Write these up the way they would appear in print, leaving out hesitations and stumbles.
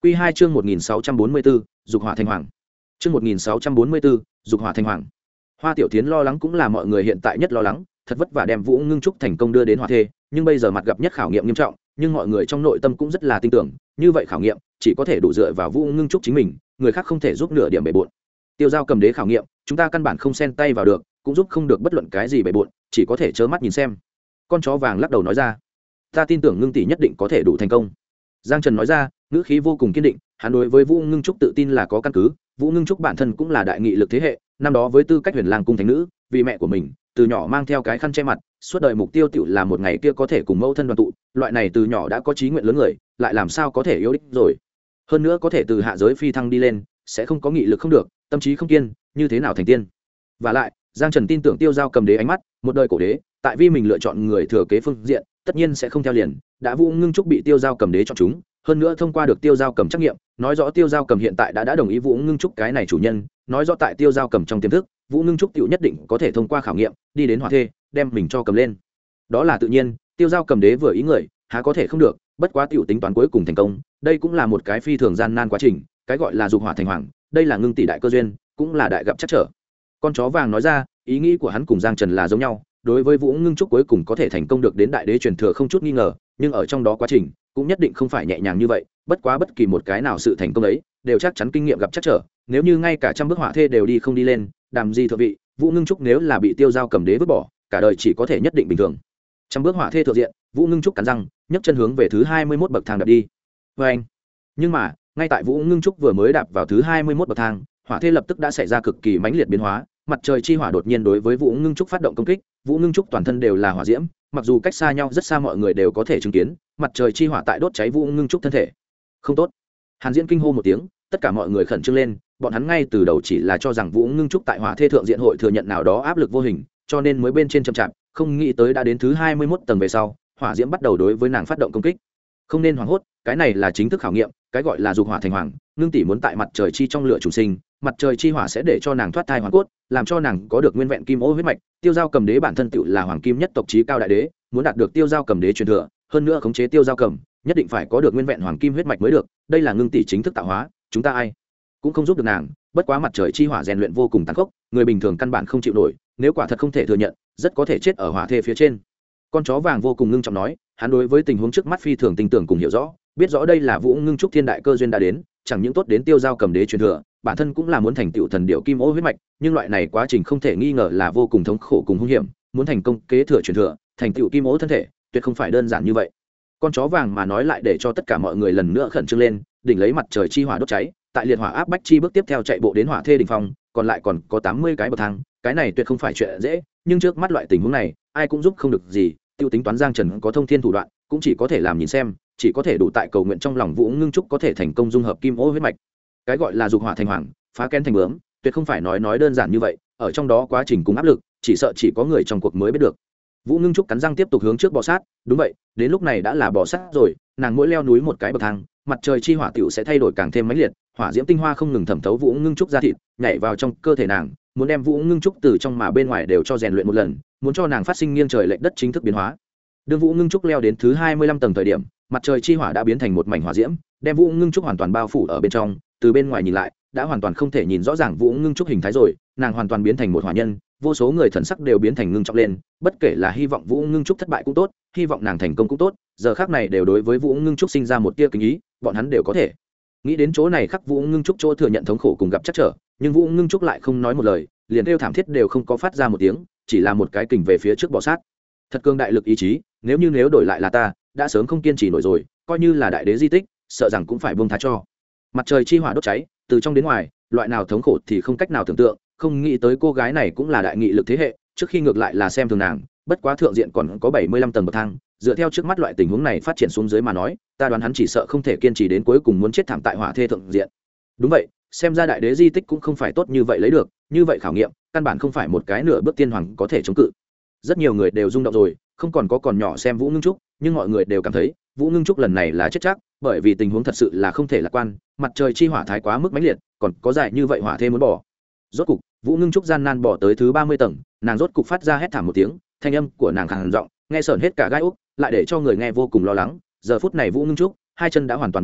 Quy 2 chương 1644, dục hỏa thành hoàng. Chương 1644, dục hỏa thành hoàng. Hoa Tiểu Thiến lo lắng cũng là mọi người hiện tại nhất lo lắng, thật vất vả đem Vũ Ngưng Trúc thành công đưa đến hỏa thê, nhưng bây giờ mặt gặp nhất khảo nghiệm nghiêm trọng, nhưng mọi người trong nội tâm cũng rất là tin tưởng, như vậy khảo nghiệm chỉ có thể đủ dựa vào Vũ Ngưng Trúc chính mình, người khác không thể giúp nửa điểm bề bộn. Tiêu Giao Cầm Đế khảo nghiệm, chúng ta căn bản không xen tay vào được, cũng giúp không được bất luận cái gì bề bộn, chỉ có thể trơ mắt nhìn xem. Con chó vàng lắc đầu nói ra, ta tin tưởng Ngưng tỷ nhất định có thể đủ thành công. Giang Trần nói ra, ngữ khí vô cùng kiên định, hắn đối với Vũ Ngưng Trúc tự tin là có căn cứ. Vũ Ngưng Trúc bản thân cũng là đại nghị lực thế hệ, năm đó với tư cách Huyền Lang cung thánh nữ, vì mẹ của mình, từ nhỏ mang theo cái khăn che mặt, suốt đời mục tiêu tựu là một ngày kia có thể cùng mẫu thân đoàn tụ, loại này từ nhỏ đã có chí nguyện lớn người, lại làm sao có thể yếu đích rồi. Hơn nữa có thể từ hạ giới phi thăng đi lên, sẽ không có nghị lực không được, tâm trí không kiên, như thế nào thành tiên. Và lại, Giang Trần tin tưởng Tiêu Giao Cầm Đế ánh mắt, một đời cổ đế, tại vì mình lựa chọn người thừa kế phương diện, tất nhiên sẽ không theo liền, đã Vũ Ngưng Trúc bị Tiêu Giao Cầm Đế chọn chúng, hơn nữa thông qua được Tiêu Giao Cầm trắc nghiệm, nói rõ Tiêu Giao Cầm hiện tại đã đồng ý Vũ Ngưng Trúc cái này chủ nhân, nói rõ tại Tiêu Giao Cầm trong tiềm thức, Vũ Ngưng Trúc tiểu nhất định có thể thông qua khảo nghiệm, đi đến hỏa thê, đem mình cho cầm lên. Đó là tự nhiên, Tiêu Giao Cầm Đế vừa ý người, há có thể không được, bất quá tiểu tính toán cuối cùng thành công, đây cũng là một cái phi thường gian nan quá trình, cái gọi là dục hỏa thành hoàng, đây là Ngưng tỷ đại cơ duyên, cũng là đại gặp chắc trở. Con chó vàng nói ra, ý nghĩ của hắn cùng Giang Trần là giống nhau, đối với Vũ Ngưng Trúc cuối cùng có thể thành công được đến đại đế truyền thừa không chút nghi ngờ, nhưng ở trong đó quá trình cũng nhất định không phải nhẹ nhàng như vậy, bất quá bất kỳ một cái nào sự thành công ấy đều chắc chắn kinh nghiệm gặp chắc trở, nếu như ngay cả trăm bước hỏa thê đều đi không đi lên, đàm gì thượng vị, Vũ Ngưng Trúc nếu là bị Tiêu Giao Cầm Đế vứt bỏ, cả đời chỉ có thể nhất định bình thường. Trăm bước hỏa thê thượng diện, Vũ Ngưng Trúc cắn răng, nhấc chân hướng về thứ 21 bậc thang đạp đi. Và anh, nhưng mà, ngay tại Vũ Ngưng Trúc vừa mới đạp vào thứ 21 bậc thang, hỏa thê lập tức đã xảy ra cực kỳ mãnh liệt biến hóa, mặt trời chi hỏa đột nhiên đối với Vũ Ngưng Trúc phát động công kích, Vũ Ngưng Trúc toàn thân đều là hỏa diễm, mặc dù cách xa nhau rất xa mọi người đều có thể chứng kiến, mặt trời chi hỏa tại đốt cháy Vũ Ngưng Trúc thân thể. Không tốt. Hàn Diễn kinh hô một tiếng, tất cả mọi người khẩn trương lên, bọn hắn ngay từ đầu chỉ là cho rằng Vũ Ngưng Trúc tại hỏa thê thượng diện hội thừa nhận nào đó áp lực vô hình, cho nên mới bên trên chậm chạp, không nghĩ tới đã đến thứ 21 tầng về sau, hỏa diễm bắt đầu đối với nàng phát động công kích. Không nên hoảng hốt, cái này là chính thức khảo nghiệm, cái gọi là dục hỏa thành hoàng, Ngưng tỷ muốn tại mặt trời chi trong lửa trùng sinh, mặt trời chi hỏa sẽ để cho nàng thoát thai hoàn cốt, làm cho nàng có được nguyên vẹn kim ô huyết mạch. Tiêu Giao Cầm Đế bản thân tựu là hoàng kim nhất tộc chí cao đại đế, muốn đạt được Tiêu Giao Cầm Đế truyền thừa, hơn nữa khống chế Tiêu Giao Cầm, nhất định phải có được nguyên vẹn hoàng kim huyết mạch mới được. Đây là Ngưng tỷ chính thức tạo hóa, chúng ta ai cũng không giúp được nàng. Bất quá mặt trời chi hỏa rèn luyện vô cùng tàn khốc, người bình thường căn bản không chịu nổi, nếu quả thật không thể thừa nhận, rất có thể chết ở hỏa thê phía trên. Con chó vàng vô cùng ngưng trọng nói, hắn đối với tình huống trước mắt phi thường tin tưởng cùng hiểu rõ, biết rõ đây là Vũ Ngưng Trúc thiên đại cơ duyên đã đến, chẳng những tốt đến Tiêu Giao Cầm Đế truyền thừa, bản thân cũng là muốn thành tựu thần điệu kim ô huyết mạch, nhưng loại này quá trình không thể nghi ngờ là vô cùng thống khổ cùng hung hiểm, muốn thành công kế thừa truyền thừa, thành tựu kim ô thân thể, tuyệt không phải đơn giản như vậy. Con chó vàng mà nói lại để cho tất cả mọi người lần nữa khẩn trương lên, đỉnh lấy mặt trời chi hỏa đốt cháy, tại liệt hỏa áp bách chi bước tiếp theo chạy bộ đến hỏa thê đỉnh phong, còn lại còn có 80 cái bậc thang, cái này tuyệt không phải chuyện dễ, nhưng trước mắt loại tình huống này, ai cũng giúp không được gì, tiêu tính toán Giang Trần có thông thiên thủ đoạn, cũng chỉ có thể làm nhìn xem, chỉ có thể đủ tại cầu nguyện trong lòng Vũ Ngưng Trúc có thể thành công dung hợp kim ô huyết mạch. Cái gọi là dục hỏa thành hoàng, phá kén thành bướm, tuyệt không phải nói đơn giản như vậy, ở trong đó quá trình cùng áp lực, chỉ sợ chỉ có người trong cuộc mới biết được. Vũ Ngưng Trúc cắn răng tiếp tục hướng trước bò sát, đúng vậy, đến lúc này đã là bò sát rồi, nàng mỗi leo núi một cái bậc thang, mặt trời chi hỏa tiểu sẽ thay đổi càng thêm mãnh liệt, hỏa diễm tinh hoa không ngừng thẩm thấu Vũ Ngưng Trúc ra thịt, nhảy vào trong cơ thể nàng, muốn đem Vũ Ngưng Trúc từ trong mà bên ngoài đều cho rèn luyện một lần, muốn cho nàng phát sinh nghiêng trời lệch đất chính thức biến hóa. Đương Vũ Ngưng Trúc leo đến thứ 25 tầng thời điểm, mặt trời chi hỏa đã biến thành một mảnh hỏa diễm, đem Vũ Ngưng Trúc hoàn toàn bao phủ ở bên trong, từ bên ngoài nhìn lại, đã hoàn toàn không thể nhìn rõ ràng Vũ Ngưng Trúc hình thái rồi, nàng hoàn toàn biến thành một hỏa nhân, vô số người thần sắc đều biến thành ngưng trọng lên, bất kể là hy vọng Vũ Ngưng Trúc thất bại cũng tốt, hy vọng nàng thành công cũng tốt, giờ khắc này đều đối với Vũ Ngưng Trúc sinh ra một tia kính ý, bọn hắn đều có thể nghĩ đến chỗ này khắc Vũ Ngưng Trúc chỗ thừa nhận thống khổ cùng gặp trắc trở, nhưng Vũ Ngưng Trúc lại không nói một lời, liền kêu thảm thiết đều không có phát ra một tiếng, chỉ là một cái kình về phía trước bò sát. Thật cường đại lực ý chí, nếu đổi lại là ta, đã sớm không kiên trì nổi rồi, coi như là đại đế di tích, sợ rằng cũng phải buông tha cho. Mặt trời chi hỏa đốt cháy, từ trong đến ngoài, loại nào thống khổ thì không cách nào tưởng tượng, không nghĩ tới cô gái này cũng là đại nghị lực thế hệ, trước khi ngược lại là xem thường nàng, bất quá thượng diện còn có 75 tầng bậc thang, dựa theo trước mắt loại tình huống này phát triển xuống dưới mà nói, ta đoán hắn chỉ sợ không thể kiên trì đến cuối cùng, muốn chết thảm tại hỏa thê thượng diện. Đúng vậy, xem ra đại đế di tích cũng không phải tốt như vậy lấy được, như vậy khảo nghiệm, căn bản không phải một cái nửa bước tiên hoàng có thể chống cự. Rất nhiều người đều rung động rồi, không còn có còn nhỏ xem Vũ Ngưng Trúc, nhưng mọi người đều cảm thấy Vũ Ngưng Trúc lần này là chết chắc, bởi vì tình huống thật sự là không thể lạc quan, mặt trời chi hỏa thái quá mức mãnh liệt, còn có dài như vậy hỏa thê muốn bỏ. Rốt cục, Vũ Ngưng Trúc gian nan bỏ tới thứ 30 tầng, nàng rốt cục phát ra hét thảm một tiếng, thanh âm của nàng khàn giọng, nghe sởn hết cả gai ốc, lại để cho người nghe vô cùng lo lắng. Giờ phút này Vũ Ngưng Trúc, hai chân đã hoàn toàn bị thiêu,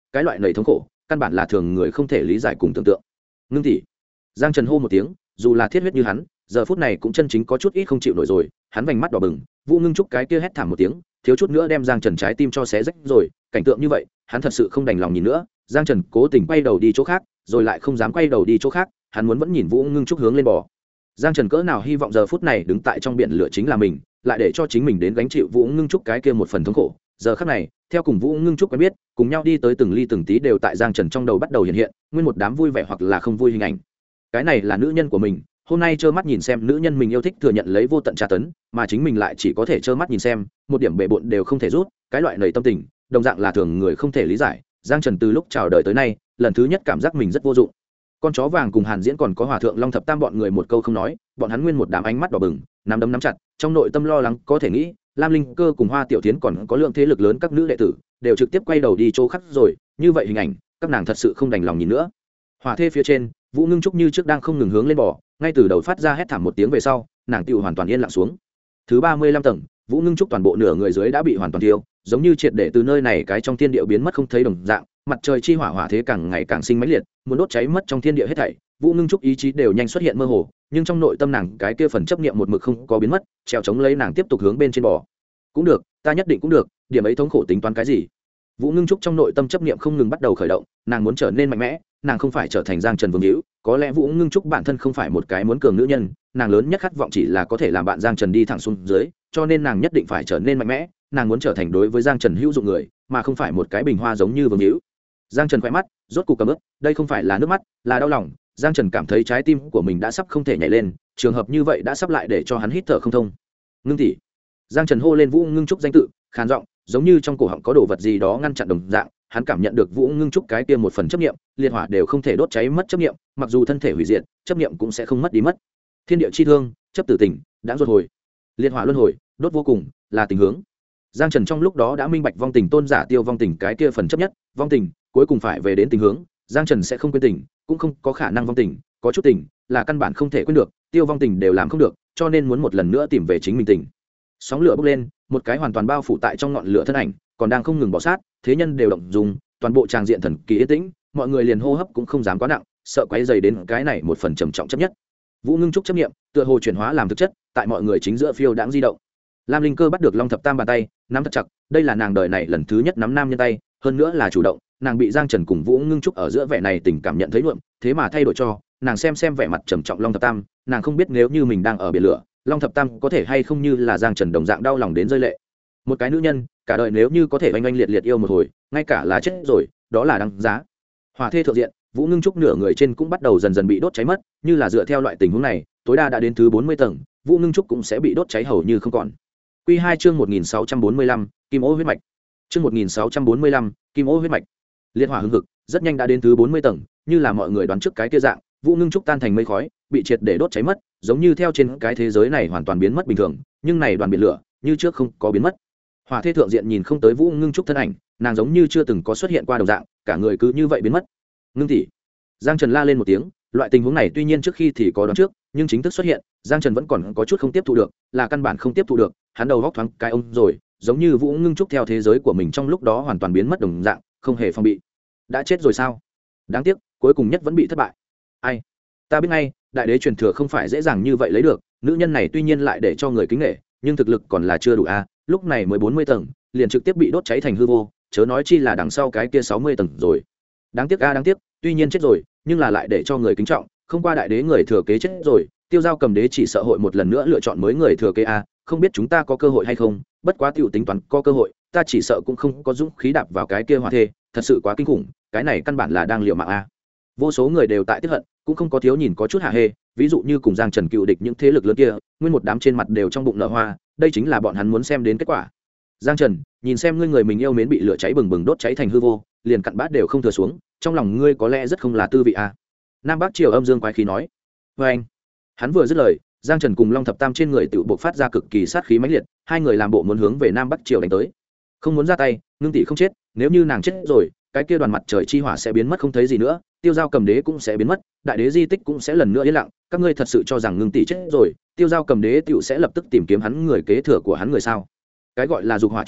cái loại nầy thống khổ căn bản là thường người không thể lý giải cùng tưởng tượng. Ngưng tỷ. Giang Trần hô một tiếng, dù là thiết huyết như hắn giờ phút này cũng chân chính có chút ít không chịu nổi rồi, hắn vành mắt đỏ bừng. Vũ Ngưng Trúc cái kia hét thảm một tiếng, thiếu chút nữa đem Giang Trần trái tim cho xé rách rồi. Cảnh tượng như vậy hắn thật sự không đành lòng nhìn nữa. Giang Trần cố tình quay đầu đi chỗ khác, rồi lại không dám quay đầu đi chỗ khác, hắn muốn vẫn nhìn Vũ Ngưng Trúc hướng lên bò. Giang Trần cỡ nào hy vọng giờ phút này đứng tại trong biển lửa chính là mình, lại để cho chính mình đến gánh chịu Vũ Ngưng Trúc cái kia một phần thống khổ. Giờ khắc này, theo cùng Vũ Ngưng Trúc quen biết, cùng nhau đi tới từng ly từng tí đều tại Giang Trần trong đầu bắt đầu hiện hiện, nguyên một đám vui vẻ hoặc là không vui hình ảnh. Cái này là nữ nhân của mình, hôm nay trơ mắt nhìn xem nữ nhân mình yêu thích thừa nhận lấy vô tận tra tấn, mà chính mình lại chỉ có thể trơ mắt nhìn xem, một điểm bệ bội đều không thể rút, cái loại nảy tâm tình, đồng dạng là thường người không thể lý giải. Giang Trần từ lúc chào đời tới nay, lần thứ nhất cảm giác mình rất vô dụng. Con chó vàng cùng Hàn Diễn còn có Hòa thượng Long Thập Tam bọn người một câu không nói, bọn hắn nguyên một đám ánh mắt đỏ bừng, nắm đấm nắm chặt, trong nội tâm lo lắng có thể nghĩ, Lam Linh Cơ cùng Hoa Tiểu Thiến còn có lượng thế lực lớn các nữ đệ tử, đều trực tiếp quay đầu đi chỗ khác rồi, như vậy hình ảnh, các nàng thật sự không đành lòng nhìn nữa. Hỏa thê phía trên, Vũ Ngưng Trúc như trước đang không ngừng hướng lên bò, ngay từ đầu phát ra hét thảm một tiếng về sau, nàng tựu hoàn toàn yên lặng xuống. Thứ 35 tầng, Vũ Ngưng Trúc toàn bộ nửa người dưới đã bị hoàn toàn thiêu, giống như triệt để từ nơi này cái trong thiên địa biến mất không thấy đồng dạng, mặt trời chi hỏa hỏa thế càng ngày càng sinh mãnh liệt, muốn đốt cháy mất trong thiên địa hết thảy. Vũ Ngưng Trúc ý chí đều nhanh xuất hiện mơ hồ, nhưng trong nội tâm nàng cái kia phần chấp niệm một mực không có biến mất, treo chống lấy nàng tiếp tục hướng bên trên bò. Cũng được, ta nhất định cũng được, điểm ấy thống khổ tính toán cái gì? Vũ Ngưng Trúc trong nội tâm chấp niệm không ngừng bắt đầu khởi động, nàng muốn trở nên mạnh mẽ, nàng không phải trở thành Giang Trần vương hữu, có lẽ Vũ Ngưng Trúc bản thân không phải một cái muốn cường nữ nhân, nàng lớn nhất khát vọng chỉ là có thể làm bạn Giang Trần đi thẳng xuống dưới, cho nên nàng nhất định phải trở nên mạnh mẽ, nàng muốn trở thành đối với Giang Trần hữu dụng người, mà không phải một cái bình hoa giống như vương hữu. Giang Trần khẽ mắt, rốt cục cầm ướt, đây không phải là nước mắt, là đau lòng. Giang Trần cảm thấy trái tim của mình đã sắp không thể nhảy lên, trường hợp như vậy đã sắp lại để cho hắn hít thở không thông. Ngưng tỷ. Giang Trần hô lên Vũ Ngưng Trúc danh tự, khàn giọng, giống như trong cổ họng có đồ vật gì đó ngăn chặn đồng dạng. Hắn cảm nhận được Vũ Ngưng Trúc cái kia một phần chấp niệm, liệt hỏa đều không thể đốt cháy mất chấp niệm, mặc dù thân thể hủy diệt, chấp niệm cũng sẽ không mất đi mất. Thiên địa chi thương, chấp tử tình, đã ruột hồi. Liệt hỏa luân hồi, đốt vô cùng, là tình hướng. Giang Trần trong lúc đó đã minh bạch vong tình tôn giả tiêu vong tình cái kia phần chấp nhất, vong tình cuối cùng phải về đến tình hướng. Giang Trần sẽ không quên tình, cũng không có khả năng vong tình, có chút tình là căn bản không thể quên được, tiêu vong tình đều làm không được, cho nên muốn một lần nữa tìm về chính mình tình. Sóng lửa bốc lên, một cái hoàn toàn bao phủ tại trong ngọn lửa thân ảnh, còn đang không ngừng bò sát, thế nhân đều động dùng, toàn bộ tràng diện thần kỳ yên tĩnh, mọi người liền hô hấp cũng không dám quá nặng, sợ quấy rầy đến cái này một phần trầm trọng chấp nhất. Vũ Ngưng Trúc chấp niệm, tựa hồ chuyển hóa làm thực chất, tại mọi người chính giữa phiêu đãng di động. Lam Linh Cơ bắt được Long Thập Tam bàn tay, nắm thật chặt, đây là nàng đời này lần thứ nhất nắm nam nhân tay, hơn nữa là chủ động, nàng bị Giang Trần cùng Vũ Ngưng Trúc ở giữa vẻ này tình cảm nhận thấy nhuộm, thế mà thay đổi cho, nàng xem vẻ mặt trầm trọng Long Thập Tam, nàng không biết nếu như mình đang ở biển lửa, Long Thập Tam có thể hay không như là Giang Trần đồng dạng đau lòng đến rơi lệ. Một cái nữ nhân, cả đời nếu như có thể oanh oanh liệt liệt yêu một hồi, ngay cả là chết rồi, đó là đáng giá. Hỏa thê thượng diện, Vũ Ngưng Trúc nửa người trên cũng bắt đầu dần dần bị đốt cháy mất, như là dựa theo loại tình huống này, tối đa đã đến thứ 40 tầng, Vũ Ngưng Trúc cũng sẽ bị đốt cháy hầu như không còn. Quy 2 chương 1645, Kim Ô huyết mạch. Chương 1645, Kim Ô huyết mạch. Liệt hỏa hừng hực, rất nhanh đã đến thứ 40 tầng, như là mọi người đoán trước cái kia dạng, Vũ Ngưng Trúc tan thành mây khói, bị triệt để đốt cháy mất, giống như theo trên cái thế giới này hoàn toàn biến mất bình thường, nhưng này đoàn biển lửa, như trước không có biến mất. Hỏa thê thượng diện nhìn không tới Vũ Ngưng Trúc thân ảnh, nàng giống như chưa từng có xuất hiện qua đồng dạng, cả người cứ như vậy biến mất. Ngưng tỷ. Giang Trần la lên một tiếng, loại tình huống này tuy nhiên trước khi thì có đoán trước, nhưng chính thức xuất hiện, Giang Trần vẫn còn có chút không tiếp thu được, là căn bản không tiếp thu được, hắn đầu góc thoáng cái ông rồi, giống như Vũ Ngưng Trúc theo thế giới của mình trong lúc đó hoàn toàn biến mất đồng dạng, không hề phòng bị. Đã chết rồi sao? Đáng tiếc, cuối cùng nhất vẫn bị thất bại. Ai? Ta biết ngay, đại đế truyền thừa không phải dễ dàng như vậy lấy được, nữ nhân này tuy nhiên lại để cho người kính nể, nhưng thực lực còn là chưa đủ a, lúc này mới 40 tầng, liền trực tiếp bị đốt cháy thành hư vô, chớ nói chi là đằng sau cái kia 60 tầng rồi. Đáng tiếc a, đáng tiếc, tuy nhiên chết rồi, nhưng là lại để cho người kính trọng, không qua đại đế người thừa kế chết rồi, Tiêu Giao Cầm Đế chỉ sợ hội một lần nữa lựa chọn mới người thừa kế a, không biết chúng ta có cơ hội hay không, bất quá tiểu tính toán có cơ hội, ta chỉ sợ cũng không có dũng khí đạp vào cái kia hỏa thê, thật sự quá kinh khủng, cái này căn bản là đang liều mạng a. Vô số người đều tại tức hận, cũng không có thiếu nhìn có chút hạ hê, ví dụ như cùng Giang Trần cựu địch những thế lực lớn kia, nguyên một đám trên mặt đều trong bụng nở hoa, đây chính là bọn hắn muốn xem đến kết quả. Giang Trần, nhìn xem ngươi người mình yêu mến bị lửa cháy bừng bừng đốt cháy thành hư vô, liền cặn bát đều không thừa xuống, trong lòng ngươi có lẽ rất không là tư vị a. Nam Bắc Triều âm dương quái khí nói. Với anh, hắn vừa dứt lời, Giang Trần cùng Long Thập Tam trên người tự bộc phát ra cực kỳ sát khí mãnh liệt, hai người làm bộ muốn hướng về Nam Bắc Triều đánh tới. Không muốn ra tay, Ngưng tỷ không chết, nếu như nàng chết rồi, cái kia đoàn mặt trời chi hỏa sẽ biến mất không thấy gì nữa, Tiêu Giao Cầm Đế cũng sẽ biến mất, đại đế di tích cũng sẽ lần nữa yên lặng, các ngươi thật sự cho rằng Ngưng tỷ chết rồi, Tiêu Giao Cầm Đế tiểu sẽ lập tức tìm kiếm hắn người kế thừa của hắn người sao? Cái gọi là dục hỏa trùng sinh,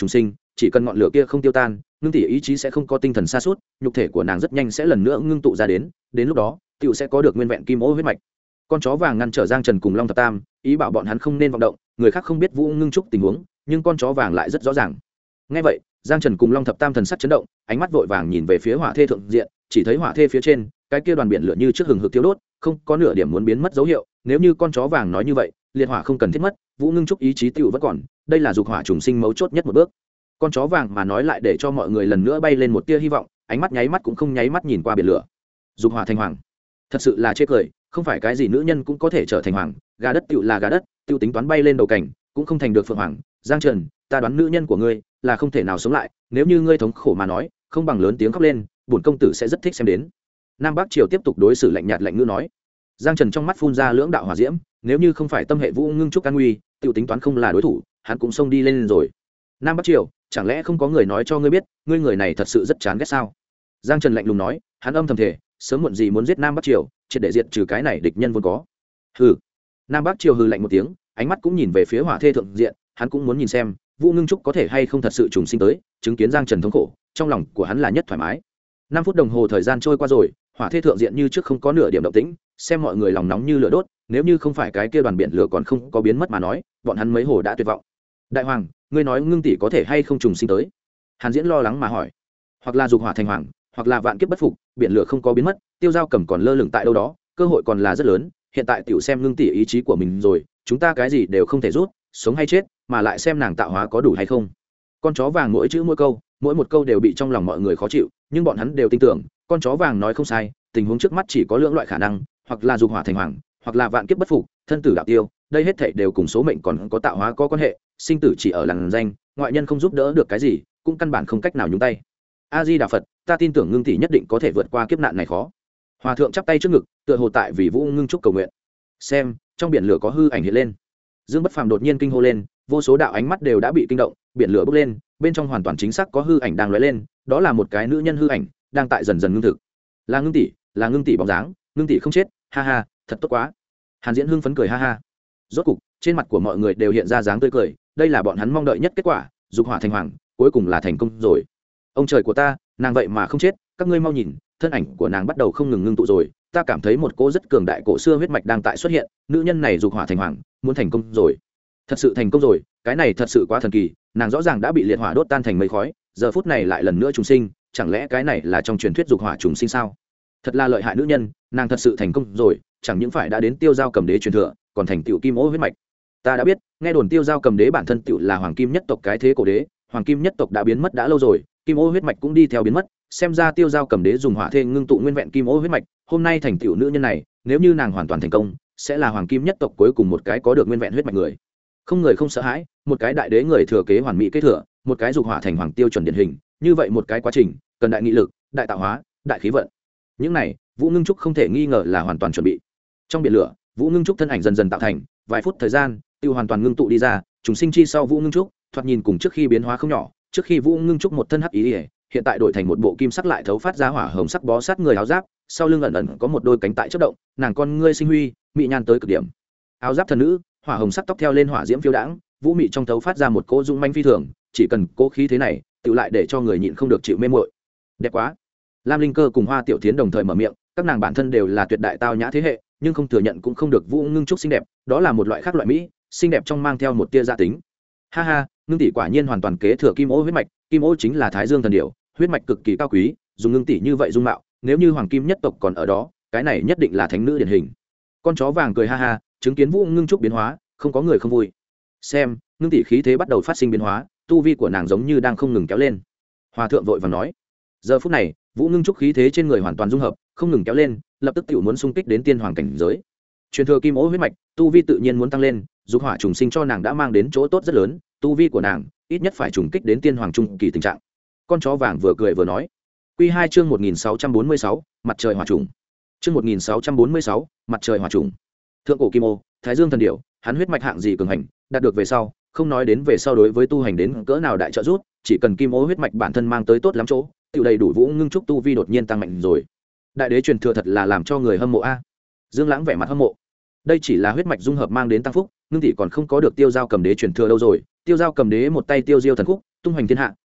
chỉ cần ngọn lửa kia không tiêu tan, ngưng tỷ ý chí sẽ không có tinh thần sa sút, nhục thể của nàng rất nhanh sẽ lần nữa ngưng tụ ra đến lúc đó tiểu sẽ có được nguyên vẹn kim ô huyết mạch. Con chó vàng ngăn trở Giang Trần cùng Long Thập Tam, ý bảo bọn hắn không nên vọng động, người khác không biết Vũ Ngưng Trúc tình huống, nhưng con chó vàng lại rất rõ ràng. Nghe vậy, Giang Trần cùng Long Thập Tam thần sắc chấn động, ánh mắt vội vàng nhìn về phía hỏa thê thượng diện, chỉ thấy hỏa thê phía trên, cái kia đoàn biển lửa như trước hừng hực thiêu đốt, không có nửa điểm muốn biến mất dấu hiệu. Nếu như con chó vàng nói như vậy, liệt hỏa không cần thiết mất, Vũ Ngưng Trúc ý chí tiểu vẫn còn, đây là dục hỏa trùng sinh mấu chốt nhất một bước. Con chó vàng mà nói lại để cho mọi người lần nữa bay lên một tia hy vọng, ánh mắt nháy mắt cũng không nháy mắt nhìn qua biển lửa. Dục hỏa thành hoàng, thật sự là chê cười, không phải cái gì nữ nhân cũng có thể trở thành hoàng, gà đất tiểu là gà đất, tiêu tính toán bay lên đầu cảnh, cũng không thành được phượng hoàng. Giang Trần, ta đoán nữ nhân của ngươi là không thể nào sống lại, nếu như ngươi thống khổ mà nói, không bằng lớn tiếng khóc lên, bổn công tử sẽ rất thích xem đến. Nam Bắc Triều tiếp tục đối xử lạnh nhạt lạnh ngữ nói. Giang Trần trong mắt phun ra lưỡng đạo hỏa diễm, nếu như không phải tâm hệ Vũ Ngưng Trúc an nguy, tiểu tính toán không là đối thủ, hắn cũng xông đi lên rồi. Nam Bắc Triều, chẳng lẽ không có người nói cho ngươi biết, ngươi người này thật sự rất chán ghét sao? Giang Trần lạnh lùng nói, hắn âm thầm thề, sớm muộn gì muốn giết Nam Bắc Triều, triệt để diệt trừ cái này địch nhân vốn có. Hừ. Nam Bắc Triều hừ lạnh một tiếng, ánh mắt cũng nhìn về phía hỏa thê thượng diện, hắn cũng muốn nhìn xem Vũ Ngưng Trúc có thể hay không thật sự trùng sinh tới, chứng kiến Giang Trần thống khổ, trong lòng của hắn là nhất thoải mái. 5 phút đồng hồ thời gian trôi qua rồi, hỏa thê thượng diện như trước không có nửa điểm động tĩnh, xem mọi người lòng nóng như lửa đốt, nếu như không phải cái kia đoàn biển lửa còn không có biến mất mà nói, bọn hắn mấy hồ đã tuyệt vọng. Đại hoàng, ngươi nói Ngưng tỷ có thể hay không trùng sinh tới? Hàn Diễn lo lắng mà hỏi. Hoặc là dục hỏa thành hoàng, hoặc là vạn kiếp bất phục, biển lửa không có biến mất, Tiêu Giao Cầm còn lơ lửng tại đâu đó, cơ hội còn là rất lớn, hiện tại tiểu xem Ngưng tỷ ý chí của mình rồi, chúng ta cái gì đều không thể rút, sống hay chết, mà lại xem nàng tạo hóa có đủ hay không. Con chó vàng mỗi chữ mỗi câu, mỗi một câu đều bị trong lòng mọi người khó chịu, nhưng bọn hắn đều tin tưởng, con chó vàng nói không sai, tình huống trước mắt chỉ có lưỡng loại khả năng, hoặc là dục hỏa thành hoàng, hoặc là vạn kiếp bất phục, thân tử đạo tiêu, đây hết thảy đều cùng số mệnh còn có tạo hóa có quan hệ, sinh tử chỉ ở lằn danh, ngoại nhân không giúp đỡ được cái gì, cũng căn bản không cách nào nhúng tay. A Di Đà Phật, ta tin tưởng Ngưng tỷ nhất định có thể vượt qua kiếp nạn này khó. Hòa thượng chắp tay trước ngực, tựa hồ tại vì Vũ Ngưng Trúc cầu nguyện. Xem, trong biển lửa có hư ảnh hiện lên. Dương Bất Phàm đột nhiên kinh hô lên, vô số đạo ánh mắt đều đã bị kinh động, biển lửa bốc lên, bên trong hoàn toàn chính xác có hư ảnh đang lóe lên, đó là một cái nữ nhân hư ảnh, đang tại dần dần ngưng thực. Là Ngưng tỷ bóng dáng, Ngưng tỷ không chết, ha ha, thật tốt quá. Hàn Diễn hưng phấn cười ha ha. Rốt cục, trên mặt của mọi người đều hiện ra dáng tươi cười, đây là bọn hắn mong đợi nhất kết quả, dục hỏa thành hoàng, cuối cùng là thành công rồi. Ông trời của ta, nàng vậy mà không chết, các ngươi mau nhìn, thân ảnh của nàng bắt đầu không ngừng ngưng tụ rồi, ta cảm thấy một cỗ rất cường đại cổ xưa huyết mạch đang tại xuất hiện, nữ nhân này dục hỏa thành hoàng, muốn thành công rồi. Thật sự thành công rồi, cái này thật sự quá thần kỳ, nàng rõ ràng đã bị liệt hỏa đốt tan thành mây khói, giờ phút này lại lần nữa trùng sinh, chẳng lẽ cái này là trong truyền thuyết dục hỏa trùng sinh sao? Thật là lợi hại nữ nhân, nàng thật sự thành công rồi, chẳng những phải đã đến Tiêu Giao Cầm Đế truyền thừa, còn thành tiểu kim ô huyết mạch. Ta đã biết, nghe đồn Tiêu Giao Cầm Đế bản thân tiểu là hoàng kim nhất tộc cái thế cổ đế, hoàng kim nhất tộc đã biến mất đã lâu rồi, kim ô huyết mạch cũng đi theo biến mất, xem ra Tiêu Giao Cầm Đế dùng hỏa thê ngưng tụ nguyên vẹn kim ô huyết mạch, hôm nay thành tiểu nữ nhân này, nếu như nàng hoàn toàn thành công, sẽ là hoàng kim nhất tộc cuối cùng một cái có được nguyên vẹn huyết mạch người. Không người không sợ hãi, một cái đại đế người thừa kế hoàn mỹ kế thừa, một cái dục hỏa thành hoàng tiêu chuẩn điển hình, như vậy một cái quá trình cần đại nghị lực, đại tạo hóa, đại khí vận. Những này, Vũ Ngưng Trúc không thể nghi ngờ là hoàn toàn chuẩn bị. Trong biển lửa, Vũ Ngưng Trúc thân ảnh dần dần tạo thành, vài phút thời gian, tiêu hoàn toàn ngưng tụ đi ra, chúng sinh chi sau Vũ Ngưng Trúc, thoạt nhìn cùng trước khi biến hóa không nhỏ, trước khi Vũ Ngưng Trúc một thân hắc ý, hiện tại đổi thành một bộ kim sắc lại thấu phát ra hỏa hồng sắc bó sát người áo giáp, sau lưng ẩn ẩn có một đôi cánh tại chớp động, nàng con ngươi sinh huy, mỹ nhan tới cực điểm. Áo giáp thần nữ, hỏa hồng sắc tóc theo lên hỏa diễm phiêu đãng, vũ mị trong thấu phát ra một cỗ dung manh phi thường, chỉ cần cố khí thế này, tự lại để cho người nhịn không được chịu mê muội. Đẹp quá. Lam Linh Cơ cùng Hoa Tiểu Thiến đồng thời mở miệng, các nàng bản thân đều là tuyệt đại tao nhã thế hệ, nhưng không thừa nhận cũng không được Vũ Ngưng Trúc xinh đẹp, đó là một loại khác loại mỹ, xinh đẹp trong mang theo một tia gia tính. Ha ha, Ngưng tỷ quả nhiên hoàn toàn kế thừa kim ô huyết mạch, kim ô chính là Thái Dương thần điểu, huyết mạch cực kỳ cao quý, dùng Ngưng tỷ như vậy dung mạo, nếu như hoàng kim nhất tộc còn ở đó, cái này nhất định là thánh nữ điển hình. Con chó vàng cười ha ha, chứng kiến Vũ Ngưng Trúc biến hóa, không có người không vui. Xem, Ngưng tỷ khí thế bắt đầu phát sinh biến hóa, tu vi của nàng giống như đang không ngừng kéo lên. Hòa thượng vội vàng nói, giờ phút này, Vũ Ngưng Trúc khí thế trên người hoàn toàn dung hợp, không ngừng kéo lên, lập tức tiểu muốn xung kích đến tiên hoàng cảnh giới. Truyền thừa kim ô huyết mạch, tu vi tự nhiên muốn tăng lên, dục hỏa trùng sinh cho nàng đã mang đến chỗ tốt rất lớn, tu vi của nàng ít nhất phải trùng kích đến tiên hoàng trung kỳ tình trạng. Con chó vàng vừa cười vừa nói. Quy 2 chương 1646, mặt trời hỏa trùng. Chương 1646, mặt trời hỏa trùng. Thượng cổ kim ô, Thái Dương thần điểu, hắn huyết mạch hạng gì cường hành, đạt được về sau, không nói đến về sau đối với tu hành đến cỡ nào đại trợ giúp, chỉ cần kim ô huyết mạch bản thân mang tới tốt lắm chỗ, tiểu đầy đủ Vũ Ngưng Trúc tu vi đột nhiên tăng mạnh rồi. Đại đế truyền thừa thật là làm cho người hâm mộ a. Dương Lãng vẻ mặt hâm mộ. Đây chỉ là huyết mạch dung hợp mang đến tăng phúc, Ngưng tỷ còn không có được Tiêu Giao Cầm Đế truyền thừa đâu rồi. Tiêu Giao Cầm Đế một tay tiêu diêu thần khúc, tung hoành thiên hạ,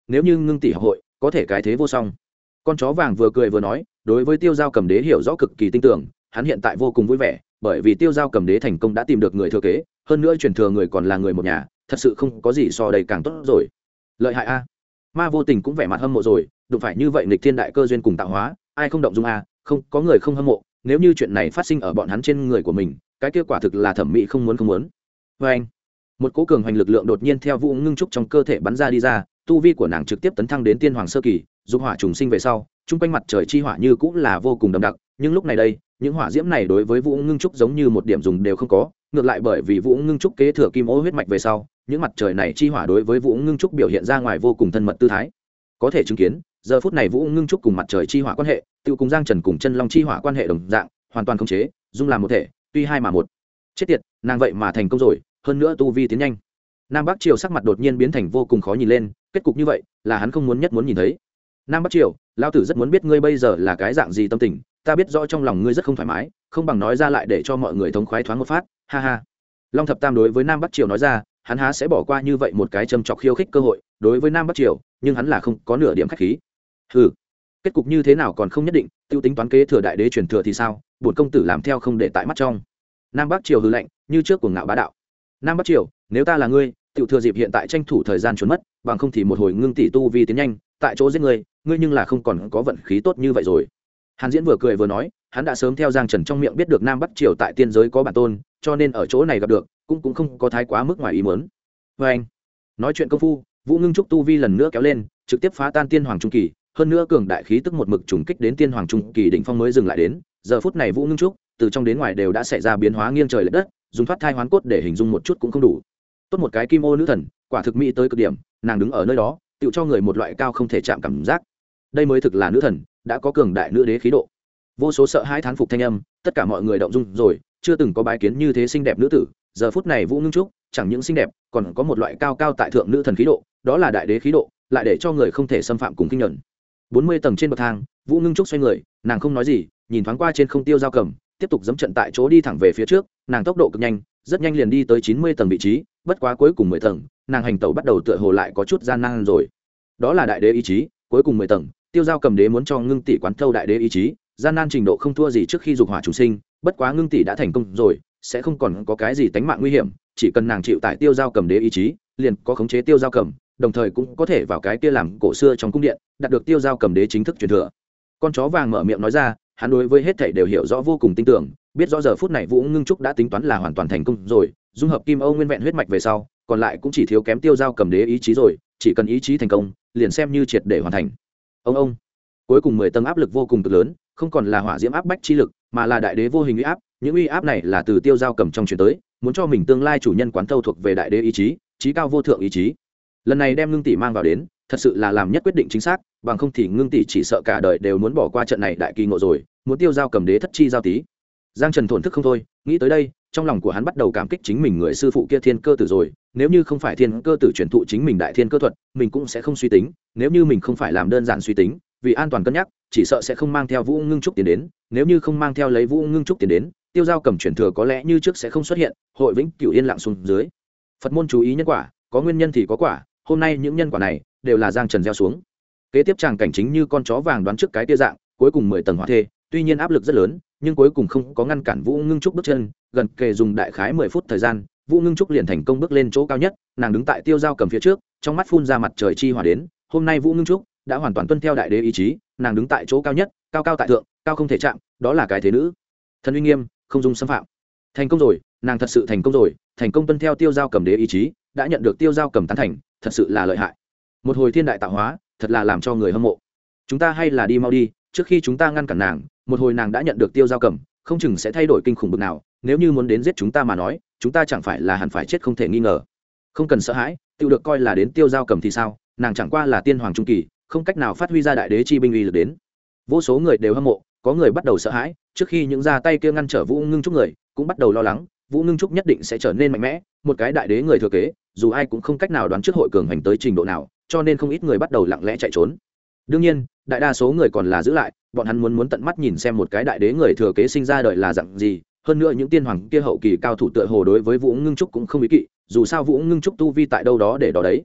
nếu như ngưng tỷ học hội có thể cái thế vô song. Con chó vàng vừa cười vừa nói, đối với Tiêu Giao Cầm Đế hiểu rõ cực kỳ tinh tưởng, hắn hiện tại vô cùng vui vẻ, bởi vì Tiêu Giao Cầm Đế thành công đã tìm được người thừa kế, hơn nữa truyền thừa người còn là người một nhà, thật sự không có gì so đây càng tốt rồi. Lợi hại a. Ma Vô Tình cũng vẻ mặt hâm mộ rồi, đụng phải như vậy nghịch thiên đại cơ duyên cùng tạo hóa, ai không động dung a, không có người không hâm mộ, nếu như chuyện này phát sinh ở bọn hắn trên người của mình, cái kết quả thực là thẩm mỹ không muốn không muốn. Và anh, một cỗ cường hoành lực lượng đột nhiên theo Vũ Ngưng Trúc trong cơ thể bắn ra đi ra, tu vi của nàng trực tiếp tấn thăng đến tiên hoàng sơ kỳ, dục hỏa trùng sinh về sau, chung quanh mặt trời chi hỏa như cũng là vô cùng đậm đặc, nhưng lúc này đây, những hỏa diễm này đối với Vũ Ngưng Trúc giống như một điểm dùng đều không có, ngược lại bởi vì Vũ Ngưng Trúc kế thừa kim ô huyết mạch về sau, những mặt trời này chi hỏa đối với Vũ Ngưng Trúc biểu hiện ra ngoài vô cùng thân mật tư thái. Có thể chứng kiến, giờ phút này Vũ Ngưng Trúc cùng mặt trời chi hỏa quan hệ, tiêu cùng Giang Trần cùng chân long chi hỏa quan hệ đồng dạng, hoàn toàn khống chế, dung làm một thể, tuy hai mà một. Chết tiệt, nàng vậy mà thành công rồi, hơn nữa tu vi tiến nhanh. Nam Bắc Triều sắc mặt đột nhiên biến thành vô cùng khó nhìn lên, kết cục như vậy là hắn không muốn nhất muốn nhìn thấy. Nam Bắc Triều, lão tử rất muốn biết ngươi bây giờ là cái dạng gì tâm tình, ta biết rõ trong lòng ngươi rất không thoải mái, không bằng nói ra lại để cho mọi người thống khoái thoáng một phát, ha ha. Long Thập Tam đối với Nam Bắc Triều nói ra, hắn há sẽ bỏ qua như vậy một cái châm chọc khiêu khích cơ hội, đối với Nam Bắc Triều, nhưng hắn là không có nửa điểm khách khí. Hừ, kết cục như thế nào còn không nhất định, tiêu tính toán kế thừa đại đế truyền thừa thì sao, bổn công tử làm theo không để tại mắt trong. Nam Bắc Triều hừ lạnh, như trước cuồng ngạo bá đạo. Nam Bắc Triều, nếu ta là ngươi, tiểu thừa dịp hiện tại tranh thủ thời gian trốn mất, bằng không thì một hồi ngưng tỷ tu vi tiến nhanh, tại chỗ giết ngươi nhưng là không còn có vận khí tốt như vậy rồi. Hàn Diễn vừa cười vừa nói, hắn đã sớm theo Giang Trần trong miệng biết được Nam Bắc Triều tại tiên giới có bản tôn, cho nên ở chỗ này gặp được, cũng không có thái quá mức ngoài ý muốn. Và anh, nói chuyện công phu, Vũ Ngưng Trúc tu vi lần nữa kéo lên, trực tiếp phá tan tiên hoàng trung kỳ, hơn nữa cường đại khí tức một mực trùng kích đến tiên hoàng trung kỳ đỉnh phong mới dừng lại đến. Giờ phút này Vũ Ngưng Trúc, từ trong đến ngoài đều đã xảy ra biến hóa nghiêng trời lệch đất, dùng thoát thai hoán cốt để hình dung một chút cũng không đủ. Tốt một cái kim ô nữ thần, quả thực mỹ tới cực điểm, nàng đứng ở nơi đó, tựu cho người một loại cao không thể chạm cảm giác. Đây mới thực là nữ thần, đã có cường đại nữ đế khí độ. Vô số sợ hãi thán phục thanh âm, tất cả mọi người động dung rồi, chưa từng có bái kiến như thế xinh đẹp nữ tử, giờ phút này Vũ Ngưng Trúc, chẳng những xinh đẹp, còn có một loại cao cao tại thượng nữ thần khí độ, đó là đại đế khí độ, lại để cho người không thể xâm phạm cùng kinh nhận. 40 tầng trên bậc thang, Vũ Ngưng Trúc xoay người, nàng không nói gì, nhìn thoáng qua trên không Tiêu Giao Cầm, tiếp tục dẫm trận tại chỗ đi thẳng về phía trước, nàng tốc độ cực nhanh, rất nhanh liền đi tới 90 tầng vị trí, bất quá cuối cùng 10 tầng, nàng hành tẩu bắt đầu tựa hồ lại có chút gian nan rồi. Đó là đại đế ý chí, cuối cùng 10 tầng, Tiêu Giao Cầm đế muốn cho ngưng tỷ quán thâu đại đế ý chí, gian nan trình độ không thua gì trước khi dục hỏa chủ sinh, bất quá ngưng tỷ đã thành công rồi, sẽ không còn có cái gì tánh mạng nguy hiểm, chỉ cần nàng chịu tại Tiêu Giao Cầm đế ý chí, liền có khống chế Tiêu Giao Cầm, đồng thời cũng có thể vào cái kia làm cổ xưa trong cung điện, đạt được Tiêu Giao Cầm đế chính thức truyền thừa. Con chó vàng mở miệng nói ra, hắn đối với hết thảy đều hiểu rõ vô cùng tin tưởng, biết rõ giờ phút này Vũ Ngưng Trúc đã tính toán là hoàn toàn thành công rồi, dung hợp kim âu nguyên vẹn huyết mạch về sau, còn lại cũng chỉ thiếu kém Tiêu Giao Cầm đế ý chí rồi, chỉ cần ý chí thành công, liền xem như triệt để hoàn thành. Ông cuối cùng 10 tầng áp lực vô cùng cực lớn, không còn là hỏa diễm áp bách chi lực, mà là đại đế vô hình uy áp, những uy áp này là từ Tiêu Giao Cầm trong truyền tới, muốn cho mình tương lai chủ nhân quán thâu thuộc về đại đế ý chí, chí cao vô thượng ý chí. Lần này đem ngưng tỷ mang vào đến, thật sự là làm nhất quyết định chính xác, bằng không thì ngưng tỷ chỉ sợ cả đời đều muốn bỏ qua trận này đại kỳ ngộ rồi, muốn Tiêu Giao Cầm đế thất chi giao tí. Giang Trần thổn thức không thôi, nghĩ tới đây, trong lòng của hắn bắt đầu cảm kích chính mình người sư phụ kia Thiên Cơ Tử rồi, nếu như không phải Thiên Cơ Tử truyền thụ chính mình đại thiên cơ thuật, mình cũng sẽ không suy tính, nếu như mình không phải làm đơn giản suy tính, vì an toàn cân nhắc, chỉ sợ sẽ không mang theo Vũ Ngưng Trúc tiến đến, nếu như không mang theo lấy Vũ Ngưng Trúc tiến đến, Tiêu Giao Cầm truyền thừa có lẽ như trước sẽ không xuất hiện, hội vĩnh cửu yên lặng xuống dưới. Phật môn chú ý nhân quả, có nguyên nhân thì có quả, hôm nay những nhân quả này đều là Giang Trần gieo xuống. Kế tiếp chàng cảnh chính như con chó vàng đoán trước cái tia dạng, cuối cùng 10 tầng hỏa thê, tuy nhiên áp lực rất lớn, nhưng cuối cùng không có ngăn cản Vũ Ngưng Trúc bước chân, gần kề dùng đại khái 10 phút thời gian, Vũ Ngưng Trúc liền thành công bước lên chỗ cao nhất, nàng đứng tại Tiêu Giao Cầm phía trước, trong mắt phun ra mặt trời chi hỏa đến, hôm nay Vũ Ngưng Trúc đã hoàn toàn tuân theo đại đế ý chí, nàng đứng tại chỗ cao nhất, cao cao tại thượng, cao không thể chạm, đó là cái thế nữ thần uy nghiêm, không dung xâm phạm. Thành công rồi, nàng thật sự thành công rồi, thành công tuân theo Tiêu Giao Cầm đế ý chí, đã nhận được Tiêu Giao Cầm tán thành, thật sự là lợi hại. Một hồi thiên đại tạo hóa, thật là làm cho người hâm mộ. Chúng ta hay là đi mau đi, trước khi chúng ta ngăn cản nàng, một hồi nàng đã nhận được Tiêu Giao Cầm, không chừng sẽ thay đổi kinh khủng bực nào, nếu như muốn đến giết chúng ta mà nói, chúng ta chẳng phải là hẳn phải chết không thể nghi ngờ. Không cần sợ hãi, tiêu được coi là đến Tiêu Giao Cầm thì sao, nàng chẳng qua là tiên hoàng trung kỳ, không cách nào phát huy ra đại đế chi binh uy lực đến. Vô số người đều hâm mộ, có người bắt đầu sợ hãi, trước khi những ra tay kia ngăn trở Vũ Ngưng Trúc người, cũng bắt đầu lo lắng, Vũ Ngưng Trúc nhất định sẽ trở nên mạnh mẽ, một cái đại đế người thừa kế, dù ai cũng không cách nào đoán trước hội cường hành tới trình độ nào, cho nên không ít người bắt đầu lặng lẽ chạy trốn. Đương nhiên, đại đa số người còn là giữ lại, bọn hắn muốn tận mắt nhìn xem một cái đại đế người thừa kế sinh ra đời là dạng gì, hơn nữa những tiên hoàng kia hậu kỳ cao thủ tựa hồ đối với Vũ Ngưng Trúc cũng không ý kỵ, dù sao Vũ Ngưng Trúc tu vi tại đâu đó để đó đấy.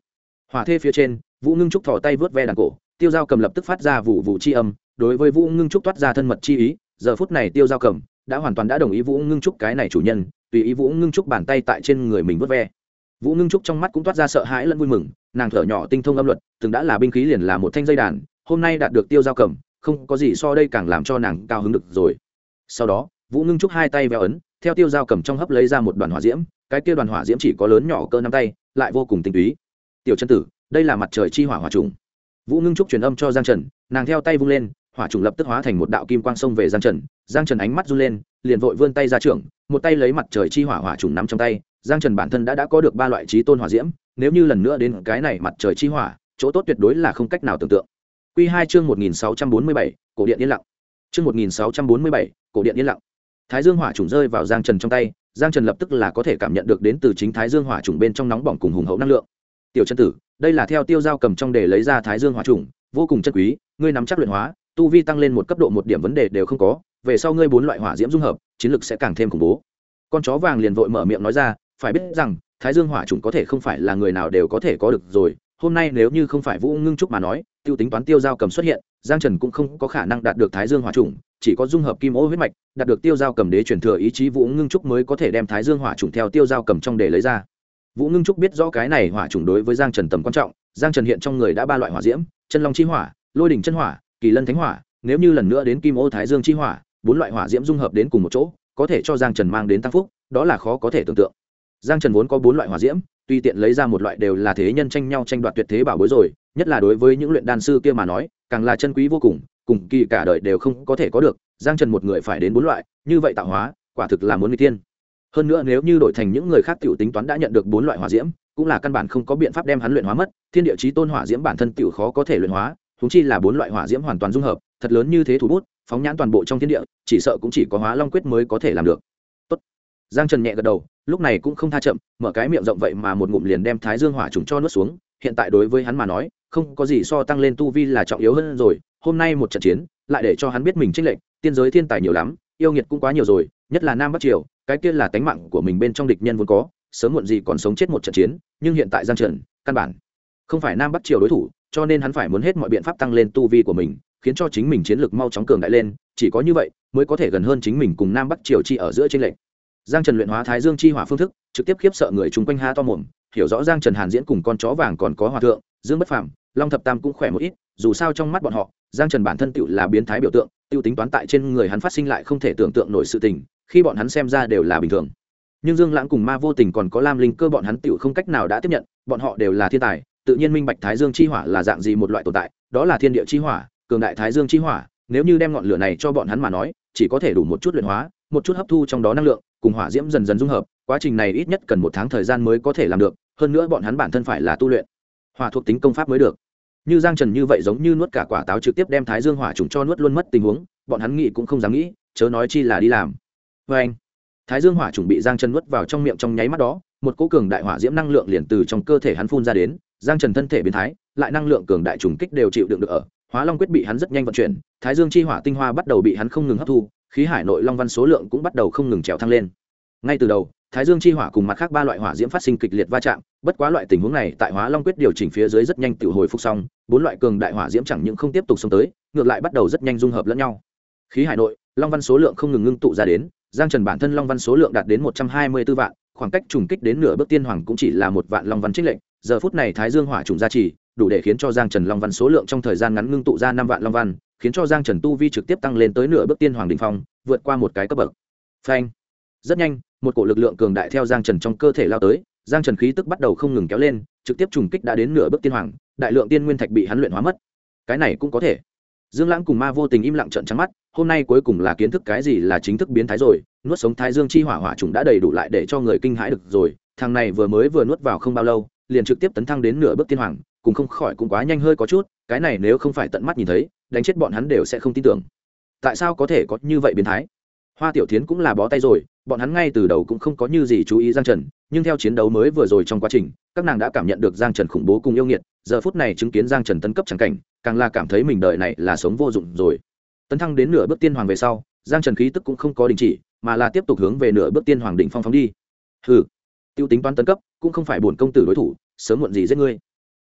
hỏa thê phía trên, Vũ Ngưng Trúc thò tay vớt ve đàn cổ, Tiêu Giao Cầm lập tức phát ra vụ vụ chi âm, đối với Vũ Ngưng Trúc toát ra thân mật chi ý. Giờ phút này Tiêu Giao Cầm đã hoàn toàn đã đồng ý Vũ Ngưng Trúc cái này chủ nhân, tùy ý Vũ Ngưng Trúc bàn tay tại trên người mình vớt ve. Vũ Ngưng Trúc trong mắt cũng toát ra sợ hãi lẫn vui mừng, nàng thở nhỏ tinh thông âm luật, từng đã là binh khí liền là một thanh dây đàn, hôm nay đạt được Tiêu Giao Cầm, không có gì so đây càng làm cho nàng cao hứng được rồi. Sau đó, Vũ Ngưng Trúc hai tay véo ấn, theo Tiêu Giao Cầm trong hấp lấy ra một đoàn hỏa diễm, cái kia đoàn hỏa diễm chỉ có lớn nhỏ cỡ nắm tay, lại vô cùng tinh túy. Tiểu chân tử, đây là mặt trời chi hỏa hỏa trùng. Vũ Ngưng Trúc truyền âm cho Giang Trần, nàng theo tay vung lên, hỏa trùng lập tức hóa thành một đạo kim quang xông về Giang Trần. Giang Trần ánh mắt run lên, liền vội vươn tay ra trưởng, một tay lấy mặt trời chi hỏa hỏa trùng nắm trong tay. Giang Trần bản thân đã có được 3 loại chí tôn hỏa diễm, nếu như lần nữa đến cái này mặt trời chi hỏa, chỗ tốt tuyệt đối là không cách nào tưởng tượng. Quy 2 chương 1647, cổ điện yên lặng. Chương 1647, cổ điện yên lặng. Thái Dương hỏa trùng rơi vào Giang Trần trong tay, Giang Trần lập tức là có thể cảm nhận được đến từ chính Thái Dương hỏa trùng bên trong nóng bỏng cùng hùng hậu năng lượng. Tiểu chân tử, đây là theo Tiêu Giao Cầm trong để lấy ra Thái Dương hỏa trùng, vô cùng chân quý, ngươi nắm chắc luyện hóa, tu vi tăng lên một cấp độ, một điểm vấn đề đều không có, về sau ngươi 4 loại hỏa diễm dung hợp, chiến lực sẽ càng thêm khủng bố. Con chó vàng liền vội mở miệng nói ra, phải biết rằng Thái Dương hỏa trùng có thể không phải là người nào đều có thể có được rồi, hôm nay nếu như không phải Vũ Ngưng Trúc mà nói, tiêu tính toán Tiêu Giao Cầm xuất hiện, Giang Trần cũng không có khả năng đạt được Thái Dương hỏa trùng, chỉ có dung hợp kim ô huyết mạch, đạt được Tiêu Giao Cầm đế truyền thừa ý chí Vũ Ngưng Trúc mới có thể đem Thái Dương hỏa trùng theo Tiêu Giao Cầm trong để lấy ra. Vũ Ngưng Trúc biết rõ cái này hỏa trùng đối với Giang Trần tầm quan trọng, Giang Trần hiện trong người đã 3 loại hỏa diễm, Chân Long chi hỏa, Lôi đỉnh chân hỏa, Kỳ Lân thánh hỏa, nếu như lần nữa đến kim ô Thái Dương chi hỏa, 4 loại hỏa diễm dung hợp đến cùng một chỗ, có thể cho Giang Trần mang đến tăng phúc, đó là khó có thể tưởng tượng. Giang Trần vốn có 4 loại hỏa diễm, tuy tiện lấy ra một loại đều là thế nhân tranh nhau tranh đoạt tuyệt thế bảo bối rồi, nhất là đối với những luyện đan sư kia mà nói, càng là chân quý vô cùng, cùng kỳ cả đời đều không có thể có được. Giang Trần một người phải đến 4 loại, như vậy tạo hóa, quả thực là muốn nghịch tiên. Hơn nữa nếu như đổi thành những người khác tiểu tính toán đã nhận được 4 loại hỏa diễm, cũng là căn bản không có biện pháp đem hắn luyện hóa mất, thiên địa chí tôn hỏa diễm bản thân tiểu khó có thể luyện hóa, huống chi là 4 loại hỏa diễm hoàn toàn dung hợp, thật lớn như thế thủ bút, phóng nhãn toàn bộ trong thiên địa, chỉ sợ cũng chỉ có Hóa Long quyết mới có thể làm được. Tốt. Giang Trần nhẹ gật đầu, lúc này cũng không tha chậm, mở cái miệng rộng vậy mà một ngụm liền đem Thái Dương hỏa trùng cho nuốt xuống, hiện tại đối với hắn mà nói, không có gì so tăng lên tu vi là trọng yếu hơn rồi, hôm nay một trận chiến, lại để cho hắn biết mình chênh lệch, tiên giới thiên tài nhiều lắm, yêu nghiệt cũng quá nhiều rồi, nhất là Nam Bắc Triều, cái kia là tánh mạng của mình bên trong địch nhân vốn có, sớm muộn gì còn sống chết một trận chiến, nhưng hiện tại Giang Trần, căn bản không phải Nam Bắc Triều đối thủ, cho nên hắn phải muốn hết mọi biện pháp tăng lên tu vi của mình, khiến cho chính mình chiến lực mau chóng cường đại lên, chỉ có như vậy mới có thể gần hơn chính mình cùng Nam Bắc Triều chi ở giữa chênh lệch. Giang Trần luyện hóa Thái Dương chi hỏa phương thức, trực tiếp khiếp sợ người chung quanh ha to mồm, hiểu rõ Giang Trần Hàn diễn cùng con chó vàng còn có hòa thượng, Dương Bất Phàm, Long Thập Tam cũng khỏe một ít, dù sao trong mắt bọn họ, Giang Trần bản thân tựu là biến thái biểu tượng, tiêu tính toán tại trên người hắn phát sinh lại không thể tưởng tượng nổi sự tình, khi bọn hắn xem ra đều là bình thường. Nhưng Dương Lãng cùng Ma Vô Tình còn có Lam Linh Cơ bọn hắn tựu không cách nào đã tiếp nhận, bọn họ đều là thiên tài, tự nhiên minh bạch Thái Dương chi hỏa là dạng gì một loại tồn tại, đó là thiên địa chi hỏa, cường đại Thái Dương chi hỏa, nếu như đem ngọn lửa này cho bọn hắn mà nói, chỉ có thể đủ một chút luyện hóa, một chút hấp thu trong đó năng lượng, cùng hỏa diễm dần dần dung hợp, quá trình này ít nhất cần 1 tháng thời gian mới có thể làm được, hơn nữa bọn hắn bản thân phải là tu luyện hỏa thuộc tính công pháp mới được. Như Giang Trần như vậy giống như nuốt cả quả táo trực tiếp đem Thái Dương hỏa trùng cho nuốt luôn mất tình huống, bọn hắn nghĩ cũng không dám nghĩ, chớ nói chi là đi làm. Và anh, Thái Dương hỏa trùng bị Giang Trần nuốt vào trong miệng trong nháy mắt đó, một cỗ cường đại hỏa diễm năng lượng liền từ trong cơ thể hắn phun ra đến, Giang Trần thân thể biến thái, lại năng lượng cường đại trùng kích đều chịu đựng được ở. Hóa Long quyết bị hắn rất nhanh vận chuyển, Thái Dương chi hỏa tinh hoa bắt đầu bị hắn không ngừng hấp thu, khí hải nội long văn số lượng cũng bắt đầu không ngừng trèo thăng lên. Ngay từ đầu, Thái Dương chi hỏa cùng mặt khác 3 loại hỏa diễm phát sinh kịch liệt va chạm, bất quá loại tình huống này tại Hóa Long quyết điều chỉnh phía dưới rất nhanh tự hồi phục xong, 4 loại cường đại hỏa diễm chẳng những không tiếp tục xông tới, ngược lại bắt đầu rất nhanh dung hợp lẫn nhau. Khí hải nội, long văn số lượng không ngừng ngưng tụ ra đến, Giang Trần bản thân long văn số lượng đạt đến 124 vạn, khoảng cách trùng kích đến nửa bước tiên hoàng cũng chỉ là 1 vạn long văn trích lệnh, giờ phút này Thái Dương hỏa trùng gia trì, đủ để khiến cho Giang Trần long văn số lượng trong thời gian ngắn ngưng tụ ra 5 vạn long văn, khiến cho Giang Trần tu vi trực tiếp tăng lên tới nửa bước tiên hoàng đỉnh phong, vượt qua một cái cấp bậc. Phanh! Rất nhanh, một cổ lực lượng cường đại theo Giang Trần trong cơ thể lao tới, Giang Trần khí tức bắt đầu không ngừng kéo lên, trực tiếp trùng kích đã đến nửa bước tiên hoàng, đại lượng tiên nguyên thạch bị hắn luyện hóa mất. Cái này cũng có thể. Dương Lãng cùng Ma Vô Tình im lặng trợn trắng mắt, hôm nay cuối cùng là kiến thức cái gì là chính thức biến thái rồi, nuốt sống Thái Dương chi hỏa hỏa trùng đã đầy đủ lại để cho người kinh hãi được rồi, thằng này vừa mới nuốt vào không bao lâu, liền trực tiếp tấn thăng đến nửa bước tiên hoàng, cũng không khỏi cũng quá nhanh hơi có chút, cái này nếu không phải tận mắt nhìn thấy, đánh chết bọn hắn đều sẽ không tin tưởng. Tại sao có thể có như vậy biến thái? Hoa Tiểu Thiến cũng là bó tay rồi, bọn hắn ngay từ đầu cũng không có như gì chú ý Giang Trần, nhưng theo chiến đấu mới vừa rồi trong quá trình, các nàng đã cảm nhận được Giang Trần khủng bố cùng yêu nghiệt, giờ phút này chứng kiến Giang Trần tấn cấp chẳng cảnh, càng là cảm thấy mình đời này là sống vô dụng rồi. Tấn thăng đến nửa bước tiên hoàng về sau, Giang Trần khí tức cũng không có đình chỉ, mà là tiếp tục hướng về nửa bước tiên hoàng đỉnh phong phóng đi. Hừ, tiêu tính toán tấn cấp, cũng không phải bổn công tử đối thủ, sớm muộn gì giết ngươi.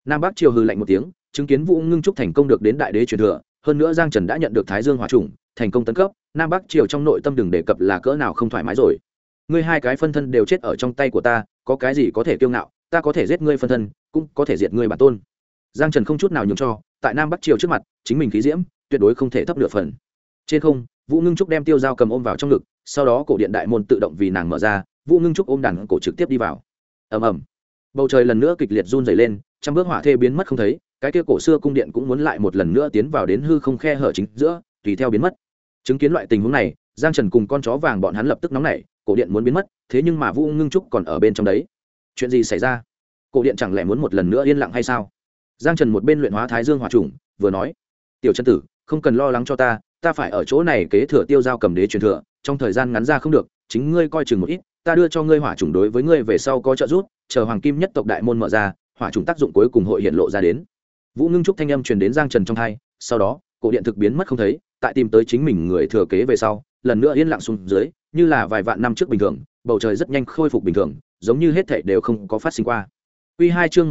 Nam Bắc Triều hừ lạnh một tiếng, chứng kiến Vũ Ngưng Trúc thành công được đến đại đế truyền thừa, hơn nữa Giang Trần đã nhận được Thái Dương Hỏa Trùng, thành công tấn cấp, Nam Bắc Triều trong nội tâm đừng đề cập là cỡ nào không thoải mái rồi. Ngươi hai cái phân thân đều chết ở trong tay của ta, có cái gì có thể kiêu ngạo, ta có thể giết ngươi phân thân, cũng có thể diệt ngươi bản tôn. Giang Trần không chút nào nhường cho, tại Nam Bắc Triều trước mặt, chính mình khí diễm, tuyệt đối không thể thấp nửa phần. Trên không, Vũ Ngưng Trúc đem Tiêu Giao Cầm ôm vào trong ngực, sau đó cổ điện đại môn tự động vì nàng mở ra, Vũ Ngưng Trúc ôm đàn cổ trực tiếp đi vào. Ầm ầm. Bầu trời lần nữa kịch liệt run rẩy lên, trăm bước hỏa thê biến mất không thấy, cái kia cổ xưa cung điện cũng muốn lại một lần nữa tiến vào đến hư không khe hở chính giữa, tùy theo biến mất. Chứng kiến loại tình huống này, Giang Trần cùng con chó vàng bọn hắn lập tức nóng nảy, cổ điện muốn biến mất, thế nhưng mà Vũ Ngưng Trúc còn ở bên trong đấy. Chuyện gì xảy ra? Cổ điện chẳng lẽ muốn một lần nữa yên lặng hay sao? Giang Trần một bên luyện hóa Thái Dương Hỏa Trùng, vừa nói: "Tiểu chân tử, không cần lo lắng cho ta phải ở chỗ này kế thừa Tiêu Giao Cầm đế truyền thừa, trong thời gian ngắn ra không được, chính ngươi coi chừng một ít, ta đưa cho ngươi hỏa trùng đối với ngươi về sau có trợ giúp, chờ Hoàng Kim nhất tộc đại môn mở ra, hỏa trùng tác dụng cuối cùng hội hiện lộ ra đến." Vũ Ngưng Trúc thanh âm truyền đến Giang Trần trong tai, sau đó, cổ điện thực biến mất không thấy, tại tìm tới chính mình người thừa kế về sau, lần nữa yên lặng xuống dưới, như là vài vạn năm trước bình thường, bầu trời rất nhanh khôi phục bình thường, giống như hết thảy đều không có phát sinh qua. Quy 2 chương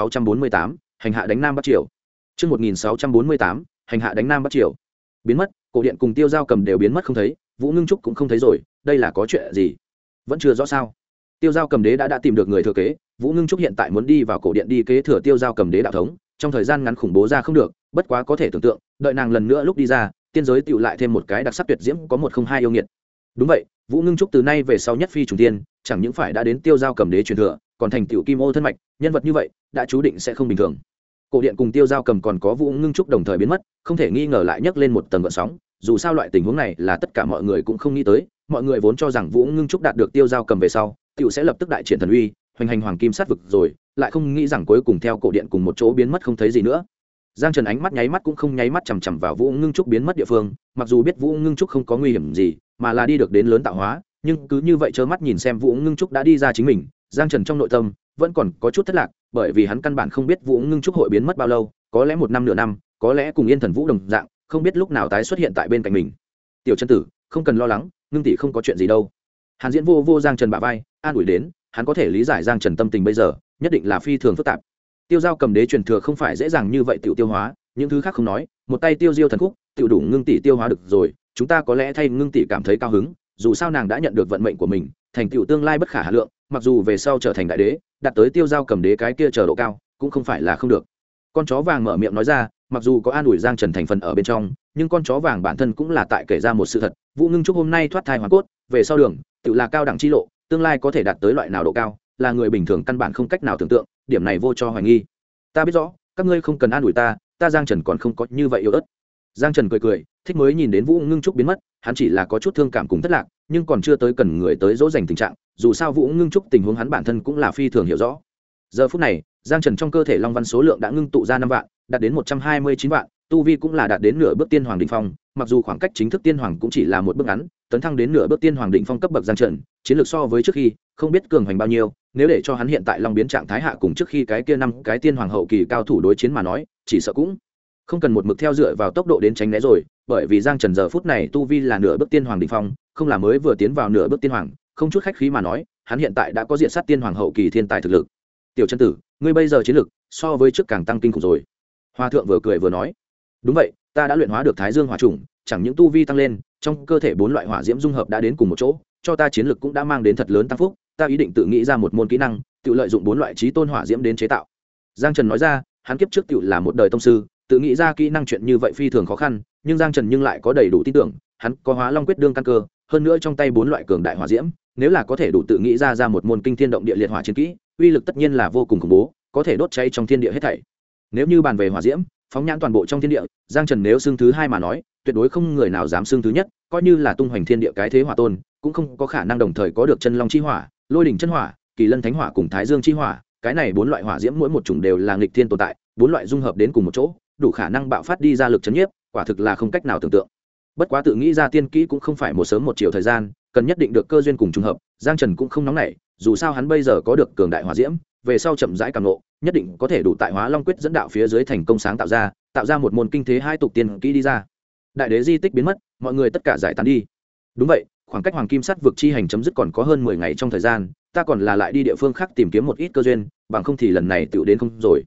1648, hành hạ đánh Nam Bắc Triều. Chương 1648, hành hạ đánh Nam Bắc Triều. Biến mất, cổ điện cùng Tiêu Giao Cầm đều biến mất không thấy, Vũ Ngưng Trúc cũng không thấy rồi, đây là có chuyện gì? Vẫn chưa rõ sao? Tiêu Giao Cầm đế đã tìm được người thừa kế, Vũ Ngưng Trúc hiện tại muốn đi vào cổ điện đi kế thừa Tiêu Giao Cầm đế đạo thống, trong thời gian ngắn khủng bố ra không được, bất quá có thể tưởng tượng, đợi nàng lần nữa lúc đi ra, tiên giới tựu lại thêm một cái đặc sắc tuyệt diễm có 102 yêu nghiệt. Đúng vậy, Vũ Ngưng Trúc từ nay về sau nhất phi trùng tiên, chẳng những phải đã đến Tiêu Giao Cầm đế truyền thừa, còn thành tiểu kim ô thân mạch, nhân vật như vậy, đã chú định sẽ không bình thường. Cổ điện cùng Tiêu Giao Cầm còn có Vũ Ngưng Trúc đồng thời biến mất, không thể nghi ngờ lại nhấc lên một tầng gợn sóng, dù sao loại tình huống này là tất cả mọi người cũng không nghĩ tới, mọi người vốn cho rằng Vũ Ngưng Trúc đạt được Tiêu Giao Cầm về sau, tiểu sẽ lập tức đại triển thần uy, hoành hành hoàng kim sát vực rồi, lại không nghĩ rằng cuối cùng theo cổ điện cùng một chỗ biến mất không thấy gì nữa. Giang Trần ánh mắt nháy mắt cũng không nháy mắt chằm chằm vào Vũ Ngưng Trúc biến mất địa phương, mặc dù biết Vũ Ngưng Trúc không có nguy hiểm gì, mà là đi được đến lớn tạo hóa, nhưng cứ như vậy trơ mắt nhìn xem Vũ Ngưng Trúc đã đi ra chính mình, Giang Trần trong nội tâm vẫn còn có chút thất lạc, bởi vì hắn căn bản không biết Vũ Ngưng Trúc hội biến mất bao lâu, có lẽ một năm nửa năm, có lẽ cùng Yên Thần Vũ đồng dạng, không biết lúc nào tái xuất hiện tại bên cạnh mình. "Tiểu chân tử, không cần lo lắng, Ngưng tỷ không có chuyện gì đâu." Hàn Diễn vô Giang Trần bả vai, an ủi đến, hắn có thể lý giải Giang Trần tâm tình bây giờ, nhất định là phi thường phức tạp. Tiêu Giao Cầm đế truyền thừa không phải dễ dàng như vậy tiểu tiêu hóa, những thứ khác không nói, một tay tiêu diêu thần khúc, tiểu đủ Ngưng tỷ tiêu hóa được rồi, chúng ta có lẽ thay Ngưng tỷ cảm thấy cao hứng, dù sao nàng đã nhận được vận mệnh của mình, thành tựu tương lai bất khả hà lượng, mặc dù về sau trở thành đại đế, đạt tới Tiêu Giao Cầm đế cái kia chờ độ cao, cũng không phải là không được. Con chó vàng mở miệng nói ra, mặc dù có an ủi Giang Trần thành phần ở bên trong, nhưng con chó vàng bản thân cũng là tại kể ra một sự thật, Vũ Ngưng Trúc hôm nay thoát thai hoàn cốt, về sau đường, tự là cao đẳng chi lộ, tương lai có thể đạt tới loại nào độ cao, là người bình thường căn bản không cách nào tưởng tượng, điểm này vô cho hoài nghi. Ta biết rõ, các ngươi không cần an ủi ta Giang Trần còn không có như vậy yếu ớt. Giang Trần cười, thích mới nhìn đến Vũ Ngưng Trúc biến mất, hắn chỉ là có chút thương cảm cùng thất lạc, nhưng còn chưa tới cần người tới dỗ dành tình trạng, dù sao Vũ Ngưng Trúc tình huống hắn bản thân cũng là phi thường hiểu rõ. Giờ phút này, Giang Trần trong cơ thể long văn số lượng đã ngưng tụ ra 5 vạn, đạt đến 129 vạn, tu vi cũng là đạt đến nửa bước tiên hoàng đỉnh phong, mặc dù khoảng cách chính thức tiên hoàng cũng chỉ là một bước ngắn, tấn thăng đến nửa bước tiên hoàng đỉnh phong cấp bậc Giang Trần, chiến lược so với trước khi không biết cường hành bao nhiêu, nếu để cho hắn hiện tại long biến trạng thái hạ cùng trước khi cái kia 5 cái tiên hoàng hậu kỳ cao thủ đối chiến mà nói, chỉ sợ cũng không cần một mực theo dựa vào tốc độ đến tránh né rồi, bởi vì Giang Trần giờ phút này tu vi là nửa bước tiên hoàng đỉnh phong, không là mới vừa tiến vào nửa bước tiên hoàng, không chút khách khí mà nói, hắn hiện tại đã có diện sát tiên hoàng hậu kỳ thiên tài thực lực. Tiểu chân tử, ngươi bây giờ chiến lực so với trước càng tăng kinh khủng rồi. Hoa thượng vừa cười vừa nói, đúng vậy, ta đã luyện hóa được Thái Dương hỏa trùng, chẳng những tu vi tăng lên, trong cơ thể 4 loại hỏa diễm dung hợp đã đến cùng một chỗ, cho ta chiến lực cũng đã mang đến thật lớn tăng phúc, ta ý định tự nghĩ ra một môn kỹ năng, tự lợi dụng 4 loại chí tôn hỏa diễm đến chế tạo. Giang Trần nói ra, hắn kiếp trước tự là một đời tông sư, tự nghĩ ra kỹ năng chuyện như vậy phi thường khó khăn, nhưng Giang Trần nhưng lại có đầy đủ tin tưởng, hắn có Hóa Long quyết đương căn cơ, hơn nữa trong tay 4 loại cường đại hỏa diễm, nếu là có thể đủ tự nghĩ ra một môn kinh thiên động địa liệt hỏa chiến kỹ, uy lực tất nhiên là vô cùng khủng bố, có thể đốt cháy trong thiên địa hết thảy. Nếu như bàn về hỏa diễm, phóng nhãn toàn bộ trong thiên địa, Giang Trần nếu xưng thứ 2 mà nói, tuyệt đối không người nào dám xưng thứ nhất, coi như là tung hoành thiên địa cái thế hỏa tôn, cũng không có khả năng đồng thời có được chân long chi hỏa, lôi đỉnh chân hỏa, kỳ lân thánh hỏa cùng thái dương chi hỏa, cái này 4 loại hỏa diễm mỗi một chủng đều là nghịch thiên tồn tại, 4 loại dung hợp đến cùng một chỗ, đủ khả năng bạo phát đi ra lực chấn nhiếp, quả thực là không cách nào tưởng tượng. Bất quá tự nghĩ ra tiên kỹ cũng không phải một sớm một chiều thời gian, cần nhất định được cơ duyên cùng trùng hợp, Giang Trần cũng không nóng nảy, dù sao hắn bây giờ có được cường đại hỏa diễm, về sau chậm rãi cảm ngộ, nhất định có thể đủ tại Hóa Long quyết dẫn đạo phía dưới thành công sáng tạo ra một môn kinh thế hai tục tiên kỹ đi ra. Đại đế di tích biến mất, mọi người tất cả giải tán đi. Đúng vậy, khoảng cách Hoàng Kim Sắt vực chi hành chấm dứt còn có hơn 10 ngày trong thời gian, ta còn là lại đi địa phương khác tìm kiếm một ít cơ duyên, bằng không thì lần này tựu đến không rồi.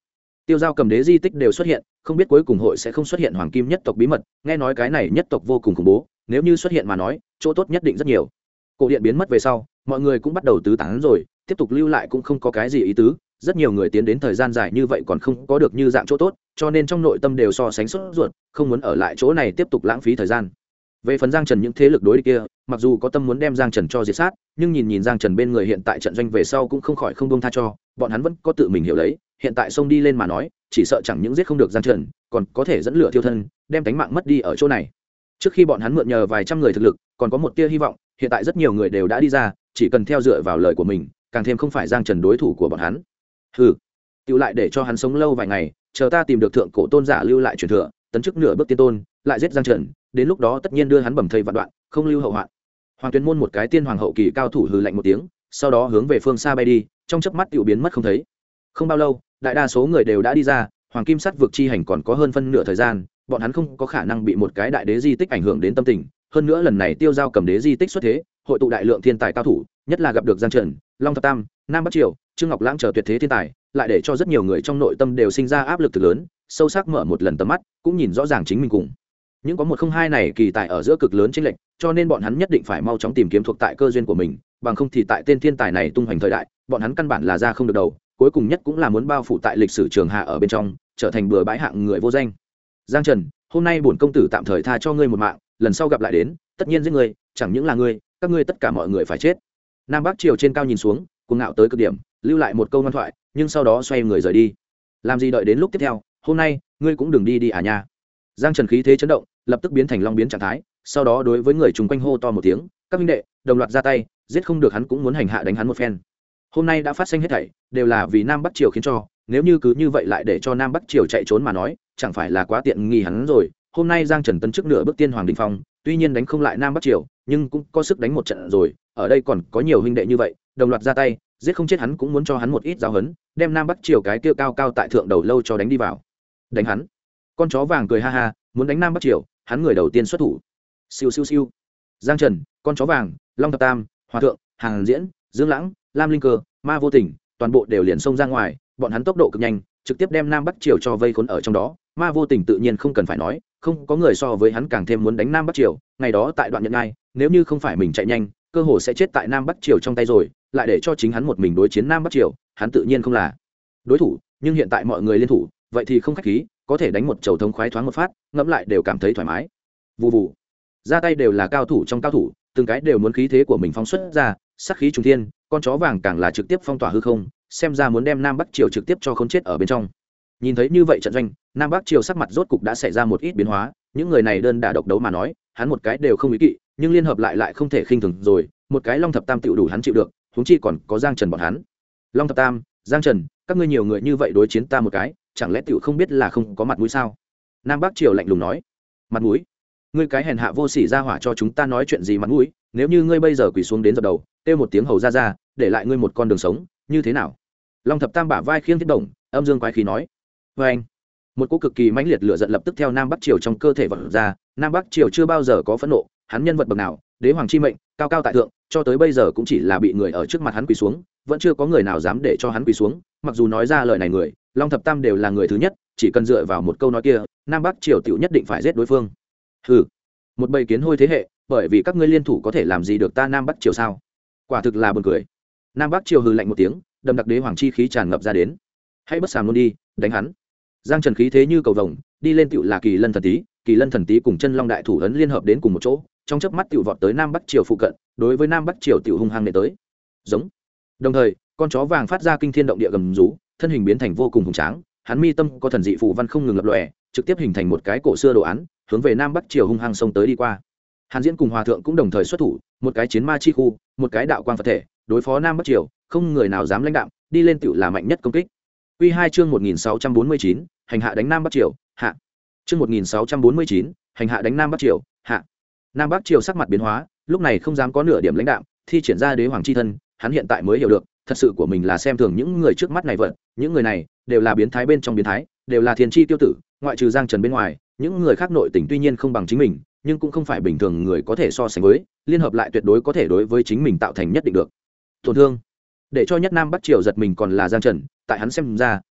tiêu giao cầm đế di tích đều xuất hiện, không biết cuối cùng hội sẽ không xuất hiện hoàng kim nhất tộc bí mật. Nghe nói cái này nhất tộc vô cùng khủng bố, nếu như xuất hiện mà nói chỗ tốt nhất định rất nhiều. Cổ điện biến mất về sau, mọi người cũng bắt đầu tứ tán rồi, tiếp tục lưu lại cũng không có cái gì ý tứ. Rất nhiều người tiến đến thời gian dài như vậy còn không có được như dạng chỗ tốt, cho nên trong nội tâm đều so sánh sốt ruột, không muốn ở lại chỗ này tiếp tục lãng phí thời gian. Về phần Giang Trần những thế lực đối địch kia, mặc dù có tâm muốn đem Giang Trần cho diệt sát, nhưng nhìn Giang Trần bên người hiện tại trận doanh về sau cũng không khỏi không buông tha cho, bọn hắn vẫn có tự mình hiểu lấy, hiện tại xông đi lên mà nói, chỉ sợ chẳng những giết không được Giang Trần, còn có thể dẫn lửa thiêu thân, đem tánh mạng mất đi ở chỗ này. Trước khi bọn hắn mượn nhờ vài trăm người thực lực, còn có một tia hy vọng, hiện tại rất nhiều người đều đã đi ra, chỉ cần theo dựa vào lời của mình, càng thêm không phải Giang Trần đối thủ của bọn hắn. Hừ, tiêu lại để cho hắn sống lâu vài ngày, chờ ta tìm được thượng cổ tôn giả lưu lại truyền thừa, tấn chức nửa bước tiên tôn, lại giết Giang Trần, đến lúc đó tất nhiên đưa hắn bầm thây vạn đoạn, không lưu hậu hoạn. Hoàng Tuyên môn một cái tiên hoàng hậu kỳ cao thủ hừ lạnh một tiếng, sau đó hướng về phương xa bay đi, trong chớp mắt tiểu biến mất không thấy. Không bao lâu, đại đa số người đều đã đi ra, hoàng kim sắt vực chi hành còn có hơn phân nửa thời gian, bọn hắn không có khả năng bị một cái đại đế di tích ảnh hưởng đến tâm tình. Hơn nữa lần này tiêu giao cầm đế di tích xuất thế, hội tụ đại lượng thiên tài cao thủ, nhất là gặp được Giang Trần, Long Thập Tam, Nam Bắc Triều, Trương Ngọc Lãng chờ tuyệt thế thiên tài, lại để cho rất nhiều người trong nội tâm đều sinh ra áp lực thực lớn, sâu sắc mở một lần tầm mắt, cũng nhìn rõ ràng chính mình cùng những có một không hai này kỳ tài ở giữa cực lớn chênh lệch, cho nên bọn hắn nhất định phải mau chóng tìm kiếm thuộc tại cơ duyên của mình, bằng không thì tại tên thiên tài này tung hoành thời đại, bọn hắn căn bản là ra không được đầu, cuối cùng nhất cũng là muốn bao phủ tại lịch sử trường hạ ở bên trong, trở thành bừa bãi hạng người vô danh. Giang Trần, hôm nay bổn công tử tạm thời tha cho ngươi một mạng, lần sau gặp lại đến, tất nhiên giết ngươi, chẳng những là ngươi, các ngươi tất cả mọi người phải chết. Nam Bắc Triều trên cao nhìn xuống, cuồng ngạo tới cực điểm, lưu lại một câu ngoan thoại, nhưng sau đó xoay người rời đi. Làm gì đợi đến lúc tiếp theo, hôm nay ngươi cũng đừng đi đi à nha. Giang Trần khí thế chấn động, lập tức biến thành long biến trạng thái, sau đó đối với người chung quanh hô to một tiếng, các huynh đệ đồng loạt ra tay, giết không được hắn cũng muốn hành hạ đánh hắn một phen. Hôm nay đã phát sinh hết thảy đều là vì Nam Bắc Triều khiến cho, nếu như cứ như vậy lại để cho Nam Bắc Triều chạy trốn mà nói, chẳng phải là quá tiện nghi hắn rồi. Hôm nay Giang Trần tấn chức nửa bước tiên hoàng đỉnh phong, tuy nhiên đánh không lại Nam Bắc Triều, nhưng cũng có sức đánh một trận rồi, ở đây còn có nhiều huynh đệ như vậy, đồng loạt ra tay, giết không chết hắn cũng muốn cho hắn một ít giáo huấn, đem Nam Bắc Triều cái kia cao cao tại thượng đầu lâu cho đánh đi vào. Đánh hắn. Con chó vàng cười ha ha, muốn đánh Nam Bắc Triều, hắn người đầu tiên xuất thủ. Siêu siêu siêu. Giang Trần, con chó vàng, Long Thập Tam, Hòa Thượng, Hàng Diễn, Dương Lãng, Lam Linh Cơ, Ma Vô Tình, toàn bộ đều liền xông ra ngoài, bọn hắn tốc độ cực nhanh, trực tiếp đem Nam Bắc Triều cho vây khốn ở trong đó. Ma Vô Tình tự nhiên không cần phải nói, không có người so với hắn càng thêm muốn đánh Nam Bắc Triều. Ngày đó tại đoạn nhận ngai, nếu như không phải mình chạy nhanh, cơ hồ sẽ chết tại Nam Bắc Triều trong tay rồi, lại để cho chính hắn một mình đối chiến Nam Bắc Triều, hắn tự nhiên không là đối thủ. Nhưng hiện tại mọi người liên thủ, vậy thì không khách khí, có thể đánh một chầu thống khoái thoáng một phát, ngẫm lại đều cảm thấy thoải mái. Vù vù, ra tay đều là cao thủ trong cao thủ, từng cái đều muốn khí thế của mình phóng xuất ra, sát khí trùng thiên. Con chó vàng càng là trực tiếp phong tỏa hư không, xem ra muốn đem Nam Bắc Triều trực tiếp cho khốn chết ở bên trong. Nhìn thấy như vậy trận doanh, Nam Bắc Triều sắc mặt rốt cục đã xảy ra một ít biến hóa, những người này đơn đả độc đấu mà nói, hắn một cái đều không ý kỵ, nhưng liên hợp lại không thể khinh thường rồi, một cái Long Thập Tam tiểu đủ hắn chịu được, huống chi còn có Giang Trần bọn hắn. Long Thập Tam, Giang Trần, các ngươi nhiều người như vậy đối chiến ta một cái, chẳng lẽ tiểu không biết là không có mặt mũi sao? Nam Bắc Triều lạnh lùng nói. Mặt mũi? Ngươi cái hèn hạ vô sỉ ra hỏa cho chúng ta nói chuyện gì mặt mũi? Nếu như ngươi bây giờ quỳ xuống đến dập đầu, kêu một tiếng hầu ra, để lại ngươi một con đường sống, như thế nào? Long Thập Tam bả vai khiêng thiết động, âm dương quái khí nói. Và anh, một cỗ cực kỳ mãnh liệt lửa giận lập tức theo Nam Bắc Triều trong cơ thể vọt ra. Nam Bắc Triều chưa bao giờ có phẫn nộ, hắn nhân vật bậc nào, đế hoàng chi mệnh, cao cao tại thượng, cho tới bây giờ cũng chỉ là bị người ở trước mặt hắn quỳ xuống, vẫn chưa có người nào dám để cho hắn quỳ xuống. Mặc dù nói ra lời này người, Long Thập Tam đều là người thứ nhất, chỉ cần dựa vào một câu nói kia, Nam Bắc Triều tiểu nhất định phải giết đối phương. Hừ, một bầy kiến hôi thế hệ, bởi vì các ngươi liên thủ có thể làm gì được ta Nam Bắc Triều sao? Quả thực là buồn cười. Nam Bắc Triều hừ lạnh một tiếng, đầm đặc đế hoàng chi khí tràn ngập ra đến. Hãy bất sàm luôn đi, đánh hắn. Giang Trần khí thế như cầu vồng, đi lên tiểu là Kỳ Lân thần tí, Kỳ Lân thần tí cùng Chân Long đại thủ ấn liên hợp đến cùng một chỗ, trong chớp mắt tiểu vọt tới Nam Bắc Triều phụ cận, đối với Nam Bắc Triều tiểu hung hăng nện tới. Giống. Đồng thời, con chó vàng phát ra kinh thiên động địa gầm rú, thân hình biến thành vô cùng hùng tráng, hắn mi tâm có thần dị phù văn không ngừng lập lòe, trực tiếp hình thành một cái cổ xưa đồ án, hướng về Nam Bắc Triều hung hăng xông tới đi qua. Hàn Diễn cùng Hòa Thượng cũng đồng thời xuất thủ, một cái chiến ma chi khu, một cái đạo quang Phật thể, đối phó Nam Bắc Triều, không người nào dám lãnh đạm, đi lên tiểu là mạnh nhất công kích. Quy 2 chương 1649, hành hạ đánh Nam Bắc Triều, hạ. Chương 1649, hành hạ đánh Nam Bắc Triều, hạ. Nam Bắc Triều sắc mặt biến hóa, lúc này không dám có nửa điểm lãnh đạm, thi triển ra đế hoàng chi thân, hắn hiện tại mới hiểu được, thật sự của mình là xem thường những người trước mắt này vật, những người này đều là biến thái bên trong biến thái, đều là thiên chi tiêu tử, ngoại trừ Giang Trần bên ngoài, những người khác nội tình tuy nhiên không bằng chính mình, nhưng cũng không phải bình thường người có thể so sánh với, liên hợp lại tuyệt đối có thể đối với chính mình tạo thành nhất định được tổn thương. Để cho nhất Nam Bắc Triều giật mình còn là Giang Trần, tại hắn xem ra,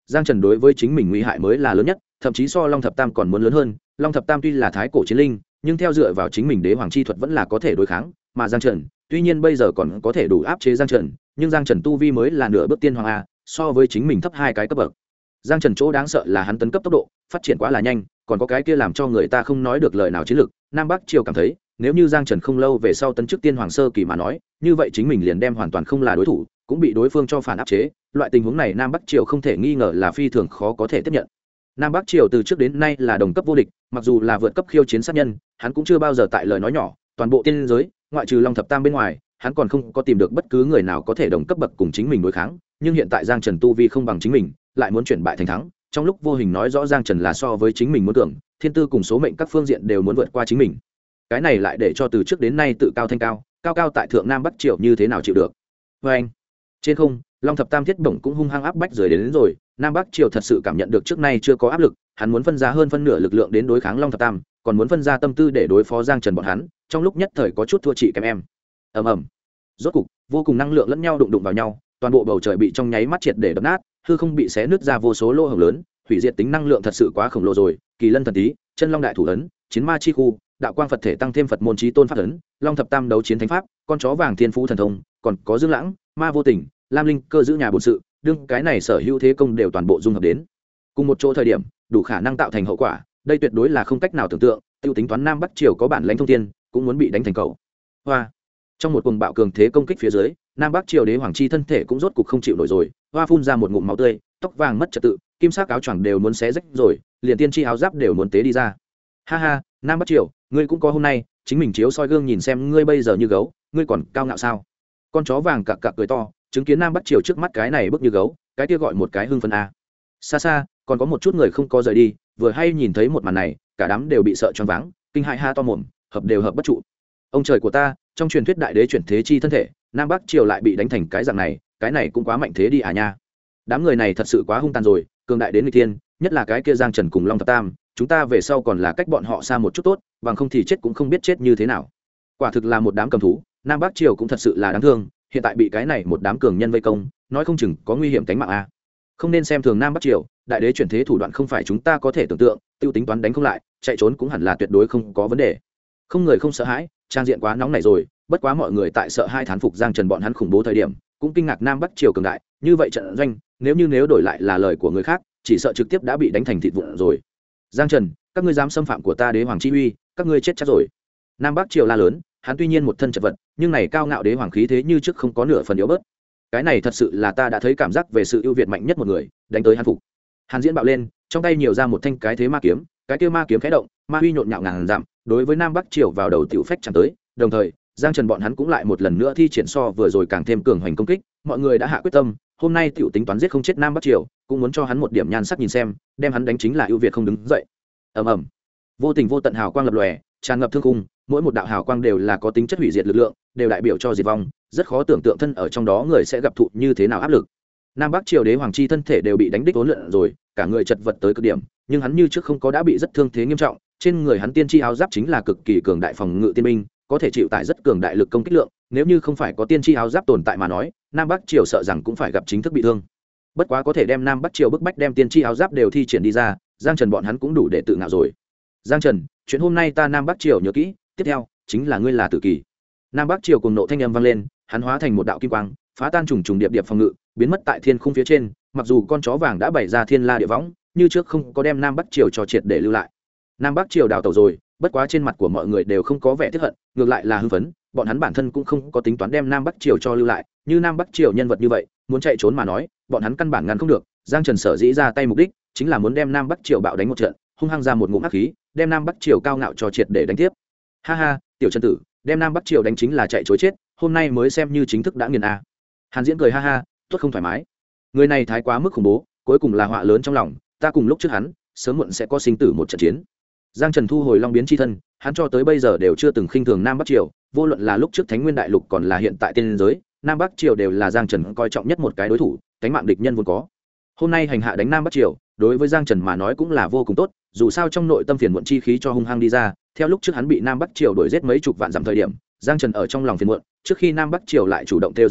Giang Trần đối với chính mình nguy hại mới là lớn nhất, thậm chí so Long Thập Tam còn muốn lớn hơn. Long Thập Tam tuy là thái cổ chiến linh, nhưng theo dựa vào chính mình đế hoàng chi thuật vẫn là có thể đối kháng, mà Giang Trần tuy nhiên bây giờ còn có thể đủ áp chế Giang Trần, nhưng Giang Trần tu vi mới là nửa bước tiên hoàng a, so với chính mình thấp 2 cái cấp bậc. Giang Trần chỗ đáng sợ là hắn tấn cấp tốc độ phát triển quá là nhanh, còn có cái kia làm cho người ta không nói được lời nào chiến lực. Nam Bắc Triều cảm thấy, nếu như Giang Trần không lâu về sau tấn chức tiên hoàng sơ kỳ mà nói, như vậy chính mình liền đem hoàn toàn không là đối thủ, cũng bị đối phương cho phản áp chế. Loại tình huống này Nam Bắc Triều không thể nghi ngờ là phi thường khó có thể tiếp nhận. Nam Bắc Triều từ trước đến nay là đồng cấp vô địch, mặc dù là vượt cấp khiêu chiến sát nhân, hắn cũng chưa bao giờ tại lời nói nhỏ, toàn bộ tiên giới, ngoại trừ Long Thập Tam bên ngoài, hắn còn không có tìm được bất cứ người nào có thể đồng cấp bậc cùng chính mình đối kháng, nhưng hiện tại Giang Trần tu vi không bằng chính mình, lại muốn chuyển bại thành thắng, trong lúc vô hình nói rõ Giang Trần là so với chính mình muốn tưởng, thiên tư cùng số mệnh các phương diện đều muốn vượt qua chính mình. Cái này lại để cho từ trước đến nay tự cao thanh cao, cao cao tại thượng Nam Bắc Triều như thế nào chịu được. Anh. Trên không, Long Thập Tam thiết bổng cũng hung hăng áp bách rời đến rồi, Nam Bắc Triều thật sự cảm nhận được trước nay chưa có áp lực, hắn muốn phân ra hơn phân nửa lực lượng đến đối kháng Long Thập Tam, còn muốn phân ra tâm tư để đối phó Giang Trần bọn hắn, trong lúc nhất thời có chút thua chị kém em. Ầm ầm. Rốt cục, vô cùng năng lượng lẫn nhau đụng vào nhau, toàn bộ bầu trời bị trong nháy mắt triệt để đập nát, hư không bị xé nứt ra vô số lỗ hổng lớn, hủy diệt tính năng lượng thật sự quá khổng lồ rồi. Kỳ Lân thần tí, Chân Long đại thủ ấn, Chiến Ma chi khu, Đạo Quang Phật thể tăng thêm Phật môn chí tôn pháp ấn, Long Thập Tam đấu chiến thánh pháp, con chó vàng thiên phú thần thông, còn có Dương Lãng, Ma vô tình, Lam Linh cơ giữ nhà bổn sự, đương cái này sở hữu thế công đều toàn bộ dung hợp đến cùng một chỗ thời điểm, đủ khả năng tạo thành hậu quả, đây tuyệt đối là không cách nào tưởng tượng. Tiêu tính toán Nam Bắc Triều có bản lãnh thông thiên, cũng muốn bị đánh thành cầu. Hoa. Trong một cuồng bạo cường thế công kích phía dưới, Nam Bắc Triều đế hoàng chi thân thể cũng rốt cục không chịu nổi rồi, hoa phun ra một ngụm máu tươi, tóc vàng mất trật tự, kim sắc áo choàng đều muốn xé rách rồi, liền tiên tri áo giáp đều muốn tế đi ra. Ha ha, Nam Bắc Triều, ngươi cũng có hôm nay, chính mình chiếu soi gương nhìn xem ngươi bây giờ như gấu, ngươi còn cao ngạo sao? Con chó vàng cặc cặc cười to, chứng kiến Nam Bắc Triều trước mắt cái này bước như gấu, cái kia gọi một cái hưng phấn a. Xa xa, còn có một chút người không có rời đi, vừa hay nhìn thấy một màn này, cả đám đều bị sợ choáng váng, kinh hãi ha to mồm, hợp đều hợp bất trụ. Ông trời của ta, trong truyền thuyết đại đế chuyển thế chi thân thể, Nam Bắc Triều lại bị đánh thành cái dạng này, cái này cũng quá mạnh thế đi à nha. Đám người này thật sự quá hung tàn rồi, cường đại đến nghịch thiên, nhất là cái kia Giang Trần cùng Long Thập Tam, chúng ta về sau còn là cách bọn họ xa một chút tốt, bằng không thì chết cũng không biết chết như thế nào. Quả thực là một đám cầm thú, Nam Bắc Triều cũng thật sự là đáng thương, hiện tại bị cái này một đám cường nhân vây công, nói không chừng có nguy hiểm tính mạng a. Không nên xem thường Nam Bắc Triều, đại đế chuyển thế thủ đoạn không phải chúng ta có thể tưởng tượng, tiêu tính toán đánh không lại, chạy trốn cũng hẳn là tuyệt đối không có vấn đề. Không người không sợ hãi, trang diện quá nóng này rồi, bất quá mọi người tại sợ hai thán phục Giang Trần bọn hắn khủng bố thời điểm, cũng kinh ngạc Nam Bắc Triều cường đại, như vậy trận doanh, nếu đổi lại là lời của người khác, chỉ sợ trực tiếp đã bị đánh thành thịt vụn rồi. Giang Trần, các ngươi dám xâm phạm của ta đế hoàng chi uy, các ngươi chết chắc rồi. Nam Bắc Triều la lớn, hắn tuy nhiên một thân chật vật, nhưng này cao ngạo đế hoàng khí thế như trước không có nửa phần yếu bớt. Cái này thật sự là ta đã thấy cảm giác về sự ưu việt mạnh nhất một người, đánh tới hắn phục. Hàn Diễn bạo lên, trong tay nhiều ra một thanh cái thế ma kiếm, cái kia ma kiếm khẽ động, ma huy nhộn nhạo ngàn dặm, đối với Nam Bắc Triều vào đầu tiểu phách chẳng tới, đồng thời, Giang Trần bọn hắn cũng lại một lần nữa thi triển so vừa rồi càng thêm cường hoành công kích, mọi người đã hạ quyết tâm, hôm nay tiểu tính toán giết không chết Nam Bắc Triều, cũng muốn cho hắn một điểm nhan sắc nhìn xem, đem hắn đánh chính là ưu việt không đứng dậy. Ầm ầm. Vô tình vô tận hào quang lập lòe, tràn ngập thương khung, mỗi một đạo hào quang đều là có tính chất hủy diệt lực lượng, đều đại biểu cho diệt vong, rất khó tưởng tượng thân ở trong đó người sẽ gặp thụ như thế nào áp lực. Nam Bắc Triều đế hoàng chi thân thể đều bị đánh đích vốn lượn rồi, cả người chật vật tới cực điểm, nhưng hắn như trước không có đã bị rất thương thế nghiêm trọng, trên người hắn tiên tri áo giáp chính là cực kỳ cường đại phòng ngự tiên binh, có thể chịu tải rất cường đại lực công kích lượng, nếu như không phải có tiên tri áo giáp tồn tại mà nói, Nam Bắc Triều sợ rằng cũng phải gặp chính thức bị thương. Bất quá có thể đem Nam Bắc Triều bức bách đem tiên tri áo giáp đều thi triển đi ra, Giang Trần bọn hắn cũng đủ để tự ngạo rồi. Giang Trần, chuyện hôm nay ta Nam Bắc Triều nhớ kỹ, tiếp theo chính là ngươi là tử kỳ. Nam Bắc Triều cùng nộ thanh âm vang lên, hắn hóa thành một đạo kim quang, phá tan trùng trùng điệp điệp phòng ngự, biến mất tại thiên khung phía trên, mặc dù con chó vàng đã bày ra thiên la địa võng, như trước không có đem Nam Bắc Triều cho triệt để lưu lại. Nam Bắc Triều đào tẩu rồi, bất quá trên mặt của mọi người đều không có vẻ tiếc hận, ngược lại là hưng phấn, bọn hắn bản thân cũng không có tính toán đem Nam Bắc Triều cho lưu lại, như Nam Bắc Triều nhân vật như vậy, muốn chạy trốn mà nói, bọn hắn căn bản ngăn không được. Giang Trần sở dĩ ra tay mục đích chính là muốn đem Nam Bắc Triều bạo đánh một trận, hung hăng ra một ngụm ác khí, đem Nam Bắc Triều cao ngạo cho triệt để đánh tiếp. Ha ha, tiểu Trần tử, đem Nam Bắc Triều đánh chính là chạy trối chết, hôm nay mới xem như chính thức đã nghiền a. Hàn Diễn cười ha ha, tốt không thoải mái. Người này thái quá mức khủng bố, cuối cùng là họa lớn trong lòng, ta cùng lúc trước hắn, sớm muộn sẽ có sinh tử một trận chiến. Giang Trần thu hồi long biến chi thân, hắn cho tới bây giờ đều chưa từng khinh thường Nam Bắc Triều, vô luận là lúc trước Thánh Nguyên Đại Lục còn là hiện tại tiên giới, Nam Bắc Triều đều là Giang Trần coi trọng nhất một cái đối thủ, cánh mạng địch nhân vốn có. Hôm nay hành hạ đánh Nam Bắc Triều, đối với Giang Trần mà nói cũng là vô cùng tốt, dù sao trong nội tâm phiền muộn chi khí cho hung hăng đi ra, theo lúc trước hắn bị Nam Bắc Triều đuổi giết mấy chục vạn dặm thời điểm, Giang Trần ở trong lòng phiền muộn, trước khi Nam Bắc Triều lại chủ động theo dệt chuyện,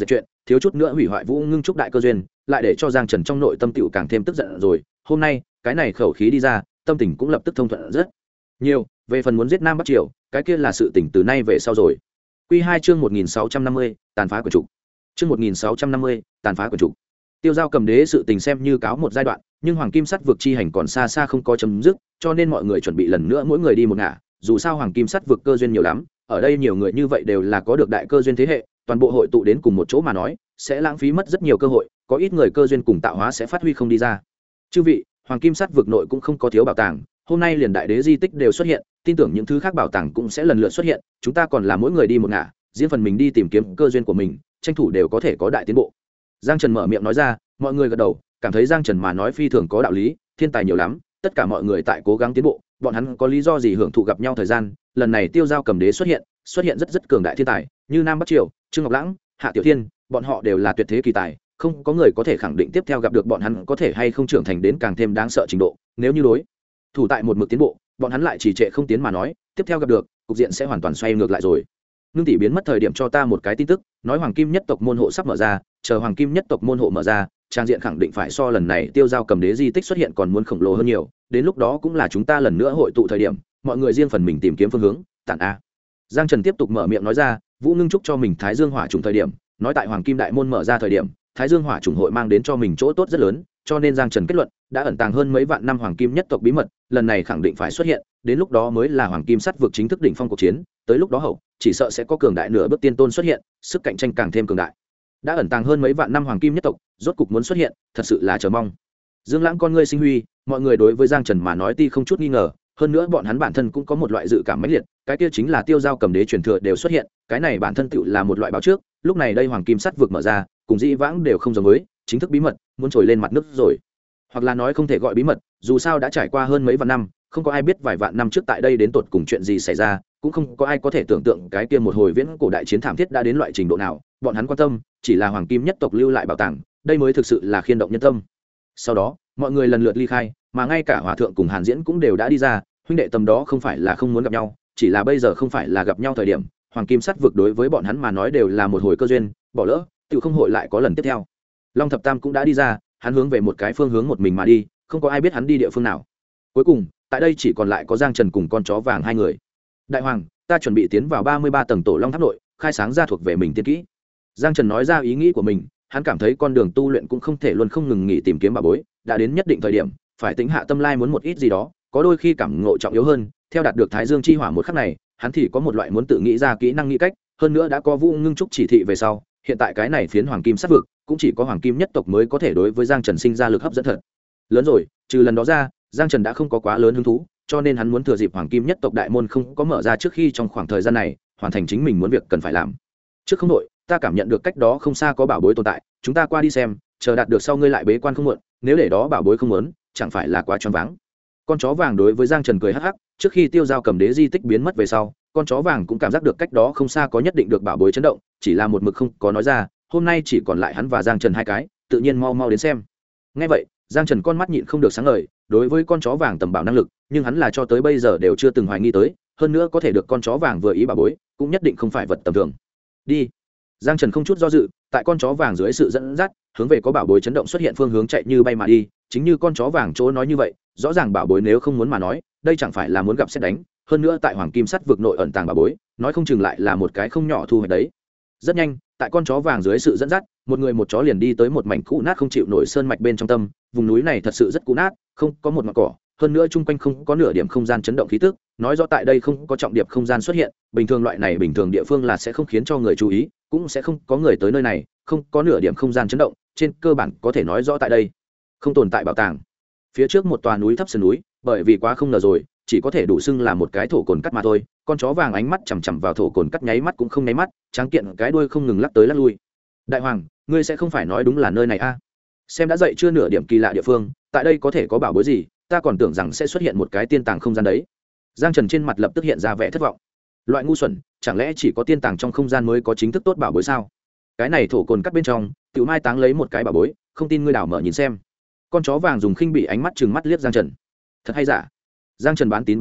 thiếu chút nữa hủy hoại vũ ngưng trúc đại cơ duyên, lại để cho Giang Trần trong nội tâm tựu càng thêm tức giận rồi. Hôm nay cái này khẩu khí đi ra, tâm tình cũng lập tức thông thuận rất nhiều. Về phần muốn giết Nam Bắc Triều, cái kia là sự tỉnh từ nay về sau rồi. Quy 2 chương 1650, tàn phá quyển trục. Chương 1650, tàn phá quyển trục. Tiêu Giao Cầm Đế sự tình xem như cáo một giai đoạn, nhưng Hoàng Kim Sắt vực chi hành còn xa xa không có chấm dứt, cho nên mọi người chuẩn bị lần nữa mỗi người đi một ngả. Dù sao Hoàng Kim Sắt vực cơ duyên nhiều lắm, ở đây nhiều người như vậy đều là có được đại cơ duyên thế hệ, toàn bộ hội tụ đến cùng một chỗ mà nói, sẽ lãng phí mất rất nhiều cơ hội, có ít người cơ duyên cùng tạo hóa sẽ phát huy không đi ra. Chư vị, Hoàng Kim Sắt vực nội cũng không có thiếu bảo tàng, hôm nay liền đại đế di tích đều xuất hiện, tin tưởng những thứ khác bảo tàng cũng sẽ lần lượt xuất hiện, chúng ta còn là mỗi người đi một ngả, riêng phần mình đi tìm kiếm cơ duyên của mình, tranh thủ đều có thể có đại tiến bộ. Giang Trần mở miệng nói ra, mọi người gật đầu, cảm thấy Giang Trần mà nói phi thường có đạo lý, thiên tài nhiều lắm, tất cả mọi người tại cố gắng tiến bộ, bọn hắn có lý do gì hưởng thụ gặp nhau thời gian. Lần này Tiêu Giao Cầm Đế xuất hiện rất cường đại thiên tài, như Nam Bắc Triều, Trương Ngọc Lãng, Hạ Tiểu Thiên, bọn họ đều là tuyệt thế kỳ tài, không có người có thể khẳng định tiếp theo gặp được bọn hắn có thể hay không trưởng thành đến càng thêm đáng sợ trình độ. Nếu như đối thủ tại một mực tiến bộ, bọn hắn lại trì trệ không tiến mà nói, tiếp theo gặp được cục diện sẽ hoàn toàn xoay ngược lại rồi. Ngưng tỷ biến mất thời điểm cho ta một cái tin tức, nói Hoàng Kim nhất tộc môn hộ sắp mở ra, chờ Hoàng Kim nhất tộc môn hộ mở ra, trang diện khẳng định phải so lần này Tiêu Giao Cầm Đế di tích xuất hiện còn muốn khổng lồ hơn nhiều, đến lúc đó cũng là chúng ta lần nữa hội tụ thời điểm, mọi người riêng phần mình tìm kiếm phương hướng, tản a. Giang Trần tiếp tục mở miệng nói ra, Vũ Ngưng Trúc cho mình Thái Dương Hỏa trùng thời điểm, nói tại Hoàng Kim đại môn mở ra thời điểm, Thái Dương Hỏa trùng hội mang đến cho mình chỗ tốt rất lớn, cho nên Giang Trần kết luận, đã ẩn tàng hơn mấy vạn năm Hoàng Kim nhất tộc bí mật, lần này khẳng định phải xuất hiện, đến lúc đó mới là Hoàng Kim sắt vực chính thức đỉnh phong cuộc chiến, tới lúc đó hậu, chỉ sợ sẽ có cường đại nửa bước tiên tôn xuất hiện, sức cạnh tranh càng thêm cường đại. Đã ẩn tàng hơn mấy vạn năm Hoàng Kim nhất tộc, rốt cục muốn xuất hiện, thật sự là chờ mong. Dương Lãng con ngươi sinh huy, mọi người đối với Giang Trần mà nói ti không chút nghi ngờ, hơn nữa bọn hắn bản thân cũng có một loại dự cảm mãnh liệt, cái kia chính là Tiêu Giao Cầm Đế truyền thừa đều xuất hiện, cái này bản thân tựu là một loại báo trước, lúc này đây Hoàng Kim sắt vực mở ra, cùng dĩ vãng đều không giống với, chính thức bí mật, muốn trồi lên mặt nước rồi. Hoặc là nói không thể gọi bí mật, dù sao đã trải qua hơn mấy vạn năm, không có ai biết vài vạn năm trước tại đây đến tột cùng chuyện gì xảy ra, cũng không có ai có thể tưởng tượng cái kia một hồi viễn cổ đại chiến thảm thiết đã đến loại trình độ nào, bọn hắn quan tâm chỉ là Hoàng Kim nhất tộc lưu lại bảo tàng, đây mới thực sự là khiên động nhân tâm. Sau đó, mọi người lần lượt ly khai, mà ngay cả Hòa thượng cùng Hàn Diễn cũng đều đã đi ra, huynh đệ tầm đó không phải là không muốn gặp nhau, chỉ là bây giờ không phải là gặp nhau thời điểm, Hoàng Kim sắt vực đối với bọn hắn mà nói đều là một hồi cơ duyên, bỏ lỡ, tự không hội lại có lần tiếp theo. Long Thập Tam cũng đã đi ra, hắn hướng về một cái phương hướng một mình mà đi, không có ai biết hắn đi địa phương nào. Cuối cùng, tại đây chỉ còn lại có Giang Trần cùng con chó vàng hai người. Đại hoàng, ta chuẩn bị tiến vào 33 tầng tổ Long Tháp nội, khai sáng ra thuộc về mình tiên kỹ. Giang Trần nói ra ý nghĩ của mình, hắn cảm thấy con đường tu luyện cũng không thể luôn không ngừng nghỉ tìm kiếm bảo bối, đã đến nhất định thời điểm, phải tính hạ tâm lai muốn một ít gì đó, có đôi khi cảm ngộ trọng yếu hơn, theo đạt được Thái Dương chi hỏa một khắc này, hắn thì có một loại muốn tự nghĩ ra kỹ năng nghĩ cách, hơn nữa đã có Vũ Ngưng Trúc chỉ thị về sau, hiện tại cái này phiến Hoàng Kim sắt vực, cũng chỉ có Hoàng Kim nhất tộc mới có thể đối với Giang Trần sinh ra lực hấp dẫn thật lớn rồi, trừ lần đó ra, Giang Trần đã không có quá lớn hứng thú, cho nên hắn muốn thừa dịp Hoàng Kim nhất tộc đại môn không có mở ra trước khi trong khoảng thời gian này, hoàn thành chính mình muốn việc cần phải làm. Trước không đội, ta cảm nhận được cách đó không xa có bảo bối tồn tại, chúng ta qua đi xem, chờ đạt được sau ngươi lại bế quan không muộn, nếu để đó bảo bối không muốn, chẳng phải là quá choáng váng. Con chó vàng đối với Giang Trần cười hắc hắc, trước khi Tiêu Giao Cầm Đế di tích biến mất về sau, con chó vàng cũng cảm giác được cách đó không xa có nhất định được bảo bối chấn động, chỉ là một mực không có nói ra, hôm nay chỉ còn lại hắn và Giang Trần hai cái, tự nhiên mau mau đến xem. Nghe vậy, Giang Trần con mắt nhịn không được sáng ngời, đối với con chó vàng tầm bảo năng lực, nhưng hắn là cho tới bây giờ đều chưa từng hoài nghi tới, hơn nữa có thể được con chó vàng vừa ý bảo bối, cũng nhất định không phải vật tầm thường. Đi. Giang Trần không chút do dự, tại con chó vàng dưới sự dẫn dắt, hướng về có bảo bối chấn động xuất hiện phương hướng chạy như bay mà đi, chính như con chó vàng chỗ nói như vậy, rõ ràng bảo bối nếu không muốn mà nói, đây chẳng phải là muốn gặp sét đánh, hơn nữa tại Hoàng Kim sắt vực nội ẩn tàng bảo bối, nói không chừng lại là một cái không nhỏ thu hoạch đấy. Rất nhanh, tại con chó vàng dưới sự dẫn dắt, một người một chó liền đi tới một mảnh cũ nát không chịu nổi sơn mạch bên trong tâm, vùng núi này thật sự rất cũ nát, không có một ngọn cỏ, hơn nữa chung quanh không có nửa điểm không gian chấn động khí tức, nói rõ tại đây không có trọng điểm không gian xuất hiện, bình thường loại này bình thường địa phương là sẽ không khiến cho người chú ý, cũng sẽ không có người tới nơi này, không có nửa điểm không gian chấn động, trên cơ bản có thể nói rõ tại đây không tồn tại bảo tàng. Phía trước một tòa núi thấp sườn núi, bởi vì quá không ngờ rồi, chỉ có thể đủ xưng là một cái thổ cồn cắt mà thôi, con chó vàng ánh mắt chằm chằm vào thổ cồn cắt nháy mắt cũng không nháy mắt, tráng kiện cái đuôi không ngừng lắc tới lắc lui. Đại hoàng, ngươi sẽ không phải nói đúng là nơi này a? Xem đã dậy chưa nửa điểm kỳ lạ địa phương, tại đây có thể có bảo bối gì, ta còn tưởng rằng sẽ xuất hiện một cái tiên tàng không gian đấy. Giang Trần trên mặt lập tức hiện ra vẻ thất vọng. Loại ngu xuẩn, chẳng lẽ chỉ có tiên tàng trong không gian mới có chính thức tốt bảo bối sao? Cái này thổ cồn cắt bên trong, tiểu mai táng lấy một cái bảo bối, không tin ngươi đảo mở nhìn xem. Con chó vàng dùng khinh bỉ ánh mắt trừng mắt liếc Giang Trần. Thật hay giả? Giang Trần bán tín bán nghi,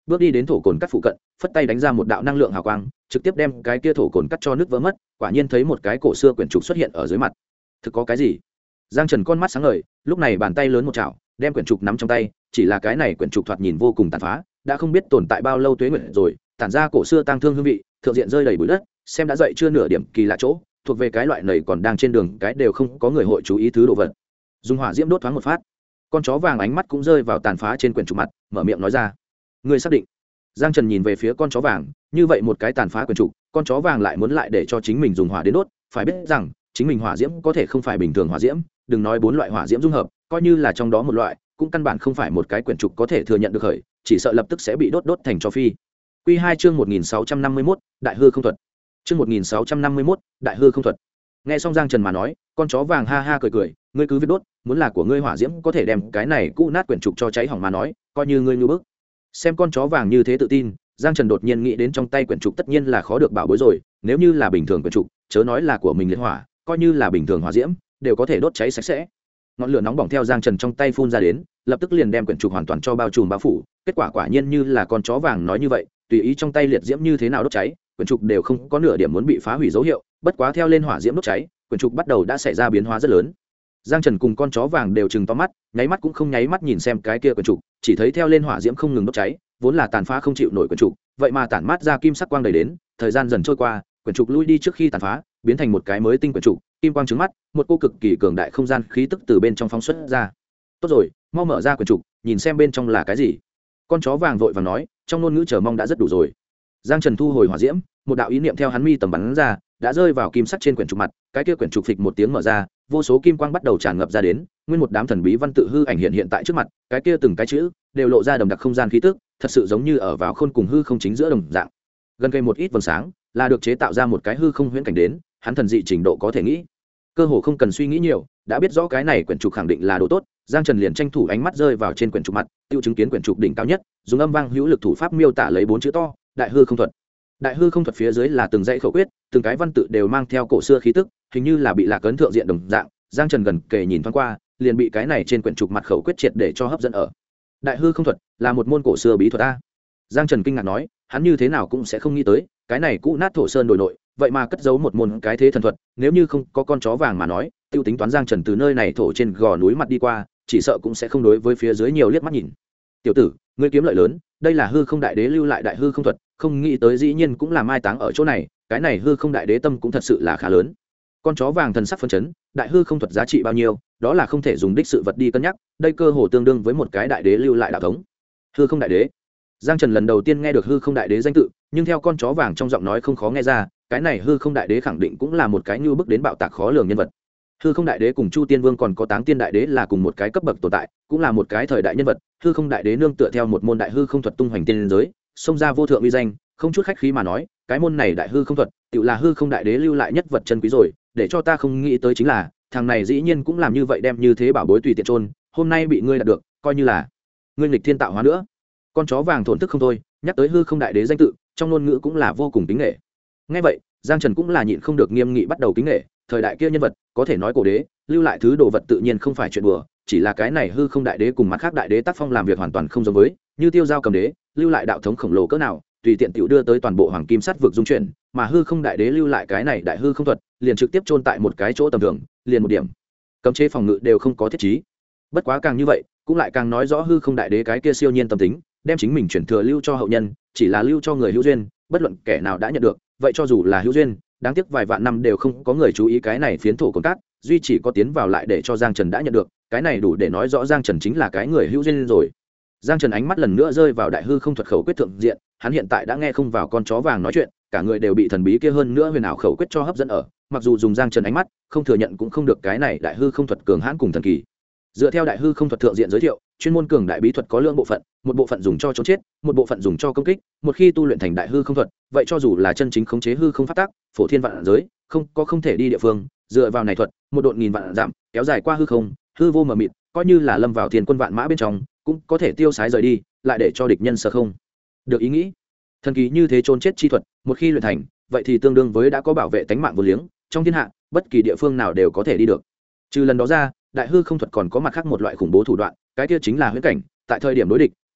bước đi đến thổ cồn cắt phụ cận, phất tay đánh ra một đạo năng lượng hào quang, trực tiếp đem cái kia thổ cồn cắt cho nứt vỡ mất. Quả nhiên thấy một cái cổ xưa quyển trục xuất hiện ở dưới mặt. Thực có cái gì? Giang Trần con mắt sáng ngời, lúc này bàn tay lớn một chảo, đem quyển trục nắm trong tay. Chỉ là cái này quyển trục thoạt nhìn vô cùng tàn phá, đã không biết tồn tại bao lâu tuế nguyện rồi, tản ra cổ xưa tang thương hương vị, thượng diện rơi đầy bụi đất, xem đã dậy chưa nửa điểm kỳ lạ chỗ, thuộc về cái loại này còn đang trên đường cái đều không có người hội chú ý thứ đồ vật. Dùng hỏa diễm đốt thoáng một phát, con chó vàng ánh mắt cũng rơi vào tàn phá trên quyển trục mặt, mở miệng nói ra: "Ngươi xác định?" Giang Trần nhìn về phía con chó vàng, như vậy một cái tàn phá quyển trục, con chó vàng lại muốn lại để cho chính mình dùng hỏa đến đốt, phải biết rằng chính mình hỏa diễm có thể không phải bình thường hỏa diễm, đừng nói 4 loại hỏa diễm dung hợp, coi như là trong đó một loại, cũng căn bản không phải một cái quyển trục có thể thừa nhận được khởi, chỉ sợ lập tức sẽ bị đốt thành tro phi. Quy 2 chương 1651, Đại hư không thuật. Chương 1651, Đại hư không thuật. Nghe xong Giang Trần mà nói, con chó vàng ha ha cười cười, ngươi cứ việc đốt, muốn là của ngươi hỏa diễm có thể đem cái này cũ nát quyển trục cho cháy hỏng mà nói, coi như ngươi ngu bức. Xem con chó vàng như thế tự tin, Giang Trần đột nhiên nghĩ đến trong tay quyển trục tất nhiên là khó được bảo bối rồi, nếu như là bình thường quyển trục, chớ nói là của mình liệt hỏa, coi như là bình thường hỏa diễm, đều có thể đốt cháy sạch sẽ. Ngọn lửa nóng bỏng theo Giang Trần trong tay phun ra đến, lập tức liền đem quyển trục hoàn toàn cho bao trùm bao phủ, kết quả quả nhiên như là con chó vàng nói như vậy, tùy ý trong tay liệt diễm như thế nào đốt cháy, quyển trục đều không có nửa điểm muốn bị phá hủy dấu hiệu, bất quá theo lên hỏa diễm đốt cháy, quyển trục bắt đầu đã xảy ra biến hóa rất lớn. Giang Trần cùng con chó vàng đều trừng to mắt, nháy mắt cũng không nháy mắt nhìn xem cái kia quyển trục, chỉ thấy theo lên hỏa diễm không ngừng đốt cháy, vốn là tàn phá không chịu nổi quyển trục, vậy mà tản mát ra kim sắc quang đầy đến, thời gian dần trôi qua, quyển trục lui đi trước khi tàn phá, biến thành một cái mới tinh quyển trục, kim quang trứng mắt, một cô cực kỳ cường đại không gian khí tức từ bên trong phóng xuất ra. Tốt rồi, mau mở ra quyển trục, nhìn xem bên trong là cái gì. Con chó vàng vội vàng nói, trong ngôn ngữ chờ mong đã rất đủ rồi. Giang Trần thu hồi hỏa diễm, một đạo ý niệm theo hắn mi tầm bắn ra, đã rơi vào kim sắc trên quyển trục mặt, cái kia quyển trục phịch một tiếng mở ra, vô số kim quang bắt đầu tràn ngập ra đến, nguyên một đám thần bí văn tự hư ảnh hiện tại trước mặt, cái kia từng cái chữ đều lộ ra đậm đặc không gian khí tức, thật sự giống như ở vào khôn cùng hư không chính giữa đồng dạng. Gần cây một ít vầng sáng, là được chế tạo ra một cái hư không huyễn cảnh đến, hắn thần dị trình độ có thể nghĩ, cơ hồ không cần suy nghĩ nhiều, đã biết rõ cái này quyển trục khẳng định là đồ tốt. Giang Trần liền tranh thủ ánh mắt rơi vào trên quyển trục mặt, tiêu chứng kiến quyển trục đỉnh cao nhất, dùng âm vang hữu lực thủ pháp miêu tả lấy 4 chữ to: Đại hư không thuật. Đại hư không thuật phía dưới là từng dãy khẩu quyết, từng cái văn tự đều mang theo cổ xưa khí tức, hình như là bị lạc ấn thượng diện đồng dạng. Giang Trần gần kề nhìn thoáng qua, liền bị cái này trên quyển trục mặt khẩu quyết triệt để cho hấp dẫn ở. Đại hư không thuật là một môn cổ xưa bí thuật a. Giang Trần kinh ngạc nói, hắn như thế nào cũng sẽ không nghĩ tới, cái này cũ nát thổ sơn đồi nội, vậy mà cất giấu một môn cái thế thần thuật, nếu như không có con chó vàng mà nói, tiêu tính toán Giang Trần từ nơi này thổ trên gò núi mặt đi qua, chỉ sợ cũng sẽ không đối với phía dưới nhiều liếc mắt nhìn. Tiểu tử, ngươi kiếm lợi lớn, đây là hư không đại đế lưu lại đại hư không thuật, không nghĩ tới dĩ nhiên cũng là mai táng ở chỗ này, cái này hư không đại đế tâm cũng thật sự là khá lớn. Con chó vàng thần sắc phấn chấn, đại hư không thuật giá trị bao nhiêu, đó là không thể dùng đích sự vật đi cân nhắc, đây cơ hồ tương đương với một cái đại đế lưu lại đạo thống. Hư không đại đế. Giang Trần lần đầu tiên nghe được hư không đại đế danh tự, nhưng theo con chó vàng trong giọng nói không khó nghe ra, cái này hư không đại đế khẳng định cũng là một cái như bức đến bạo tạc khó lường nhân vật. Hư không đại đế cùng Chu Tiên Vương còn có Táng Tiên đại đế là cùng một cái cấp bậc tồn tại, cũng là một cái thời đại nhân vật. Hư không đại đế nương tựa theo một môn đại hư không thuật tung hoành tiên giới, xông ra vô thượng uy danh, không chút khách khí mà nói, cái môn này đại hư không thuật, tự là hư không đại đế lưu lại nhất vật chân quý rồi, để cho ta không nghĩ tới chính là, thằng này dĩ nhiên cũng làm như vậy, đem như thế bảo bối tùy tiện trôn, hôm nay bị ngươi đạt được, coi như là ngươi nghịch thiên tạo hóa nữa. Con chó vàng thổn thức không thôi, nhắc tới hư không đại đế danh tự, trong ngôn ngữ cũng là vô cùng kính nể. Nghe vậy, Giang Trần cũng là nhịn không được nghiêm nghị bắt đầu kính nể, thời đại kia nhân vật, có thể nói cổ đế, lưu lại thứ đồ vật tự nhiên không phải chuyện đùa, chỉ là cái này hư không đại đế cùng mặt khác đại đế tác phong làm việc hoàn toàn không giống với, như Tiêu Giao cầm đế, lưu lại đạo thống khổng lồ cỡ nào, tùy tiện tiểu đưa tới toàn bộ hoàng kim sát vực dung chuyển, mà hư không đại đế lưu lại cái này đại hư không thuật, liền trực tiếp chôn tại một cái chỗ tầm thường, liền một điểm cấm chế phòng ngự đều không có thiết trí. Bất quá càng như vậy, cũng lại càng nói rõ hư không đại đế cái kia siêu nhiên tâm tính, đem chính mình chuyển thừa lưu cho hậu nhân, chỉ là lưu cho người hữu duyên, bất luận kẻ nào đã nhận được, vậy cho dù là hữu duyên, đáng tiếc vài vạn năm đều không có người chú ý cái này phiến thổ cồn cát, duy chỉ có tiến vào lại để cho Giang Trần đã nhận được, cái này đủ để nói rõ Giang Trần chính là cái người hữu duyên rồi. Giang Trần ánh mắt lần nữa rơi vào đại hư không thuật khẩu quyết thượng diện, hắn hiện tại đã nghe không vào con chó vàng nói chuyện, cả người đều bị thần bí kia hơn nữa huyền ảo khẩu quyết cho hấp dẫn ở, mặc dù dùng Giang Trần ánh mắt, không thừa nhận cũng không được cái này đại hư không thuật cường hãn cùng thần kỳ. Dựa theo đại hư không thuật thượng diện giới thiệu, chuyên môn cường đại bí thuật có lượng bộ phận, một bộ phận dùng cho trốn chết, một bộ phận dùng cho công kích, một khi tu luyện thành đại hư không thuật, vậy cho dù là chân chính khống chế hư không phát tác, phổ thiên vạn giới, không thể đi địa phương, dựa vào này thuật, một độn nghìn vạn giảm, kéo dài qua hư không, hư vô mờ mịt, coi như là lâm vào thiên quân vạn mã bên trong, cũng có thể tiêu sái rời đi, lại để cho địch nhân sợ không được ý nghĩ. Thần kỳ như thế trốn chết chi thuật, một khi luyện thành, vậy thì tương đương với đã có bảo vệ tánh mạng vô liếng, trong thiên hạ, bất kỳ địa phương nào đều có thể đi được. Trừ lần đó ra, đại hư không thuật còn có mặt khác một loại khủng bố thủ đoạn, cái kia chính là huyễn cảnh, tại thời điểm đối địch,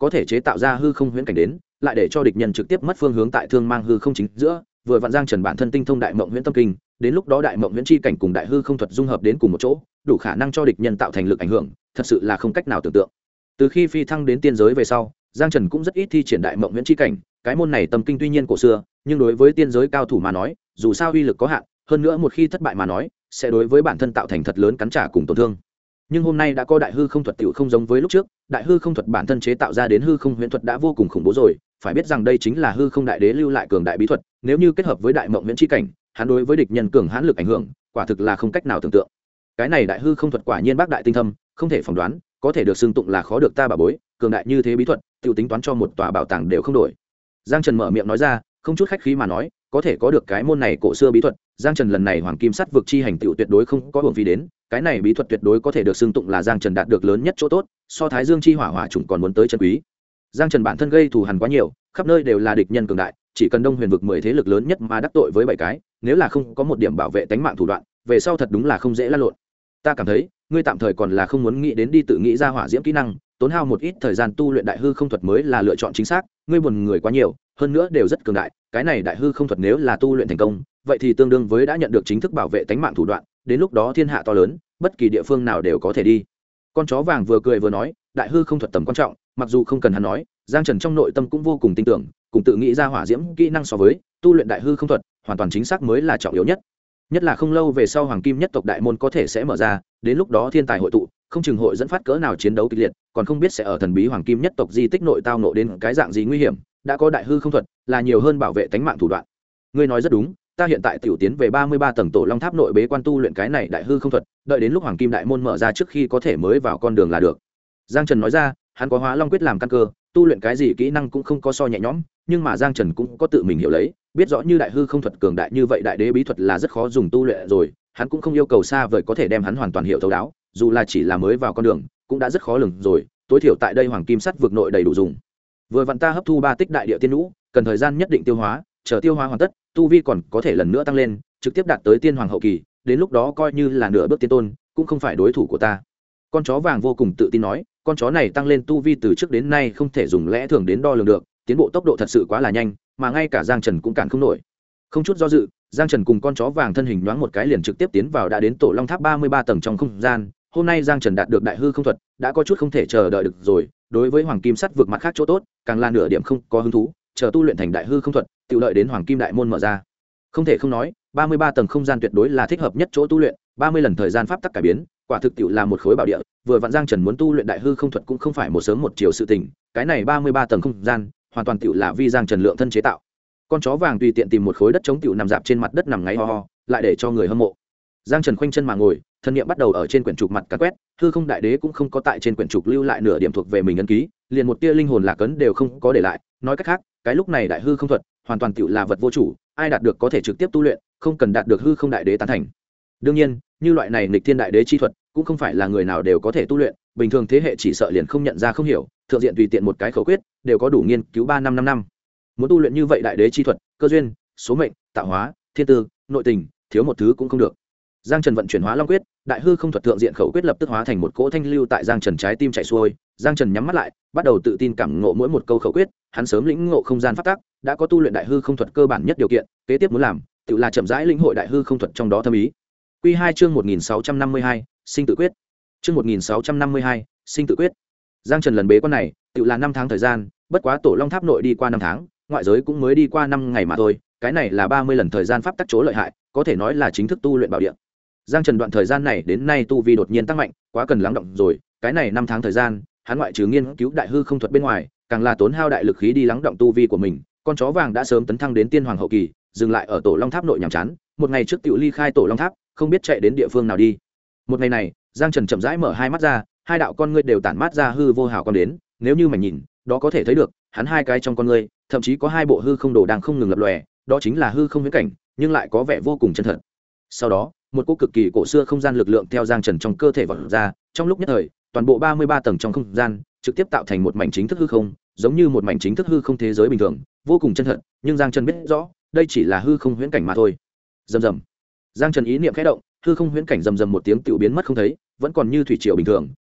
có thể chế tạo ra hư không huyễn cảnh đến, lại để cho địch nhân trực tiếp mất phương hướng tại thương mang hư không chính giữa. Vừa vặn Giang Trần bản thân tinh thông đại mộng huyễn tâm kinh, đến lúc đó đại mộng huyễn chi cảnh cùng đại hư không thuật dung hợp đến cùng một chỗ, đủ khả năng cho địch nhân tạo thành lực ảnh hưởng, thật sự là không cách nào tưởng tượng. Từ khi phi thăng đến tiên giới về sau, Giang Trần cũng rất ít thi triển đại mộng huyễn chi cảnh, cái môn này tâm kinh tuy nhiên cổ xưa, nhưng đối với tiên giới cao thủ mà nói, dù sao uy lực có hạn, hơn nữa một khi thất bại mà nói, sẽ đối với bản thân tạo thành thật lớn cắn trả cùng tổn thương. Nhưng hôm nay đã có đại hư không thuật tiểu không giống với lúc trước, đại hư không thuật bản thân chế tạo ra đến hư không huyễn thuật đã vô cùng khủng bố rồi, phải biết rằng đây chính là hư không đại đế lưu lại cường đại bí thuật, nếu như kết hợp với đại mộng huyễn chi cảnh, hắn đối với địch nhân cường hãn lực ảnh hưởng, quả thực là không cách nào tưởng tượng. Cái này đại hư không thuật quả nhiên bác đại tinh thâm, không thể phỏng đoán, có thể được xưng tụng là khó được ta bảo bối, cường đại như thế bí thuật, tiểu tính toán cho một tòa bảo tàng đều không đổi. Giang Trần mở miệng nói ra, không chút khách khí mà nói, có thể có được cái môn này cổ xưa bí thuật, Giang Trần lần này hoàng kim sắt vực chi hành tiểu tuyệt đối không có hưởng phí đến, cái này bí thuật tuyệt đối có thể được xưng tụng là Giang Trần đạt được lớn nhất chỗ tốt, so Thái Dương chi hỏa hỏa trùng còn muốn tới chân quý. Giang Trần bản thân gây thù hằn quá nhiều, khắp nơi đều là địch nhân cường đại, chỉ cần Đông Huyền vực 10 thế lực lớn nhất mà đắc tội với 7 cái, nếu là không có một điểm bảo vệ tính mạng thủ đoạn, về sau thật đúng là không dễ la lộn. Ta cảm thấy, ngươi tạm thời còn là không muốn nghĩ đến đi tự nghĩ ra hỏa diễm kỹ năng, tốn hao một ít thời gian tu luyện đại hư không thuật mới là lựa chọn chính xác, ngươi buồn người quá nhiều, hơn nữa đều rất cường đại, cái này đại hư không thuật nếu là tu luyện thành công, vậy thì tương đương với đã nhận được chính thức bảo vệ tính mạng thủ đoạn, đến lúc đó thiên hạ to lớn, bất kỳ địa phương nào đều có thể đi. Con chó vàng vừa cười vừa nói, đại hư không thuật tầm quan trọng, mặc dù không cần hắn nói, Giang Trần trong nội tâm cũng vô cùng tin tưởng, cùng tự nghĩ ra hỏa diễm kỹ năng so với tu luyện đại hư không thuật, hoàn toàn chính xác mới là trọng yếu nhất. Nhất là không lâu về sau hoàng kim nhất tộc đại môn có thể sẽ mở ra, đến lúc đó thiên tài hội tụ, không chừng hội dẫn phát cỡ nào chiến đấu kịch liệt, còn không biết sẽ ở thần bí hoàng kim nhất tộc di tích nội tao nộ đến cái dạng gì nguy hiểm, đã có đại hư không thuật, là nhiều hơn bảo vệ tính mạng thủ đoạn. Ngươi nói rất đúng, ta hiện tại tiểu tiến về 33 tầng tổ long tháp nội bế quan tu luyện cái này đại hư không thuật, đợi đến lúc hoàng kim đại môn mở ra trước khi có thể mới vào con đường là được. Giang Trần nói ra, hắn có hóa long quyết làm căn cơ, tu luyện cái gì kỹ năng cũng không có so nhẹ nhõm, nhưng mà Giang Trần cũng có tự mình hiểu lấy, biết rõ như đại hư không thuật cường đại như vậy đại đế bí thuật là rất khó dùng tu luyện rồi, hắn cũng không yêu cầu xa vời có thể đem hắn hoàn toàn hiểu thấu đáo, dù là chỉ là mới vào con đường, cũng đã rất khó lường rồi, tối thiểu tại đây hoàng kim sắt vực nội đầy đủ dùng. Vừa vặn ta hấp thu 3 tích đại địa tiên nhũ, cần thời gian nhất định tiêu hóa, chờ tiêu hóa hoàn tất, tu vi còn có thể lần nữa tăng lên, trực tiếp đạt tới tiên hoàng hậu kỳ, đến lúc đó coi như là nửa bước tiên tôn, cũng không phải đối thủ của ta. Con chó vàng vô cùng tự tin nói, con chó này tăng lên tu vi từ trước đến nay không thể dùng lẽ thường đến đo lường được, tiến bộ tốc độ thật sự quá là nhanh, mà ngay cả Giang Trần cũng cản không nổi. Không chút do dự, Giang Trần cùng con chó vàng thân hình nhoáng một cái liền trực tiếp tiến vào đã đến tổ long tháp 33 tầng trong không gian. Hôm nay Giang Trần đạt được đại hư không thuật, đã có chút không thể chờ đợi được rồi, đối với hoàng kim sắt vực mặt khác chỗ tốt, càng là nửa điểm không có hứng thú, chờ tu luyện thành đại hư không thuật, tự lợi đến hoàng kim đại môn mở ra. Không thể không nói, 33 tầng không gian tuyệt đối là thích hợp nhất chỗ tu luyện, 30 lần thời gian pháp tắc cải biến, quả thực tiệu là một khối bảo địa, vừa vặn Giang Trần muốn tu luyện đại hư không thuật cũng không phải một sớm một chiều sự tình, cái này 33 tầng không gian, hoàn toàn tiệu là vi Giang Trần lượng thân chế tạo. Con chó vàng tùy tiện tìm một khối đất trống tiệu nằm dạp trên mặt đất nằm ngáy ho ho, lại để cho người hâm mộ. Giang Trần khoanh chân mà ngồi, thân niệm bắt đầu ở trên quyển trục mặt càn quét, hư không đại đế cũng không có tại trên quyển trục lưu lại nửa điểm thuộc về mình ấn ký, liền một tia linh hồn lạc ấn đều không có để lại, nói cách khác, cái lúc này đại hư không thuật, hoàn toàn tiệu là vật vô chủ, ai đạt được có thể trực tiếp tu luyện, không cần đạt được hư không đại đế tán thành. Đương nhiên, như loại này nghịch thiên đại đế chi thuật, cũng không phải là người nào đều có thể tu luyện, bình thường thế hệ chỉ sợ liền không nhận ra không hiểu, thượng diện tùy tiện một cái khẩu quyết, đều có đủ nghiên cứu 3 năm. Muốn tu luyện như vậy đại đế chi thuật, cơ duyên, số mệnh, tạo hóa, thiên tư, nội tình, thiếu một thứ cũng không được. Giang Trần vận chuyển hóa long quyết, đại hư không thuật thượng diện khẩu quyết lập tức hóa thành một cỗ thanh lưu tại Giang Trần trái tim chạy xuôi, Giang Trần nhắm mắt lại, bắt đầu tự tin cảm ngộ mỗi một câu khẩu quyết, hắn sớm lĩnh ngộ không gian pháp tắc, đã có tu luyện đại hư không thuật cơ bản nhất điều kiện, kế tiếp muốn làm, tự là chậm rãi lĩnh hội đại hư không thuật trong đó thâm ý. Quy 2 chương 1652, sinh tự quyết. Chương 1652, sinh tự quyết. Giang Trần lần bế quan này, tự là 5 tháng thời gian, bất quá tổ long tháp nội đi qua 5 tháng, ngoại giới cũng mới đi qua 5 ngày mà thôi, cái này là 30 lần thời gian pháp tắc chỗ lợi hại, có thể nói là chính thức tu luyện bảo địa. Giang Trần đoạn thời gian này đến nay tu vi đột nhiên tăng mạnh, quá cần lắng động rồi, cái này 5 tháng thời gian, hắn ngoại trừ nghiên cứu đại hư không thuật bên ngoài, càng là tốn hao đại lực khí đi lắng động tu vi của mình. Con chó vàng đã sớm tấn thăng đến tiên hoàng hậu kỳ, dừng lại ở tổ long tháp nội nhàm chán, một ngày trước tiểu ly khai tổ long tháp, không biết chạy đến địa phương nào đi. Một ngày này, Giang Trần chậm rãi mở hai mắt ra, hai đạo con ngươi đều tản mát ra hư vô hào quang đến, nếu như mà nhìn, đó có thể thấy được, hắn hai cái trong con ngươi, thậm chí có hai bộ hư không đồ đang không ngừng lập lòe, đó chính là hư không viễn cảnh, nhưng lại có vẻ vô cùng chân thật. Sau đó, một cỗ cực kỳ cổ xưa không gian lực lượng theo Giang Trần trong cơ thể vọt ra, trong lúc nhất thời, toàn bộ 33 tầng trong không gian trực tiếp tạo thành một mảnh chính thức hư không, giống như một mảnh chính thức hư không thế giới bình thường, vô cùng chân thật, nhưng Giang Trần biết rõ, đây chỉ là hư không huyễn cảnh mà thôi. Rầm rầm. Giang Trần ý niệm khẽ động, hư không huyễn cảnh rầm rầm một tiếng tiểu biến mất không thấy, vẫn còn như thủy triều bình thường,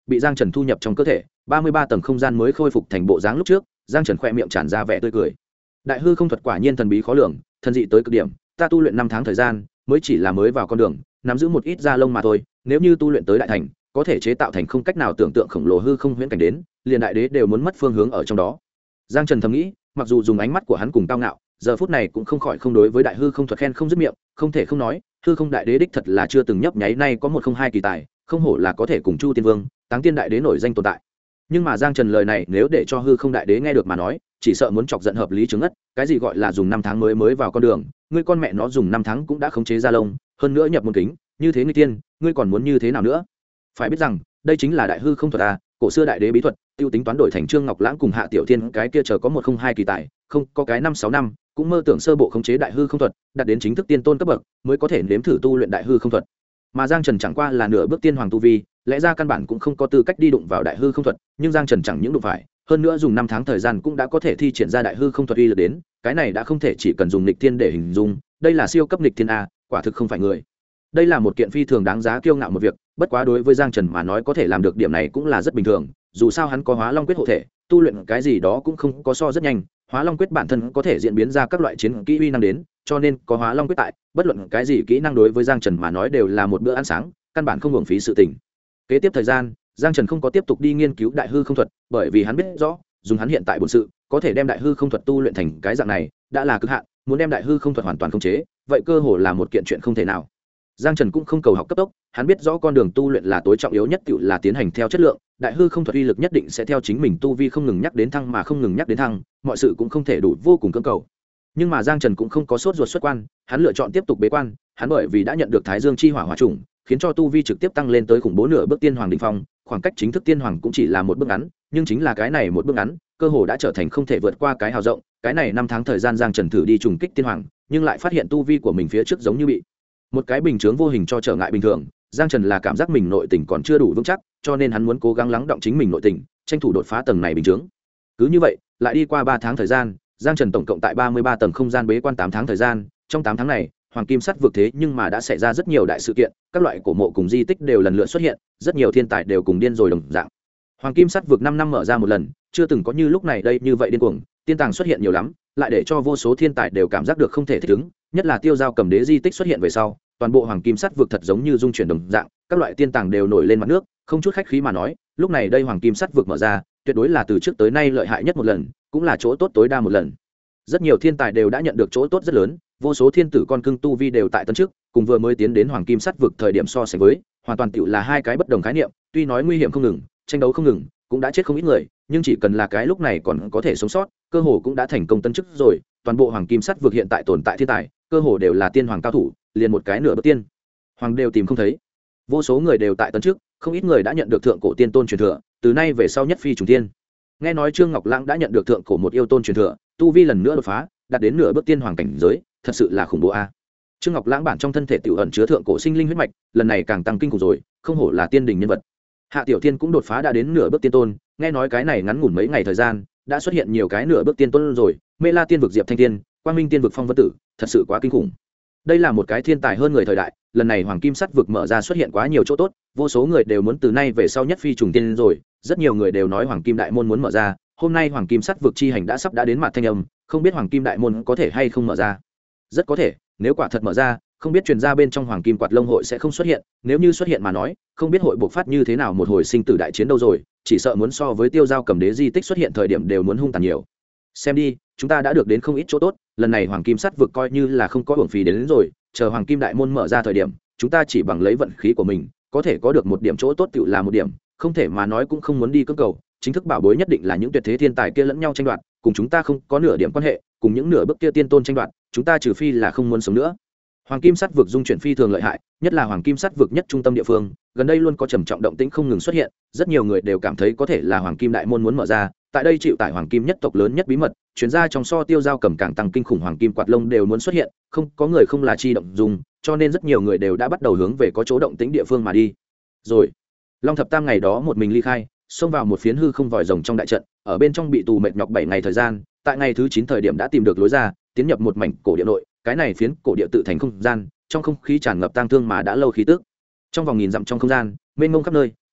bị Giang Trần thu nhập trong cơ thể, 33 tầng không gian mới khôi phục thành bộ dáng lúc trước. Giang Trần khẽ miệng tràn ra vẻ tươi cười. Đại hư không thuật quả nhiên thần bí khó lường, thần dị tới cực điểm, ta tu luyện 5 tháng thời gian, mới chỉ là mới vào con đường, nắm giữ một ít da lông mà thôi, nếu như tu luyện tới đại thành, có thể chế tạo thành không cách nào tưởng tượng khổng lồ hư không huyễn cảnh đến, liền đại đế đều muốn mất phương hướng ở trong đó. Giang Trần thầm nghĩ, mặc dù dùng ánh mắt của hắn cùng cao ngạo, giờ phút này cũng không khỏi không đối với đại hư không thuật khen không dứt miệng, không thể không nói, hư không đại đế đích thật là chưa từng nhấp nháy nay có 102 kỳ tài, không hổ là có thể cùng Chu Tiên Vương, Táng Tiên đại đế nổi danh tồn tại. Nhưng mà Giang Trần lời này nếu để cho hư không đại đế nghe được mà nói, chỉ sợ muốn chọc giận hợp lý chứng ngất, cái gì gọi là dùng 5 tháng mới vào con đường, ngươi con mẹ nó dùng 5 tháng cũng đã khống chế ra lông, hơn nữa nhập môn kính, như thế ngươi tiên, ngươi còn muốn như thế nào nữa? Phải biết rằng, đây chính là đại hư không thuật a, cổ xưa đại đế bí thuật, tiêu tính toán đổi thành Trương Ngọc Lãng cùng Hạ Tiểu Thiên, cái kia chờ có 102 kỳ tài, không, có cái 5-6 năm, cũng mơ tưởng sơ bộ khống chế đại hư không thuật, đạt đến chính thức tiên tôn cấp bậc, mới có thể nếm thử tu luyện đại hư không thuật. Mà Giang Trần chẳng qua là nửa bước tiên hoàng tu vi, lẽ ra căn bản cũng không có tư cách đi đụng vào đại hư không thuật, nhưng Giang Trần chẳng những đụng phải, hơn nữa dùng 5 tháng thời gian cũng đã có thể thi triển ra đại hư không thuật uy lực đến, cái này đã không thể chỉ cần dùng nghịch thiên để hình dung, đây là siêu cấp nghịch thiên a, quả thực không phải người. Đây là một kiện phi thường đáng giá kiêu ngạo một việc, bất quá đối với Giang Trần mà nói có thể làm được điểm này cũng là rất bình thường, dù sao hắn có Hóa Long quyết hộ thể, tu luyện cái gì đó cũng không có so rất nhanh, Hóa Long quyết bản thân có thể diễn biến ra các loại chiến kỹ uy năng đến, cho nên có Hóa Long quyết tại, bất luận cái gì kỹ năng đối với Giang Trần mà nói đều là một bữa ăn sáng, căn bản không uổng phí sự tình. Kế tiếp thời gian, Giang Trần không có tiếp tục đi nghiên cứu đại hư không thuật, bởi vì hắn biết rõ, dùng hắn hiện tại bổn sự, có thể đem đại hư không thuật tu luyện thành cái dạng này, đã là cực hạn, muốn đem đại hư không thuật hoàn toàn khống chế, vậy cơ hồ là một kiện chuyện không thể nào. Giang Trần cũng không cầu học cấp tốc, hắn biết rõ con đường tu luyện là tối trọng yếu nhất, tựu là tiến hành theo chất lượng, đại hư không thuật uy lực nhất định sẽ theo chính mình tu vi không ngừng nhắc đến thăng mà không ngừng nhắc đến thăng, mọi sự cũng không thể đủ vô cùng cưỡng cầu. Nhưng mà Giang Trần cũng không có sốt ruột xuất quan, hắn lựa chọn tiếp tục bế quan, hắn bởi vì đã nhận được Thái Dương chi hỏa hỏa trùng, khiến cho tu vi trực tiếp tăng lên tới khủng bố nửa bước tiên hoàng đỉnh phong, khoảng cách chính thức tiên hoàng cũng chỉ là một bước ngắn, nhưng chính là cái này một bước ngắn, cơ hồ đã trở thành không thể vượt qua cái hào rộng, cái này 5 tháng thời gian Giang Trần thử đi trùng kích tiên hoàng, nhưng lại phát hiện tu vi của mình phía trước giống như bị một cái bình chướng vô hình cho trở ngại bình thường. Giang Trần là cảm giác mình nội tình còn chưa đủ vững chắc, cho nên hắn muốn cố gắng lắng động chính mình nội tình, tranh thủ đột phá tầng này bình chướng. Cứ như vậy, lại đi qua 3 tháng thời gian, Giang Trần tổng cộng tại 33 tầng không gian bế quan 8 tháng thời gian, trong 8 tháng này, Hoàng Kim Sắt vượt thế nhưng mà đã xảy ra rất nhiều đại sự kiện, các loại cổ mộ cùng di tích đều lần lượt xuất hiện, rất nhiều thiên tài đều cùng điên rồi đồng dạng. Hoàng Kim Sắt vượt 5 năm mở ra một lần, chưa từng có như lúc này đây như vậy điên cuồng, tiên tàng xuất hiện nhiều lắm, lại để cho vô số thiên tài đều cảm giác được không thể thích ứng, nhất là Tiêu Giao Cầm Đế di tích xuất hiện về sau, toàn bộ Hoàng Kim Sắt vượt thật giống như dung chuyển đồng dạng, các loại tiên tàng đều nổi lên mặt nước, không chút khách khí mà nói, lúc này đây Hoàng Kim Sắt vượt mở ra, tuyệt đối là từ trước tới nay lợi hại nhất một lần, cũng là chỗ tốt tối đa một lần. Rất nhiều thiên tài đều đã nhận được chỗ tốt rất lớn, vô số thiên tử con cưng tu vi đều tại tấn trước, cùng vừa mới tiến đến Hoàng Kim Sắt vực thời điểm so sánh với, hoàn toàn tựu là hai cái bất đồng khái niệm, tuy nói nguy hiểm không ngừng, tranh đấu không ngừng, cũng đã chết không ít người, nhưng chỉ cần là cái lúc này còn có thể sống sót, cơ hồ cũng đã thành công tấn chức rồi, toàn bộ Hoàng Kim Sắt vực hiện tại tồn tại thiên tài, cơ hồ đều là tiên hoàng cao thủ, liền một cái nửa bước tiên hoàng đều tìm không thấy. Vô số người đều tại tấn trước, không ít người đã nhận được thượng cổ tiên tôn truyền thừa, từ nay về sau nhất phi trùng tiên. Nghe nói Trương Ngọc Lãng đã nhận được thượng cổ một yêu tôn truyền thừa, tu vi lần nữa đột phá, đạt đến nửa bước tiên hoàng cảnh giới, thật sự là khủng bố a. Trương Ngọc Lãng bản trong thân thể tiểu ẩn chứa thượng cổ sinh linh huyết mạch, lần này càng tăng kinh khủng rồi, không hổ là tiên đỉnh nhân vật. Hạ Tiểu Thiên cũng đột phá đã đến nửa bước tiên tôn, nghe nói cái này ngắn ngủn mấy ngày thời gian, đã xuất hiện nhiều cái nửa bước tiên tôn rồi, Mê La tiên vực Diệp Thanh Tiên, Quang Minh tiên vực Phong Vân Tử, thật sự quá kinh khủng. Đây là một cái thiên tài hơn người thời đại, lần này Hoàng Kim Sắt vực mở ra xuất hiện quá nhiều chỗ tốt, vô số người đều muốn từ nay về sau nhất phi trùng tiên rồi, rất nhiều người đều nói Hoàng Kim đại môn muốn mở ra, hôm nay Hoàng Kim Sắt vực chi hành đã sắp đã đến mặt thanh âm, không biết Hoàng Kim đại môn có thể hay không mở ra. Rất có thể, nếu quả thật mở ra, không biết truyền ra bên trong Hoàng Kim Quạt Lông hội sẽ không xuất hiện, nếu như xuất hiện mà nói, không biết hội bộc phát như thế nào một hồi sinh tử đại chiến đâu rồi, chỉ sợ muốn so với Tiêu Giao Cầm Đế di tích xuất hiện thời điểm đều muốn hung tàn nhiều. Xem đi, chúng ta đã được đến không ít chỗ tốt, lần này Hoàng Kim Sắt vực coi như là không có uổng phí đến rồi, chờ Hoàng Kim đại môn mở ra thời điểm, chúng ta chỉ bằng lấy vận khí của mình, có thể có được một điểm chỗ tốt tựu là một điểm, không thể mà nói cũng không muốn đi cưỡng cầu, chính thức bảo bối nhất định là những tuyệt thế thiên tài kia lẫn nhau tranh đoạt, cùng chúng ta không có nửa điểm quan hệ, cùng những nửa bước kia tiên tôn tranh đoạt, chúng ta trừ phi là không muốn sống nữa. Hoàng Kim Sắt vực dung chuyển phi thường lợi hại, nhất là Hoàng Kim Sắt vực nhất trung tâm địa phương, gần đây luôn có trầm trọng động tĩnh không ngừng xuất hiện, rất nhiều người đều cảm thấy có thể là Hoàng Kim đại môn muốn mở ra, tại đây chịu tải Hoàng Kim nhất tộc lớn nhất bí mật, chuyên gia trong so Tiêu Giao Cầm càng tăng kinh khủng Hoàng Kim Quạt Lông đều muốn xuất hiện, không có người không là chi động dùng, cho nên rất nhiều người đều đã bắt đầu hướng về có chỗ động tĩnh địa phương mà đi. Rồi, Long Thập Tam ngày đó một mình ly khai, xông vào một phiến hư không vòi rồng trong đại trận, ở bên trong bị tù mệt nhọc 7 ngày thời gian, tại ngày thứ 9 thời điểm đã tìm được lối ra, tiến nhập một mảnh cổ địa nội, cái này phiến cổ địa tự thành không gian, trong không khí tràn ngập tang thương mà đã lâu khí tức. Trong vòng nghìn dặm trong không gian, mênh mông khắp nơi,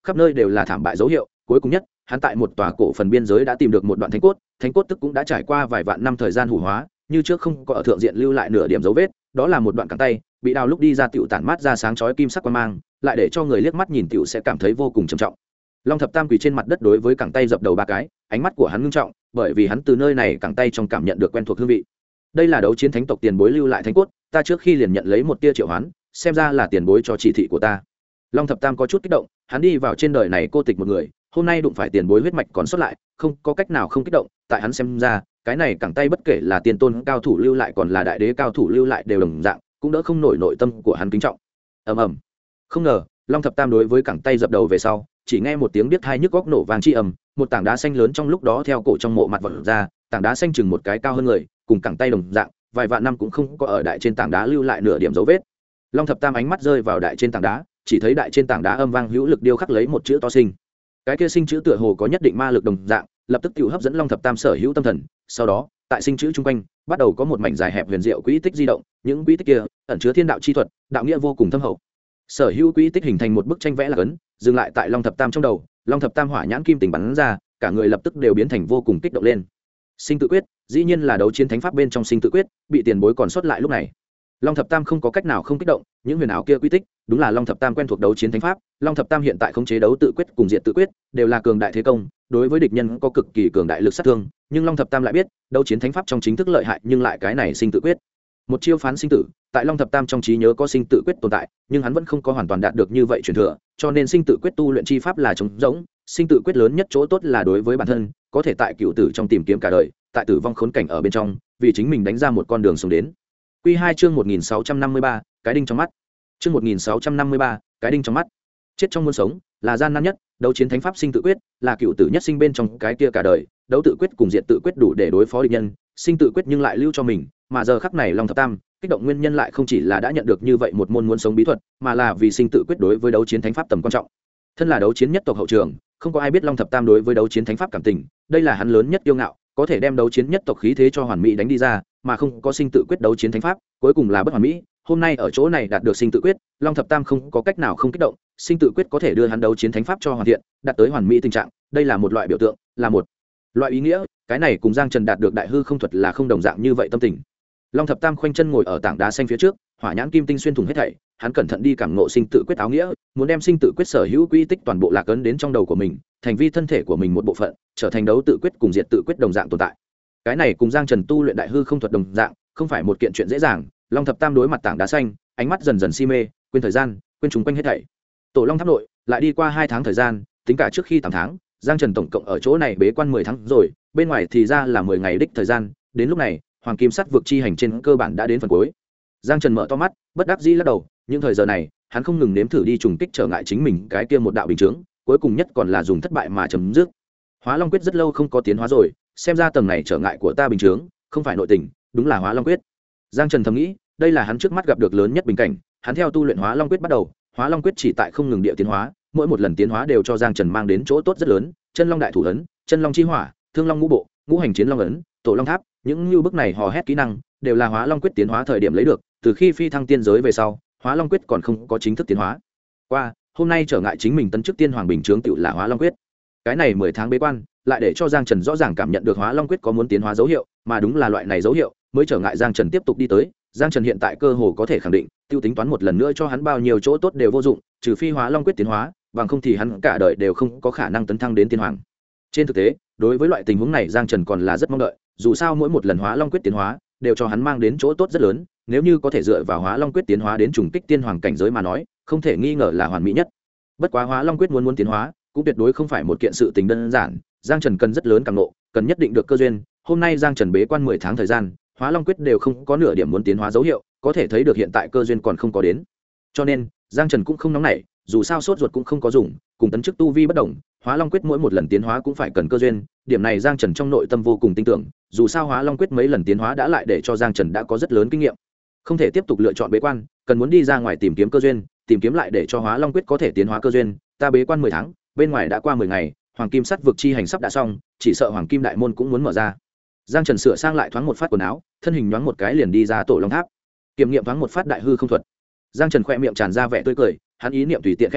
khắp nơi đều là thảm bại dấu hiệu. Cuối cùng nhất, hắn tại một tòa cổ phần biên giới đã tìm được một đoạn thánh cốt tức cũng đã trải qua vài vạn năm thời gian hủ hóa, như trước không có ở thượng diện lưu lại nửa điểm dấu vết. Đó là một đoạn cẳng tay bị đào lúc đi ra tiểu tản mát ra sáng chói kim sắc quang mang, lại để cho người liếc mắt nhìn tiểu sẽ cảm thấy vô cùng trầm trọng. Long Thập Tam quỳ trên mặt đất đối với cẳng tay dập đầu 3 cái, ánh mắt của hắn ngưng trọng, bởi vì hắn từ nơi này cẳng tay trong cảm nhận được quen thuộc hương vị. Đây là đấu chiến thánh tộc tiền bối lưu lại thánh cốt, ta trước khi liền nhận lấy một tia triệu hoán, xem ra là tiền bối cho chỉ thị của ta. Long Thập Tam có chút kích động, hắn đi vào trên đời này cô tịch một người, hôm nay đụng phải tiền bối huyết mạch còn sót lại, không có cách nào không kích động, tại hắn xem ra, cái này cẳng tay bất kể là tiền tôn cao thủ lưu lại còn là đại đế cao thủ lưu lại đều đồng dạng, cũng đỡ không nổi nội tâm của hắn kính trọng. Ầm ầm. Không ngờ, Long Thập Tam đối với cẳng tay dập đầu về sau, chỉ nghe một tiếng biết hai nhức góc nổ vang chi ầm, một tảng đá xanh lớn trong lúc đó theo cổ trong mộ mặt vọt ra, tảng đá xanh chừng một cái cao hơn người, cùng cẳng tay đồng dạng, vài vạn năm cũng không có ở đại trên tảng đá lưu lại nửa điểm dấu vết. Long Thập Tam ánh mắt rơi vào đại trên tảng đá, chỉ thấy đại trên tảng đá âm vang hữu lực điêu khắc lấy một chữ to sinh. Cái kia sinh chữ tựa hồ có nhất định ma lực đồng dạng, lập tức tự hấp dẫn Long Thập Tam sở hữu tâm thần. Sau đó, tại sinh chữ chung quanh, bắt đầu có một mảnh dài hẹp huyền diệu quỹ tích di động, những quỹ tích kia ẩn chứa thiên đạo chi thuật, đạo nghĩa vô cùng thâm hậu. Sở hữu quỹ tích hình thành một bức tranh vẽ là ấn, dừng lại tại Long Thập Tam trong đầu. Long Thập Tam hỏa nhãn kim tình bắn ra, cả người lập tức đều biến thành vô cùng kích động lên. Sinh tự quyết, dĩ nhiên là đấu chiến thánh pháp bên trong sinh tự quyết, bị tiền bối còn sót lại lúc này. Long Thập Tam không có cách nào không kích động, những huyền ảo kia quy tích, đúng là Long Thập Tam quen thuộc đấu chiến thánh pháp. Long Thập Tam hiện tại khống chế đấu tự quyết cùng diệt tự quyết, đều là cường đại thế công, đối với địch nhân có cực kỳ cường đại lực sát thương, nhưng Long Thập Tam lại biết, đấu chiến thánh pháp trong chính thức lợi hại, nhưng lại cái này sinh tự quyết. Một chiêu phán sinh tử, tại Long Thập Tam trong trí nhớ có sinh tự quyết tồn tại, nhưng hắn vẫn không có hoàn toàn đạt được như vậy truyền thừa, cho nên sinh tự quyết tu luyện chi pháp là trống rỗng. Sinh tự quyết lớn nhất chỗ tốt là đối với bản thân, có thể tại cựu tử trong tìm kiếm cả đời, tại tử vong khốn cảnh ở bên trong, vì chính mình đánh ra một con đường sống đến. Quy 2 chương 1653, cái đinh trong mắt. Chương 1653, cái đinh trong mắt. Chết trong muôn sống là gian nan nhất, đấu chiến thánh pháp sinh tự quyết là cựu tử nhất sinh bên trong cái kia cả đời, đấu tự quyết cùng diệt tự quyết đủ để đối phó địch nhân, sinh tự quyết nhưng lại lưu cho mình, mà giờ khắc này Long Thập Tam kích động nguyên nhân lại không chỉ là đã nhận được như vậy một môn muốn sống bí thuật, mà là vì sinh tự quyết đối với đấu chiến thánh pháp tầm quan trọng. Thân là đấu chiến nhất tộc hậu trường, không có ai biết Long Thập Tam đối với đấu chiến thánh pháp cảm tình, đây là hắn lớn nhất kiêu ngạo, có thể đem đấu chiến nhất tộc khí thế cho hoàn mỹ đánh đi ra, mà không có sinh tự quyết đấu chiến thánh pháp, cuối cùng là bất hoàn mỹ. Hôm nay ở chỗ này đạt được sinh tự quyết, Long Thập Tam không có cách nào không kích động, sinh tự quyết có thể đưa hắn đấu chiến thánh pháp cho hoàn thiện, đạt tới hoàn mỹ tình trạng, đây là một loại biểu tượng, là một loại ý nghĩa, cái này cùng Giang Trần đạt được đại hư không thuật là không đồng dạng như vậy tâm tình. Long Thập Tam khoanh chân ngồi ở tảng đá xanh phía trước, hỏa nhãn kim tinh xuyên thủng hết thảy, hắn cẩn thận đi cảm ngộ sinh tự quyết áo nghĩa, muốn đem sinh tự quyết sở hữu quy tích toàn bộ lạc ấn đến trong đầu của mình, thành vi thân thể của mình một bộ phận, trở thành đấu tự quyết cùng diệt tự quyết đồng dạng tồn tại. Cái này cùng Giang Trần tu luyện đại hư không thuật đồng dạng, không phải một kiện chuyện dễ dàng. Long Thập Tam đối mặt tảng đá xanh, ánh mắt dần dần si mê, quên thời gian, quên chúng quanh hết thảy. Tổ Long Tháp nội, lại đi qua 2 tháng thời gian, tính cả trước khi 8 tháng, Giang Trần tổng cộng ở chỗ này bế quan 10 tháng rồi, bên ngoài thì ra là 10 ngày đích thời gian, đến lúc này, Hoàng Kim Sắt vực chi hành trên cơ bản đã đến phần cuối. Giang Trần mở to mắt, bất đắc dĩ lắc đầu, những thời giờ này, hắn không ngừng nếm thử đi trùng kích trở ngại chính mình cái kia một đạo bình chướng, cuối cùng nhất còn là dùng thất bại mà chấm dứt. Hóa Long quyết rất lâu không có tiến hóa rồi, xem ra tầng này trở ngại của ta bình chướng, không phải nội tình, đúng là Hóa Long quyết. Giang Trần thầm nghĩ, đây là hắn trước mắt gặp được lớn nhất bình cảnh, hắn theo tu luyện Hóa Long quyết bắt đầu, Hóa Long quyết chỉ tại không ngừng địa tiến hóa, mỗi một lần tiến hóa đều cho Giang Trần mang đến chỗ tốt rất lớn, Chân Long đại thủ ấn, Chân Long chi hỏa, Thương Long ngũ bộ, Ngũ hành chiến long ấn, Tổ Long tháp, những như bức này hò hét kỹ năng, đều là Hóa Long quyết tiến hóa thời điểm lấy được, từ khi phi thăng tiên giới về sau, Hóa Long quyết còn không có chính thức tiến hóa. Qua, hôm nay trở ngại chính mình tấn chức tiên hoàng bình chướng tựu là Hóa Long quyết. Cái này 10 tháng bế quan, lại để cho Giang Trần rõ ràng cảm nhận được Hóa Long quyết có muốn tiến hóa dấu hiệu, mà đúng là loại này dấu hiệu mới trở ngại Giang Trần tiếp tục đi tới. Giang Trần hiện tại cơ hồ có thể khẳng định, tiêu tính toán một lần nữa cho hắn bao nhiêu chỗ tốt đều vô dụng, trừ phi Hóa Long quyết tiến hóa, bằng không thì hắn cả đời đều không có khả năng tấn thăng đến tiên hoàng. Trên thực tế, đối với loại tình huống này Giang Trần còn là rất mong đợi, dù sao mỗi một lần Hóa Long quyết tiến hóa đều cho hắn mang đến chỗ tốt rất lớn, nếu như có thể dựa vào Hóa Long quyết tiến hóa đến trùng kích tiên hoàng cảnh giới mà nói, không thể nghi ngờ là hoàn mỹ nhất. Bất quá Hóa Long quyết muốn tiến hóa, cũng tuyệt đối không phải một kiện sự tình đơn giản, Giang Trần cần rất lớn cảm ngộ, cần nhất định được cơ duyên. Hôm nay Giang Trần bế quan 10 tháng thời gian, Hóa Long quyết đều không có nửa điểm muốn tiến hóa dấu hiệu, có thể thấy được hiện tại cơ duyên còn không có đến. Cho nên, Giang Trần cũng không nóng nảy, dù sao sốt ruột cũng không có dùng, cùng tấn chức tu vi bất động, Hóa Long quyết mỗi một lần tiến hóa cũng phải cần cơ duyên, điểm này Giang Trần trong nội tâm vô cùng tin tưởng, dù sao Hóa Long quyết mấy lần tiến hóa đã lại để cho Giang Trần đã có rất lớn kinh nghiệm. Không thể tiếp tục lựa chọn bế quan, cần muốn đi ra ngoài tìm kiếm cơ duyên, tìm kiếm lại để cho Hóa Long quyết có thể tiến hóa cơ duyên. Ta bế quan 10 tháng, bên ngoài đã qua 10 ngày, Hoàng Kim Sắt vực chi hành sắp đã xong, chỉ sợ Hoàng Kim đại môn cũng muốn mở ra. Giang Trần sửa sang lại thoáng một phát quần áo, thân hình nhoáng một cái liền đi ra Tổ Long tháp. Kiểm nghiệm thoáng một phát đại hư không thuật. Giang Trần khẽ miệng tràn ra vẻ tươi cười, hắn ý niệm tùy tiện khẽ động,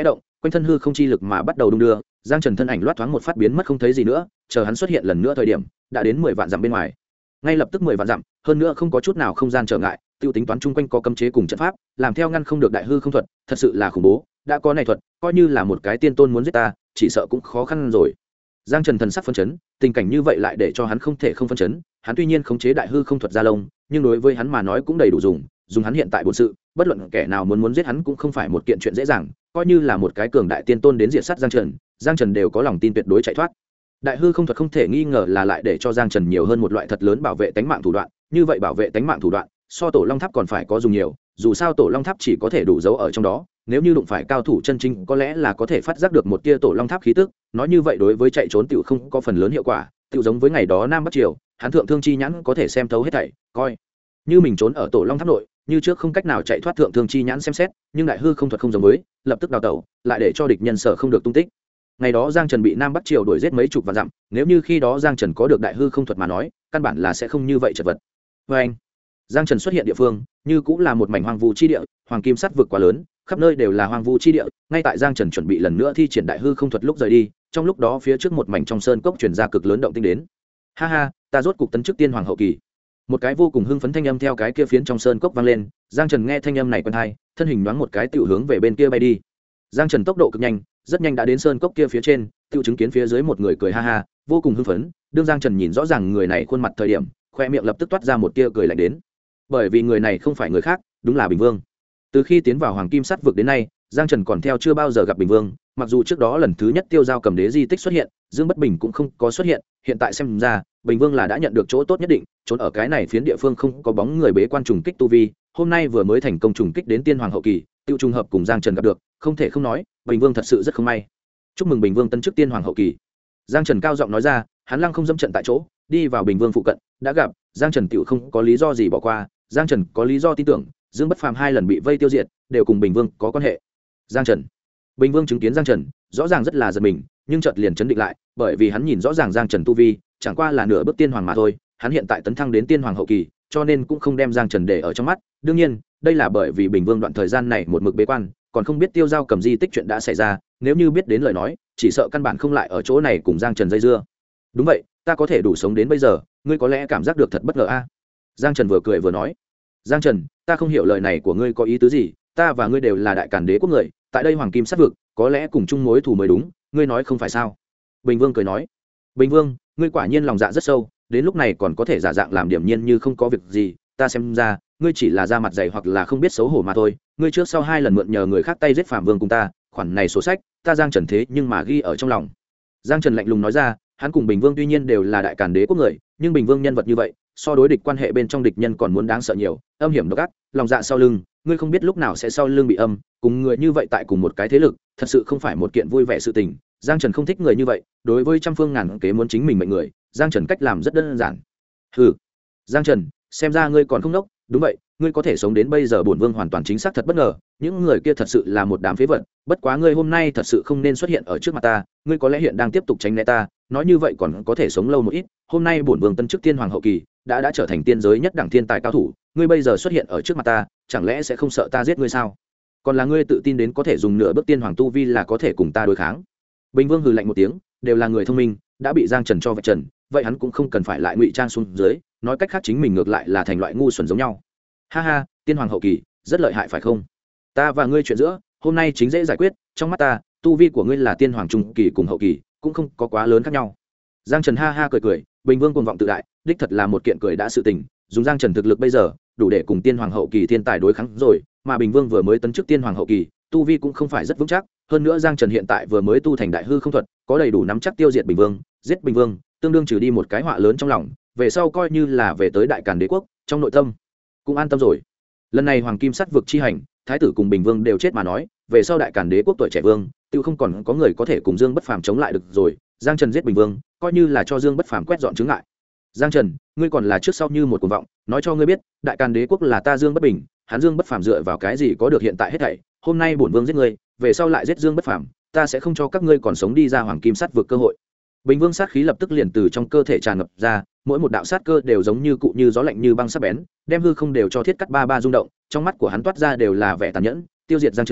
quanh thân hư không chi lực mà bắt đầu đung đưa, giang trần thân ảnh loát thoáng một phát biến mất không thấy gì nữa, chờ hắn xuất hiện lần nữa thời điểm đã đến 10 vạn dặm bên ngoài. Ngay lập tức 10 vạn dặm, hơn nữa không có chút nào không gian trở ngại, tiêu tính toán chung quanh có cấm chế cùng trận pháp, làm theo ngăn không được đại hư không thuật, thật sự là khủng bố. Đã có này thuật, coi như là một cái tiên tôn muốn giết ta, chỉ sợ cũng khó khăn rồi. Giang Trần thần sắc phân chấn, tình cảnh như vậy lại để cho hắn không thể không phân chấn. Hắn tuy nhiên khống chế đại hư không thuật gia lông, nhưng đối với hắn mà nói cũng đầy đủ dùng hắn hiện tại bổn sự, bất luận kẻ nào muốn giết hắn cũng không phải một kiện chuyện dễ dàng, coi như là một cái cường đại tiên tôn đến diệt sát Giang Trần đều có lòng tin tuyệt đối chạy thoát. Đại hư không thuật không thể nghi ngờ là lại để cho Giang Trần nhiều hơn một loại thật lớn bảo vệ tánh mạng thủ đoạn, như vậy bảo vệ tánh mạng thủ đoạn, so Tổ Long Tháp còn phải có dùng nhiều, dù sao Tổ Long Tháp chỉ có thể đủ giấu ở trong đó, nếu như đụng phải cao thủ chân chính có lẽ là có thể phát giác được một tia Tổ Long Tháp khí tức, nói như vậy đối với chạy trốn tiểu không có phần lớn hiệu quả, tiểu giống với ngày đó Nam Bắc Triều, hắn thượng thương chi nhãn có thể xem thấu hết thảy, coi như mình trốn ở Tổ Long Tháp nội, như trước không cách nào chạy thoát thượng thương chi nhãn xem xét, nhưng đại hư không thuật không giống với, lập tức đào tẩu, lại để cho địch nhân sở không được tung tích. Ngày đó Giang Trần bị Nam Bắc Triều đuổi giết mấy chục vạn dặm, nếu như khi đó Giang Trần có được đại hư không thuật mà nói, căn bản là sẽ không như vậy chật vật. Và anh, Giang Trần xuất hiện địa phương, như cũng là một mảnh hoang vu chi địa, hoàng kim sắt vực quá lớn, khắp nơi đều là hoang vu chi địa. Ngay tại Giang Trần chuẩn bị lần nữa thi triển đại hư không thuật lúc rời đi, trong lúc đó phía trước một mảnh trong sơn cốc truyền ra cực lớn động tĩnh đến. Ha ha, ta rốt cục tấn chức tiên hoàng hậu kỳ. Một cái vô cùng hưng phấn thanh âm theo cái kia phiến trong sơn cốc vang lên, Giang Trần nghe thanh âm này quen tai, thân hình nhoáng một cái tiểu hướng về bên kia bay đi. Giang Trần tốc độ cực nhanh, rất nhanh đã đến sơn cốc kia phía trên, tiêu chứng kiến phía dưới một người cười ha ha, vô cùng hưng phấn. Đương Giang Trần nhìn rõ ràng người này khuôn mặt thời điểm, khoe miệng lập tức toát ra một tia cười lạnh đến, bởi vì người này không phải người khác, đúng là Bình Vương. Từ khi tiến vào hoàng kim sắt vực đến nay, Giang Trần còn theo chưa bao giờ gặp Bình Vương, mặc dù trước đó lần thứ nhất Tiêu Giao cầm đế di tích xuất hiện, Dương Bất Bình cũng không có xuất hiện, hiện tại xem ra Bình Vương là đã nhận được chỗ tốt nhất định, trốn ở cái này phiến địa phương không có bóng người bế quan trùng kích tu vi, hôm nay vừa mới thành công trùng kích đến tiên hoàng hậu kỳ, tiêu trùng hợp cùng Giang Trần gặp được, không thể không nói, Bình Vương thật sự rất không may. Chúc mừng Bình Vương tân chức tiên hoàng hậu kỳ. Giang Trần cao giọng nói ra, hắn lăng không dâm trận tại chỗ, đi vào Bình Vương phụ cận, đã gặp, Giang Trần tiểu không có lý do gì bỏ qua, Giang Trần có lý do tin tưởng, Dương Bất Phàm 2 lần bị vây tiêu diệt, đều cùng Bình Vương có quan hệ. Giang Trần. Bình Vương chứng kiến Giang Trần, rõ ràng rất là giật mình, nhưng chợt liền chấn định lại, bởi vì hắn nhìn rõ ràng Giang Trần tu vi, chẳng qua là nửa bước tiên hoàng mà thôi, hắn hiện tại tấn thăng đến tiên hoàng hậu kỳ, cho nên cũng không đem Giang Trần để ở trong mắt. Đương nhiên, đây là bởi vì Bình Vương đoạn thời gian này một mực bế quan, còn không biết Tiêu Giao cầm di tích chuyện đã xảy ra, nếu như biết đến lời nói, chỉ sợ căn bản không lại ở chỗ này cùng Giang Trần dây dưa. Đúng vậy, ta có thể đủ sống đến bây giờ, ngươi có lẽ cảm giác được thật bất ngờ a. Giang Trần vừa cười vừa nói. Giang Trần, ta không hiểu lời này của ngươi có ý tứ gì, ta và ngươi đều là đại càn đế quốc người, tại đây hoàng kim sát vực, có lẽ cùng chung mối thù mới đúng, ngươi nói không phải sao? Bình Vương cười nói. Bình Vương, ngươi quả nhiên lòng dạ rất sâu, đến lúc này còn có thể giả dạng làm điểm nhiên như không có việc gì, ta xem ra, ngươi chỉ là da mặt dày hoặc là không biết xấu hổ mà thôi, ngươi trước sau 2 lần mượn nhờ người khác tay giết Phạm Vương cùng ta, khoản này sổ sách, ta Giang Trần thế nhưng mà ghi ở trong lòng. Giang Trần lạnh lùng nói ra, hắn cùng Bình Vương tuy nhiên đều là đại càn đế quốc người, nhưng Bình Vương nhân vật như vậy, so đối địch quan hệ bên trong địch nhân còn muốn đáng sợ nhiều, âm hiểm độc ác, lòng dạ sau lưng, ngươi không biết lúc nào sẽ sau lưng bị âm, cùng người như vậy tại cùng một cái thế lực, thật sự không phải một kiện vui vẻ sự tình. Giang Trần không thích người như vậy, đối với trăm phương ngàn kế muốn chính mình mệnh người, Giang Trần cách làm rất đơn giản. Hừ, Giang Trần, xem ra ngươi còn không đốc, đúng vậy, ngươi có thể sống đến bây giờ bổn vương hoàn toàn chính xác thật bất ngờ, những người kia thật sự là một đám phế vật, bất quá ngươi hôm nay thật sự không nên xuất hiện ở trước mặt ta, ngươi có lẽ hiện đang tiếp tục tránh né ta, nói như vậy còn có thể sống lâu một ít, hôm nay bổn vương tân chức tiên hoàng hậu kỳ, đã trở thành tiên giới nhất đẳng thiên tài cao thủ, ngươi bây giờ xuất hiện ở trước mặt ta, chẳng lẽ sẽ không sợ ta giết ngươi sao? Còn là ngươi tự tin đến có thể dùng nửa bước tiên hoàng tu vi là có thể cùng ta đối kháng? Bình Vương hừ lạnh một tiếng, đều là người thông minh, đã bị Giang Trần cho vạch trần, vậy hắn cũng không cần phải lại ngụy trang xuống dưới, nói cách khác chính mình ngược lại là thành loại ngu xuẩn giống nhau. Ha ha, tiên hoàng hậu kỳ, rất lợi hại phải không? Ta và ngươi chuyện giữa, hôm nay chính dễ giải quyết, trong mắt ta, tu vi của ngươi là tiên hoàng trung kỳ cùng hậu kỳ, cũng không có quá lớn khác nhau. Giang Trần ha ha cười cười, Bình Vương cuồng vọng tự đại, đích thật là một kiện cười đã sự tình, dùng Giang Trần thực lực bây giờ, đủ để cùng tiên hoàng hậu kỳ thiên tài đối kháng rồi, mà Bình Vương vừa mới tấn chức tiên hoàng hậu kỳ, tu vi cũng không phải rất vững chắc, hơn nữa Giang Trần hiện tại vừa mới tu thành đại hư không thuật, có đầy đủ nắm chắc tiêu diệt Bình Vương, giết Bình Vương, tương đương trừ đi một cái họa lớn trong lòng, về sau coi như là về tới đại càn đế quốc, trong nội tâm cũng an tâm rồi. Lần này hoàng kim sắt vực chi hành, thái tử cùng Bình Vương đều chết mà nói, về sau đại càn đế quốc tuổi trẻ vương, tiêu không còn có người có thể cùng Dương Bất Phàm chống lại được rồi, Giang Trần giết Bình Vương, coi như là cho Dương Bất Phàm quét dọn chứng ngại. Giang Trần, ngươi còn là trước sau như một cuồng vọng, nói cho ngươi biết, đại càn đế quốc là ta Dương Bất Bình, hắn Dương Bất Phàm dựa vào cái gì có được hiện tại hết thảy, hôm nay bổn vương giết ngươi, về sau lại giết Dương Bất Phàm, ta sẽ không cho các ngươi còn sống đi ra hoàng kim sắt vực cơ hội. Bình Vương sát khí lập tức liền từ trong cơ thể tràn ngập ra, mỗi một đạo sát cơ đều giống như cụ như gió lạnh như băng sắc bén, đem hư không đều cho thiết cắt ba ba rung động, trong mắt của hắn toát ra đều là vẻ tàn nhẫn, tiêu diệt Giang Trần,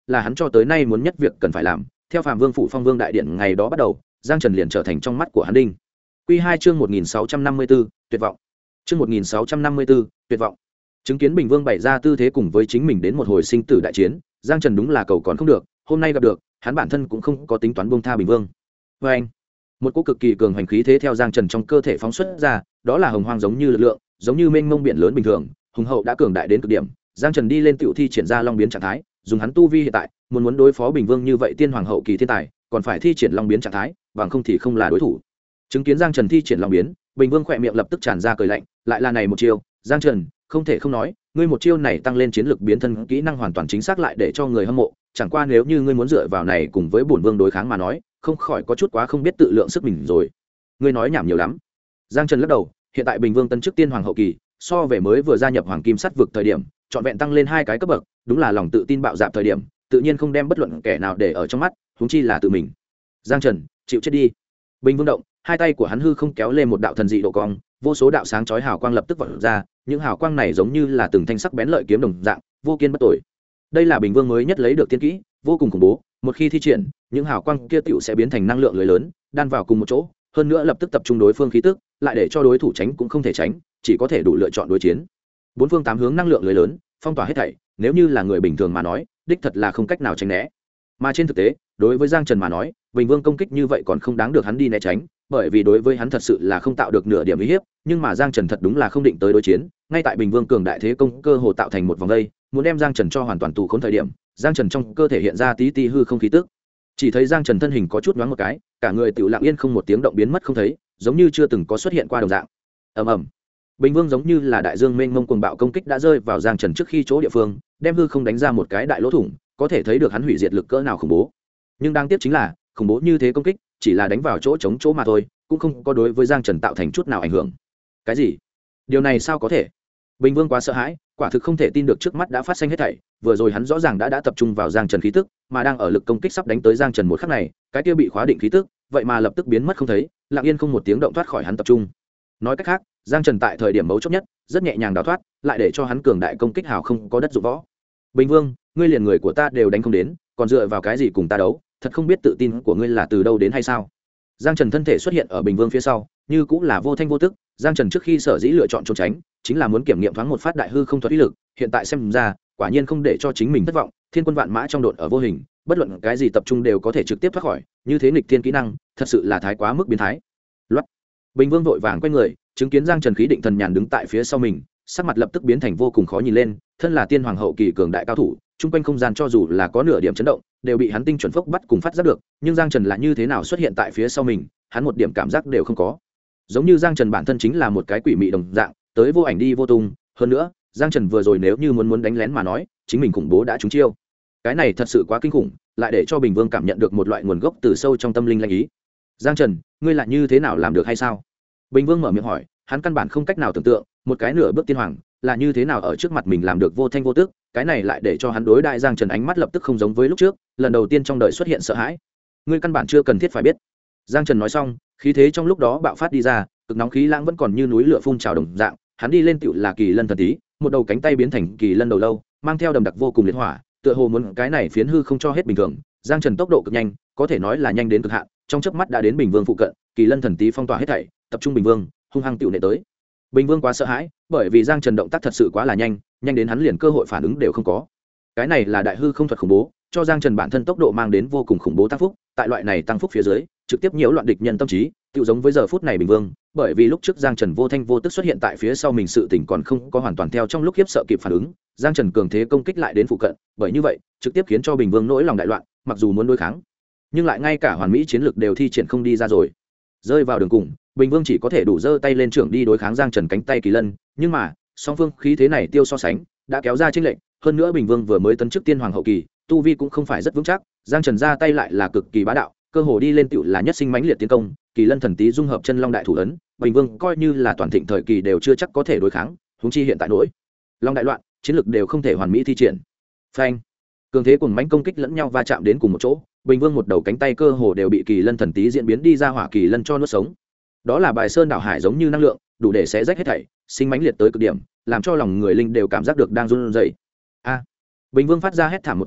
là hắn cho tới nay muốn nhất việc cần phải làm. Theo Phạm Vương phủ Phong Vương đại điện ngày đó bắt đầu, Giang Trần liền trở thành trong mắt của hắn đinh. Quy 2 chương 1654, tuyệt vọng. Chương 1654, tuyệt vọng. Chứng kiến Bình Vương bày ra tư thế cùng với chính mình đến một hồi sinh tử đại chiến, Giang Trần đúng là cầu còn không được, hôm nay gặp được, hắn bản thân cũng không có tính toán buông tha Bình Vương. Và anh, một cỗ cực kỳ cường hành khí thế theo Giang Trần trong cơ thể phóng xuất ra, đó là hồng hoang giống như lực lượng, giống như mênh mông biển lớn bình thường, hùng hậu đã cường đại đến cực điểm. Giang Trần đi lên tiểu thi triển ra long biến trạng thái, dùng hắn tu vi hiện tại, muốn đối phó Bình Vương như vậy tiên hoàng hậu kỳ thiên tài, còn phải thi triển long biến trạng thái, bằng không thì không là đối thủ. Chứng kiến Giang Trần thi triển long biến, Bình Vương khỏe miệng lập tức tràn ra cười lạnh, lại là này một chiêu, Giang Trần, không thể không nói, ngươi một chiêu này tăng lên chiến lược biến thân kỹ năng hoàn toàn chính xác lại để cho người hâm mộ, chẳng qua nếu như ngươi muốn dựa vào này cùng với bổn vương đối kháng mà nói, không khỏi có chút quá không biết tự lượng sức mình rồi. Ngươi nói nhảm nhiều lắm. Giang Trần lắc đầu, hiện tại Bình Vương tân chức tiên hoàng hậu kỳ, so về mới vừa gia nhập hoàng kim sắt vực thời điểm, trọn vẹn tăng lên 2 cái cấp bậc, đúng là lòng tự tin bạo dạn thời điểm, tự nhiên không đem bất luận kẻ nào để ở trong mắt, huống chi là tự mình. Giang Trần, chịu chết đi. Bình Vương động, hai tay của hắn hư không kéo lên một đạo thần dị độ cong, vô số đạo sáng chói hào quang lập tức vọt ra, những hào quang này giống như là từng thanh sắc bén lợi kiếm đồng dạng, vô kiên bất tồi. Đây là Bình Vương mới nhất lấy được tiên kỹ, vô cùng khủng bố, một khi thi triển, những hào quang kia tựu sẽ biến thành năng lượng lưới lớn, đan vào cùng một chỗ, hơn nữa lập tức tập trung đối phương khí tức, lại để cho đối thủ tránh cũng không thể tránh, chỉ có thể đủ lựa chọn đối chiến. Bốn phương tám hướng năng lượng lưới lớn, phong tỏa hết thảy, nếu như là người bình thường mà nói, đích thật là không cách nào tránh né. Mà trên thực tế, đối với Giang Trần mà nói, Bình Vương công kích như vậy còn không đáng được hắn đi né tránh, bởi vì đối với hắn thật sự là không tạo được nửa điểm uy hiếp, nhưng mà Giang Trần thật đúng là không định tới đối chiến, ngay tại Bình Vương cường đại thế công cơ hồ tạo thành một vòng dây, muốn đem Giang Trần cho hoàn toàn tù khốn thời điểm, Giang Trần trong cơ thể hiện ra tí tí hư không khí tức. Chỉ thấy Giang Trần thân hình có chút nhoáng một cái, cả người tiểu lặng yên không một tiếng động biến mất không thấy, giống như chưa từng có xuất hiện qua đồng dạng. Ầm ầm. Bình Vương giống như là đại dương mênh mông cuồng bạo công kích đã rơi vào Giang Trần trước khi chỗ địa phương, đem hư không đánh ra một cái đại lỗ thủng, có thể thấy được hắn hủy diệt lực cỡ nào khủng bố. Nhưng đáng tiếc chính là, khủng bố như thế công kích, chỉ là đánh vào chỗ trống chỗ mà thôi, cũng không có đối với Giang Trần tạo thành chút nào ảnh hưởng. Cái gì? Điều này sao có thể? Bình Vương quá sợ hãi, quả thực không thể tin được trước mắt đã phát sinh hết thảy, vừa rồi hắn rõ ràng đã tập trung vào Giang Trần khí tức, mà đang ở lực công kích sắp đánh tới Giang Trần một khắc này, cái kia bị khóa định khí tức, vậy mà lập tức biến mất không thấy, lặng yên không một tiếng động thoát khỏi hắn tập trung. Nói cách khác, Giang Trần tại thời điểm mấu chốt nhất, rất nhẹ nhàng đào thoát, lại để cho hắn cường đại công kích hào không có đất dụng võ. Bình Vương, ngươi liền người của ta đều đánh không đến, còn dựa vào cái gì cùng ta đấu, thật không biết tự tin của ngươi là từ đâu đến hay sao? Giang Trần thân thể xuất hiện ở Bình Vương phía sau, như cũng là vô thanh vô tức. Giang Trần trước khi sở dĩ lựa chọn trốn tránh, chính là muốn kiểm nghiệm thoáng một phát đại hư không thuật uy lực. Hiện tại xem ra, quả nhiên không để cho chính mình thất vọng. Thiên quân vạn mã trong độn ở vô hình, bất luận cái gì tập trung đều có thể trực tiếp thoát khỏi. Như thế nghịch thiên kỹ năng, thật sự là thái quá mức biến thái. Loát. Bình Vương vội vàng quay người, chứng kiến Giang Trần khí định thần nhàn đứng tại phía sau mình, sắc mặt lập tức biến thành vô cùng khó nhìn lên. Thân là tiên hoàng hậu kỳ cường đại cao thủ, trung quanh không gian cho dù là có nửa điểm chấn động, đều bị hắn tinh chuẩn phốc bắt cùng phát giác được, nhưng Giang Trần là như thế nào xuất hiện tại phía sau mình, hắn một điểm cảm giác đều không có. Giống như Giang Trần bản thân chính là một cái quỷ mị đồng dạng, tới vô ảnh đi vô tung, hơn nữa, Giang Trần vừa rồi nếu như muốn đánh lén mà nói, chính mình khủng bố đã trúng chiêu. Cái này thật sự quá kinh khủng, lại để cho Bình Vương cảm nhận được một loại nguồn gốc từ sâu trong tâm linh linh ý. Giang Trần, ngươi là như thế nào làm được hay sao? Bình Vương mở miệng hỏi, hắn căn bản không cách nào tưởng tượng, một cái nửa bước tiên hoàng là như thế nào ở trước mặt mình làm được vô thanh vô tức, cái này lại để cho hắn đối đại Giang Trần ánh mắt lập tức không giống với lúc trước, lần đầu tiên trong đời xuất hiện sợ hãi. Ngươi căn bản chưa cần thiết phải biết. Giang Trần nói xong, khí thế trong lúc đó bạo phát đi ra, cực nóng khí lãng vẫn còn như núi lửa phun trào đồng dạng, hắn đi lên tựu là kỳ lân thần tí, một đầu cánh tay biến thành kỳ lân đầu lâu, mang theo đầm đặc vô cùng liệt hỏa, tựa hồ muốn cái này phiến hư không cho hết bình thường. Giang Trần tốc độ cực nhanh, có thể nói là nhanh đến cực hạn, trong chớp mắt đã đến Bình Vương phụ cận, kỳ lân thần tí phong tỏa hết thảy, tập trung Bình Vương, hung hăng tựu nệ tới. Bình Vương quá sợ hãi, bởi vì Giang Trần động tác thật sự quá là nhanh, nhanh đến hắn liền cơ hội phản ứng đều không có. Cái này là đại hư không thuật khủng bố, cho Giang Trần bản thân tốc độ mang đến vô cùng khủng bố tăng phúc, tại loại này tăng phúc phía dưới, trực tiếp nhiễu loạn địch nhân tâm trí, tựu giống với giờ phút này Bình Vương, bởi vì lúc trước Giang Trần vô thanh vô tức xuất hiện tại phía sau mình, sự tình còn không có hoàn toàn theo trong lúc khiếp sợ kịp phản ứng, Giang Trần cường thế công kích lại đến phụ cận, bởi như vậy, trực tiếp khiến cho Bình Vương nỗi lòng đại loạn, mặc dù muốn đối kháng, nhưng lại ngay cả hoàn mỹ chiến lược đều thi triển không đi ra rồi. Rơi vào đường cùng, Bình Vương chỉ có thể đủ giơ tay lên trưởng đi đối kháng Giang Trần cánh tay kỳ lân, nhưng mà, song phương khí thế này tiêu so sánh, đã kéo ra chênh lệch, hơn nữa Bình Vương vừa mới tấn chức tiên hoàng hậu kỳ, tu vi cũng không phải rất vững chắc, Giang Trần ra tay lại là cực kỳ bá đạo, cơ hồ đi lên tựu là nhất sinh mãnh liệt tiến công, kỳ lân thần tí dung hợp chân long đại thủ ấn, Bình Vương coi như là toàn thịnh thời kỳ đều chưa chắc có thể đối kháng, huống chi hiện tại nỗi long đại loạn, chiến lực đều không thể hoàn mỹ thi triển. Phanh, cường thế cùng mãnh công kích lẫn nhau va chạm đến cùng một chỗ, Bình Vương một đầu cánh tay cơ hồ đều bị kỳ lân thần tí diễn biến đi ra hỏa kỳ lân cho nuốt sống. Đó là bài sơn đảo hải giống như năng lượng, đủ để xé rách hết thảy, sinh mãnh liệt tới cực điểm, làm cho lòng người linh đều cảm giác được đang run rẩy. A! Bình Vương phát ra hét thảm một tiếng,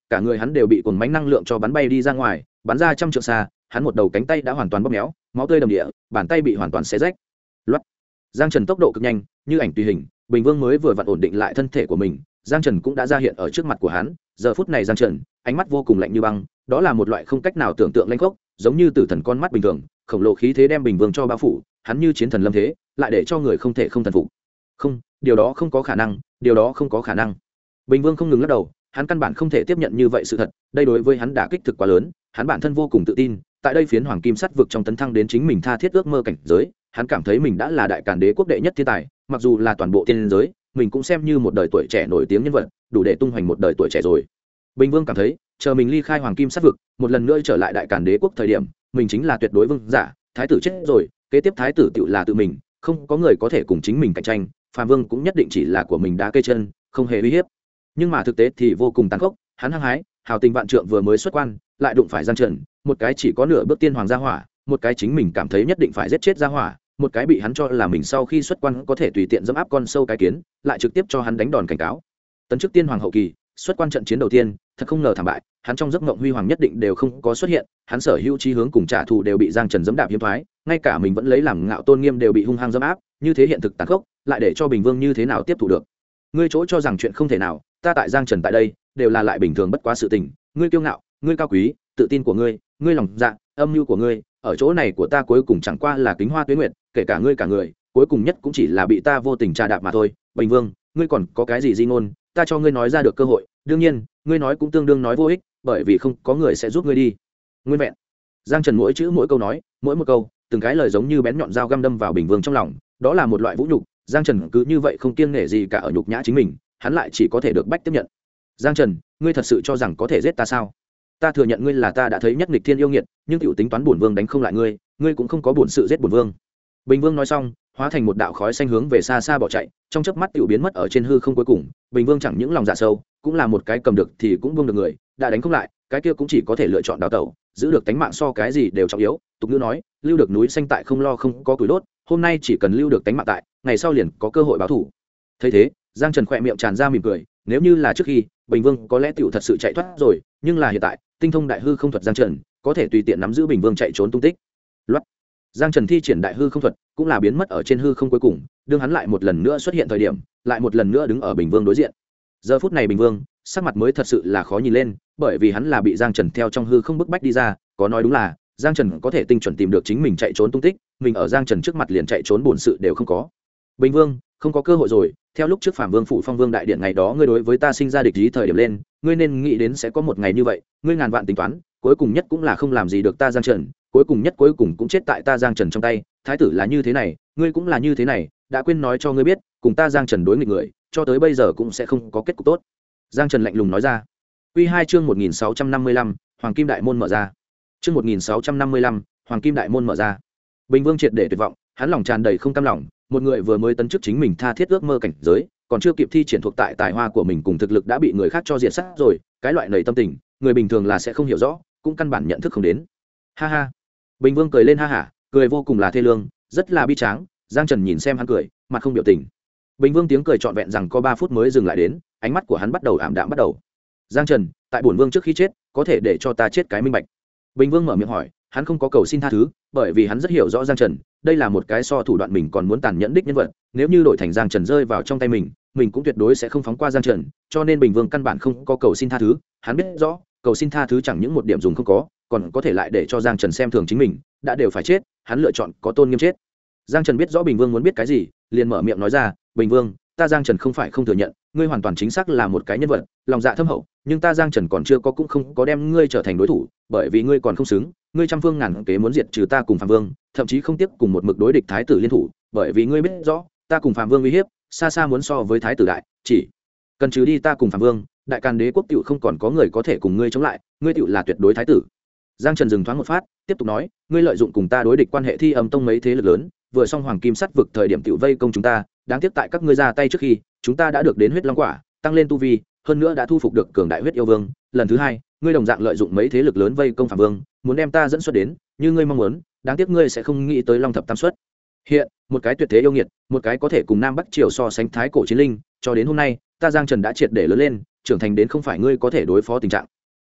cả người hắn đều bị cuồng mánh năng lượng cho bắn bay đi ra ngoài, bắn ra trăm trượng xa. Hắn một đầu cánh tay đã hoàn toàn bóp méo, máu tươi đầm địa, bàn tay bị hoàn toàn xé rách. Loát. Giang Trần tốc độ cực nhanh, như ảnh tùy hình, Bình Vương mới vừa vặn ổn định lại thân thể của mình, Giang Trần cũng đã ra hiện ở trước mặt của hắn. Giờ phút này Giang Trần, ánh mắt vô cùng lạnh như băng, đó là một loại không cách nào tưởng tượng lãnh khốc, giống như tử thần con mắt bình thường, khổng lồ khí thế đem Bình Vương cho bao phủ, hắn như chiến thần lâm thế, lại để cho người không thể không thần phục. Không, điều đó không có khả năng, điều đó không có khả năng. Bình Vương không ngừng lắc đầu, hắn căn bản không thể tiếp nhận như vậy sự thật, đây đối với hắn đả kích thực quá lớn, hắn bản thân vô cùng tự tin, tại đây phiến hoàng kim sắt vực trong tấn thăng đến chính mình tha thiết ước mơ cảnh giới, hắn cảm thấy mình đã là đại càn đế quốc đệ nhất thiên tài, mặc dù là toàn bộ tiên giới, mình cũng xem như một đời tuổi trẻ nổi tiếng nhân vật, đủ để tung hoành một đời tuổi trẻ rồi. Bình Vương cảm thấy, chờ mình ly khai hoàng kim sắt vực, một lần nữa trở lại đại càn đế quốc thời điểm, mình chính là tuyệt đối vương giả, thái tử chết rồi, kế tiếp thái tử tựu là tự mình, không có người có thể cùng chính mình cạnh tranh, Phàm Vương cũng nhất định chỉ là của mình đá cây chân, không hề uy hiếp. Nhưng mà thực tế thì vô cùng tàn khốc, hắn hăng hái, hào tình vạn trượng vừa mới xuất quan, lại đụng phải Giang Trần, một cái chỉ có nửa bước tiên hoàng gia hỏa, một cái chính mình cảm thấy nhất định phải giết chết gia hỏa, một cái bị hắn cho là mình sau khi xuất quan có thể tùy tiện dẫm áp con sâu cái kiến, lại trực tiếp cho hắn đánh đòn cảnh cáo. Tấn chức tiên hoàng hậu kỳ, xuất quan trận chiến đầu tiên, thật không ngờ thảm bại, hắn trong giấc mộng huy hoàng nhất định đều không có xuất hiện, hắn sở hữu chí hướng cùng trả thù đều bị Giang Trần dẫm đạp hiếm thoái, ngay cả mình vẫn lấy làm ngạo tôn nghiêm đều bị hung hăng dẫm áp, như thế hiện thực tàn khốc, lại để cho Bình Vương như thế nào tiếp thu được. Ngươi chỗ cho rằng chuyện không thể nào, ta tại Giang Trần tại đây, đều là lại bình thường bất quá sự tình, ngươi kiêu ngạo, ngươi cao quý, tự tin của ngươi, ngươi lòng dạ, âm mưu của ngươi, ở chỗ này của ta cuối cùng chẳng qua là kính hoa tuyết nguyệt, kể cả ngươi cả người, cuối cùng nhất cũng chỉ là bị ta vô tình trà đạp mà thôi. Bình Vương, ngươi còn có cái gì di ngôn, ta cho ngươi nói ra được cơ hội, đương nhiên, ngươi nói cũng tương đương nói vô ích, bởi vì không có người sẽ giúp ngươi đi. Nguyên vẹn. Giang Trần mỗi chữ mỗi câu nói, mỗi một câu, từng cái lời giống như bén nhọn dao găm đâm vào Bình Vương trong lòng, đó là một loại vũ nhục. Giang Trần cứ như vậy không kiêng nể gì cả ở nhục nhã chính mình, hắn lại chỉ có thể được bách tiếp nhận. Giang Trần, ngươi thật sự cho rằng có thể giết ta sao? Ta thừa nhận ngươi là ta đã thấy nhất nghịch thiên yêu nghiệt, nhưng tiểu tính toán bổn vương đánh không lại ngươi, ngươi cũng không có bổn sự giết bổn vương. Bình Vương nói xong, hóa thành một đạo khói xanh hướng về xa xa bỏ chạy, trong chớp mắt tiểu biến mất ở trên hư không cuối cùng. Bình Vương chẳng những lòng dạ sâu, cũng là một cái cầm được thì cũng buông được người, đã đánh không lại, cái kia cũng chỉ có thể lựa chọn đào tẩu, giữ được tánh mạng so cái gì đều trọng yếu. Tục ngữ nói, lưu được núi xanh tại không lo không có củi đốt, hôm nay chỉ cần lưu được tánh mạng tại, ngày sau liền có cơ hội báo thù. Thấy thế, Giang Trần khỏe miệng tràn ra mỉm cười, nếu như là trước khi, Bình Vương có lẽ tiểu thật sự chạy thoát rồi, nhưng là hiện tại, tinh thông đại hư không thuật Giang Trần, có thể tùy tiện nắm giữ Bình Vương chạy trốn tung tích. Loát. Giang Trần thi triển đại hư không thuật, cũng là biến mất ở trên hư không cuối cùng, đương hắn lại một lần nữa xuất hiện thời điểm, lại một lần nữa đứng ở Bình Vương đối diện. Giờ phút này Bình Vương, sắc mặt mới thật sự là khó nhìn lên, bởi vì hắn là bị Giang Trần theo trong hư không bức bách đi ra, có nói đúng là, Giang Trần có thể tinh chuẩn tìm được chính mình chạy trốn tung tích, mình ở Giang Trần trước mặt liền chạy trốn bổn sự đều không có. Bình Vương, không có cơ hội rồi, theo lúc trước Phạm Vương phủ Phong Vương đại điện ngày đó ngươi đối với ta sinh ra địch ý thời điểm lên, ngươi nên nghĩ đến sẽ có một ngày như vậy, ngươi ngàn vạn tính toán, cuối cùng nhất cũng là không làm gì được ta Giang Trần, cuối cùng cũng chết tại ta Giang Trần trong tay, thái tử là như thế này, ngươi cũng là như thế này, đã quên nói cho ngươi biết, cùng ta Giang Trần đối nghịch người, cho tới bây giờ cũng sẽ không có kết cục tốt. Giang Trần lạnh lùng nói ra. Quy 2 chương 1655, Hoàng Kim Đại môn mở ra. Chương 1655, Hoàng Kim Đại môn mở ra. Bình Vương triệt để tuyệt vọng, hắn lòng tràn đầy không cam lòng, một người vừa mới tấn chức chính mình tha thiết ước mơ cảnh giới, còn chưa kịp thi triển thuộc tại tài hoa của mình cùng thực lực đã bị người khác cho diệt sát rồi, cái loại nảy tâm tình, người bình thường là sẽ không hiểu rõ, cũng căn bản nhận thức không đến. Ha ha. Bình Vương cười lên ha hả, cười vô cùng là thê lương, rất là bi tráng. Giang Trần nhìn xem hắn cười, mặt không biểu tình. Bình Vương tiếng cười trọn vẹn rằng có 3 phút mới dừng lại đến, ánh mắt của hắn bắt đầu ảm đạm bắt đầu. Giang Trần, tại bổn vương trước khi chết, có thể để cho ta chết cái minh bạch. Bình Vương mở miệng hỏi, hắn không có cầu xin tha thứ, bởi vì hắn rất hiểu rõ Giang Trần, đây là một cái so thủ đoạn mình còn muốn tàn nhẫn đích nhân vật, nếu như đổi thành Giang Trần rơi vào trong tay mình cũng tuyệt đối sẽ không phóng qua Giang Trần, cho nên Bình Vương căn bản không có cầu xin tha thứ, hắn biết rõ, cầu xin tha thứ chẳng những một điểm dùng không có, còn có thể lại để cho Giang Trần xem thường chính mình, đã đều phải chết, hắn lựa chọn có tôn nghiêm chết. Giang Trần biết rõ Bình Vương muốn biết cái gì, liền mở miệng nói ra, Bình Vương, ta Giang Trần không phải không thừa nhận, ngươi hoàn toàn chính xác là một cái nhân vật, lòng dạ thâm hậu, nhưng ta Giang Trần còn chưa có cũng không có đem ngươi trở thành đối thủ, bởi vì ngươi còn không xứng, ngươi trăm phương ngàn kế muốn diệt trừ ta cùng Phạm Vương, thậm chí không tiếc cùng một mực đối địch thái tử liên thủ, bởi vì ngươi biết rõ, ta cùng Phạm Vương uy hiếp, xa xa muốn so với thái tử đại, chỉ cần trừ đi ta cùng Phạm Vương, đại càn đế quốc tiểu không còn có người có thể cùng ngươi chống lại, ngươi tiểu là tuyệt đối thái tử. Giang Trần dừng thoáng một phát, tiếp tục nói, ngươi lợi dụng cùng ta đối địch quan hệ Thi Âm tông mấy thế lực lớn, vừa xong hoàng kim sắt vực thời điểm tiểu vây công chúng ta, đáng tiếc tại các ngươi ra tay trước khi, chúng ta đã được đến huyết long quả, tăng lên tu vi, hơn nữa đã thu phục được cường đại huyết yêu vương, lần thứ hai, ngươi đồng dạng lợi dụng mấy thế lực lớn vây công Phạm Vương, muốn đem ta dẫn xuất đến, như ngươi mong muốn, đáng tiếc ngươi sẽ không nghĩ tới Long thập tam xuất. Hiện, một cái tuyệt thế yêu nghiệt, một cái có thể cùng Nam Bắc triều so sánh thái cổ chiến linh, cho đến hôm nay, ta Giang Trần đã triệt để lớn lên, trưởng thành đến không phải ngươi có thể đối phó tình trạng.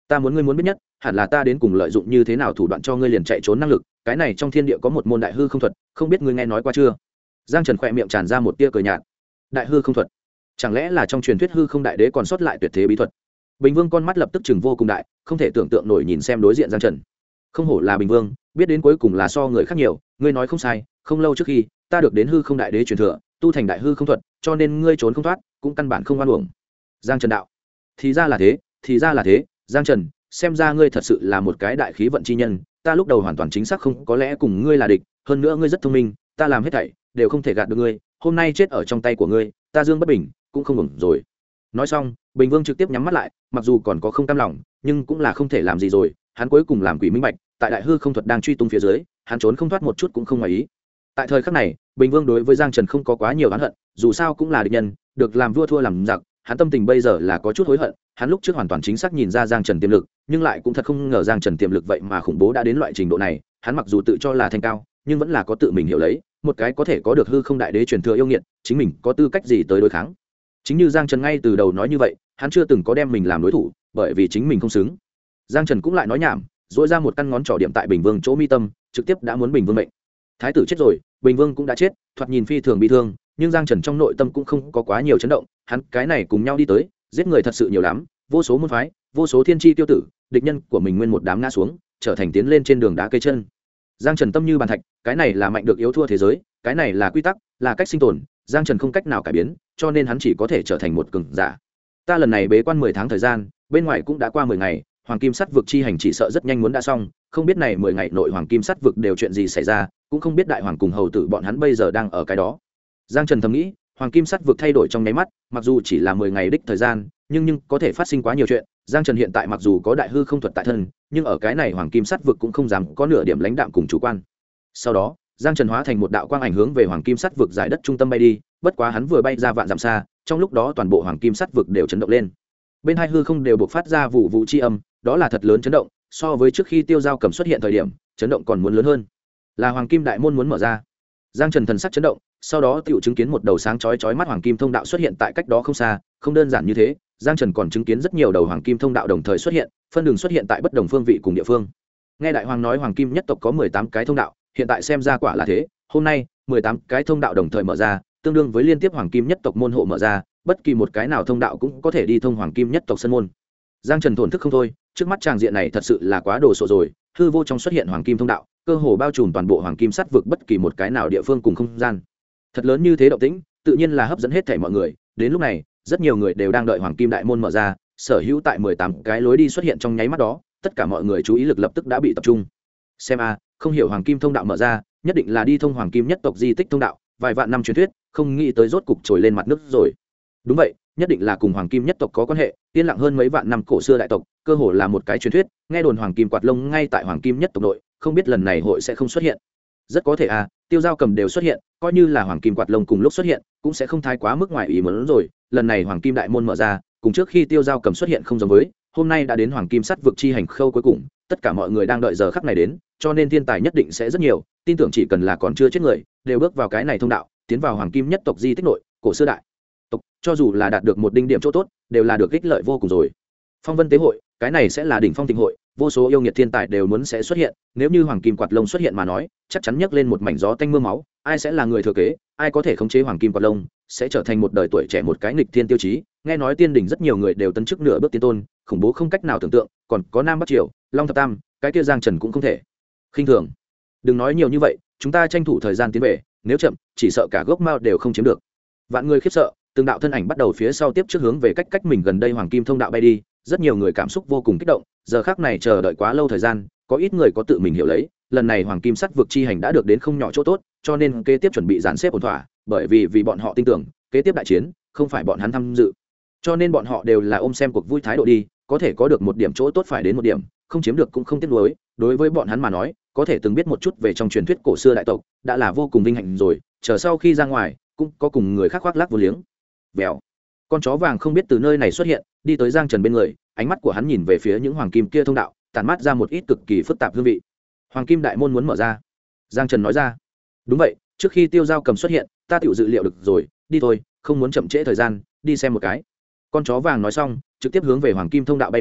ta muốn ngươi muốn biết nhất hẳn là ta đến cùng lợi dụng như thế nào thủ đoạn cho ngươi liền chạy trốn năng lực, cái này trong thiên địa có một môn đại hư không thuật, không biết ngươi nghe nói qua chưa? Giang Trần khỏe miệng tràn ra một tia cười nhạt. Đại hư không thuật, chẳng lẽ là trong truyền thuyết hư không đại đế còn sót lại tuyệt thế bí thuật? Bình Vương con mắt lập tức chừng vô cùng đại, không thể tưởng tượng nổi nhìn xem đối diện Giang Trần. Không hổ là Bình Vương, biết đến cuối cùng là so người khác nhiều, ngươi nói không sai, không lâu trước khi ta được đến hư không đại đế truyền thừa, tu thành đại hư không thuật, cho nên ngươi trốn không thoát, cũng căn bản không oan uổng. Giang Trần đạo: thì ra là thế, thì ra là thế, Giang Trần, xem ra ngươi thật sự là một cái đại khí vận chi nhân, ta lúc đầu hoàn toàn chính xác không có lẽ cùng ngươi là địch, hơn nữa ngươi rất thông minh, ta làm hết thảy đều không thể gạt được ngươi, hôm nay chết ở trong tay của ngươi, ta dương bất bình cũng không ổn rồi. Nói xong, Bình Vương trực tiếp nhắm mắt lại, mặc dù còn có không cam lòng, nhưng cũng là không thể làm gì rồi, hắn cuối cùng làm quỷ minh bạch, tại đại hư không thuật đang truy tung phía dưới, hắn trốn không thoát một chút cũng không ngoài ý. Tại thời khắc này, Bình Vương đối với Giang Trần không có quá nhiều oán hận, dù sao cũng là địch nhân, được làm vua thua làm giặc, hắn tâm tình bây giờ là có chút hối hận, hắn lúc trước hoàn toàn chính xác nhìn ra Giang Trần tiềm lực, nhưng lại cũng thật không ngờ Giang Trần tiềm lực vậy mà khủng bố đã đến loại trình độ này, hắn mặc dù tự cho là thanh cao, nhưng vẫn là có tự mình hiểu lấy, một cái có thể có được hư không đại đế truyền thừa yêu nghiệt, chính mình có tư cách gì tới đối kháng. Chính như Giang Trần ngay từ đầu nói như vậy, hắn chưa từng có đem mình làm đối thủ, bởi vì chính mình không xứng. Giang Trần cũng lại nói nhảm, dỗi ra một căn ngón trỏ điểm tại Bình Vương chỗ mi tâm, trực tiếp đã muốn Bình Vương mệnh. Thái tử chết rồi, Bình Vương cũng đã chết, thoạt nhìn phi thường bị thương, nhưng Giang Trần trong nội tâm cũng không có quá nhiều chấn động, hắn cái này cùng nhau đi tới, giết người thật sự nhiều lắm, vô số môn phái, vô số thiên chi tiêu tử, địch nhân của mình nguyên một đám ngã xuống, trở thành tiến lên trên đường đá cây chân. Giang Trần tâm như bàn thạch, cái này là mạnh được yếu thua thế giới, cái này là quy tắc, là cách sinh tồn, Giang Trần không cách nào cải biến, cho nên hắn chỉ có thể trở thành một cường giả. Ta lần này bế quan 10 tháng thời gian, bên ngoài cũng đã qua 10 ngày, Hoàng Kim Sắt vực chi hành chỉ sợ rất nhanh muốn đã xong, không biết này 10 ngày nội Hoàng Kim Sắt vực đều chuyện gì xảy ra, cũng không biết đại hoàng cùng hầu tử bọn hắn bây giờ đang ở cái đó. Giang Trần thầm nghĩ, Hoàng Kim Sắt vực thay đổi trong nháy mắt, mặc dù chỉ là 10 ngày đích thời gian, nhưng có thể phát sinh quá nhiều chuyện. Giang Trần hiện tại mặc dù có đại hư không thuật tại thân, nhưng ở cái này Hoàng Kim Sắt vực cũng không dám có nửa điểm lãnh đạm cùng chủ quan. Sau đó, Giang Trần hóa thành một đạo quang ảnh hướng về Hoàng Kim Sắt vực giải đất trung tâm bay đi, bất quá hắn vừa bay ra vạn dặm xa, trong lúc đó toàn bộ Hoàng Kim Sắt vực đều chấn động lên. Bên hai hư không đều bộc phát ra vụ vụ chi âm, đó là thật lớn chấn động, so với trước khi Tiêu Giao Cầm xuất hiện thời điểm, chấn động còn muốn lớn hơn. Là Hoàng Kim đại môn muốn mở ra. Giang Trần thần sắc chấn động, sau đó tiểu chứng kiến một đầu sáng chói mắt Hoàng Kim thông đạo xuất hiện tại cách đó không xa, không đơn giản như thế, Giang Trần còn chứng kiến rất nhiều đầu Hoàng Kim thông đạo đồng thời xuất hiện, phân đường xuất hiện tại bất đồng phương vị cùng địa phương. Nghe đại hoàng nói Hoàng Kim nhất tộc có 18 cái thông đạo, hiện tại xem ra quả là thế, hôm nay 18 cái thông đạo đồng thời mở ra, tương đương với liên tiếp Hoàng Kim nhất tộc môn hộ mở ra, bất kỳ một cái nào thông đạo cũng có thể đi thông Hoàng Kim nhất tộc sân môn. Giang Trần thổn thức không thôi, trước mắt tràng diện này thật sự là quá đồ sộ rồi, hư vô trong xuất hiện Hoàng Kim thông đạo, cơ hồ bao trùm toàn bộ Hoàng Kim Sắt vực bất kỳ một cái nào địa phương cùng không gian. Thật lớn như thế động tĩnh, tự nhiên là hấp dẫn hết thảy mọi người, đến lúc này, rất nhiều người đều đang đợi Hoàng Kim đại môn mở ra, sở hữu tại 18 cái lối đi xuất hiện trong nháy mắt đó, tất cả mọi người chú ý lực lập tức đã bị tập trung. Xem a, không hiểu Hoàng Kim thông đạo mở ra, nhất định là đi thông Hoàng Kim nhất tộc di tích thông đạo, vài vạn năm truyền thuyết, không nghĩ tới rốt cục trồi lên mặt nước rồi. Đúng vậy, nhất định là cùng Hoàng Kim nhất tộc có quan hệ, yên lặng hơn mấy vạn năm cổ xưa đại tộc, cơ hồ là một cái truyền thuyết, nghe đồn Hoàng Kim quạt lông ngay tại Hoàng Kim nhất tộc nội, không biết lần này hội sẽ không xuất hiện. Rất có thể à, Tiêu Giao Cầm đều xuất hiện, coi như là Hoàng Kim quạt lông cùng lúc xuất hiện, cũng sẽ không thái quá mức ngoài ý muốn rồi, lần này Hoàng Kim đại môn mở ra, cùng trước khi Tiêu Giao Cầm xuất hiện không giống với, hôm nay đã đến Hoàng Kim Sắt vực chi hành khâu cuối cùng, tất cả mọi người đang đợi giờ khắc này đến, cho nên thiên tài nhất định sẽ rất nhiều, tin tưởng chỉ cần là còn chưa chết người, đều bước vào cái này thông đạo, tiến vào Hoàng Kim nhất tộc di tích nội, cổ xưa đại tộc, cho dù là đạt được một đinh điểm chỗ tốt, đều là được ích lợi vô cùng rồi. Phong Vân tế hội, cái này sẽ là đỉnh phong thịnh hội, vô số yêu nghiệt thiên tài đều muốn sẽ xuất hiện, nếu như Hoàng Kim quạt lông xuất hiện mà nói, chắc chắn nhấc lên một mảnh gió tanh mưa máu, ai sẽ là người thừa kế, ai có thể khống chế Hoàng Kim quạt lông, sẽ trở thành một đời tuổi trẻ một cái nghịch thiên tiêu chí. Nghe nói tiên đỉnh rất nhiều người đều tấn chức nửa bước tiên tôn, khủng bố không cách nào tưởng tượng, còn có Nam Bắc Triều, Long Thập Tam, cái kia Giang Trần cũng không thể khinh thường. Đừng nói nhiều như vậy, chúng ta tranh thủ thời gian tiến về, nếu chậm, chỉ sợ cả gốc mao đều không chiếm được. Vạn người khiếp sợ, từng đạo thân ảnh bắt đầu phía sau tiếp trước hướng về cách mình gần đây Hoàng Kim thông đạo bay đi, rất nhiều người cảm xúc vô cùng kích động, giờ khắc này chờ đợi quá lâu thời gian, có ít người có tự mình hiểu lấy, lần này Hoàng Kim Sắt vực chi hành đã được đến không nhỏ chỗ tốt, cho nên kế tiếp chuẩn bị dàn xếp ổn thỏa, bởi vì bọn họ tin tưởng, kế tiếp đại chiến không phải bọn hắn tham dự, cho nên bọn họ đều là ôm xem cuộc vui thái độ đi, có thể có được một điểm chỗ tốt phải đến một điểm, không chiếm được cũng không tiếc nuối, đối với bọn hắn mà nói, có thể từng biết một chút về trong truyền thuyết cổ xưa đại tộc, đã là vô cùng vinh hạnh rồi, chờ sau khi ra ngoài, cũng có cùng người khác khoác lác vô liếng. Vèo, con chó vàng không biết từ nơi này xuất hiện, đi tới Giang Trần bên người, ánh mắt của hắn nhìn về phía những hoàng kim kia thông đạo, tản mát ra một ít cực kỳ phức tạp hương vị. Hoàng Kim đại môn muốn mở ra. Giang Trần nói ra. Đúng vậy, trước khi Tiêu Giao Cầm xuất hiện, ta tự dự liệu được rồi, đi thôi, không muốn chậm trễ thời gian, đi xem một cái. Con chó vàng nói xong, trực tiếp hướng về Hoàng Kim thông đạo bay đi,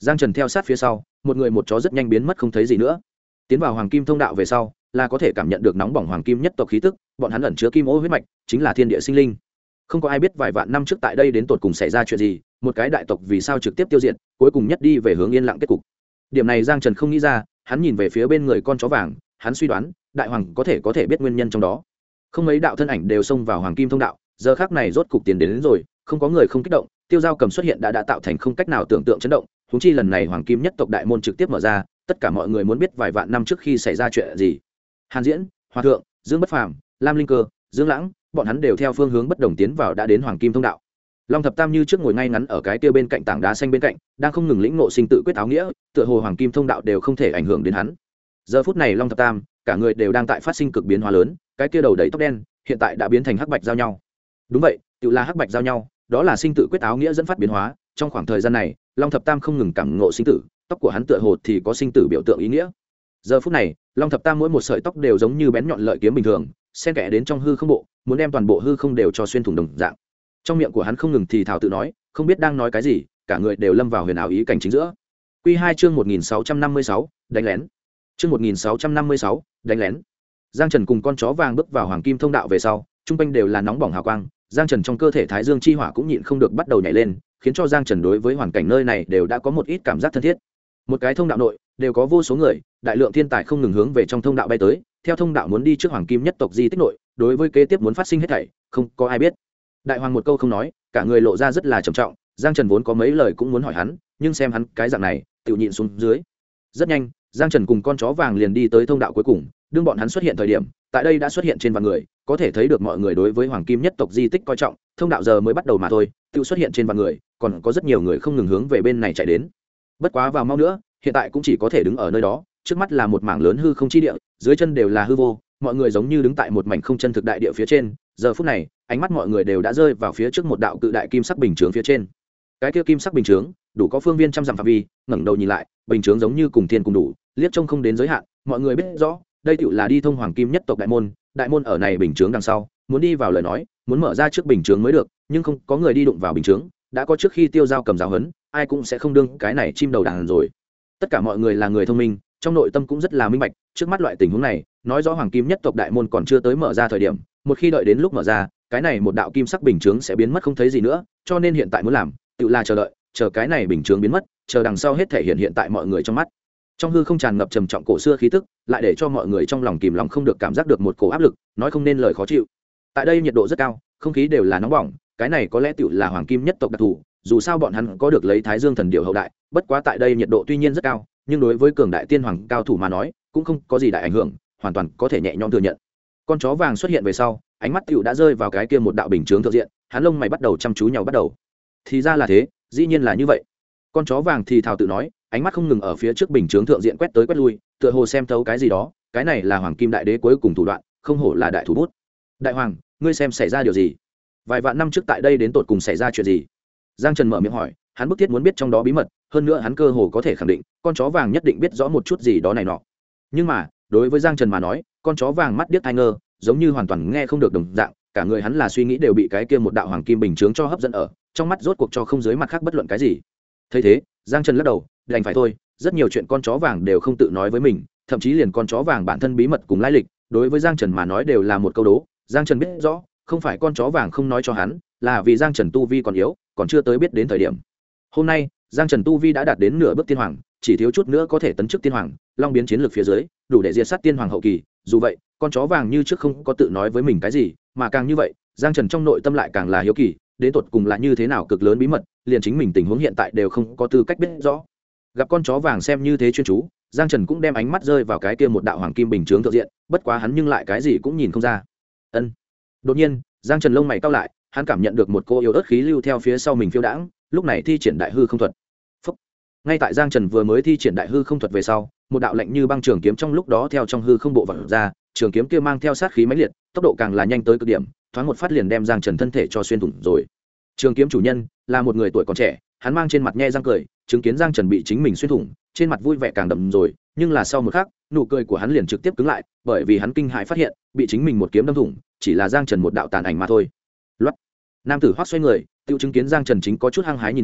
Giang Trần theo sát phía sau, một người một chó rất nhanh biến mất không thấy gì nữa. Tiến vào hoàng kim thông đạo về sau, là có thể cảm nhận được nóng bỏng hoàng kim nhất tộc khí tức, bọn hắn ẩn chứa kim ô huyết mạch, chính là thiên địa sinh linh. Không có ai biết vài vạn năm trước tại đây đến tột cùng xảy ra chuyện gì, một cái đại tộc vì sao trực tiếp tiêu diệt, cuối cùng nhất đi về hướng yên lặng kết cục. Điểm này Giang Trần không nghĩ ra, hắn nhìn về phía bên người con chó vàng, hắn suy đoán, đại hoàng có thể biết nguyên nhân trong đó. Không mấy đạo thân ảnh đều xông vào hoàng kim thông đạo, giờ khắc này rốt cục tiến đến rồi, không có người không kích động, Tiêu Giao Cầm xuất hiện đã tạo thành không cách nào tưởng tượng chấn động, huống chi lần này hoàng kim nhất tộc đại môn trực tiếp mở ra, tất cả mọi người muốn biết vài vạn năm trước khi xảy ra chuyện gì. Hàn Diễn, Hoa Thượng, Dương Bất Phàm, Lam Linh Cơ, Dương Lãng, bọn hắn đều theo phương hướng bất đồng tiến vào đã đến hoàng kim thông đạo. Long Thập Tam như trước ngồi ngay ngắn ở cái kia bên cạnh tảng đá xanh bên cạnh, đang không ngừng lĩnh ngộ sinh tự quyết áo nghĩa, tựa hồ hoàng kim thông đạo đều không thể ảnh hưởng đến hắn. Giờ phút này Long Thập Tam, cả người đều đang tại phát sinh cực biến hóa lớn, cái kia đầu đầy tóc đen, hiện tại đã biến thành hắc bạch giao nhau. Đúng vậy, tự là hắc bạch giao nhau, đó là sinh tự quyết áo nghĩa dẫn phát biến hóa. Trong khoảng thời gian này, Long Thập Tam không ngừng cảm ngộ sinh tử, tóc của hắn tựa hồ thì có sinh tử biểu tượng ý nghĩa. Giờ phút này, Long Thập Tam mỗi một sợi tóc đều giống như bén nhọn lợi kiếm bình thường, xen kẽ đến trong hư không bộ, muốn đem toàn bộ hư không đều cho xuyên thủng đồng dạng. Trong miệng của hắn không ngừng thì thào tự nói, không biết đang nói cái gì, cả người đều lâm vào huyền ảo ý cảnh chính giữa. Quy 2 chương 1656, đánh lén. Chương 1656, đánh lén. Giang Trần cùng con chó vàng bước vào hoàng kim thông đạo về sau, trung quanh đều là nóng bỏng hào quang, Giang Trần trong cơ thể Thái Dương chi hỏa cũng nhịn không được bắt đầu nhảy lên, khiến cho Giang Trần đối với hoàn cảnh nơi này đều đã có một ít cảm giác thân thiết. Một cái thông đạo nội, đều có vô số người, đại lượng thiên tài không ngừng hướng về trong thông đạo bay tới, theo thông đạo muốn đi trước hoàng kim nhất tộc di tích nội, đối với kế tiếp muốn phát sinh hết thảy, không có ai biết. Đại hoàng một câu không nói, cả người lộ ra rất là trầm trọng, Giang Trần vốn có mấy lời cũng muốn hỏi hắn, nhưng xem hắn cái dạng này, tiểu nhịn xuống dưới. Rất nhanh, Giang Trần cùng con chó vàng liền đi tới thông đạo cuối cùng, đương bọn hắn xuất hiện thời điểm, tại đây đã xuất hiện trên vạn người, có thể thấy được mọi người đối với hoàng kim nhất tộc di tích coi trọng, thông đạo giờ mới bắt đầu mà thôi, tiểu xuất hiện trên vạn người, còn có rất nhiều người không ngừng hướng về bên này chạy đến. Bất quá vào mau nữa, hiện tại cũng chỉ có thể đứng ở nơi đó, trước mắt là một mảng lớn hư không chi địa, dưới chân đều là hư vô, mọi người giống như đứng tại một mảnh không chân thực đại địa phía trên. Giờ phút này, ánh mắt mọi người đều đã rơi vào phía trước một đạo cự đại kim sắc bình chướng phía trên. Cái kia kim sắc bình chướng, đủ có phương viên trăm dặm phạm vi, ngẩng đầu nhìn lại, bình chướng giống như cùng thiên cùng đủ, liếc trông không đến giới hạn, mọi người biết rõ, đây tựu là đi thông hoàng kim nhất tộc đại môn ở này bình chướng đằng sau, muốn đi vào lời nói, muốn mở ra trước bình chướng mới được, nhưng không có người đi đụng vào bình chướng, đã có trước khi Tiêu Giao Cầm giáo huấn, ai cũng sẽ không đương cái này chim đầu đàn rồi. Tất cả mọi người là người thông minh, trong nội tâm cũng rất là minh bạch, trước mắt loại tình huống này, nói rõ hoàng kim nhất tộc đại môn còn chưa tới mở ra thời điểm, một khi đợi đến lúc mở ra, cái này một đạo kim sắc bình chướng sẽ biến mất không thấy gì nữa, cho nên hiện tại muốn làm, tự là chờ đợi, chờ cái này bình chướng biến mất, chờ đằng sau hết thể hiện tại mọi người trong mắt. Trong hư không tràn ngập trầm trọng cổ xưa khí tức, lại để cho mọi người trong lòng kìm lòng không được cảm giác được một cổ áp lực, nói không nên lời khó chịu. Tại đây nhiệt độ rất cao, không khí đều là nóng bỏng, cái này có lẽ tự là hoàng kim nhất tộc đặc thù, dù sao bọn hắn có được lấy Thái Dương thần điểu hậu đại, bất quá tại đây nhiệt độ tuy nhiên rất cao, nhưng đối với cường đại tiên hoàng cao thủ mà nói, cũng không có gì đại ảnh hưởng, hoàn toàn có thể nhẹ nhõm thừa nhận. Con chó vàng xuất hiện về sau, ánh mắt tiểu đã rơi vào cái kia một đạo bình chướng thượng diện, hắn lông mày bắt đầu chăm chú nhau bắt đầu. Thì ra là thế, dĩ nhiên là như vậy. Con chó vàng thì thào tự nói, ánh mắt không ngừng ở phía trước bình chướng thượng diện quét tới quét lui, tựa hồ xem thấu cái gì đó, cái này là hoàng kim đại đế cuối cùng thủ đoạn, không hổ là đại thủ bút. Đại hoàng, ngươi xem xảy ra điều gì? Vài vạn năm trước tại đây đến tột cùng xảy ra chuyện gì? Giang Trần mở miệng hỏi, hắn bức thiết muốn biết trong đó bí mật, hơn nữa hắn cơ hồ có thể khẳng định, con chó vàng nhất định biết rõ một chút gì đó này nọ. Nhưng mà, đối với Giang Trần mà nói, con chó vàng mắt điếc tai ngơ, giống như hoàn toàn nghe không được đồng dạng, cả người hắn là suy nghĩ đều bị cái kia một đạo hoàng kim bình chướng cho hấp dẫn ở, trong mắt rốt cuộc cho không dưới mặt khác bất luận cái gì. Thấy thế, Giang Trần lắc đầu, đành phải thôi, rất nhiều chuyện con chó vàng đều không tự nói với mình, thậm chí liền con chó vàng bản thân bí mật cùng lai lịch, đối với Giang Trần mà nói đều là một câu đố. Giang Trần biết rõ, không phải con chó vàng không nói cho hắn, là vì Giang Trần tu vi còn yếu, còn chưa tới biết đến thời điểm. Hôm nay, Giang Trần tu vi đã đạt đến nửa bước tiên hoàng, chỉ thiếu chút nữa có thể tấn chức tiên hoàng, long biến chiến lược phía dưới, đủ để diệt sát tiên hoàng hậu kỳ. Dù vậy, con chó vàng như trước không có tự nói với mình cái gì, mà càng như vậy, Giang Trần trong nội tâm lại càng là hiếu kỳ, đến tột cùng là như thế nào cực lớn bí mật, liền chính mình tình huống hiện tại đều không có tư cách biết rõ. Gặp con chó vàng xem như thế chuyên chú, Giang Trần cũng đem ánh mắt rơi vào cái kia một đạo hoàng kim bình chướng thượng diện, bất quá hắn nhưng lại cái gì cũng nhìn không ra. Ân. Đột nhiên, Giang Trần lông mày cau lại, hắn cảm nhận được một cô yếu ớt khí lưu theo phía sau mình phiêu đãng, lúc này thi triển đại hư không thuật. Phúc. Ngay tại Giang Trần vừa mới thi triển đại hư không thuật về sau, một đạo lạnh như băng trường kiếm trong lúc đó theo trong hư không bộ vọt ra, trường kiếm kia mang theo sát khí mãnh liệt, tốc độ càng là nhanh tới cực điểm, thoáng một phát liền đem Giang Trần thân thể cho xuyên thủng rồi. Trường kiếm chủ nhân là một người tuổi còn trẻ, hắn mang trên mặt nhe răng cười, chứng kiến Giang Trần bị chính mình xuyên thủng, trên mặt vui vẻ càng đậm rồi, nhưng là sau một khắc, nụ cười của hắn liền trực tiếp cứng lại, bởi vì hắn kinh hãi phát hiện, bị chính mình một kiếm đâm thủng, chỉ là Giang Trần một đạo tàn ảnh mà thôi. Loát. Nam tử Hoắc xoay người, tiêu chứng kiến Giang Trần chính có chút hăng hái nhìn mình,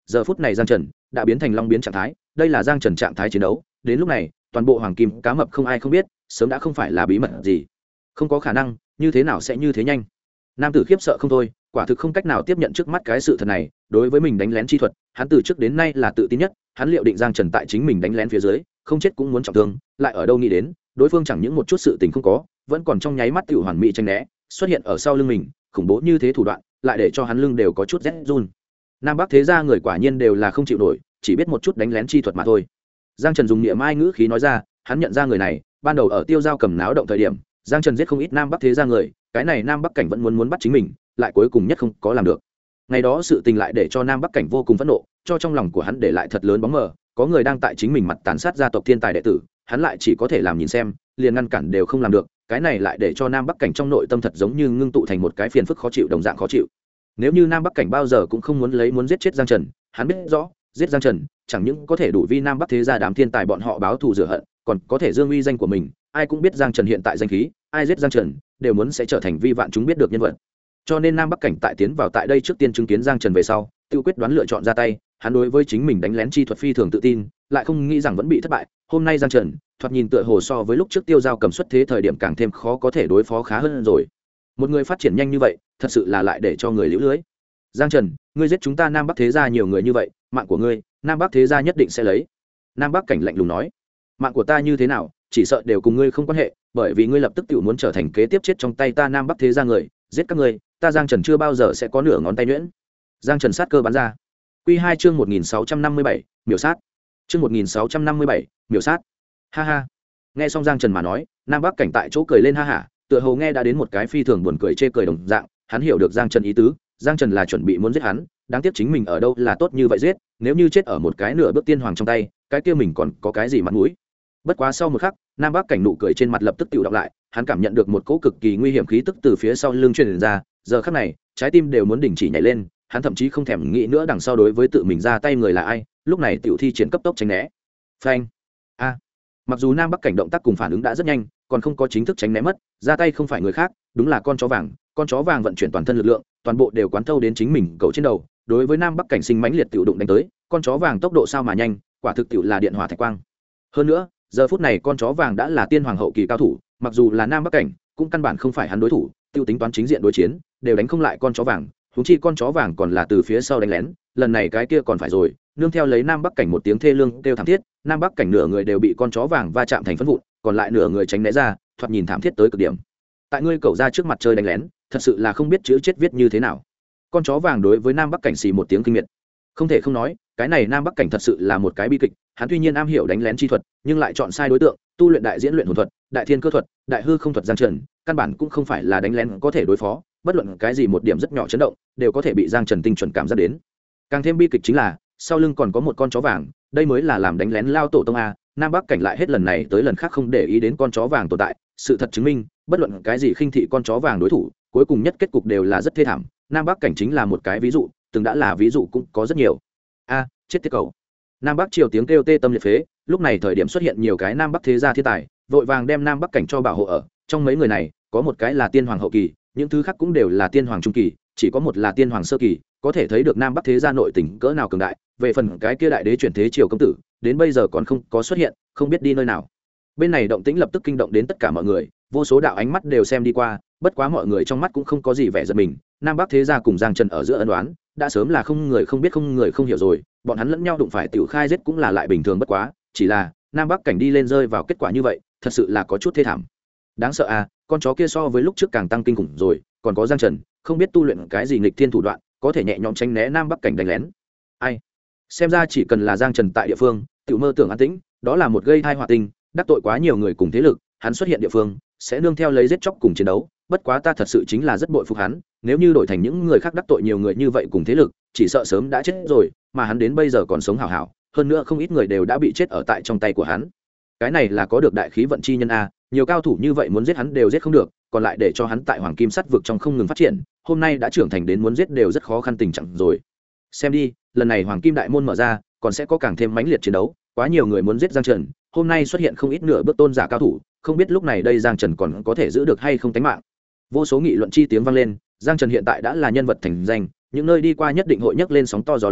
giờ phút này giang trần đã biến thành long biến trạng thái, đây là giang trần trạng thái chiến đấu. Đến lúc này toàn bộ hoàng kim cá mập không ai không biết, sớm đã không phải là bí mật gì. Không có khả năng, như thế nào sẽ như thế nhanh? Nam tử khiếp sợ không thôi, quả thực không cách nào tiếp nhận trước mắt cái sự thật này. Đối với mình đánh lén chi thuật, hắn từ trước đến nay là tự tin nhất, hắn liệu định giang trần tại chính mình đánh lén phía dưới không chết cũng muốn trọng thương, lại ở đâu nghĩ đến đối phương chẳng những một chút sự tình không có, vẫn còn trong nháy mắt tiểu hoàn mỹ tranh né xuất hiện ở sau lưng mình. Khủng bố như thế thủ đoạn lại để cho hắn lưng đều có chút rét run. Nam Bắc thế gia người quả nhiên đều là không chịu nổi, chỉ biết một chút đánh lén chi thuật mà thôi. Giang Trần dùng niệm ai ngữ khí nói ra, hắn nhận ra người này, ban đầu ở Tiêu Giao cầm náo động thời điểm, Giang Trần giết không ít Nam Bắc thế gia người, cái này Nam Bắc cảnh vẫn muốn bắt chính mình, lại cuối cùng nhất không có làm được. Ngày đó sự tình lại để cho Nam Bắc cảnh vô cùng phẫn nộ, cho trong lòng của hắn để lại thật lớn bóng mờ, có người đang tại chính mình mặt tàn sát gia tộc thiên tài đệ tử, hắn lại chỉ có thể làm nhìn xem, liền ngăn cản đều không làm được, cái này lại để cho Nam Bắc cảnh trong nội tâm thật giống như ngưng tụ thành một cái phiền phức khó chịu đồng dạng khó chịu. Nếu như Nam Bắc cảnh bao giờ cũng không muốn giết chết Giang Trần, hắn biết rõ, giết Giang Trần chẳng những có thể đủ vi Nam Bắc thế gia đám thiên tài bọn họ báo thù rửa hận, còn có thể dương uy danh của mình. Ai cũng biết Giang Trần hiện tại danh khí, ai giết Giang Trần đều muốn sẽ trở thành vi vạn chúng biết được nhân vật. Cho nên Nam Bắc cảnh tại tiến vào tại đây trước tiên chứng kiến Giang Trần về sau, tự quyết đoán lựa chọn ra tay. Hắn đối với chính mình đánh lén chi thuật phi thường tự tin, lại không nghĩ rằng vẫn bị thất bại. Hôm nay Giang Trần thoạt nhìn tựa hồ so với lúc trước Tiêu Giao cầm xuất thế thời điểm càng thêm khó có thể đối phó khá hơn rồi. Một người phát triển nhanh như vậy, thật sự là lại để cho người liễu lưới. Giang Trần, ngươi giết chúng ta Nam Bắc thế gia nhiều người như vậy, mạng của ngươi Nam Bắc thế gia nhất định sẽ lấy. Nam Bắc cảnh lạnh lùng nói, mạng của ta như thế nào, chỉ sợ đều cùng ngươi không quan hệ, bởi vì ngươi lập tức tự muốn trở thành kế tiếp chết trong tay ta Nam Bắc thế gia người, giết các ngươi, ta Giang Trần chưa bao giờ sẽ có nửa ngón tay nhuyễn. Giang Trần sát cơ bắn ra. Quy 2 chương 1657, miểu sát. Chương 1657, miểu sát. Ha ha. Nghe xong Giang Trần mà nói, Nam Bắc cảnh tại chỗ cười lên ha hả, tựa hồ nghe đã đến một cái phi thường buồn cười chê cười đồng dạng, hắn hiểu được Giang Trần ý tứ, Giang Trần là chuẩn bị muốn giết hắn, đáng tiếc chính mình ở đâu là tốt như vậy giết, nếu như chết ở một cái nửa bước tiên hoàng trong tay, cái kia mình còn có cái gì mặt mũi. Bất quá sau một khắc, Nam Bắc cảnh nụ cười trên mặt lập tức tiêu đọng lại, hắn cảm nhận được một cỗ cực kỳ nguy hiểm khí tức từ phía sau lưng truyền ra, giờ khắc này, trái tim đều muốn đình chỉ nhảy lên, hắn thậm chí không thèm nghĩ nữa đằng sau đối với tự mình ra tay người là ai, lúc này tiểu thi chiến cấp tốc tránh né. Phanh. A. Mặc dù Nam Bắc cảnh động tác cùng phản ứng đã rất nhanh, còn không có chính thức tránh né mất, ra tay không phải người khác, đúng là con chó vàng vận chuyển toàn thân lực lượng, toàn bộ đều quán thâu đến chính mình cầu trên đầu, đối với Nam Bắc cảnh sinh mãnh liệt tiểu đụng đánh tới, con chó vàng tốc độ sao mà nhanh, quả thực tiểu là điện hỏa thạch quang. Hơn nữa, giờ phút này con chó vàng đã là tiên hoàng hậu kỳ cao thủ, mặc dù là Nam Bắc cảnh, cũng căn bản không phải hắn đối thủ, tiêu tính toán chính diện đối chiến, đều đánh không lại con chó vàng, huống chi con chó vàng còn là từ phía sau đánh lén, lần này cái kia còn phải rồi, nương theo lấy Nam Bắc cảnh một tiếng thê lương kêu thảm thiết, Nam Bắc cảnh nửa người đều bị con chó vàng va chạm thành phấn vụn, còn lại nửa người tránh né ra, thoạt nhìn thảm thiết tới cực điểm. Tại ngươi cẩu ra trước mặt chơi đánh lén, thật sự là không biết chữ chết viết như thế nào. Con chó vàng đối với Nam Bắc cảnh xì một tiếng kinh miệt. Không thể không nói, cái này Nam Bắc cảnh thật sự là một cái bi kịch, hắn tuy nhiên am hiểu đánh lén chi thuật, nhưng lại chọn sai đối tượng, tu luyện đại diễn luyện hồn thuật, đại thiên cơ thuật, đại hư không thuật Giang Trần, căn bản cũng không phải là đánh lén có thể đối phó, bất luận cái gì một điểm rất nhỏ chấn động, đều có thể bị Giang Trần tinh chuẩn cảm giác đến. Càng thêm bi kịch chính là, sau lưng còn có một con chó vàng, đây mới là làm đánh lén lao tổ tông a. Nam Bắc cảnh lại hết lần này tới lần khác không để ý đến con chó vàng tồn tại, sự thật chứng minh, bất luận cái gì khinh thị con chó vàng đối thủ, cuối cùng nhất kết cục đều là rất thê thảm. Nam Bắc cảnh chính là một cái ví dụ, từng đã là ví dụ cũng có rất nhiều. A, chết tiệt cầu. Nam Bắc triều tiếng kêu tê tâm liệt phế, lúc này thời điểm xuất hiện nhiều cái Nam Bắc thế gia thiên tài, vội vàng đem Nam Bắc cảnh cho bảo hộ ở, trong mấy người này, có một cái là tiên hoàng hậu kỳ, những thứ khác cũng đều là tiên hoàng trung kỳ, chỉ có một là tiên hoàng sơ kỳ, có thể thấy được Nam Bắc thế gia nội tình cỡ nào cường đại. Về phần cái kia đại đế chuyển thế triều công tử, đến bây giờ còn không có xuất hiện, không biết đi nơi nào. Bên này động tĩnh lập tức kinh động đến tất cả mọi người, vô số đạo ánh mắt đều xem đi qua, bất quá mọi người trong mắt cũng không có gì vẻ giật mình. Nam Bắc thế gia cùng Giang Trần ở giữa ân đoán, đã sớm là không người không biết không người không hiểu rồi, bọn hắn lẫn nhau đụng phải tiểu khai giết cũng là lại bình thường bất quá, chỉ là Nam Bắc cảnh đi lên rơi vào kết quả như vậy, thật sự là có chút thê thảm. Đáng sợ à, con chó kia so với lúc trước càng tăng kinh khủng rồi, còn có Giang Trần, không biết tu luyện cái gì nghịch thiên thủ đoạn, có thể nhẹ nhõm tránh né Nam Bắc cảnh đánh lén. Ai? Xem ra chỉ cần là Giang Trần tại địa phương, tiểu mơ tưởng an tĩnh, đó là một gây tai họa tình, đắc tội quá nhiều người cùng thế lực, hắn xuất hiện địa phương, sẽ nương theo lấy giết chóc cùng chiến đấu, bất quá ta thật sự chính là rất bội phục hắn, nếu như đổi thành những người khác đắc tội nhiều người như vậy cùng thế lực, chỉ sợ sớm đã chết rồi, mà hắn đến bây giờ còn sống hảo hảo, hơn nữa không ít người đều đã bị chết ở tại trong tay của hắn. Cái này là có được đại khí vận chi nhân a, nhiều cao thủ như vậy muốn giết hắn đều giết không được, còn lại để cho hắn tại Hoàng Kim Sắt vực trong không ngừng phát triển, hôm nay đã trưởng thành đến muốn giết đều rất khó khăn tình trạng rồi. Xem đi, lần này Hoàng Kim đại môn mở ra, còn sẽ có càng thêm mãnh liệt chiến đấu, quá nhiều người muốn giết Giang Trần, hôm nay xuất hiện không ít nửa bước tôn giả cao thủ, không biết lúc này đây Giang Trần còn có thể giữ được hay không tính mạng. Vô số nghị luận chi tiếng vang lên, Giang Trần hiện tại đã là nhân vật thành danh, những nơi đi qua nhất định hội nhấc lên sóng to gió lớn,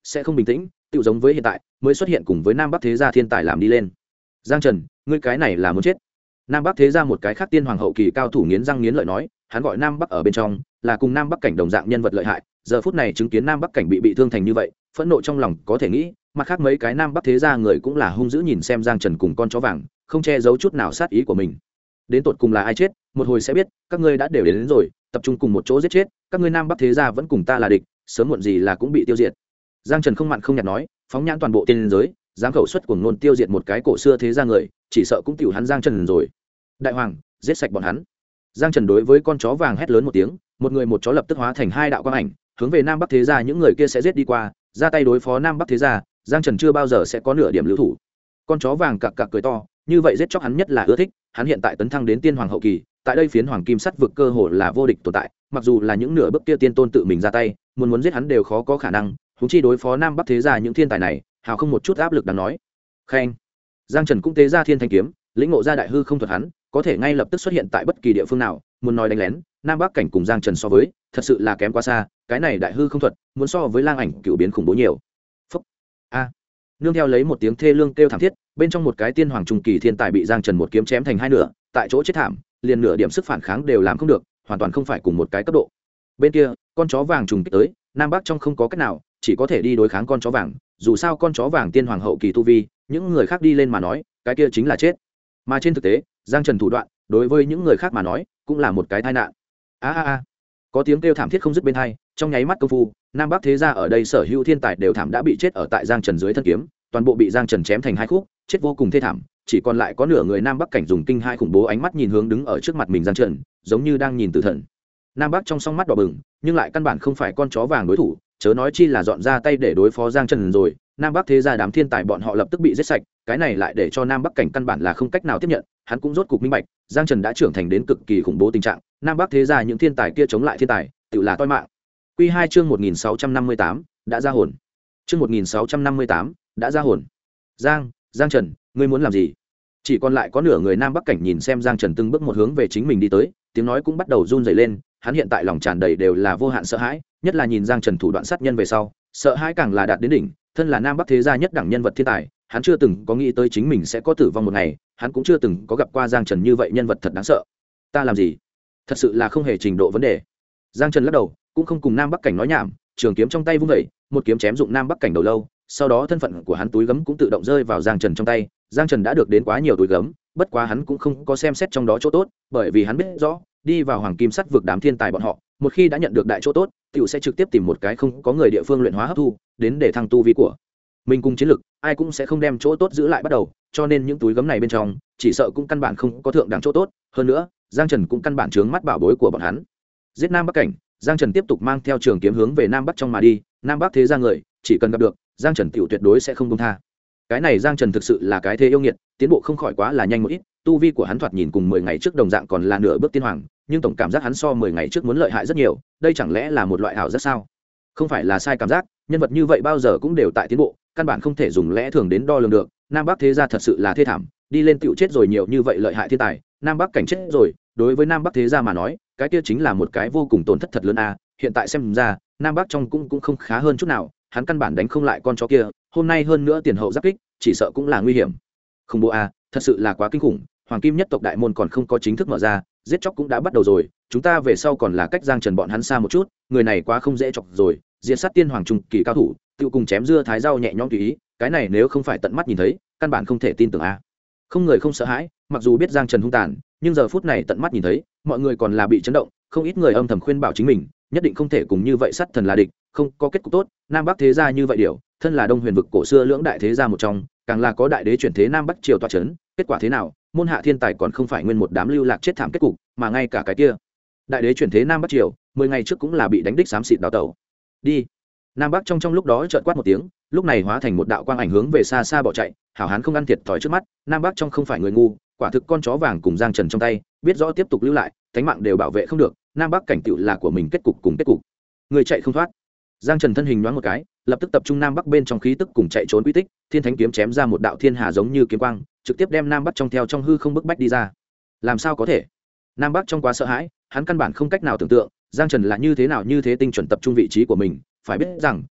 sẽ không bình tĩnh, tự giống với hiện tại mới xuất hiện cùng với nam bắc thế gia thiên tài làm đi lên. Giang Trần, ngươi cái này là muốn chết. Nam bắc thế gia một cái khác tiên hoàng hậu kỳ cao thủ nghiến răng nghiến lợi nói, hắn gọi nam bắc ở bên trong là cùng nam bắc cảnh đồng dạng nhân vật lợi hại, giờ phút này chứng kiến nam bắc cảnh bị thương thành như vậy, phẫn nộ trong lòng có thể nghĩ, mặt khác mấy cái nam bắc thế gia người cũng là hung dữ nhìn xem Giang Trần cùng con chó vàng, không che giấu chút nào sát ý của mình. Đến tột cùng là ai chết, một hồi sẽ biết, các ngươi đã đều đến rồi, tập trung cùng một chỗ giết chết, các ngươi nam bắc thế gia vẫn cùng ta là địch, sớm muộn gì là cũng bị tiêu diệt. Giang Trần không mặn không nhạt nói, phóng nhãn toàn bộ tiên giới, dám khẩu xuất cuồng ngôn tiêu diệt một cái cổ xưa thế gia người, chỉ sợ cũng tiểu hắn Giang Trần rồi. Đại hoàng, giết sạch bọn hắn. Giang Trần đối với con chó vàng hét lớn một tiếng, một người một chó lập tức hóa thành hai đạo quang ảnh, hướng về nam bắc thế gia những người kia sẽ giết đi qua, ra tay đối phó nam bắc thế gia. Giang Trần chưa bao giờ sẽ có nửa điểm lưu thủ. Con chó vàng cặc cặc cười to, như vậy giết chóc hắn nhất là ưa thích, hắn hiện tại tấn thăng đến tiên hoàng hậu kỳ, tại đây phiến hoàng kim sắt vực cơ hồ là vô địch tồn tại, mặc dù là những nửa bước kia tiên tôn tự mình ra tay, muốn giết hắn đều khó có khả năng, huống chi đối phó nam bắc thế gia những thiên tài này, hào không một chút áp lực đáng nói. Khen. Giang Trần cũng tế ra thiên thanh kiếm, lĩnh ngộ ra đại hư không thuật hắn, có thể ngay lập tức xuất hiện tại bất kỳ địa phương nào, muốn nói đánh lén, nam bắc cảnh cùng Giang Trần so với, thật sự là kém quá xa, cái này đại hư không thuật, muốn so với lang ảnh cựu biến khủng bố nhiều. Phúc. A. Nương theo lấy một tiếng thê lương kêu thảm thiết, bên trong một cái tiên hoàng trung kỳ thiên tài bị Giang Trần một kiếm chém thành hai nửa, tại chỗ chết thảm, liền nửa điểm sức phản kháng đều làm không được, hoàn toàn không phải cùng một cái cấp độ. Bên kia, con chó vàng trùng kích tới, nam bắc trong không có cách nào, chỉ có thể đi đối kháng con chó vàng, dù sao con chó vàng tiên hoàng hậu kỳ tu vi, những người khác đi lên mà nói, cái kia chính là chết. Mà trên thực tế, Giang Trần thủ đoạn, đối với những người khác mà nói, cũng là một cái tai nạn. A. Có tiếng kêu thảm thiết không dứt bên tai, trong nháy mắt công phu, nam bắc thế gia ở đây sở hữu thiên tài đều thảm đã bị chết ở tại Giang Trần dưới thân kiếm, toàn bộ bị Giang Trần chém thành hai khúc, chết vô cùng thê thảm, chỉ còn lại có nửa người nam bắc cảnh dùng kinh hai khủng bố ánh mắt nhìn hướng đứng ở trước mặt mình Giang Trần, giống như đang nhìn tử thần. Nam bắc trong song mắt đỏ bừng, nhưng lại căn bản không phải con chó vàng đối thủ, chớ nói chi là dọn ra tay để đối phó Giang Trần rồi. Nam bắc thế gia đám thiên tài bọn họ lập tức bị giết sạch, cái này lại để cho nam bắc cảnh căn bản là không cách nào tiếp nhận, hắn cũng rốt cục minh bạch, Giang Trần đã trưởng thành đến cực kỳ khủng bố tình trạng, nam bắc thế gia những thiên tài kia chống lại thiên tài, tự là toi mạng. Quy 2 chương 1658, đã ra hồn. Chương 1658, đã ra hồn. Giang Trần, ngươi muốn làm gì? Chỉ còn lại có nửa người nam bắc cảnh nhìn xem Giang Trần từng bước một hướng về chính mình đi tới, tiếng nói cũng bắt đầu run rẩy lên, hắn hiện tại lòng tràn đầy đều là vô hạn sợ hãi, nhất là nhìn Giang Trần thủ đoạn sát nhân về sau, sợ hãi càng là đạt đến đỉnh, thân là nam bắc thế gia nhất đẳng nhân vật thiên tài, hắn chưa từng có nghĩ tới chính mình sẽ có tử vong một ngày, hắn cũng chưa từng có gặp qua Giang Trần như vậy nhân vật thật đáng sợ. Ta làm gì? Thật sự là không hề trình độ vấn đề. Giang Trần lắc đầu, cũng không cùng nam bắc cảnh nói nhảm, trường kiếm trong tay vung vẩy, một kiếm chém dụng nam bắc cảnh đầu lâu, sau đó thân phận của hắn túi gấm cũng tự động rơi vào Giang Trần trong tay. Giang Trần đã được đến quá nhiều túi gấm, bất quá hắn cũng không có xem xét trong đó chỗ tốt, bởi vì hắn biết rõ, đi vào hoàng kim sắt vực đám thiên tài bọn họ, một khi đã nhận được đại chỗ tốt, tiểu sẽ trực tiếp tìm một cái không có người địa phương luyện hóa hấp thu, đến để thăng tu vi của mình cùng chiến lực, ai cũng sẽ không đem chỗ tốt giữ lại bắt đầu, cho nên những túi gấm này bên trong, chỉ sợ cũng căn bản không có thượng đẳng chỗ tốt, hơn nữa, Giang Trần cũng căn bản chướng mắt bảo bối của bọn hắn. Giết nam bắc cảnh, Giang Trần tiếp tục mang theo trường kiếm hướng về nam bắc trong mà đi, nam bắc thế gia người, chỉ cần gặp được, Giang Trần tiểu tuyệt đối sẽ không buông tha. Cái này Giang Trần thực sự là cái thế yêu nghiệt, tiến bộ không khỏi quá là nhanh một ít, tu vi của hắn thoạt nhìn cùng 10 ngày trước đồng dạng còn là nửa bước tiên hoàng, nhưng tổng cảm giác hắn so 10 ngày trước muốn lợi hại rất nhiều, đây chẳng lẽ là một loại ảo giác sao? Không phải là sai cảm giác, nhân vật như vậy bao giờ cũng đều tại tiến bộ, căn bản không thể dùng lẽ thường đến đo lường được. Nam Bắc thế gia thật sự là thê thảm, đi lên tiểu chết rồi nhiều như vậy lợi hại thiên tài, Nam Bắc cảnh chết rồi, đối với Nam Bắc thế gia mà nói, cái kia chính là một cái vô cùng tổn thất thật lớn a. Hiện tại xem ra, Nam Bắc trong cũng không khá hơn chút nào, hắn căn bản đánh không lại con chó kia, hôm nay hơn nữa tiền hậu giáp kích, chỉ sợ cũng là nguy hiểm. Không bộ a, thật sự là quá kinh khủng, Hoàng Kim nhất tộc đại môn còn không có chính thức mở ra, giết chóc cũng đã bắt đầu rồi, chúng ta về sau còn là cách Giang Trần bọn hắn xa một chút, người này quá không dễ chọc rồi, diệt sát tiên hoàng trung kỳ cao thủ, tiêu cùng chém dưa thái rau nhẹ nhõm tùy ý, cái này nếu không phải tận mắt nhìn thấy, căn bản không thể tin tưởng a. Không người không sợ hãi, mặc dù biết Giang Trần hung tàn, nhưng giờ phút này tận mắt nhìn thấy, mọi người còn là bị chấn động, không ít người âm thầm khuyên bảo chính mình, nhất định không thể cùng như vậy sát thần là địch, không có kết cục tốt. Nam Bắc thế gia như vậy điều, thân là Đông Huyền vực cổ xưa lưỡng đại thế gia một trong, càng là có đại đế chuyển thế Nam Bắc triều tọa chấn, kết quả thế nào? Môn hạ thiên tài còn không phải nguyên một đám lưu lạc chết thảm kết cục, mà ngay cả cái kia đại đế chuyển thế Nam Bắc triều, 10 ngày trước cũng là bị đánh đích xám xịt đào tẩu. Đi. Nam Bắc trong lúc đó chợt quát một tiếng, lúc này hóa thành một đạo quang ảnh hướng về xa xa bỏ chạy, hảo hán không ăn thiệt thòi trước mắt, Nam Bắc trong không phải người ngu, quả thực con chó vàng cùng Giang Trần trong tay, biết rõ tiếp tục lưu lại, thánh mạng đều bảo vệ không được, Nam Bắc cảnh tựu là của mình kết cục cùng kết cục. Người chạy không thoát. Giang Trần thân hình nhoáng một cái, lập tức tập trung Nam Bắc bên trong khí tức cùng chạy trốn quy tích, Thiên Thánh kiếm chém ra một đạo thiên hà giống như kiếm quang, trực tiếp đem Nam Bắc trong theo trong hư không bức bách đi ra. Làm sao có thể? Nam Bắc trong quá sợ hãi, hắn căn bản không cách nào tưởng tượng, Giang Trần là như thế nào như thế tinh chuẩn tập trung vị trí của mình, phải biết rằng,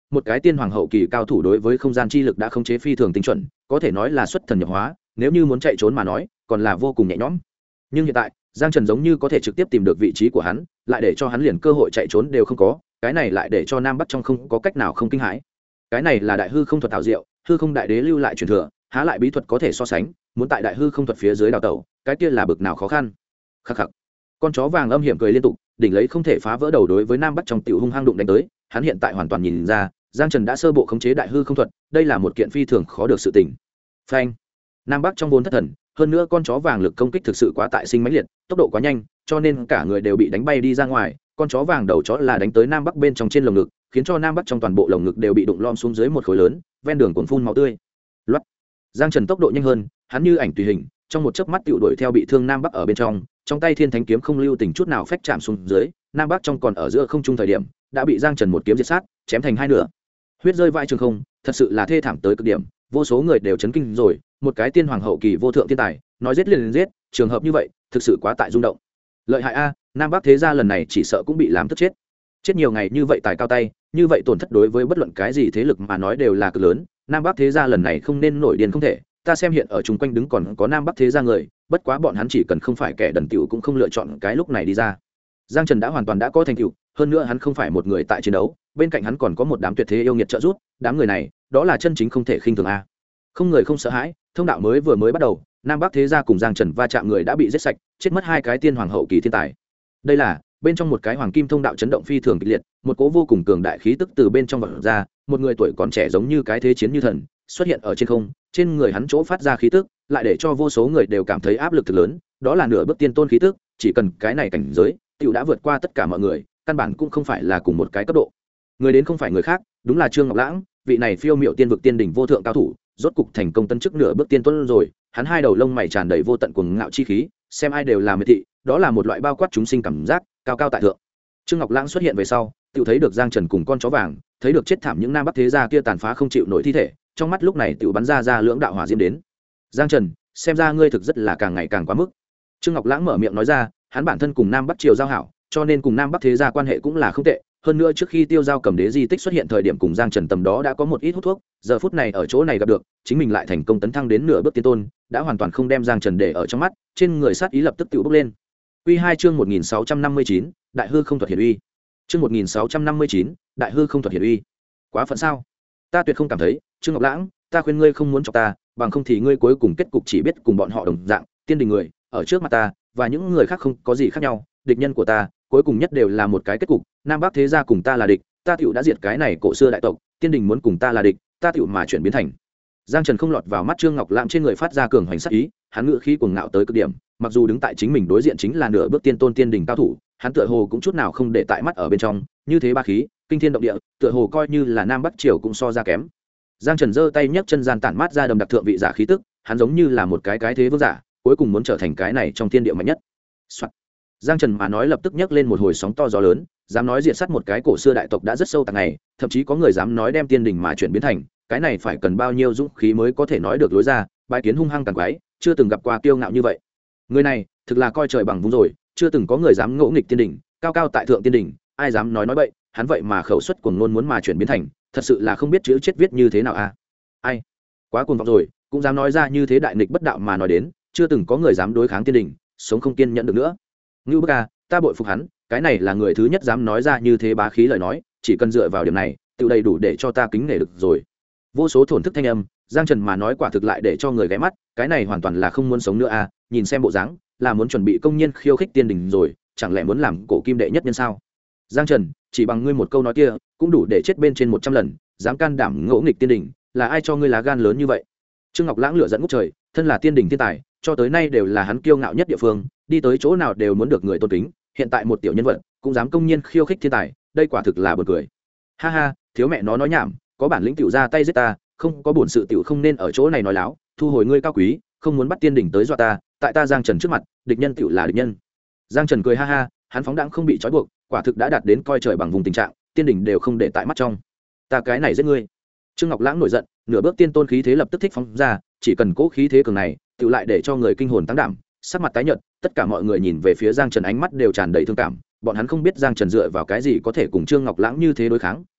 một cái tiên hoàng hậu kỳ cao thủ đối với không gian chi lực đã khống chế phi thường tinh chuẩn, có thể nói là xuất thần nhập hóa, nếu như muốn chạy trốn mà nói còn là vô cùng nhẹ nhõm. Nhưng hiện tại Giang Trần giống như có thể trực tiếp tìm được vị trí của hắn, lại để cho hắn liền cơ hội chạy trốn đều không có, cái này lại để cho Nam Bắc trong không có cách nào không kinh hãi. Cái này là đại hư không thuật ảo diệu, hư không đại đế lưu lại truyền thừa, há lại bí thuật có thể so sánh, muốn tại đại hư không thuật phía dưới đào tẩu, cái kia là bực nào khó khăn. Khắc khắc. Con chó vàng âm hiểm cười liên tục, đỉnh lấy không thể phá vỡ đầu đối với Nam Bắc trong tiểu hung hăng đụng đánh tới, hắn hiện tại hoàn toàn nhìn ra, Giang Trần đã sơ bộ khống chế đại hư không thuật, đây là một kiện phi thường khó được sự tình. Phanh. Nam Bắc trong vốn thất thần, hơn nữa con chó vàng lực công kích thực sự quá tại sinh mãnh liệt, tốc độ quá nhanh, cho nên cả người đều bị đánh bay đi ra ngoài, con chó vàng đầu chó là đánh tới Nam Bắc bên trong trên lồng ngực, khiến cho Nam Bắc trong toàn bộ lồng ngực đều bị đụng lom xuống dưới một khối lớn, ven đường cuồn phun máu tươi. Loát. Giang Trần tốc độ nhanh hơn, hắn như ảnh tùy hình, trong một chớp mắt tựu đuổi theo bị thương Nam Bắc ở bên trong tay Thiên Thánh kiếm không lưu tình chút nào phách chạm xuống dưới, Nam Bắc trong còn ở giữa không trung thời điểm, đã bị Giang Trần một kiếm diệt sát, chém thành hai nửa. Huyết rơi vãi trường không, thật sự là thê thảm tới cực điểm, vô số người đều chấn kinh rồi, một cái tiên hoàng hậu kỳ vô thượng thiên tài, nói giết liền giết, trường hợp như vậy, thực sự quá tại rung động. Lợi hại a, Nam Bắc thế gia lần này chỉ sợ cũng bị làm tức chết. Chết nhiều ngày như vậy tài cao tay, như vậy tổn thất đối với bất luận cái gì thế lực mà nói đều là cực lớn, Nam Bắc thế gia lần này không nên nổi điên không thể, ta xem hiện ở chung quanh đứng còn có Nam Bắc thế gia người, bất quá bọn hắn chỉ cần không phải kẻ đần tiểu cũng không lựa chọn cái lúc này đi ra. Giang Trần đã hoàn toàn đã có thành tựu, hơn nữa hắn không phải một người tại chiến đấu, bên cạnh hắn còn có một đám tuyệt thế yêu nghiệt trợ giúp, đám người này, đó là chân chính không thể khinh thường a. Không người không sợ hãi, thông đạo mới vừa bắt đầu, Nam Bắc thế gia cùng Giang Trần va chạm người đã bị giết sạch, chết mất hai cái tiên hoàng hậu kỳ thiên tài. Đây là bên trong một cái hoàng kim thông đạo chấn động phi thường kịch liệt, một cỗ vô cùng cường đại khí tức từ bên trong vọt ra, một người tuổi còn trẻ giống như cái thế chiến như thần, xuất hiện ở trên không, trên người hắn chỗ phát ra khí tức, lại để cho vô số người đều cảm thấy áp lực thực lớn, đó là nửa bước tiên tôn khí tức, chỉ cần cái này cảnh giới, tiểu đã vượt qua tất cả mọi người, căn bản cũng không phải là cùng một cái cấp độ. Người đến không phải người khác, đúng là Trương Ngọc Lãng, vị này phiêu miệu tiên vực tiên đỉnh vô thượng cao thủ, rốt cục thành công tân chức nửa bước tiên tôn rồi, hắn hai đầu lông mày tràn đầy vô tận cuồng ngạo chi khí, xem ai đều là miệt thị, đó là một loại bao quát chúng sinh cảm giác, cao cao tại thượng. Trương Ngọc Lãng xuất hiện về sau, tiểu thấy được Giang Trần cùng con chó vàng, thấy được chết thảm những Nam Bắc thế gia kia tàn phá không chịu nổi thi thể, trong mắt lúc này tiểu bắn ra lưỡng đạo hỏa diễm đến. Giang Trần, xem ra ngươi thực rất là càng ngày càng quá mức. Trương Ngọc Lãng mở miệng nói ra, hắn bản thân cùng Nam Bắc triều giao hảo, cho nên cùng Nam Bắc thế gia quan hệ cũng là không tệ, hơn nữa trước khi Tiêu Giao Cầm Đế di tích xuất hiện thời điểm cùng Giang Trần tầm đó đã có một ít hút thuốc, giờ phút này ở chỗ này gặp được, chính mình lại thành công tấn thăng đến nửa bước tiên tôn, đã hoàn toàn không đem Giang Trần để ở trong mắt, trên người sát ý lập tức tự bốc lên. Quy 2 chương 1659, Đại hư không thuật hiển uy. Chương 1659, Đại hư không thuật hiển uy. Quá phận sao? Ta tuyệt không cảm thấy, Trương Ngọc Lãng, ta khuyên ngươi không muốn chọc ta, bằng không thì ngươi cuối cùng kết cục chỉ biết cùng bọn họ đồng dạng, tiên đình người, ở trước mặt ta, và những người khác không có gì khác nhau, địch nhân của ta, cuối cùng nhất đều là một cái kết cục, Nam Bắc thế gia cùng ta là địch, ta tiểu đã diệt cái này cổ xưa đại tộc, tiên đình muốn cùng ta là địch, ta tiểu mà chuyển biến thành. Giang Trần không lọt vào mắt Trương Ngọc Lãng trên người phát ra cường hoành sát ý, hắn ngữ khí cuồng ngạo tới cực điểm, mặc dù đứng tại chính mình đối diện chính là nửa bước tiên tôn tiên đình cao thủ, hắn tựa hồ cũng chút nào không để tại mắt ở bên trong, như thế ba khí, kinh thiên động địa, tựa hồ coi như là Nam Bắc triều cũng so ra kém. Giang Trần giơ tay nhấc chân gian tản mát ra đầm đặc thượng vị giả khí tức, hắn giống như là một cái thế vương giả, cuối cùng muốn trở thành cái này trong thiên địa mạnh nhất. Soạn. Giang Trần mà nói lập tức nhấc lên một hồi sóng to gió lớn, dám nói diệt sát một cái cổ xưa đại tộc đã rất sâu tầng này, thậm chí có người dám nói đem tiên đình mà chuyển biến thành, cái này phải cần bao nhiêu dũng khí mới có thể nói được lối ra, bái kiến hung hăng càng quái, chưa từng gặp qua kiêu ngạo như vậy. Người này, thực là coi trời bằng vung rồi, chưa từng có người dám ngỗ nghịch tiên đình, cao cao tại thượng tiên đình, ai dám nói bậy, hắn vậy mà khẩu suất cuồng ngôn muốn mà chuyển biến thành, thật sự là không biết chữ chết viết như thế nào a. Ai? Quá cuồng vọng rồi, cũng dám nói ra như thế đại nghịch bất đạo mà nói đến, chưa từng có người dám đối kháng tiên đình, sống không kiên nhẫn được nữa. Ngưu Bức A, ta bội phục hắn, cái này là người thứ nhất dám nói ra như thế bá khí lời nói, chỉ cần dựa vào điểm này, tự đầy đủ để cho ta kính nể được rồi. Vô số thổn thức thanh âm, Giang Trần mà nói quả thực lại để cho người ghé mắt, cái này hoàn toàn là không muốn sống nữa a, nhìn xem bộ dáng, là muốn chuẩn bị công nhiên khiêu khích tiên đình rồi, chẳng lẽ muốn làm cổ kim đệ nhất nhân sao? Giang Trần, chỉ bằng ngươi một câu nói kia, cũng đủ để chết bên trên 100 lần, dám can đảm ngỗ nghịch tiên đình, là ai cho ngươi lá gan lớn như vậy? Trương Ngọc Lãng lửa giận ngút trời, thân là tiên đình thiên tài, cho tới nay đều là hắn kiêu ngạo nhất địa phương, đi tới chỗ nào đều muốn được người tôn kính, hiện tại một tiểu nhân vật cũng dám công nhiên khiêu khích thiên tài, đây quả thực là buồn cười. Ha ha, thiếu mẹ nó nói nhảm, có bản lĩnh tiểu ra tay giết ta, không có bổn sự tiểu không nên ở chỗ này nói láo, thu hồi ngươi cao quý, không muốn bắt tiên đỉnh tới dọa ta, tại ta Giang Trần trước mặt, địch nhân tiểu là địch nhân. Giang Trần cười ha ha, hắn phóng đãng không bị trói buộc, quả thực đã đạt đến coi trời bằng vùng tình trạng, tiên đỉnh đều không để tại mắt trong. Ta cái này giết ngươi. Trương Ngọc Lãng nổi giận, nửa bước tiên tôn khí thế lập tức thích phóng ra, chỉ cần cố khí thế cường này, tiểu lại để cho người kinh hồn tăng đảm, sắc mặt tái nhợt, tất cả mọi người nhìn về phía Giang Trần ánh mắt đều tràn đầy thương cảm, bọn hắn không biết Giang Trần dựa vào cái gì có thể cùng Trương Ngọc Lãng như thế đối kháng,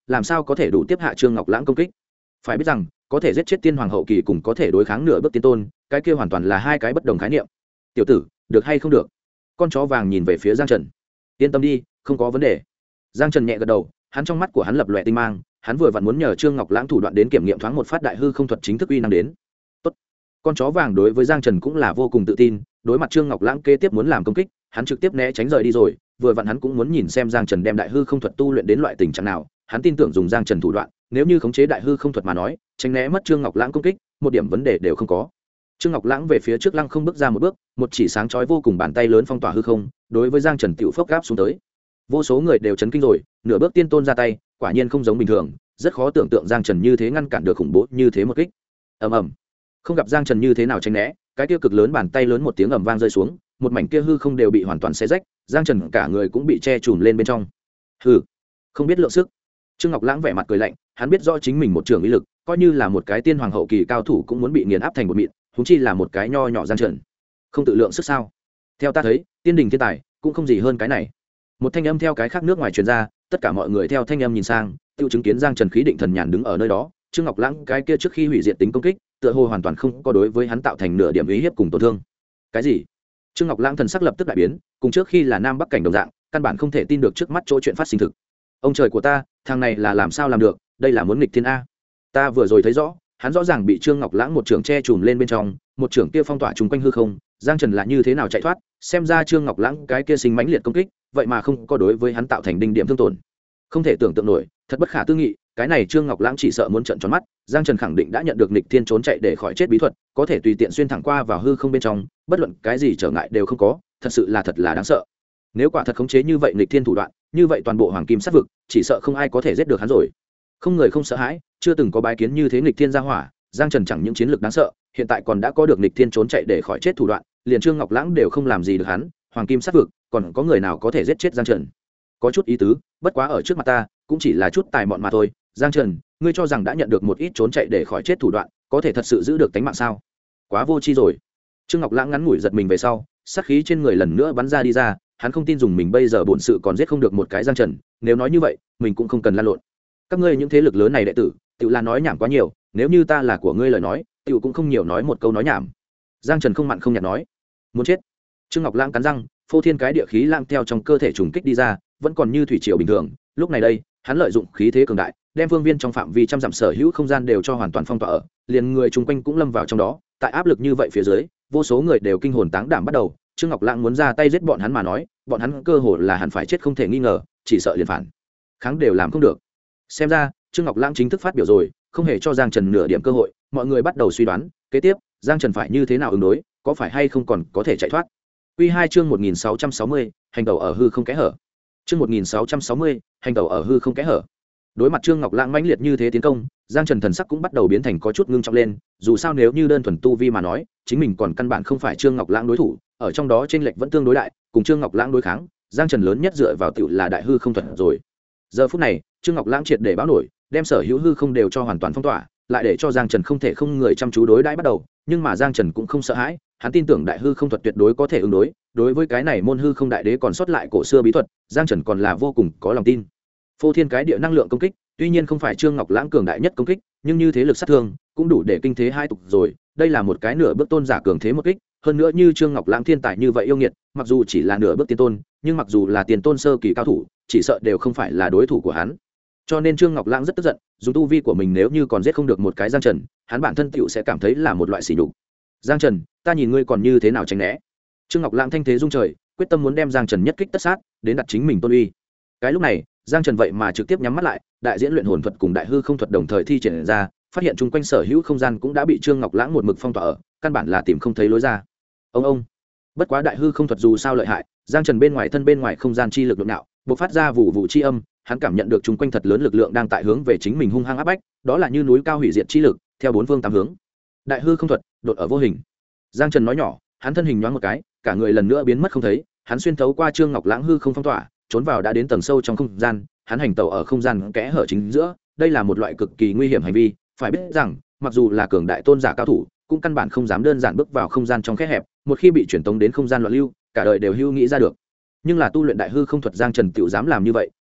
làm sao có thể đủ tiếp hạ Trương Ngọc Lãng công kích. Phải biết rằng có thể giết chết tiên hoàng hậu kỳ cùng có thể đối kháng nửa bước tiên tôn, cái kia hoàn toàn là hai cái bất đồng khái niệm. Tiểu tử, được hay không được? Con chó vàng nhìn về phía Giang Trần. Yên tâm đi, không có vấn đề. Giang Trần nhẹ gật đầu, hắn trong mắt của hắn lập lòe tinh mang, hắn vừa vặn muốn nhờ Trương Ngọc Lãng thủ đoạn đến kiểm nghiệm thoáng một phát đại hư không thuật chính thức uy năng đến. Tốt. Con chó vàng đối với Giang Trần cũng là vô cùng tự tin, đối mặt Trương Ngọc Lãng kế tiếp muốn làm công kích, hắn trực tiếp né tránh rời đi rồi, vừa vặn hắn cũng muốn nhìn xem Giang Trần đem đại hư không thuật tu luyện đến loại tình trạng nào, hắn tin tưởng dùng Giang Trần thủ đoạn, nếu như khống chế đại hư không thuật mà nói, tránh né mất Trương Ngọc Lãng công kích, một điểm vấn đề đều không có. Trương Ngọc Lãng về phía trước lăng không bước ra một bước, một chỉ sáng chói vô cùng bàn tay lớn phong tỏa hư không, đối với Giang Trần tiểu phốc gáp xuống tới. Vô số người đều chấn kinh rồi, nửa bước tiên tôn ra tay, quả nhiên không giống bình thường, rất khó tưởng tượng Giang Trần như thế ngăn cản được khủng bố như thế một kích. Ầm ầm. Không gặp Giang Trần như thế nào tránh né, cái kia cực lớn bàn tay lớn một tiếng ầm vang rơi xuống, một mảnh kia hư không đều bị hoàn toàn xé rách, Giang Trần cả người cũng bị che chùm lên bên trong. Hừ, không biết lượng sức. Trương Ngọc Lãng vẻ mặt cười lạnh, hắn biết rõ chính mình một trường uy lực, coi như là một cái tiên hoàng hậu kỳ cao thủ cũng muốn bị nghiền áp thành một mịn, huống chi là một cái nho nhỏ Giang Trần. Không tự lượng sức sao? Theo ta thấy, tiên đình thiên tài cũng không gì hơn cái này. Một thanh âm theo cái khác nước ngoài truyền ra, tất cả mọi người theo thanh âm nhìn sang, tiêu chứng kiến Giang Trần khí định thần nhàn đứng ở nơi đó, Trương Ngọc Lãng cái kia trước khi hủy diệt tính công kích, tựa hồ hoàn toàn không có đối với hắn tạo thành nửa điểm uy hiếp cùng tổn thương. Cái gì? Trương Ngọc Lãng thần sắc lập tức đại biến, cùng trước khi là nam bắc cảnh đồng dạng, căn bản không thể tin được trước mắt chỗ chuyện phát sinh thực. Ông trời của ta, thằng này là làm sao làm được, đây là muốn nghịch thiên a. Ta vừa rồi thấy rõ, hắn rõ ràng bị Trương Ngọc Lãng một trường che chùm lên bên trong, một trường kia phong tỏa trùng quanh hư không, Giang Trần là như thế nào chạy thoát, xem ra Trương Ngọc Lãng cái kia sinh mãnh liệt công kích, vậy mà không có đối với hắn tạo thành đinh điểm thương tổn. Không thể tưởng tượng nổi, thật bất khả tư nghị, cái này Trương Ngọc Lãng chỉ sợ muốn trợn tròn mắt, Giang Trần khẳng định đã nhận được nghịch thiên trốn chạy để khỏi chết bí thuật, có thể tùy tiện xuyên thẳng qua vào hư không bên trong, bất luận cái gì trở ngại đều không có, thật là đáng sợ. Nếu quả thật khống chế như vậy nghịch thiên thủ đoạn, như vậy toàn bộ hoàng kim sát vực, chỉ sợ không ai có thể giết được hắn rồi. Không người không sợ hãi, chưa từng có bái kiến như thế nghịch thiên gia hỏa, Giang Trần chẳng những chiến lược đáng sợ, hiện tại còn đã có được nghịch thiên trốn chạy để khỏi chết thủ đoạn, liền Trương Ngọc Lãng đều không làm gì được hắn, hoàng kim sát vực, còn có người nào có thể giết chết Giang Trần? Có chút ý tứ, bất quá ở trước mặt ta, cũng chỉ là chút tài mọn mà thôi. Giang Trần, ngươi cho rằng đã nhận được một ít trốn chạy để khỏi chết thủ đoạn, có thể thật sự giữ được tính mạng sao? Quá vô tri rồi. Trương Ngọc Lãng ngắn ngủi giật mình về sau, sát khí trên người lần nữa bắn ra đi ra, hắn không tin dùng mình bây giờ bổn sự còn giết không được một cái Giang Trần, nếu nói như vậy, mình cũng không cần lan lộn. Các ngươi những thế lực lớn này đệ tử, tự là nói nhảm quá nhiều, nếu như ta là của ngươi lời nói, tự cũng không nhiều nói một câu nói nhảm. Giang Trần không mặn không nhạt nói, muốn chết. Trương Ngọc Lãng cắn răng, phô thiên cái địa khí lang theo trong cơ thể trùng kích đi ra, vẫn còn như thủy triều bình thường. Lúc này đây, hắn lợi dụng khí thế cường đại, đem phương viên trong phạm vi trăm dặm sở hữu không gian đều cho hoàn toàn phong tỏa ở, liền người chung quanh cũng lâm vào trong đó. Tại áp lực như vậy phía dưới, vô số người đều kinh hồn táng đảm bắt đầu. Trương Ngọc Lãng muốn ra tay giết bọn hắn mà nói, bọn hắn cơ hồ là hẳn phải chết không thể nghi ngờ, chỉ sợ liền phản kháng đều làm không được. Xem ra, Trương Ngọc Lãng chính thức phát biểu rồi, không hề cho Giang Trần nửa điểm cơ hội. Mọi người bắt đầu suy đoán, kế tiếp, Giang Trần phải như thế nào ứng đối, có phải hay không còn có thể chạy thoát. Quy 2 chương 1660, hành tẩu ở hư không kẽ hở. Chương 1660, hành tẩu ở hư không kẽ hở. Đối mặt Trương Ngọc Lãng mãnh liệt như thế tiến công, Giang Trần thần sắc cũng bắt đầu biến thành có chút ngưng trọng lên, dù sao nếu như đơn thuần tu vi mà nói, chính mình còn căn bản không phải Trương Ngọc Lãng đối thủ, ở trong đó chênh lệch vẫn tương đối đại, cùng Trương Ngọc Lãng đối kháng, Giang Trần lớn nhất dựa vào tiểu là đại hư không thuật rồi. Giờ phút này, Trương Ngọc Lãng triệt để báo nổi, đem sở hữu hư không đều cho hoàn toàn phong tỏa, lại để cho Giang Trần không thể không người chăm chú đối đãi bắt đầu, nhưng mà Giang Trần cũng không sợ hãi, hắn tin tưởng đại hư không thuật tuyệt đối có thể ứng đối, đối với cái này môn hư không đại đế còn sót lại cổ xưa bí thuật, Giang Trần còn là vô cùng có lòng tin. Phô thiên cái địa năng lượng công kích, tuy nhiên không phải Trương Ngọc Lãng cường đại nhất công kích, nhưng như thế lực sát thương cũng đủ để kinh thế hai tục rồi, đây là một cái nửa bước tôn giả cường thế một kích, hơn nữa như Trương Ngọc Lãng thiên tài như vậy yêu nghiệt, mặc dù chỉ là nửa bước tiên tôn, nhưng mặc dù là tiền tôn sơ kỳ cao thủ, chỉ sợ đều không phải là đối thủ của hắn. Cho nên Trương Ngọc Lãng rất tức giận, dùng tu vi của mình nếu như còn giết không được một cái Giang Trần, hắn bản thân tựu sẽ cảm thấy là một loại sỉ nhục. Giang Trần, ta nhìn ngươi còn như thế nào tránh né. Trương Ngọc Lãng thanh thế rung trời, quyết tâm muốn đem Giang Trần nhất kích tất sát, đến đặt chính mình tôn uy. Cái lúc này, Giang Trần vậy mà trực tiếp nhắm mắt lại, đại diễn luyện hồn thuật cùng đại hư không thuật đồng thời thi triển ra, phát hiện chung quanh sở hữu không gian cũng đã bị Trương Ngọc Lãng một mực phong tỏa ở, căn bản là tìm không thấy lối ra. Ông bất quá đại hư không thuật dù sao lợi hại, Giang Trần bên ngoài không gian chi lực lượng đạo, bộc phát ra vụ vụ chi âm, hắn cảm nhận được chung quanh thật lớn lực lượng đang tại hướng về chính mình hung hăng áp bách, đó là như núi cao hủy diệt chi lực, theo bốn phương tám hướng. Đại hư không thuật, đột ở vô hình. Giang Trần nói nhỏ, hắn thân hình nhoáng một cái, cả người lần nữa biến mất không thấy, hắn xuyên thấu qua Trương Ngọc Lãng hư không phong tỏa, trốn vào đã đến tầng sâu trong không gian, hắn hành tẩu ở không gian kẽ hở chính giữa, đây là một loại cực kỳ nguy hiểm hành vi, phải biết rằng, mặc dù là cường đại tôn giả cao thủ, cũng căn bản không dám đơn giản bước vào không gian trong kẽ hẹp, một khi bị chuyển tống đến không gian loạn lưu, cả đời đều hưu nghĩ ra được. Nhưng là tu luyện đại hư không thuật Giang Trần tiểu dám làm như vậy,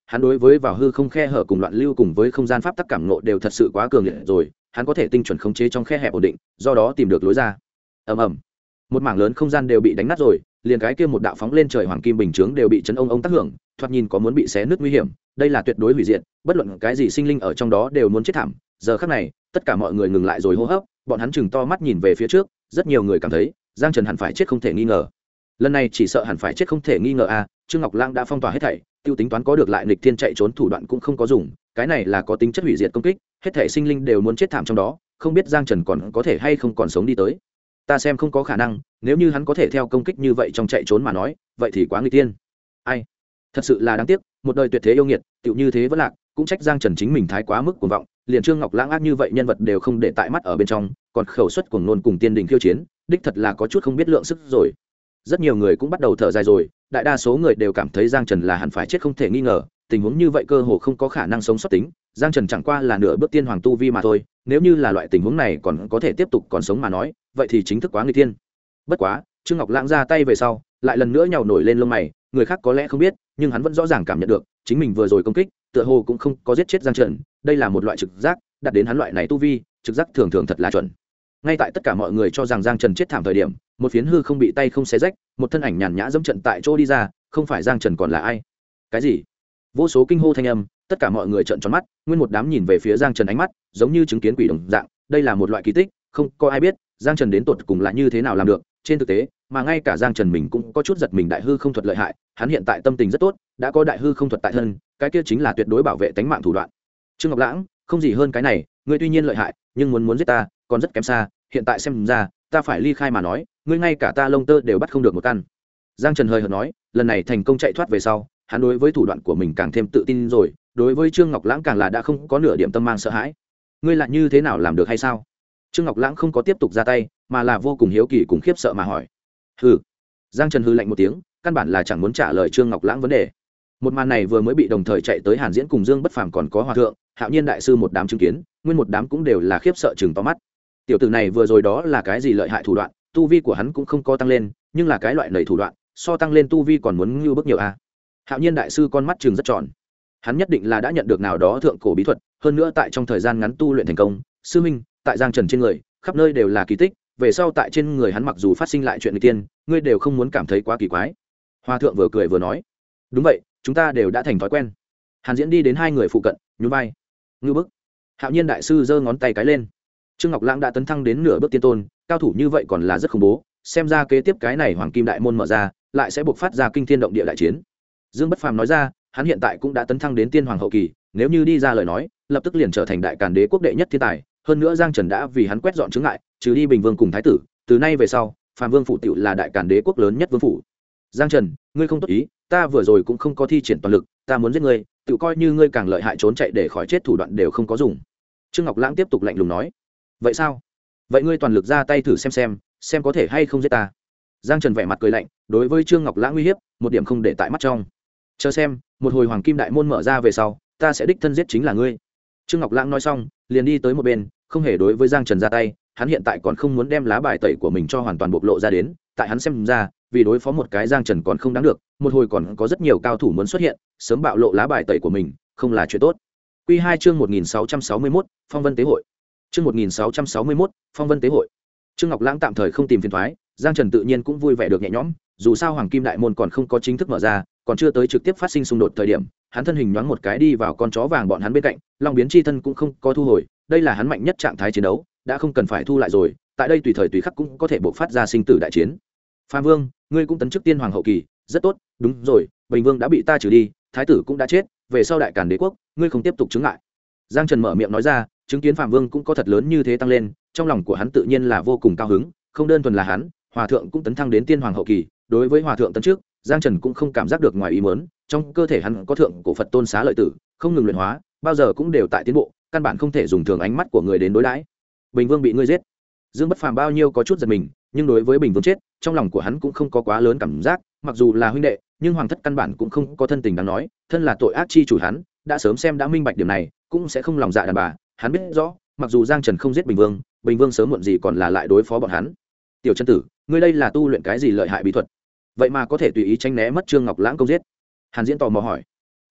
hắn đối với vào hư không khe hở cùng loạn lưu cùng với không gian pháp tắc cảm ngộ đều thật sự quá cường liệt rồi, hắn có thể tinh chuẩn khống chế trong khe hẹp ổn định, do đó tìm được lối ra. Ầm ầm, một mảng lớn không gian đều bị đánh nát rồi, liền cái kia một đạo phóng lên trời hoàng kim bình chướng đều bị chấn ông tác hưởng, thoạt nhìn có muốn bị xé nứt nguy hiểm. Đây là tuyệt đối hủy diệt, bất luận cái gì sinh linh ở trong đó đều muốn chết thảm. Giờ khắc này, tất cả mọi người ngừng lại rồi hô hấp, bọn hắn chừng to mắt nhìn về phía trước, rất nhiều người cảm thấy Giang Trần hẳn phải chết không thể nghi ngờ. Lần này chỉ sợ hẳn phải chết không thể nghi ngờ a. Trương Ngọc Lang đã phong tỏa hết thảy, tiêu tính toán có được lại nghịch thiên chạy trốn thủ đoạn cũng không có dùng, cái này là có tính chất hủy diệt công kích, hết thảy sinh linh đều muốn chết thảm trong đó, không biết Giang Trần còn có thể hay không còn sống đi tới. Ta xem không có khả năng, nếu như hắn có thể theo công kích như vậy trong chạy trốn mà nói, vậy thì quá nghịch thiên. Ai, thật sự là đáng tiếc, một đời tuyệt thế yêu nghiệt, tựu như thế vẫn lạc, cũng trách Giang Trần chính mình thái quá mức cuồng vọng, liền Trương Ngọc Lãng ác như vậy nhân vật đều không để tại mắt ở bên trong, còn khẩu suất cuồng nôn cùng tiên đình khiêu chiến, đích thật là có chút không biết lượng sức rồi. Rất nhiều người cũng bắt đầu thở dài rồi, đại đa số người đều cảm thấy Giang Trần là hẳn phải chết không thể nghi ngờ, tình huống như vậy cơ hồ không có khả năng sống sót tính, Giang Trần chẳng qua là nửa bước tiên hoàng tu vi mà thôi, nếu như là loại tình huống này còn có thể tiếp tục còn sống mà nói, vậy thì chính thức quá nguy tiên. Bất quá, Trương Ngọc Lãng ra tay về sau, lại lần nữa nhào nổi lên lông mày, người khác có lẽ không biết, nhưng hắn vẫn rõ ràng cảm nhận được, chính mình vừa rồi công kích, tựa hồ cũng không có giết chết Giang Trần, đây là một loại trực giác, đạt đến hắn loại này tu vi, trực giác thường thường thật là chuẩn. Ngay tại tất cả mọi người cho rằng Giang Trần chết thảm thời điểm, một phiến hư không bị tay không xé rách, một thân ảnh nhàn nhã dẫm trận tại chỗ đi ra, không phải Giang Trần còn là ai? Cái gì? Vô số kinh hô thanh âm, tất cả mọi người trợn tròn mắt, nguyên một đám nhìn về phía Giang Trần ánh mắt giống như chứng kiến quỷ đồng dạng, đây là một loại kỳ tích, không có ai biết Giang Trần đến tột cùng là như thế nào làm được. Trên thực tế, mà ngay cả Giang Trần mình cũng có chút giật mình, đại hư không thuật lợi hại, hắn hiện tại tâm tình rất tốt, đã có đại hư không thuật tại thân, cái kia chính là tuyệt đối bảo vệ tính mạng thủ đoạn. Trương Ngọc Lãng, không gì hơn cái này, ngươi tuy nhiên lợi hại, nhưng muốn giết ta, còn rất kém xa, hiện tại xem ra, ta phải ly khai mà nói, ngươi ngay cả ta lông tơ đều bắt không được một căn. Giang Trần hơi hợt nói, lần này thành công chạy thoát về sau, hắn đối với thủ đoạn của mình càng thêm tự tin rồi, đối với Trương Ngọc Lãng càng là đã không có nửa điểm tâm mang sợ hãi. Ngươi lại như thế nào làm được hay sao? Trương Ngọc Lãng không có tiếp tục ra tay, mà là vô cùng hiếu kỳ cùng khiếp sợ mà hỏi. Hừ. Giang Trần hừ lạnh một tiếng, căn bản là chẳng muốn trả lời Trương Ngọc Lãng vấn đề. Một màn này vừa mới bị đồng thời chạy tới Hàn Diễn cùng Dương Bất Phàm còn có Hòa thượng, Hạo Nhiên đại sư một đám chứng kiến, nguyên một đám cũng đều là khiếp sợ chừng to mắt. Tiểu tử này vừa rồi đó là cái gì lợi hại thủ đoạn, tu vi của hắn cũng không có tăng lên, nhưng là cái loại nảy thủ đoạn, so tăng lên tu vi còn muốn ngưu bức nhiều a. Hạo Nhiên đại sư con mắt chừng rất tròn, hắn nhất định là đã nhận được nào đó thượng cổ bí thuật, hơn nữa tại trong thời gian ngắn tu luyện thành công. Sư minh, tại Giang Trần trên người khắp nơi đều là kỳ tích, về sau tại trên người hắn mặc dù phát sinh lại chuyện người tiên, ngươi đều không muốn cảm thấy quá kỳ quái. Hòa thượng vừa cười vừa nói, đúng vậy, chúng ta đều đã thành thói quen. Hàn Diễn đi đến hai người phụ cận, nhún vai, ngưu bức. Hạo Nhiên đại sư giơ ngón tay cái lên. Trương Ngọc Lãng đã tấn thăng đến nửa bước tiên tôn, cao thủ như vậy còn là rất khủng bố, xem ra kế tiếp cái này hoàng kim đại môn mở ra, lại sẽ buộc phát ra kinh thiên động địa đại chiến. Dương Bất Phàm nói ra, hắn hiện tại cũng đã tấn thăng đến tiên hoàng hậu kỳ, nếu như đi ra lời nói, lập tức liền trở thành đại càn đế quốc đệ nhất thiên tài, hơn nữa Giang Trần đã vì hắn quét dọn chướng ngại, trừ đi Bình Vương cùng thái tử, từ nay về sau, Phàm Vương phủ tiểu là đại càn đế quốc lớn nhất vương phủ. Giang Trần, ngươi không tốt ý, ta vừa rồi cũng không có thi triển toàn lực, ta muốn giết ngươi, tự coi như ngươi càng lợi hại trốn chạy để khỏi chết thủ đoạn đều không có dùng. Trương Ngọc Lãng tiếp tục lạnh lùng nói, vậy sao? Vậy ngươi toàn lực ra tay thử xem có thể hay không giết ta. Giang Trần vẻ mặt cười lạnh, đối với Trương Ngọc Lãng uy hiếp, một điểm không để tại mắt trong. Chờ xem, một hồi hoàng kim đại môn mở ra về sau, ta sẽ đích thân giết chính là ngươi. Trương Ngọc Lãng nói xong, liền đi tới một bên, không hề đối với Giang Trần ra tay, hắn hiện tại còn không muốn đem lá bài tẩy của mình cho hoàn toàn bộc lộ ra đến, tại hắn xem ra, vì đối phó một cái Giang Trần còn không đáng được, một hồi còn có rất nhiều cao thủ muốn xuất hiện, sớm bạo lộ lá bài tẩy của mình, không là chuyện tốt. Quy 2 chương 1661, Phong Vân tế hội. Chương 1661, Phong Vân tế hội. Trương Ngọc Lãng tạm thời không tìm phiền toái, Giang Trần tự nhiên cũng vui vẻ được nhẹ nhõm, dù sao Hoàng Kim Đại môn còn không có chính thức mở ra, còn chưa tới trực tiếp phát sinh xung đột thời điểm, hắn thân hình nhoáng một cái đi vào con chó vàng bọn hắn bên cạnh, Long biến chi thân cũng không có thu hồi, đây là hắn mạnh nhất trạng thái chiến đấu, đã không cần phải thu lại rồi, tại đây tùy thời tùy khắc cũng có thể bộc phát ra sinh tử đại chiến. Phạm Vương, ngươi cũng tấn chức tiên hoàng hậu kỳ, rất tốt, đúng rồi, Bình Vương đã bị ta trừ đi, thái tử cũng đã chết, về sau đại càn đế quốc, ngươi không tiếp tục chứng ngại. Giang Trần mở miệng nói ra, chứng kiến Phạm Vương cũng có thật lớn như thế tăng lên, trong lòng của hắn tự nhiên là vô cùng cao hứng, không đơn thuần là hắn, Hòa thượng cũng tấn thăng đến tiên hoàng hậu kỳ, đối với Hòa thượng tấn trước, Giang Trần cũng không cảm giác được ngoài ý muốn, trong cơ thể hắn có thượng cổ Phật tôn xá lợi tử, không ngừng luyện hóa, bao giờ cũng đều tại tiến bộ, căn bản không thể dùng thường ánh mắt của người đến đối đãi. Bình Vương bị ngươi giết. Dương Bất Phàm bao nhiêu có chút giật mình, nhưng đối với Bình Vương chết, trong lòng của hắn cũng không có quá lớn cảm giác, mặc dù là huynh đệ, nhưng hoàng thất căn bản cũng không có thân tình đáng nói, thân là tội ác chi chủ hắn, đã sớm xem đã minh bạch điểm này, cũng sẽ không lòng dạ đàn bà, hắn biết rõ, mặc dù Giang Trần không giết Bình Vương, Bình Vương sớm muộn gì còn là lại đối phó bọn hắn. Tiểu chân tử, ngươi đây là tu luyện cái gì lợi hại bí thuật, vậy mà có thể tùy ý tránh né mất Trương Ngọc Lãng công giết? Hàn Diễn tò mò hỏi.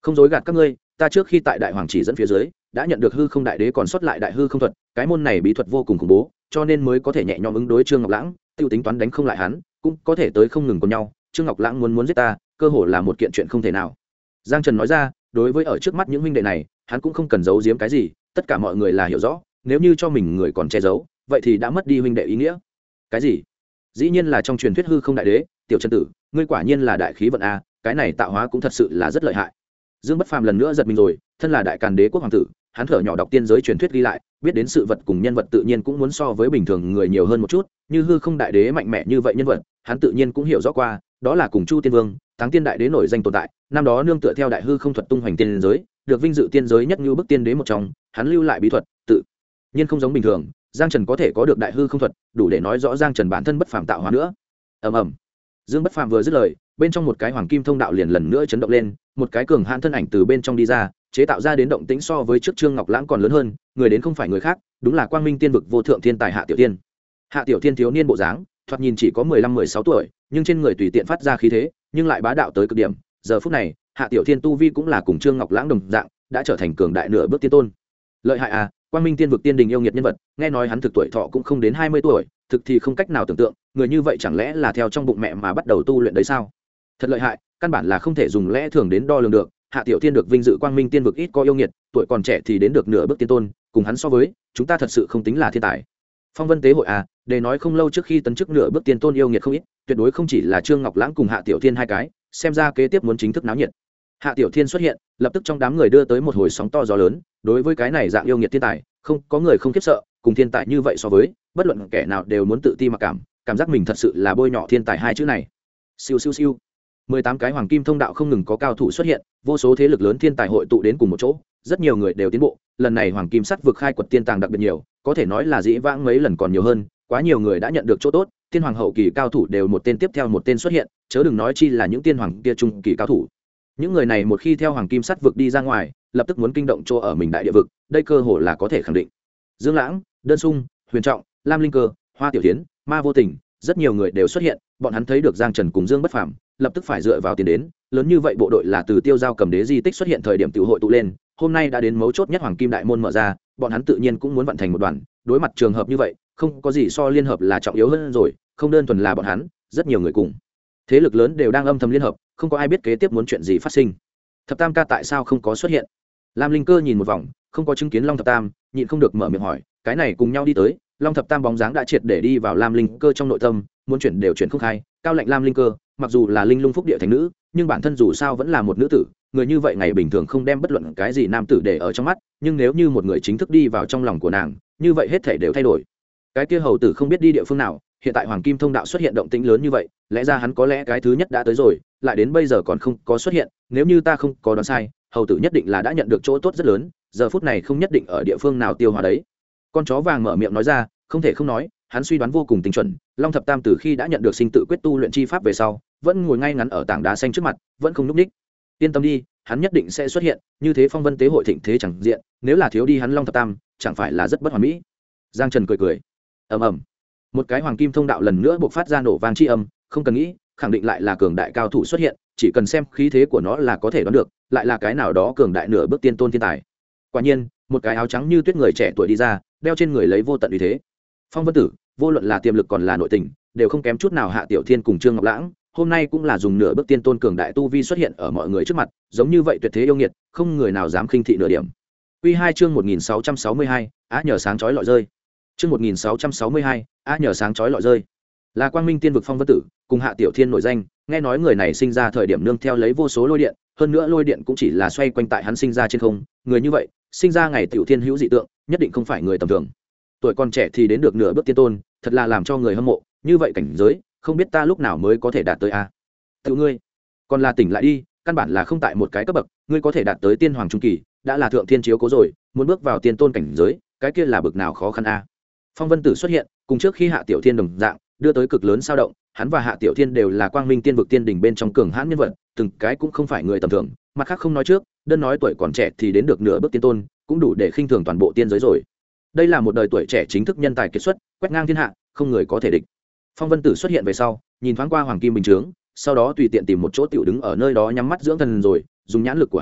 không dối gạt các ngươi, ta trước khi tại đại hoàng chỉ dẫn phía dưới đã nhận được hư không đại đế còn sót lại đại hư không thuật, cái môn này bí thuật vô cùng khủng bố, cho nên mới có thể nhẹ nhõm ứng đối Trương Ngọc Lãng, tiêu tính toán đánh không lại hắn cũng có thể tới không ngừng cùng nhau. Trương Ngọc Lãng muốn giết ta, cơ hồ là một kiện chuyện không thể nào. Giang Trần nói ra, đối với ở trước mắt những huynh đệ này, hắn cũng không cần giấu giếm cái gì, tất cả mọi người là hiểu rõ, nếu như cho mình người còn che giấu, vậy thì đã mất đi huynh đệ ý nghĩa. Cái gì? Dĩ nhiên là trong truyền thuyết hư không đại đế, tiểu Trần tử, ngươi quả nhiên là đại khí vận a, cái này tạo hóa cũng thật sự là rất lợi hại. Dương Bất Phàm lần nữa giật mình rồi, thân là đại càn đế quốc hoàng tử, hắn thở nhỏ đọc tiên giới truyền thuyết ghi lại, biết đến sự vật cùng nhân vật tự nhiên cũng muốn so với bình thường người nhiều hơn một chút, như hư không đại đế mạnh mẽ như vậy nhân vật, hắn tự nhiên cũng hiểu rõ qua, đó là cùng Chu Tiên Vương, Táng Tiên đại đế nổi danh tồn tại, năm đó nương tựa theo đại hư không thuật tung hoành tiên giới, được vinh dự tiên giới nhất như bức tiên đế một trong, hắn lưu lại bí thuật, tự nhiên không giống bình thường, Giang Trần có thể có được đại hư không thuật, đủ để nói rõ Giang Trần bản thân bất phàm tạo hóa nữa. Ầm ầm. Dương Bất Phàm vừa dứt lời, bên trong một cái hoàng kim thông đạo liền lần nữa chấn động lên, một cái cường hãn thân ảnh từ bên trong đi ra, chế tạo ra đến động tĩnh so với trước Trương Ngọc Lãng còn lớn hơn, người đến không phải người khác, đúng là Quang Minh Tiên vực vô thượng thiên tài Hạ Tiểu Tiên. Hạ Tiểu Tiên thiếu niên bộ dáng, thoạt nhìn chỉ có 15-16 tuổi, nhưng trên người tùy tiện phát ra khí thế, nhưng lại bá đạo tới cực điểm. Giờ phút này, Hạ Tiểu Tiên tu vi cũng là cùng Trương Ngọc Lãng đồng dạng, đã trở thành cường đại nửa bước tiên tôn. Lợi hại à, Quang Minh Tiên vực tiên đình yêu nghiệt nhân vật, nghe nói hắn thực tuổi thọ cũng không đến 20 tuổi, thực thì không cách nào tưởng tượng, người như vậy chẳng lẽ là theo trong bụng mẹ mà bắt đầu tu luyện đấy sao? Thật lợi hại, căn bản là không thể dùng lẽ thường đến đo lường được. Hạ Tiểu Thiên được vinh dự Quang Minh Tiên vực ít có yêu nghiệt, tuổi còn trẻ thì đến được nửa bước tiên tôn, cùng hắn so với, chúng ta thật sự không tính là thiên tài. Phong Vân tế hội à, để nói không lâu trước khi tấn chức nửa bước tiên tôn yêu nghiệt không ít, tuyệt đối không chỉ là Trương Ngọc Lãng cùng Hạ Tiểu Thiên hai cái, xem ra kế tiếp muốn chính thức náo nhiệt. Hạ Tiểu Thiên xuất hiện, lập tức trong đám người đưa tới một hồi sóng to gió lớn, đối với cái này dạng yêu nghiệt thiên tài, không có người không khiếp sợ, cùng thiên tài như vậy so với, bất luận kẻ nào đều muốn tự ti mặc cảm giác mình thật sự là bôi nhọ thiên tài hai chữ này. Siêu siêu siêu. 18 cái hoàng kim thông đạo không ngừng có cao thủ xuất hiện, vô số thế lực lớn thiên tài hội tụ đến cùng một chỗ, rất nhiều người đều tiến bộ, lần này hoàng kim sắt vực khai quật tiên tàng đặc biệt nhiều, có thể nói là dĩ vãng mấy lần còn nhiều hơn, quá nhiều người đã nhận được chỗ tốt, tiên hoàng hậu kỳ cao thủ đều một tên tiếp theo một tên xuất hiện, chớ đừng nói chi là những tiên hoàng kia trung kỳ cao thủ. Những người này một khi theo hoàng kim sắt vực đi ra ngoài, lập tức muốn kinh động chỗ ở mình đại địa vực, đây cơ hội là có thể khẳng định. Dương Lãng, Đơn Sung, Huyền Trọng, Lam Linh Cơ, Hoa Tiểu Thiến, Ma Vô Tình, rất nhiều người đều xuất hiện, bọn hắn thấy được Giang Trần cùng Dương Bất Phàm, lập tức phải dựa vào tiền đến, lớn như vậy bộ đội là từ Tiêu Giao Cầm Đế di tích xuất hiện thời điểm tiểu hội tụ lên, hôm nay đã đến mấu chốt nhất hoàng kim đại môn mở ra, bọn hắn tự nhiên cũng muốn vận thành một đoàn, đối mặt trường hợp như vậy, không có gì so liên hợp là trọng yếu hơn rồi, không đơn thuần là bọn hắn, rất nhiều người cùng thế lực lớn đều đang âm thầm liên hợp, không có ai biết kế tiếp muốn chuyện gì phát sinh. Thập Tam ca tại sao không có xuất hiện? Lam Linh Cơ nhìn một vòng, không có chứng kiến Long Thập Tam, nhịn không được mở miệng hỏi, cái này cùng nhau đi tới, Long Thập Tam bóng dáng đã triệt để đi vào Lam Linh Cơ trong nội tâm, muốn chuyển đều chuyển không khai, cao lệnh Lam Linh Cơ, mặc dù là linh lung phúc địa thành nữ, nhưng bản thân dù sao vẫn là một nữ tử, người như vậy ngày bình thường không đem bất luận cái gì nam tử để ở trong mắt, nhưng nếu như một người chính thức đi vào trong lòng của nàng, như vậy hết thảy đều thay đổi. Cái kia hầu tử không biết đi địa phương nào, hiện tại hoàng kim thông đạo xuất hiện động tĩnh lớn như vậy, lẽ ra hắn có lẽ cái thứ nhất đã tới rồi, lại đến bây giờ còn không có xuất hiện, nếu như ta không có đoán sai, hầu tử nhất định là đã nhận được chỗ tốt rất lớn, giờ phút này không nhất định ở địa phương nào tiêu hóa đấy. Con chó vàng mở miệng nói ra, không thể không nói, hắn suy đoán vô cùng tinh chuẩn, Long Thập Tam từ khi đã nhận được sinh tự quyết tu luyện chi pháp về sau, vẫn ngồi ngay ngắn ở tảng đá xanh trước mặt, vẫn không nhúc nhích. Yên tâm đi, hắn nhất định sẽ xuất hiện, như thế phong vân tế hội thịnh thế chẳng diện, nếu là thiếu đi hắn Long Thập Tam, chẳng phải là rất bất hoàn mỹ. Giang Trần cười cười. Ầm ầm. Một cái hoàng kim thông đạo lần nữa bộc phát ra nổ vang chi âm, không cần nghĩ, khẳng định lại là cường đại cao thủ xuất hiện, chỉ cần xem khí thế của nó là có thể đoán được, lại là cái nào đó cường đại nửa bước tiên tôn thiên tài. Quả nhiên, một cái áo trắng như tuyết người trẻ tuổi đi ra, đeo trên người lấy vô tận uy thế. Phong Vân Tử, vô luận là tiềm lực còn là nội tình, đều không kém chút nào Hạ Tiểu Thiên cùng Trương Ngọc Lãng, hôm nay cũng là dùng nửa bước tiên tôn cường đại tu vi xuất hiện ở mọi người trước mặt, giống như vậy tuyệt thế yêu nghiệt, không người nào dám khinh thị nửa điểm. Quy 2 chương 1662, á nhờ sáng chói lọi rơi. Chương 1662, á nhờ sáng chói lọi rơi. Là Quang Minh Tiên vực Phong Vân Tử, cùng Hạ Tiểu Thiên nổi danh, nghe nói người này sinh ra thời điểm nương theo lấy vô số lôi điện, hơn nữa lôi điện cũng chỉ là xoay quanh tại hắn sinh ra trên không, người như vậy, sinh ra ngày Tiểu Thiên hữu dị tượng, nhất định không phải người tầm thường. Tuổi còn trẻ thì đến được nửa bước tiên tôn, thật là làm cho người hâm mộ, như vậy cảnh giới, không biết ta lúc nào mới có thể đạt tới a. Tự ngươi, còn là tỉnh lại đi, căn bản là không tại một cái cấp bậc, ngươi có thể đạt tới tiên hoàng trung kỳ, đã là thượng thiên chiếu cố rồi, muốn bước vào tiên tôn cảnh giới, cái kia là bậc nào khó khăn a. Phong Vân Tử xuất hiện, cùng trước khi Hạ Tiểu Thiên đồng dạng, đưa tới cực lớn sao động, hắn và Hạ Tiểu Thiên đều là Quang Minh Tiên vực tiên đỉnh bên trong cường hãn nhân vật, từng cái cũng không phải người tầm thường, mặt khác không nói trước, đơn nói tuổi còn trẻ thì đến được nửa bước tiên tôn, cũng đủ để khinh thường toàn bộ tiên giới rồi. Đây là một đời tuổi trẻ chính thức nhân tài kiệt xuất, quét ngang thiên hạ, không người có thể địch. Phong Vân Tử xuất hiện về sau, nhìn thoáng qua hoàng kim bình chướng, sau đó tùy tiện tìm một chỗ tiểu đứng ở nơi đó nhắm mắt dưỡng thần rồi, dùng nhãn lực của hắn,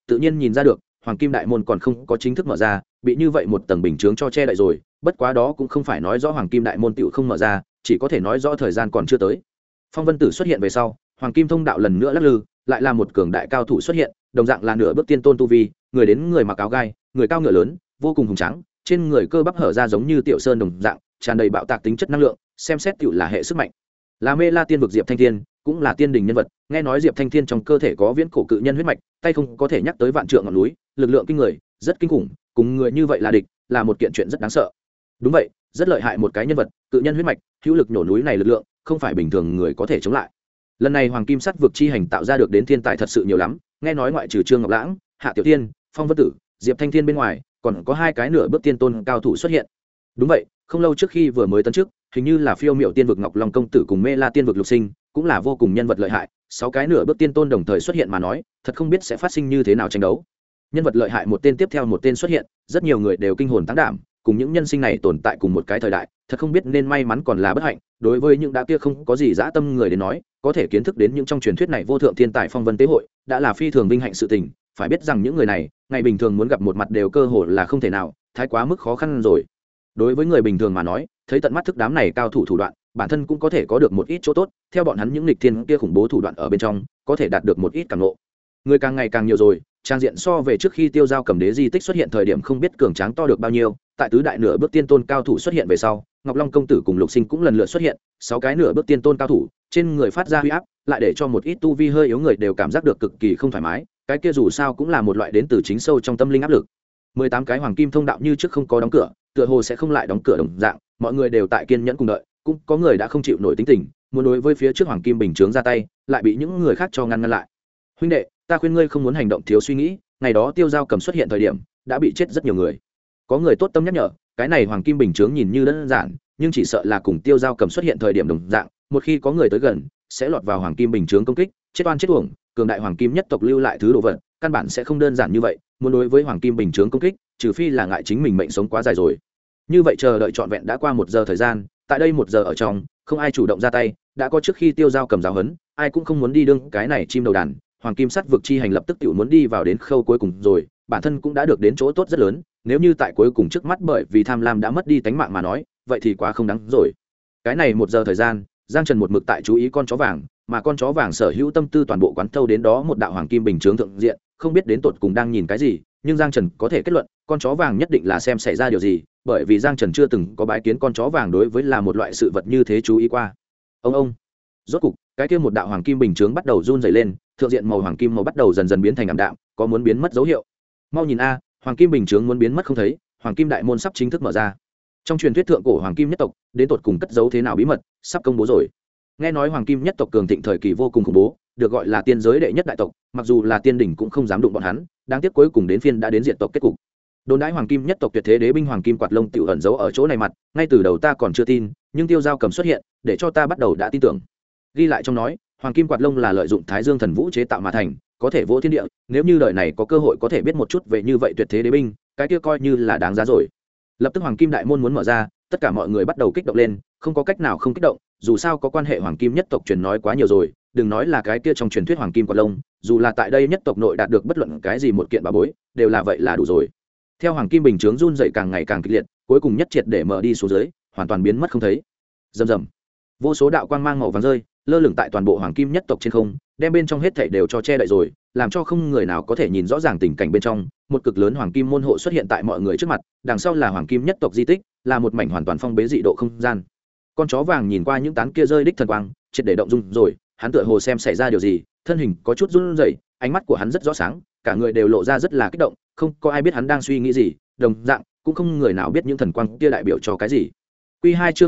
tự nhiên nhìn ra được hoàng kim đại môn còn không có chính thức mở ra, bị như vậy một tầng bình chướng cho che đậy rồi. Bất quá đó cũng không phải nói rõ hoàng kim đại môn tựu không mở ra, chỉ có thể nói rõ thời gian còn chưa tới. Phong vân tử xuất hiện về sau, hoàng kim thông đạo lần nữa lắc lư, lại là một cường đại cao thủ xuất hiện, đồng dạng là nửa bước tiên tôn tu vi, người đến người mặc áo gai, người cao ngựa lớn, vô cùng hùng tráng, trên người cơ bắp hở ra giống như tiểu sơn đồng dạng, tràn đầy bạo tạc tính chất năng lượng, xem xét tựu là hệ sức mạnh. Là Mê La tiên vực Diệp Thanh Thiên, cũng là tiên đình nhân vật, nghe nói Diệp Thanh Thiên trong cơ thể có viễn cổ cự nhân huyết mạch, tay không có thể nhắc tới vạn trượng ngọn núi, lực lượng kinh người, rất kinh khủng, cùng người như vậy là địch, là một kiện chuyện rất đáng sợ. Đúng vậy, rất lợi hại một cái nhân vật, cự nhân huyết mạch, hữu lực nhổ núi này lực lượng, không phải bình thường người có thể chống lại. Lần này Hoàng Kim Sắt vực chi hành tạo ra được đến thiên tài thật sự nhiều lắm, nghe nói ngoại trừ Trương Ngọc Lãng, Hạ Tiểu Tiên, Phong Vân Tử, Diệp Thanh Thiên bên ngoài, còn có hai cái nửa bước tiên tôn cao thủ xuất hiện. Đúng vậy, không lâu trước khi vừa mới tấn chức, hình như là Phiêu Miểu tiên vực Ngọc Long công tử cùng Mê La tiên vực Lục Sinh, cũng là vô cùng nhân vật lợi hại, sáu cái nửa bước tiên tôn đồng thời xuất hiện mà nói, thật không biết sẽ phát sinh như thế nào tranh đấu. Nhân vật lợi hại một tên tiếp theo một tên xuất hiện, rất nhiều người đều kinh hồn táng đảm, cùng những nhân sinh này tồn tại cùng một cái thời đại, thật không biết nên may mắn còn là bất hạnh. Đối với những đã kia không có gì dã tâm người đến nói, có thể kiến thức đến những trong truyền thuyết này vô thượng thiên tài phong vân tế hội, đã là phi thường vinh hạnh sự tình. Phải biết rằng những người này, ngày bình thường muốn gặp một mặt đều cơ hội là không thể nào, thái quá mức khó khăn rồi. Đối với người bình thường mà nói, thấy tận mắt thức đám này cao thủ thủ đoạn, bản thân cũng có thể có được một ít chỗ tốt. Theo bọn hắn những nghịch thiên kia khủng bố thủ đoạn ở bên trong, có thể đạt được một ít cảm ngộ. Người càng ngày càng nhiều rồi, trang diện so về trước khi Tiêu Giao Cầm Đế di tích xuất hiện thời điểm không biết cường tráng to được bao nhiêu. Tại tứ đại nửa bước tiên tôn cao thủ xuất hiện về sau, Ngọc Long công tử cùng Lục Sinh cũng lần lượt xuất hiện, sáu cái nửa bước tiên tôn cao thủ, trên người phát ra uy áp, lại để cho một ít tu vi hơi yếu người đều cảm giác được cực kỳ không thoải mái. Cái kia dù sao cũng là một loại đến từ chính sâu trong tâm linh áp lực. 18 cái hoàng kim thông đạo như trước không có đóng cửa, tựa hồ sẽ không lại đóng cửa đồng dạng, mọi người đều tại kiên nhẫn cùng đợi, cũng có người đã không chịu nổi tính tình, muốn đối với phía trước hoàng kim bình chướng ra tay, lại bị những người khác cho ngăn lại. Huynh đệ, ta khuyên ngươi không muốn hành động thiếu suy nghĩ, ngày đó Tiêu Giao Cầm xuất hiện thời điểm, đã bị chết rất nhiều người. Có người tốt tâm nhắc nhở, cái này hoàng kim bình chướng nhìn như đơn giản, nhưng chỉ sợ là cùng Tiêu Giao Cầm xuất hiện thời điểm đồng dạng, một khi có người tới gần, sẽ lọt vào hoàng kim bình chướng công kích, chết oan chết uổng, cường đại hoàng kim nhất tộc lưu lại thứ đồ vật, căn bản sẽ không đơn giản như vậy, muốn đối với hoàng kim bình chướng công kích, trừ phi là ngại chính mình mệnh sống quá dài rồi. Như vậy chờ đợi trọn vẹn đã qua 1 giờ thời gian, tại đây 1 giờ ở trong, không ai chủ động ra tay, đã có trước khi Tiêu Giao Cầm giáo huấn, ai cũng không muốn đi đương cái này chim đầu đàn, hoàng kim sắt vực chi hành lập tức tự muốn đi vào đến khâu cuối cùng rồi, bản thân cũng đã được đến chỗ tốt rất lớn, nếu như tại cuối cùng trước mắt bởi vì tham lam đã mất đi tánh mạng mà nói, vậy thì quá không đáng rồi. Cái này 1 giờ thời gian, Giang Trần một mực tại chú ý con chó vàng, mà con chó vàng sở hữu tâm tư toàn bộ quán thâu đến đó một đạo hoàng kim bình chướng thượng diện, không biết đến tột cùng đang nhìn cái gì, nhưng Giang Trần có thể kết luận, con chó vàng nhất định là xem xảy ra điều gì, bởi vì Giang Trần chưa từng có bái kiến con chó vàng đối với là một loại sự vật như thế chú ý qua. Ông rốt cục, cái kia một đạo hoàng kim bình chướng bắt đầu run rẩy lên, thượng diện màu hoàng kim màu bắt đầu dần dần biến thành ảm đạm, có muốn biến mất dấu hiệu. Mau nhìn a, hoàng kim bình chướng muốn biến mất không thấy, hoàng kim đại môn sắp chính thức mở ra. Trong truyền thuyết thượng cổ hoàng kim nhất tộc, đến tột cùng cất giấu thế nào bí mật, sắp công bố rồi. Nghe nói hoàng kim nhất tộc cường thịnh thời kỳ vô cùng khủng bố, được gọi là tiên giới đệ nhất đại tộc, mặc dù là tiên đỉnh cũng không dám đụng bọn hắn, đáng tiếc cuối cùng đến phiên đã đến diệt tộc kết cục. Đồn đãi hoàng kim nhất tộc tuyệt thế đế binh hoàng kim quạt lông tiểu ẩn giấu ở chỗ này mặt, ngay từ đầu ta còn chưa tin, nhưng Tiêu Giao Cầm xuất hiện, để cho ta bắt đầu đã tin tưởng. Ghi lại trong nói, hoàng kim quạt lông là lợi dụng Thái Dương thần vũ chế tạo mà thành, có thể vỗ thiên địa, nếu như đời này có cơ hội có thể biết một chút về như vậy tuyệt thế đế binh, cái kia coi như là đáng giá rồi. Lập tức hoàng kim đại môn muốn mở ra, tất cả mọi người bắt đầu kích động lên, không có cách nào không kích động, dù sao có quan hệ hoàng kim nhất tộc truyền nói quá nhiều rồi, đừng nói là cái kia trong truyền thuyết hoàng kim quạt lông, dù là tại đây nhất tộc nội đạt được bất luận cái gì một kiện bảo bối, đều là vậy là đủ rồi. Theo hoàng kim bình chướng run dậy càng ngày càng kịch liệt, cuối cùng nhất triệt để mở đi xuống dưới, hoàn toàn biến mất không thấy. Rầm rầm, vô số đạo quang mang màu vàng rơi, lơ lửng tại toàn bộ hoàng kim nhất tộc trên không, đem bên trong hết thảy đều cho che đậy rồi, làm cho không người nào có thể nhìn rõ ràng tình cảnh bên trong. Một cực lớn hoàng kim môn hộ xuất hiện tại mọi người trước mặt, đằng sau là hoàng kim nhất tộc di tích, là một mảnh hoàn toàn phong bế dị độ không gian. Con chó vàng nhìn qua những tán kia rơi đích thần quang, triệt để động dung rồi, hắn tựa hồ xem xảy ra điều gì, thân hình có chút run rẩy, ánh mắt của hắn rất rõ sáng, cả người đều lộ ra rất là kích động, không có ai biết hắn đang suy nghĩ gì, đồng dạng cũng không người nào biết những thần quang kia đại biểu cho cái gì. Quy 2 chương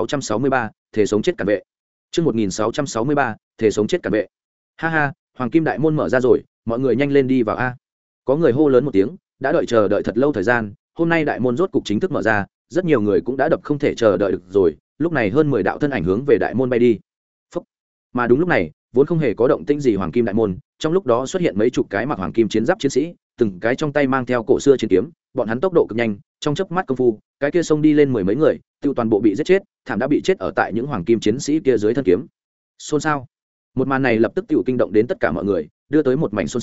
1663, thể sống chết cản vệ. Chương 1663, thể sống chết cản vệ. Ha ha, hoàng kim đại môn mở ra rồi, mọi người nhanh lên đi vào a. Có người hô lớn một tiếng, đã đợi chờ đợi thật lâu thời gian, hôm nay đại môn rốt cục chính thức mở ra, rất nhiều người cũng đã đập không thể chờ đợi được rồi, lúc này hơn 10 đạo thân ảnh hướng về đại môn bay đi. Phúc. Mà đúng lúc này, vốn không hề có động tĩnh gì hoàng kim đại môn, trong lúc đó xuất hiện mấy chục cái mặc hoàng kim chiến giáp chiến sĩ, từng cái trong tay mang theo cổ xưa chiến kiếm, bọn hắn tốc độ cực nhanh, trong chớp mắt công phu, cái kia xông đi lên 10 mấy người, tiêu toàn bộ bị giết chết, thảm đã bị chết ở tại những hoàng kim chiến sĩ kia dưới thân kiếm. Xôn xao. Một màn này lập tức tiêu kinh động đến tất cả mọi người, đưa tới một mảnh xôn xao,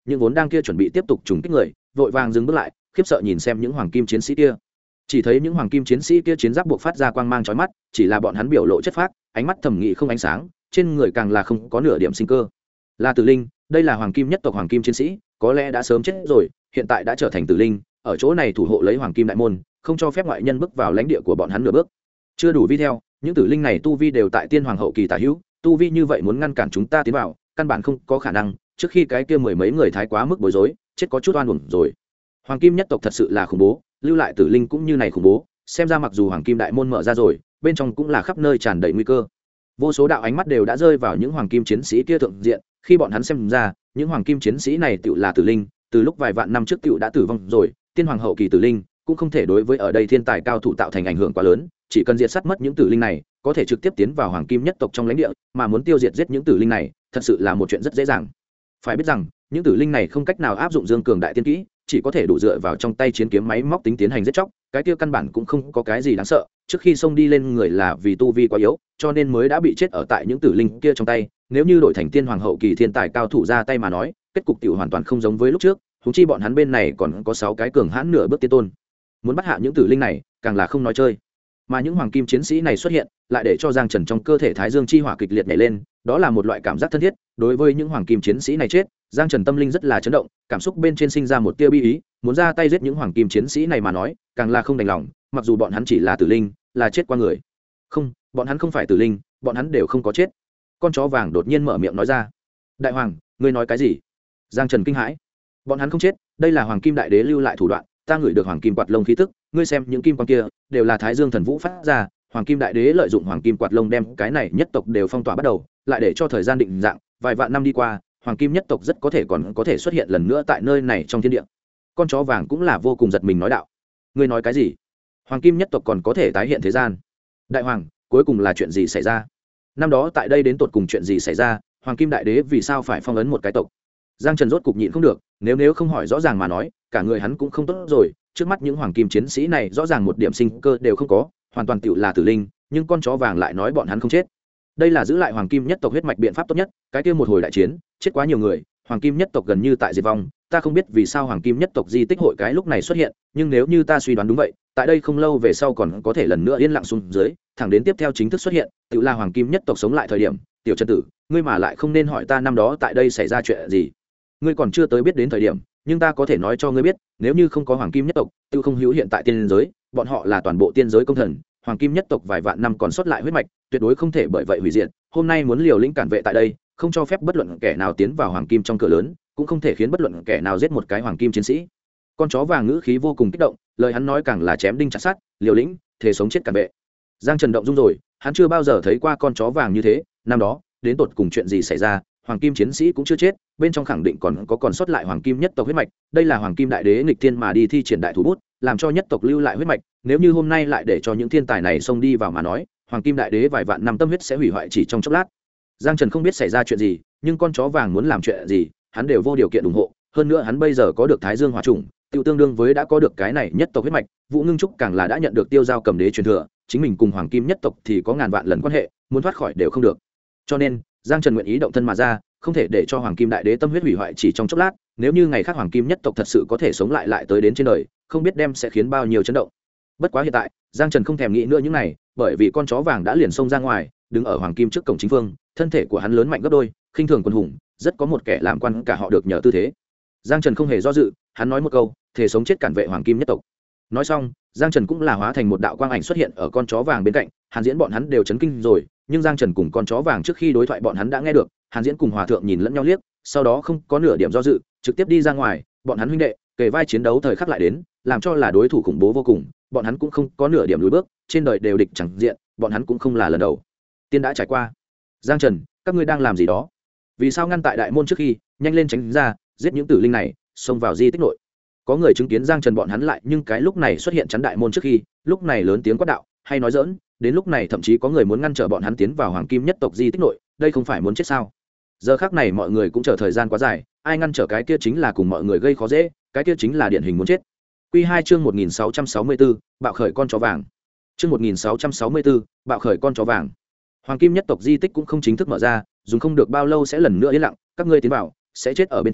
những vốn đang kia chuẩn bị tiếp tục trùng kích người vội vàng dừng bước lại, khiếp sợ nhìn xem những hoàng kim chiến sĩ kia. Chỉ thấy những hoàng kim chiến sĩ kia chiến giáp buộc phát ra quang mang chói mắt, chỉ là bọn hắn biểu lộ chất phác, ánh mắt thẩm nghị không ánh sáng, trên người càng là không có nửa điểm sinh cơ. Là tử linh, đây là hoàng kim nhất tộc hoàng kim chiến sĩ, có lẽ đã sớm chết rồi, hiện tại đã trở thành tử linh, ở chỗ này thủ hộ lấy hoàng kim đại môn, không cho phép ngoại nhân bước vào lãnh địa của bọn hắn nửa bước. Chưa đủ vi theo, những tử linh này tu vi đều tại tiên hoàng hậu kỳ tả hữu, tu vi như vậy muốn ngăn cản chúng ta tiến vào, căn bản không có khả năng. Trước khi cái kia mười mấy người thái quá mức bối rối, chết có chút oan uổng rồi. Hoàng kim nhất tộc thật sự là khủng bố, lưu lại tử linh cũng như này khủng bố, xem ra mặc dù hoàng kim đại môn mở ra rồi, bên trong cũng là khắp nơi tràn đầy nguy cơ. Vô số đạo ánh mắt đều đã rơi vào những hoàng kim chiến sĩ kia thượng diện, khi bọn hắn xem ra, những hoàng kim chiến sĩ này tựu là tử linh, từ lúc vài vạn năm trước tựu đã tử vong rồi, tiên hoàng hậu kỳ tử linh cũng không thể đối với ở đây thiên tài cao thủ tạo thành ảnh hưởng quá lớn, chỉ cần diệt sát mất những tử linh này, có thể trực tiếp tiến vào hoàng kim nhất tộc trong lãnh địa, mà muốn tiêu diệt giết những tử linh này, thật sự là một chuyện rất dễ dàng. Phải biết rằng, những tử linh này không cách nào áp dụng dương cường đại tiên kỹ, chỉ có thể đủ dựa vào trong tay chiến kiếm máy móc tính tiến hành giết chóc, cái kia căn bản cũng không có cái gì đáng sợ, trước khi xông đi lên người là vì tu vi quá yếu, cho nên mới đã bị chết ở tại những tử linh kia trong tay, nếu như đổi thành tiên hoàng hậu kỳ thiên tài cao thủ ra tay mà nói, kết cục tiểu hoàn toàn không giống với lúc trước, huống chi bọn hắn bên này còn có 6 cái cường hãn nửa bước tiên tôn. Muốn bắt hạ những tử linh này, càng là không nói chơi. Mà những hoàng kim chiến sĩ này xuất hiện, lại để cho Giang Trần trong cơ thể Thái Dương chi hỏa kịch liệt nhảy lên, đó là một loại cảm giác thân thiết, đối với những hoàng kim chiến sĩ này chết, Giang Trần tâm linh rất là chấn động, cảm xúc bên trên sinh ra một tia bi ý, muốn ra tay giết những hoàng kim chiến sĩ này mà nói, càng là không đành lòng, mặc dù bọn hắn chỉ là tử linh, là chết qua người. Không, bọn hắn không phải tử linh, bọn hắn đều không có chết. Con chó vàng đột nhiên mở miệng nói ra. Đại hoàng, ngươi nói cái gì? Giang Trần kinh hãi. Bọn hắn không chết, đây là hoàng kim đại đế lưu lại thủ đoạn, ta ngửi được hoàng kim quạt lông khí tức, ngươi xem những kim quang kia, đều là Thái Dương thần vũ phát ra, hoàng kim đại đế lợi dụng hoàng kim quạt lông đem cái này nhất tộc đều phong tỏa bắt đầu, lại để cho thời gian định dạng, vài vạn năm đi qua, hoàng kim nhất tộc rất có thể còn có thể xuất hiện lần nữa tại nơi này trong thiên địa. Con chó vàng cũng là vô cùng giật mình nói đạo. Ngươi nói cái gì? Hoàng kim nhất tộc còn có thể tái hiện thế gian? Đại hoàng, cuối cùng là chuyện gì xảy ra? Năm đó tại đây đến tột cùng chuyện gì xảy ra? Hoàng kim đại đế vì sao phải phong ấn một cái tộc? Giang Trần rốt cục nhịn không được, nếu không hỏi rõ ràng mà nói, cả người hắn cũng không tốt rồi, trước mắt những hoàng kim chiến sĩ này rõ ràng một điểm sinh cơ đều không có, hoàn toàn tựu là tử linh, nhưng con chó vàng lại nói bọn hắn không chết. Đây là giữ lại hoàng kim nhất tộc huyết mạch biện pháp tốt nhất, cái kia một hồi đại chiến, chết quá nhiều người, hoàng kim nhất tộc gần như tại diệt vong, ta không biết vì sao hoàng kim nhất tộc di tích hội cái lúc này xuất hiện, nhưng nếu như ta suy đoán đúng vậy, tại đây không lâu về sau còn có thể lần nữa yên lặng xuống dưới, thẳng đến tiếp theo chính thức xuất hiện, tựu là hoàng kim nhất tộc sống lại thời điểm. Tiểu Trần tử, ngươi mà lại không nên hỏi ta năm đó tại đây xảy ra chuyện gì, ngươi còn chưa tới biết đến thời điểm, nhưng ta có thể nói cho ngươi biết, nếu như không có hoàng kim nhất tộc, tự không hữu hiện tại tiên giới, bọn họ là toàn bộ tiên giới công thần, hoàng kim nhất tộc vài vạn năm còn sót lại huyết mạch, tuyệt đối không thể bởi vậy hủy diệt. Hôm nay muốn liều lĩnh cản vệ tại đây, không cho phép bất luận kẻ nào tiến vào hoàng kim trong cửa lớn, cũng không thể khiến bất luận kẻ nào giết một cái hoàng kim chiến sĩ. Con chó vàng ngữ khí vô cùng kích động, lời hắn nói càng là chém đinh chặt sắt, liều lĩnh, thể sống chết cản vệ. Giang Trần động dung rồi, hắn chưa bao giờ thấy qua con chó vàng như thế, năm đó, đến tột cùng chuyện gì xảy ra, hoàng kim chiến sĩ cũng chưa chết, bên trong khẳng định còn sót lại hoàng kim nhất tộc huyết mạch, đây là hoàng kim đại đế nghịch thiên mà đi thi triển đại thủ bút, làm cho nhất tộc lưu lại huyết mạch, nếu như hôm nay lại để cho những thiên tài này xông đi vào mà nói, hoàng kim đại đế vài vạn năm tâm huyết sẽ hủy hoại chỉ trong chốc lát. Giang Trần không biết xảy ra chuyện gì, nhưng con chó vàng muốn làm chuyện gì, hắn đều vô điều kiện ủng hộ, hơn nữa hắn bây giờ có được Thái Dương hỏa chủng, tiêu tương đương với đã có được cái này nhất tộc huyết mạch, Vũ Ngưng Trúc càng là đã nhận được Tiêu Giao Cầm Đế truyền thừa, chính mình cùng hoàng kim nhất tộc thì có ngàn vạn lần quan hệ, muốn thoát khỏi đều không được. Cho nên, Giang Trần nguyện ý động thân mà ra, không thể để cho hoàng kim đại đế tâm huyết hủy hoại chỉ trong chốc lát, nếu như ngày khác hoàng kim nhất tộc thật sự có thể sống lại tới đến trên đời, không biết đem sẽ khiến bao nhiêu chấn động. Bất quá hiện tại, Giang Trần không thèm nghĩ nữa những này, bởi vì con chó vàng đã liền xông ra ngoài, đứng ở hoàng kim trước cổng chính phương, thân thể của hắn lớn mạnh gấp đôi, khinh thường quân hùng, rất có một kẻ làm quan cả họ được nhờ tư thế. Giang Trần không hề do dự, hắn nói một câu, thề sống chết cản vệ hoàng kim nhất tộc. Nói xong, Giang Trần cũng là hóa thành một đạo quang ảnh xuất hiện ở con chó vàng bên cạnh, Hàn Diễn bọn hắn đều chấn kinh rồi, nhưng Giang Trần cùng con chó vàng trước khi đối thoại bọn hắn đã nghe được, Hàn Diễn cùng Hòa Thượng nhìn lẫn nhau liếc, sau đó không có nửa điểm do dự, trực tiếp đi ra ngoài, bọn hắn huynh đệ, kề vai chiến đấu thời khắc lại đến, làm cho là đối thủ khủng bố vô cùng, bọn hắn cũng không có nửa điểm lùi bước, trên đời đều địch chẳng diện, bọn hắn cũng không là lần đầu tiên đã trải qua. Giang Trần, các ngươi đang làm gì đó? Vì sao ngăn tại đại môn trước khi, nhanh lên tránh ra, giết những tử linh này, xông vào di tích nội. Có người chứng kiến Giang Trần bọn hắn lại, nhưng cái lúc này xuất hiện chắn đại môn trước khi, lúc này lớn tiếng quát đạo, hay nói giỡn, đến lúc này thậm chí có người muốn ngăn trở bọn hắn tiến vào hoàng kim nhất tộc di tích nội, đây không phải muốn chết sao? Giờ khắc này mọi người cũng chờ thời gian quá dài, ai ngăn trở cái kia chính là cùng mọi người gây khó dễ, cái kia chính là điển hình muốn chết. Quy 2 chương 1664, bạo khởi con chó vàng. Chương 1664, bạo khởi con chó vàng. Hoàng kim nhất tộc di tích cũng không chính thức mở ra, dùng không được bao lâu sẽ lần nữa yên lặng, các ngươi tiến vào sẽ chết ở bên trong,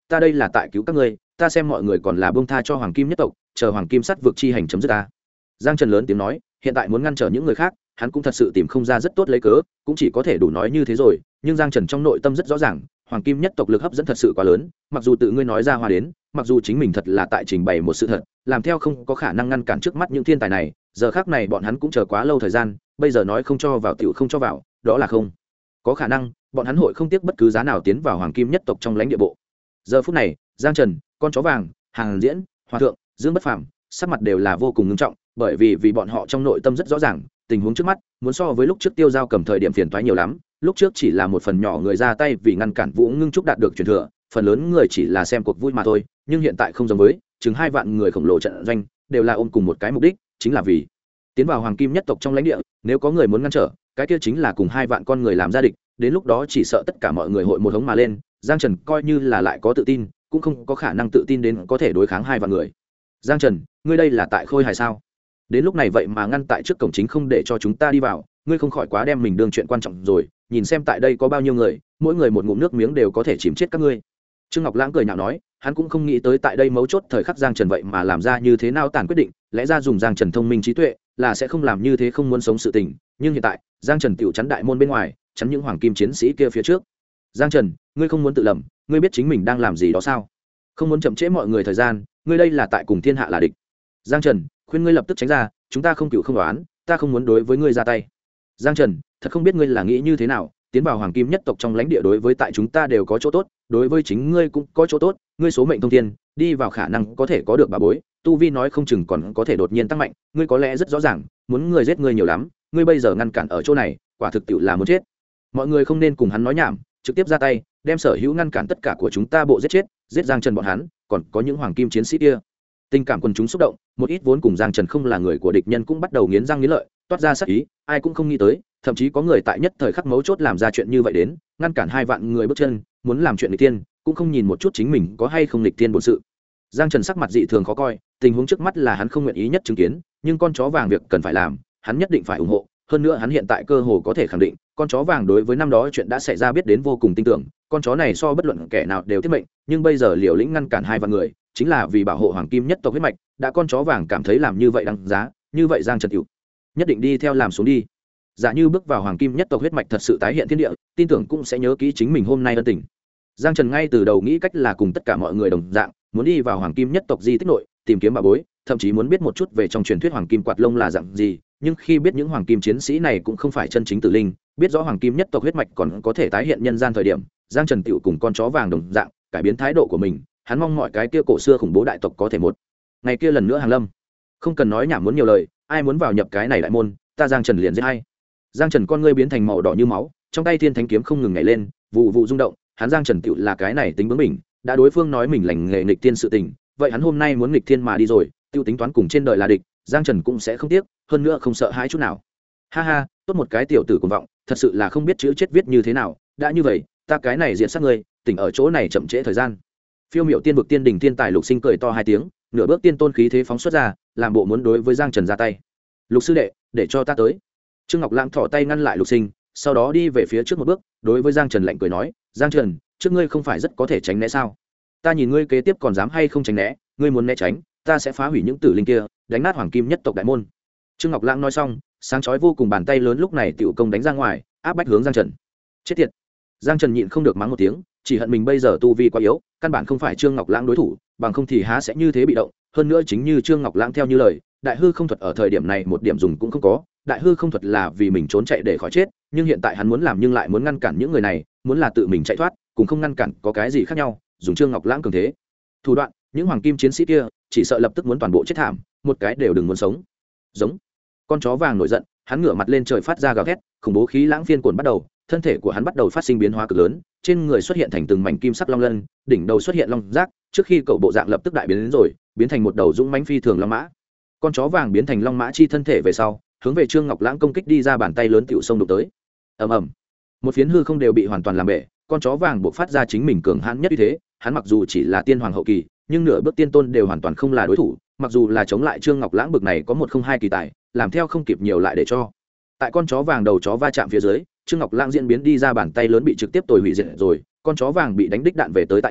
ta đây là tại cứu các ngươi, ta xem mọi người còn là buông tha cho hoàng kim nhất tộc, chờ hoàng kim sắt vượt chi hành chấm dứt ta. Giang Trần lớn tiếng nói, hiện tại muốn ngăn trở những người khác, hắn cũng thật sự tìm không ra rất tốt lấy cớ, cũng chỉ có thể đủ nói như thế rồi, nhưng Giang Trần trong nội tâm rất rõ ràng, hoàng kim nhất tộc lực hấp dẫn thật sự quá lớn, mặc dù tự ngươi nói ra hoa đến, mặc dù chính mình thật là tại trình bày một sự thật, làm theo không có khả năng ngăn cản trước mắt những thiên tài này, giờ khác này bọn hắn cũng chờ quá lâu thời gian, bây giờ nói không cho vào tiểu không cho vào, đó là không có khả năng, bọn hắn hội không tiếc bất cứ giá nào tiến vào hoàng kim nhất tộc trong lãnh địa bộ. Giờ phút này, Giang Trần, con chó vàng, Hàng Diễn, Hòa thượng, Dương Bất Phàm, sắc mặt đều là vô cùng nghiêm trọng, bởi vì bọn họ trong nội tâm rất rõ ràng, tình huống trước mắt muốn so với lúc trước Tiêu Giao cầm thời điểm phiền toái nhiều lắm, lúc trước chỉ là một phần nhỏ người ra tay vì ngăn cản Vũ Ngưng Trúc đạt được truyền thừa, phần lớn người chỉ là xem cuộc vui mà thôi, nhưng hiện tại không giống với, chừng 2 vạn người khổng lồ trận doanh, đều là ôm cùng một cái mục đích, chính là vì tiến vào hoàng kim nhất tộc trong lãnh địa, nếu có người muốn ngăn trở, cái kia chính là cùng 2 vạn con người làm ra địch, đến lúc đó chỉ sợ tất cả mọi người hội một hống mà lên, Giang Trần coi như là lại có tự tin, cũng không có khả năng tự tin đến có thể đối kháng 2 vạn người. Giang Trần, ngươi đây là tại khôi hài sao? Đến lúc này vậy mà ngăn tại trước cổng chính không để cho chúng ta đi vào, ngươi không khỏi quá đem mình đương chuyện quan trọng rồi, nhìn xem tại đây có bao nhiêu người, mỗi người một ngụm nước miếng đều có thể chìm chết các ngươi. Trương Ngọc Lãng cười nhạo nói, hắn cũng không nghĩ tới tại đây mấu chốt thời khắc Giang Trần vậy mà làm ra như thế nào tàn quyết định, lẽ ra dùng Giang Trần thông minh trí tuệ là sẽ không làm như thế không muốn sống sự tình, nhưng hiện tại Giang Trần tiểu chắn đại môn bên ngoài, chắn những hoàng kim chiến sĩ kia phía trước. Giang Trần, ngươi không muốn tự lầm, ngươi biết chính mình đang làm gì đó sao? Không muốn chậm trễ mọi người thời gian, ngươi đây là tại cùng thiên hạ là địch. Giang Trần, khuyên ngươi lập tức tránh ra, chúng ta không cựu không đoán, ta không muốn đối với ngươi ra tay. Giang Trần, thật không biết ngươi là nghĩ như thế nào, tiến vào hoàng kim nhất tộc trong lãnh địa đối với tại chúng ta đều có chỗ tốt, đối với chính ngươi cũng có chỗ tốt, ngươi số mệnh thông thiên, đi vào khả năng có thể có được bà bối, tu vi nói không chừng còn có thể đột nhiên tăng mạnh, ngươi có lẽ rất rõ ràng, muốn người giết ngươi nhiều lắm, ngươi bây giờ ngăn cản ở chỗ này, quả thực tiệu là muốn chết. Mọi người không nên cùng hắn nói nhảm, trực tiếp ra tay, đem sở hữu ngăn cản tất cả của chúng ta bộ giết chết, giết Giang Trần bọn hắn, còn có những hoàng kim chiến sĩ kia. Tình cảm quần chúng xúc động, một ít vốn cùng Giang Trần không là người của địch nhân cũng bắt đầu nghiến răng nghiến lợi, toát ra sát ý, ai cũng không nghĩ tới, thậm chí có người tại nhất thời khắc mấu chốt làm ra chuyện như vậy đến, ngăn cản 2 vạn người bước chân, muốn làm chuyện nghịch tiên, cũng không nhìn một chút chính mình có hay không nghịch tiên bổn sự. Giang Trần sắc mặt dị thường khó coi, tình huống trước mắt là hắn không nguyện ý nhất chứng kiến, nhưng con chó vàng việc cần phải làm, hắn nhất định phải ủng hộ, hơn nữa hắn hiện tại cơ hồ có thể khẳng định, con chó vàng đối với năm đó chuyện đã xảy ra biết đến vô cùng tin tưởng, con chó này so bất luận kẻ nào đều thiết mệnh, nhưng bây giờ liều lĩnh ngăn cản 2 vạn người, chính là vì bảo hộ hoàng kim nhất tộc huyết mạch, đã con chó vàng cảm thấy làm như vậy đáng giá, như vậy Giang Trần hữu nhất định đi theo làm xuống đi. Giả như bước vào hoàng kim nhất tộc huyết mạch thật sự tái hiện thiên địa, tin tưởng cũng sẽ nhớ kỹ chính mình hôm nay ân tình. Giang Trần ngay từ đầu nghĩ cách là cùng tất cả mọi người đồng dạng, muốn đi vào hoàng kim nhất tộc di tích nội, tìm kiếm bảo bối, thậm chí muốn biết một chút về trong truyền thuyết hoàng kim quạt lông là dạng gì, nhưng khi biết những hoàng kim chiến sĩ này cũng không phải chân chính tử linh, biết rõ hoàng kim nhất tộc huyết mạch còn có thể tái hiện nhân gian thời điểm, Giang Trần tựu cùng con chó vàng đồng dạng, cải biến thái độ của mình, hắn mong mọi cái kia cổ xưa khủng bố đại tộc có thể một ngày kia lần nữa hàng lâm. Không cần nói nhảm muốn nhiều lời, ai muốn vào nhập cái này đại môn, ta Giang Trần liền giết hay. Giang Trần con ngươi biến thành màu đỏ như máu, trong tay thiên thánh kiếm không ngừng nhảy lên, vụ vụ rung động, hắn Giang Trần tựu là cái này tính bướng mình, đã đối phương nói mình lành nghề nghịch thiên sự tình, vậy hắn hôm nay muốn nghịch thiên mà đi rồi, tiêu tính toán cùng trên đời là địch, Giang Trần cũng sẽ không tiếc, hơn nữa không sợ hãi chút nào. Ha ha, tốt một cái tiểu tử cuồng vọng, thật sự là không biết chữ chết viết như thế nào, đã như vậy, ta cái này diện sát ngươi, tỉnh ở chỗ này chậm trễ thời gian. Phiêu Miểu Tiên vực tiên đỉnh thiên tài Lục Sinh cười to 2 tiếng, nửa bước tiên tôn khí thế phóng xuất ra, làm bộ muốn đối với Giang Trần ra tay. Lục sư đệ, để cho ta tới. Trương Ngọc Lãng thò tay ngăn lại Lục Sinh, sau đó đi về phía trước một bước, đối với Giang Trần lạnh cười nói, Giang Trần, trước ngươi không phải rất có thể tránh né sao? Ta nhìn ngươi kế tiếp còn dám hay không tránh né, ngươi muốn né tránh, ta sẽ phá hủy những tử linh kia, đánh nát hoàng kim nhất tộc đại môn. Trương Ngọc Lãng nói xong, sáng chói vô cùng bàn tay lớn lúc này tiểu công đánh ra ngoài, áp bách hướng Giang Trần. Chết tiệt. Giang Trần nhịn không được mắng một tiếng, chỉ hận mình bây giờ tu vi quá yếu, căn bản không phải Trương Ngọc Lãng đối thủ, bằng không thì há sẽ như thế bị động, hơn nữa chính như Trương Ngọc Lãng theo như lời, đại hư không thuật ở thời điểm này một điểm dùng cũng không có, đại hư không thuật là vì mình trốn chạy để khỏi chết, nhưng hiện tại hắn muốn làm nhưng lại muốn ngăn cản những người này, muốn là tự mình chạy thoát, cũng không ngăn cản có cái gì khác nhau, dùng Trương Ngọc Lãng cường thế thủ đoạn, những hoàng kim chiến sĩ kia chỉ sợ lập tức muốn toàn bộ chết thảm, một cái đều đừng muốn sống. Giống. Con chó vàng nổi giận, hắn ngửa mặt lên trời phát ra gào thét, khủng bố khí lãng phiên cuồng bắt đầu, thân thể của hắn bắt đầu phát sinh biến hóa cực lớn, trên người xuất hiện thành từng mảnh kim sắc long lân, đỉnh đầu xuất hiện long giác, trước khi cậu bộ dạng lập tức đại biến đến rồi, biến thành một đầu dũng mãnh phi thường long mã. Con chó vàng biến thành long mã chi thân thể về sau, hướng về Trương Ngọc Lãng công kích đi ra, bàn tay lớn tiểu sông đụng tới. Ầm ầm. Một phiến hư không đều bị hoàn toàn làm bể, con chó vàng buộc phát ra chính mình cường hãn nhất như thế, hắn mặc dù chỉ là tiên hoàng hậu kỳ, nhưng nửa bước tiên tôn đều hoàn toàn không là đối thủ, mặc dù là chống lại Trương Ngọc Lãng bực này có 102 kỳ tài, làm theo không kịp nhiều lại để cho. Tại con chó vàng đầu chó va chạm phía dưới, Trương Ngọc Lãng diễn biến đi ra bàn tay lớn bị trực tiếp tồi hủy diệt rồi, con chó vàng bị đánh đích đạn về tới tại chỗ,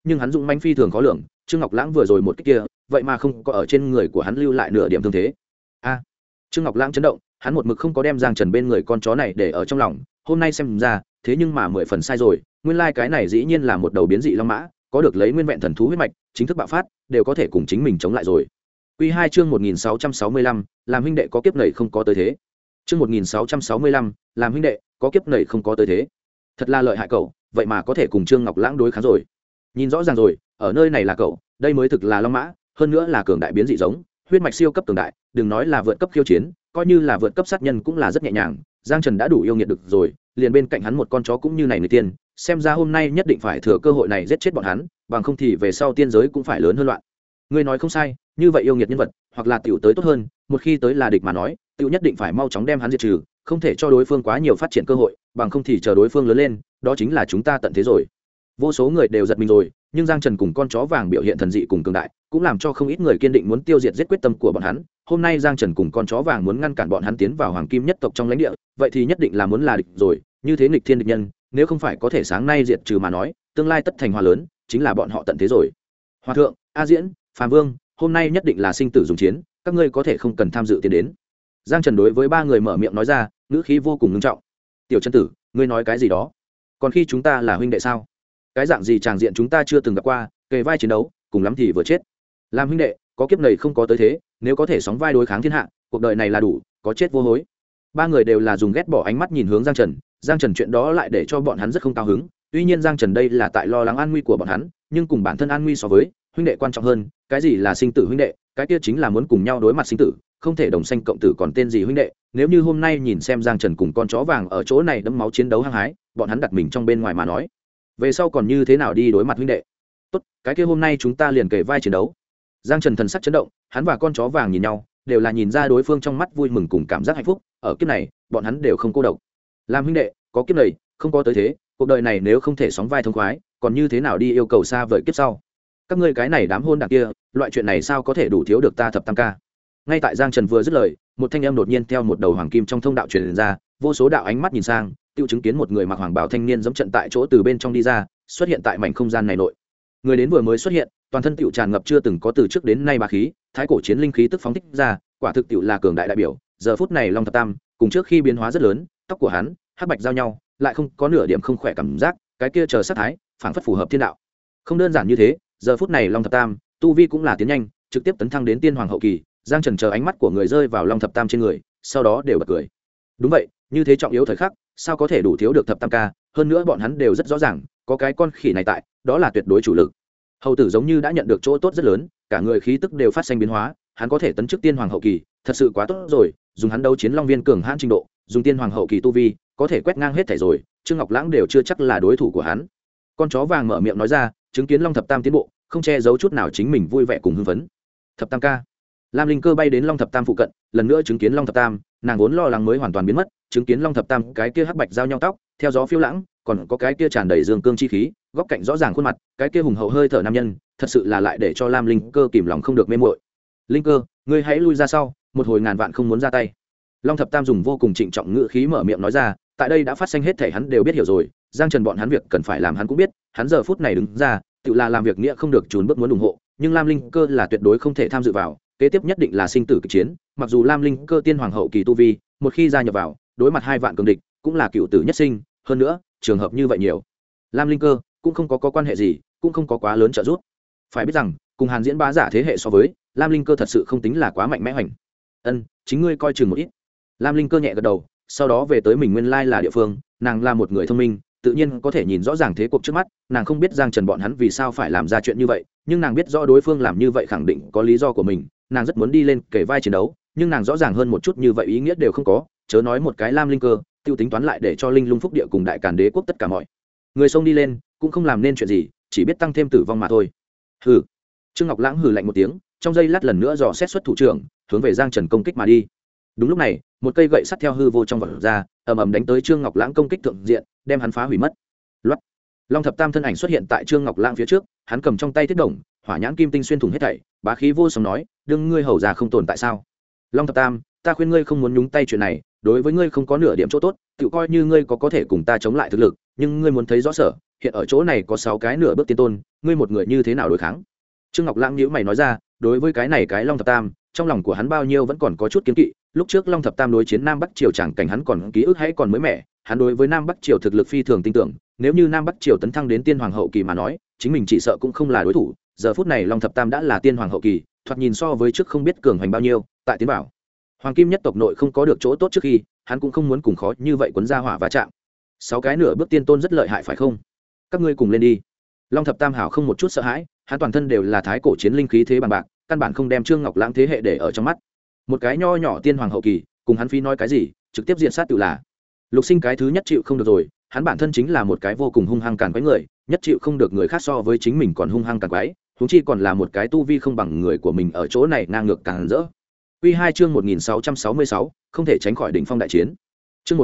nhưng hắn dũng mãnh phi thường khó lường. Trương Ngọc Lãng vừa rồi một cái kia vậy mà không có ở trên người của hắn lưu lại nửa điểm thương thế. Trương Ngọc Lãng chấn động, hắn một mực không có đem Giang Trần bên người con chó này để ở trong lòng, hôm nay xem ra thế nhưng mà 10 phần sai rồi. Nguyên lai cái này dĩ nhiên là một đầu biến dị long mã, có được lấy nguyên vẹn thần thú huyết mạch, chính thức bạo phát đều có thể cùng chính mình chống lại rồi. Quy 2 chương 1665, làm huynh đệ có kiếp nảy không có tới thế. Chương 1665, làm huynh đệ, có kiếp nảy không có tới thế. Thật là lợi hại cậu, vậy mà có thể cùng Trương Ngọc Lãng đối kháng rồi. Nhìn rõ ràng rồi, ở nơi này là cậu, đây mới thực là long mã, hơn nữa là cường đại biến dị giống, huyết mạch siêu cấp cường đại, đừng nói là vượt cấp khiêu chiến, coi như là vượt cấp sát nhân cũng là rất nhẹ nhàng. Giang Trần đã đủ yêu nghiệt được rồi, liền bên cạnh hắn một con chó cũng như này người tiên, xem ra hôm nay nhất định phải thừa cơ hội này giết chết bọn hắn, bằng không thì về sau tiên giới cũng phải lớn hơn loạn. Ngươi nói không sai, như vậy yêu nghiệt nhân vật, hoặc là tiểu tới tốt hơn, một khi tới là địch mà nói, tiểu nhất định phải mau chóng đem hắn diệt trừ, không thể cho đối phương quá nhiều phát triển cơ hội, bằng không thì chờ đối phương lớn lên, đó chính là chúng ta tận thế rồi. Vô số người đều giật mình rồi, nhưng Giang Trần cùng con chó vàng biểu hiện thần dị cùng cường đại, cũng làm cho không ít người kiên định muốn tiêu diệt giết quyết tâm của bọn hắn. Hôm nay Giang Trần cùng con chó vàng muốn ngăn cản bọn hắn tiến vào hoàng kim nhất tộc trong lãnh địa, vậy thì nhất định là muốn là địch rồi, như thế nghịch thiên địch nhân, nếu không phải có thể sáng nay diệt trừ mà nói, tương lai tất thành hòa lớn, chính là bọn họ tận thế rồi. Hòa thượng, A Diễn, Phàm Vương, hôm nay nhất định là sinh tử dùng chiến, các ngươi có thể không cần tham dự tiến đến. Giang Trần đối với ba người mở miệng nói ra, ngữ khí vô cùng nghiêm trọng. Tiểu chân tử, ngươi nói cái gì đó? Còn khi chúng ta là huynh đệ sao? Cái dạng gì tràng diện chúng ta chưa từng gặp qua, kề vai chiến đấu, cùng lắm thì vừa chết. Làm huynh đệ, có kiếp này không có tới thế, nếu có thể sóng vai đối kháng thiên hạ, cuộc đời này là đủ, có chết vô hối. Ba người đều là dùng ghét bỏ ánh mắt nhìn hướng Giang Trần, Giang Trần chuyện đó lại để cho bọn hắn rất không cao hứng. Tuy nhiên Giang Trần đây là tại lo lắng an nguy của bọn hắn, nhưng cùng bản thân an nguy so với huynh đệ quan trọng hơn. Cái gì là sinh tử huynh đệ? Cái kia chính là muốn cùng nhau đối mặt sinh tử, không thể đồng sanh cộng tử còn tên gì huynh đệ. Nếu như hôm nay nhìn xem Giang Trần cùng con chó vàng ở chỗ này đẫm máu chiến đấu hăng hái, bọn hắn đặt mình trong bên ngoài mà nói, về sau còn như thế nào đi đối mặt huynh đệ? Tốt, cái kia hôm nay chúng ta liền kề vai chiến đấu. Giang Trần thần sắc chấn động, hắn và con chó vàng nhìn nhau, đều là nhìn ra đối phương trong mắt vui mừng cùng cảm giác hạnh phúc. Ở kiếp này, bọn hắn đều không cô độc. Làm huynh đệ, có kiếp này, không có tới thế, cuộc đời này nếu không thể sóng vai thông khoái, còn như thế nào đi yêu cầu xa vời kiếp sau? Các ngươi cái này đám hôn đảng kia, loại chuyện này sao có thể đủ thiếu được ta thập tam ca? Ngay tại Giang Trần vừa dứt lời, một thanh âm đột nhiên theo một đầu hoàng kim trong thông đạo truyền ra, vô số đạo ánh mắt nhìn sang, tiêu chứng kiến một người mặc hoàng bào thanh niên dẫm trận tại chỗ từ bên trong đi ra, xuất hiện tại mảnh không gian này nội. Người đến vừa mới xuất hiện, toàn thân tiểu tràn ngập chưa từng có từ trước đến nay bá khí, thái cổ chiến linh khí tức phóng thích ra, quả thực tiểu là cường đại đại biểu. Giờ phút này Long Thập Tam, cùng trước khi biến hóa rất lớn, tóc của hắn hắc bạch giao nhau, lại không có nửa điểm không khỏe cảm giác, cái kia chờ sát thái, phảng phất phù hợp thiên đạo. Không đơn giản như thế, giờ phút này Long Thập Tam, tu vi cũng là tiến nhanh, trực tiếp tấn thăng đến tiên hoàng hậu kỳ. Giang Trần chờ ánh mắt của người rơi vào Long Thập Tam trên người, sau đó đều bật cười. Đúng vậy, như thế trọng yếu thời khắc, sao có thể đủ thiếu được thập tam ca, hơn nữa bọn hắn đều rất rõ ràng, có cái con khỉ này tại, đó là tuyệt đối chủ lực. Hầu tử giống như đã nhận được chỗ tốt rất lớn, cả người khí tức đều phát sinh biến hóa, hắn có thể tấn chức tiên hoàng hậu kỳ, thật sự quá tốt rồi, dùng hắn đấu chiến long viên cường hãn trình độ, dùng tiên hoàng hậu kỳ tu vi, có thể quét ngang hết thảy rồi, Trương Ngọc Lãng đều chưa chắc là đối thủ của hắn. Con chó vàng mở miệng nói ra, chứng kiến Long Thập Tam tiến bộ, không che giấu chút nào chính mình vui vẻ cùng hưng phấn. Thập tam ca. Lam Linh Cơ bay đến Long Thập Tam phụ cận, lần nữa chứng kiến Long Thập Tam, nàng vốn lo lắng mới hoàn toàn biến mất, chứng kiến Long Thập Tam cái kia hắc bạch giao nhau tóc, theo gió phiêu lãng, còn có cái kia tràn đầy dương cương chi khí, góc cạnh rõ ràng khuôn mặt, cái kia hùng hậu hơi thở nam nhân, thật sự là lại để cho Lam Linh Cơ kìm lòng không được mê muội. Linh Cơ, ngươi hãy lui ra sau, một hồi ngàn vạn không muốn ra tay. Long Thập Tam dùng vô cùng trịnh trọng ngữ khí mở miệng nói ra, tại đây đã phát sinh hết thảy hắn đều biết hiểu rồi, Giang Trần bọn hắn việc cần phải làm hắn cũng biết, hắn giờ phút này đứng ra, tự là làm việc nghĩa không được trốn bước muốn ủng hộ, nhưng Lam Linh Cơ là tuyệt đối không thể tham dự vào, kế tiếp nhất định là sinh tử kịch chiến, mặc dù Lam Linh Cơ tiên hoàng hậu kỳ tu vi, một khi gia nhập vào, đối mặt 2 vạn cường địch, cũng là cựu tử nhất sinh, hơn nữa, trường hợp như vậy nhiều. Lam Linh Cơ cũng không có quan hệ gì, cũng không có quá lớn trợ giúp. Phải biết rằng, cùng Hàn Diễn bá giả thế hệ so với, Lam Linh Cơ thật sự không tính là quá mạnh mẽ hoành. Ân, chính ngươi coi chừng một ít. Lam Linh Cơ nhẹ gật đầu, sau đó về tới mình nguyên lai là địa phương, nàng là một người thông minh, tự nhiên có thể nhìn rõ ràng thế cuộc trước mắt, nàng không biết Giang Trần bọn hắn vì sao phải làm ra chuyện như vậy, nhưng nàng biết rõ đối phương làm như vậy khẳng định có lý do của mình, nàng rất muốn đi lên kể vai chiến đấu, nhưng nàng rõ ràng hơn một chút như vậy ý nghĩa đều không có, chớ nói một cái Lam Linh Cơ, tiêu tính toán lại để cho Linh Lung Phúc Địa cùng Đại Càn Đế quốc tất cả mọi người xông đi lên, cũng không làm nên chuyện gì, chỉ biết tăng thêm tử vong mà thôi. Hừ. Trương Ngọc Lãng hừ lạnh một tiếng, trong giây lát lần nữa dò xét xuất thủ trưởng, hướng về Giang Trần công kích mà đi. Đúng lúc này, một cây gậy sắt theo hư vô trong vật ra, ầm ầm đánh tới Trương Ngọc Lãng công kích thượng diện, đem hắn phá hủy mất. Loát. Long Thập Tam thân ảnh xuất hiện tại Trương Ngọc Lãng phía trước, hắn cầm trong tay thiết đồng, hỏa nhãn kim tinh xuyên thủng hết thảy, bá khí vô song nói, đương ngươi hầu già không tồn tại sao? Long Thập Tam, ta khuyên ngươi không muốn nhúng tay chuyện này, đối với ngươi không có nửa điểm chỗ tốt, tự coi như ngươi có thể cùng ta chống lại thực lực, nhưng ngươi muốn thấy rõ sở, hiện ở chỗ này có 6 cái nửa bước tiên tôn, ngươi một người như thế nào đối kháng? Trương Ngọc Lãng nhíu mày nói ra, đối với cái này cái Long Thập Tam, trong lòng của hắn bao nhiêu vẫn còn có chút kiêng kỵ, lúc trước Long Thập Tam đối chiến Nam Bắc Triều chẳng cảnh hắn còn ký ức hay còn mới mẻ, hắn đối với Nam Bắc Triều thực lực phi thường tin tưởng, nếu như Nam Bắc Triều tấn thăng đến tiên hoàng hậu kỳ mà nói, chính mình chỉ sợ cũng không là đối thủ, giờ phút này Long Thập Tam đã là tiên hoàng hậu kỳ, thoạt nhìn so với trước không biết cường hành bao nhiêu, tại tiến bảo Hoàng Kim nhất tộc nội không có được chỗ tốt trước khi, hắn cũng không muốn cùng khó như vậy cuốn ra hỏa và chạm. 6 cái nửa bước tiên tôn rất lợi hại phải không? Các ngươi cùng lên đi. Long Thập Tam hảo không một chút sợ hãi, hắn toàn thân đều là thái cổ chiến linh khí thế bằng bạc, căn bản không đem Trương Ngọc Lãng thế hệ để ở trong mắt. Một cái nho nhỏ tiên hoàng hậu kỳ, cùng hắn phi nói cái gì, trực tiếp diện sát tự là. Lục Sinh cái thứ nhất chịu không được rồi, hắn bản thân chính là một cái vô cùng hung hăng càn quái người, nhất chịu không được người khác so với chính mình còn hung hăng càn quái, huống chi còn là một cái tu vi không bằng người của mình ở chỗ này ngang ngược càng rỡ. Quy 2 chương 1666, không thể tránh khỏi đỉnh phong đại chiến. Chương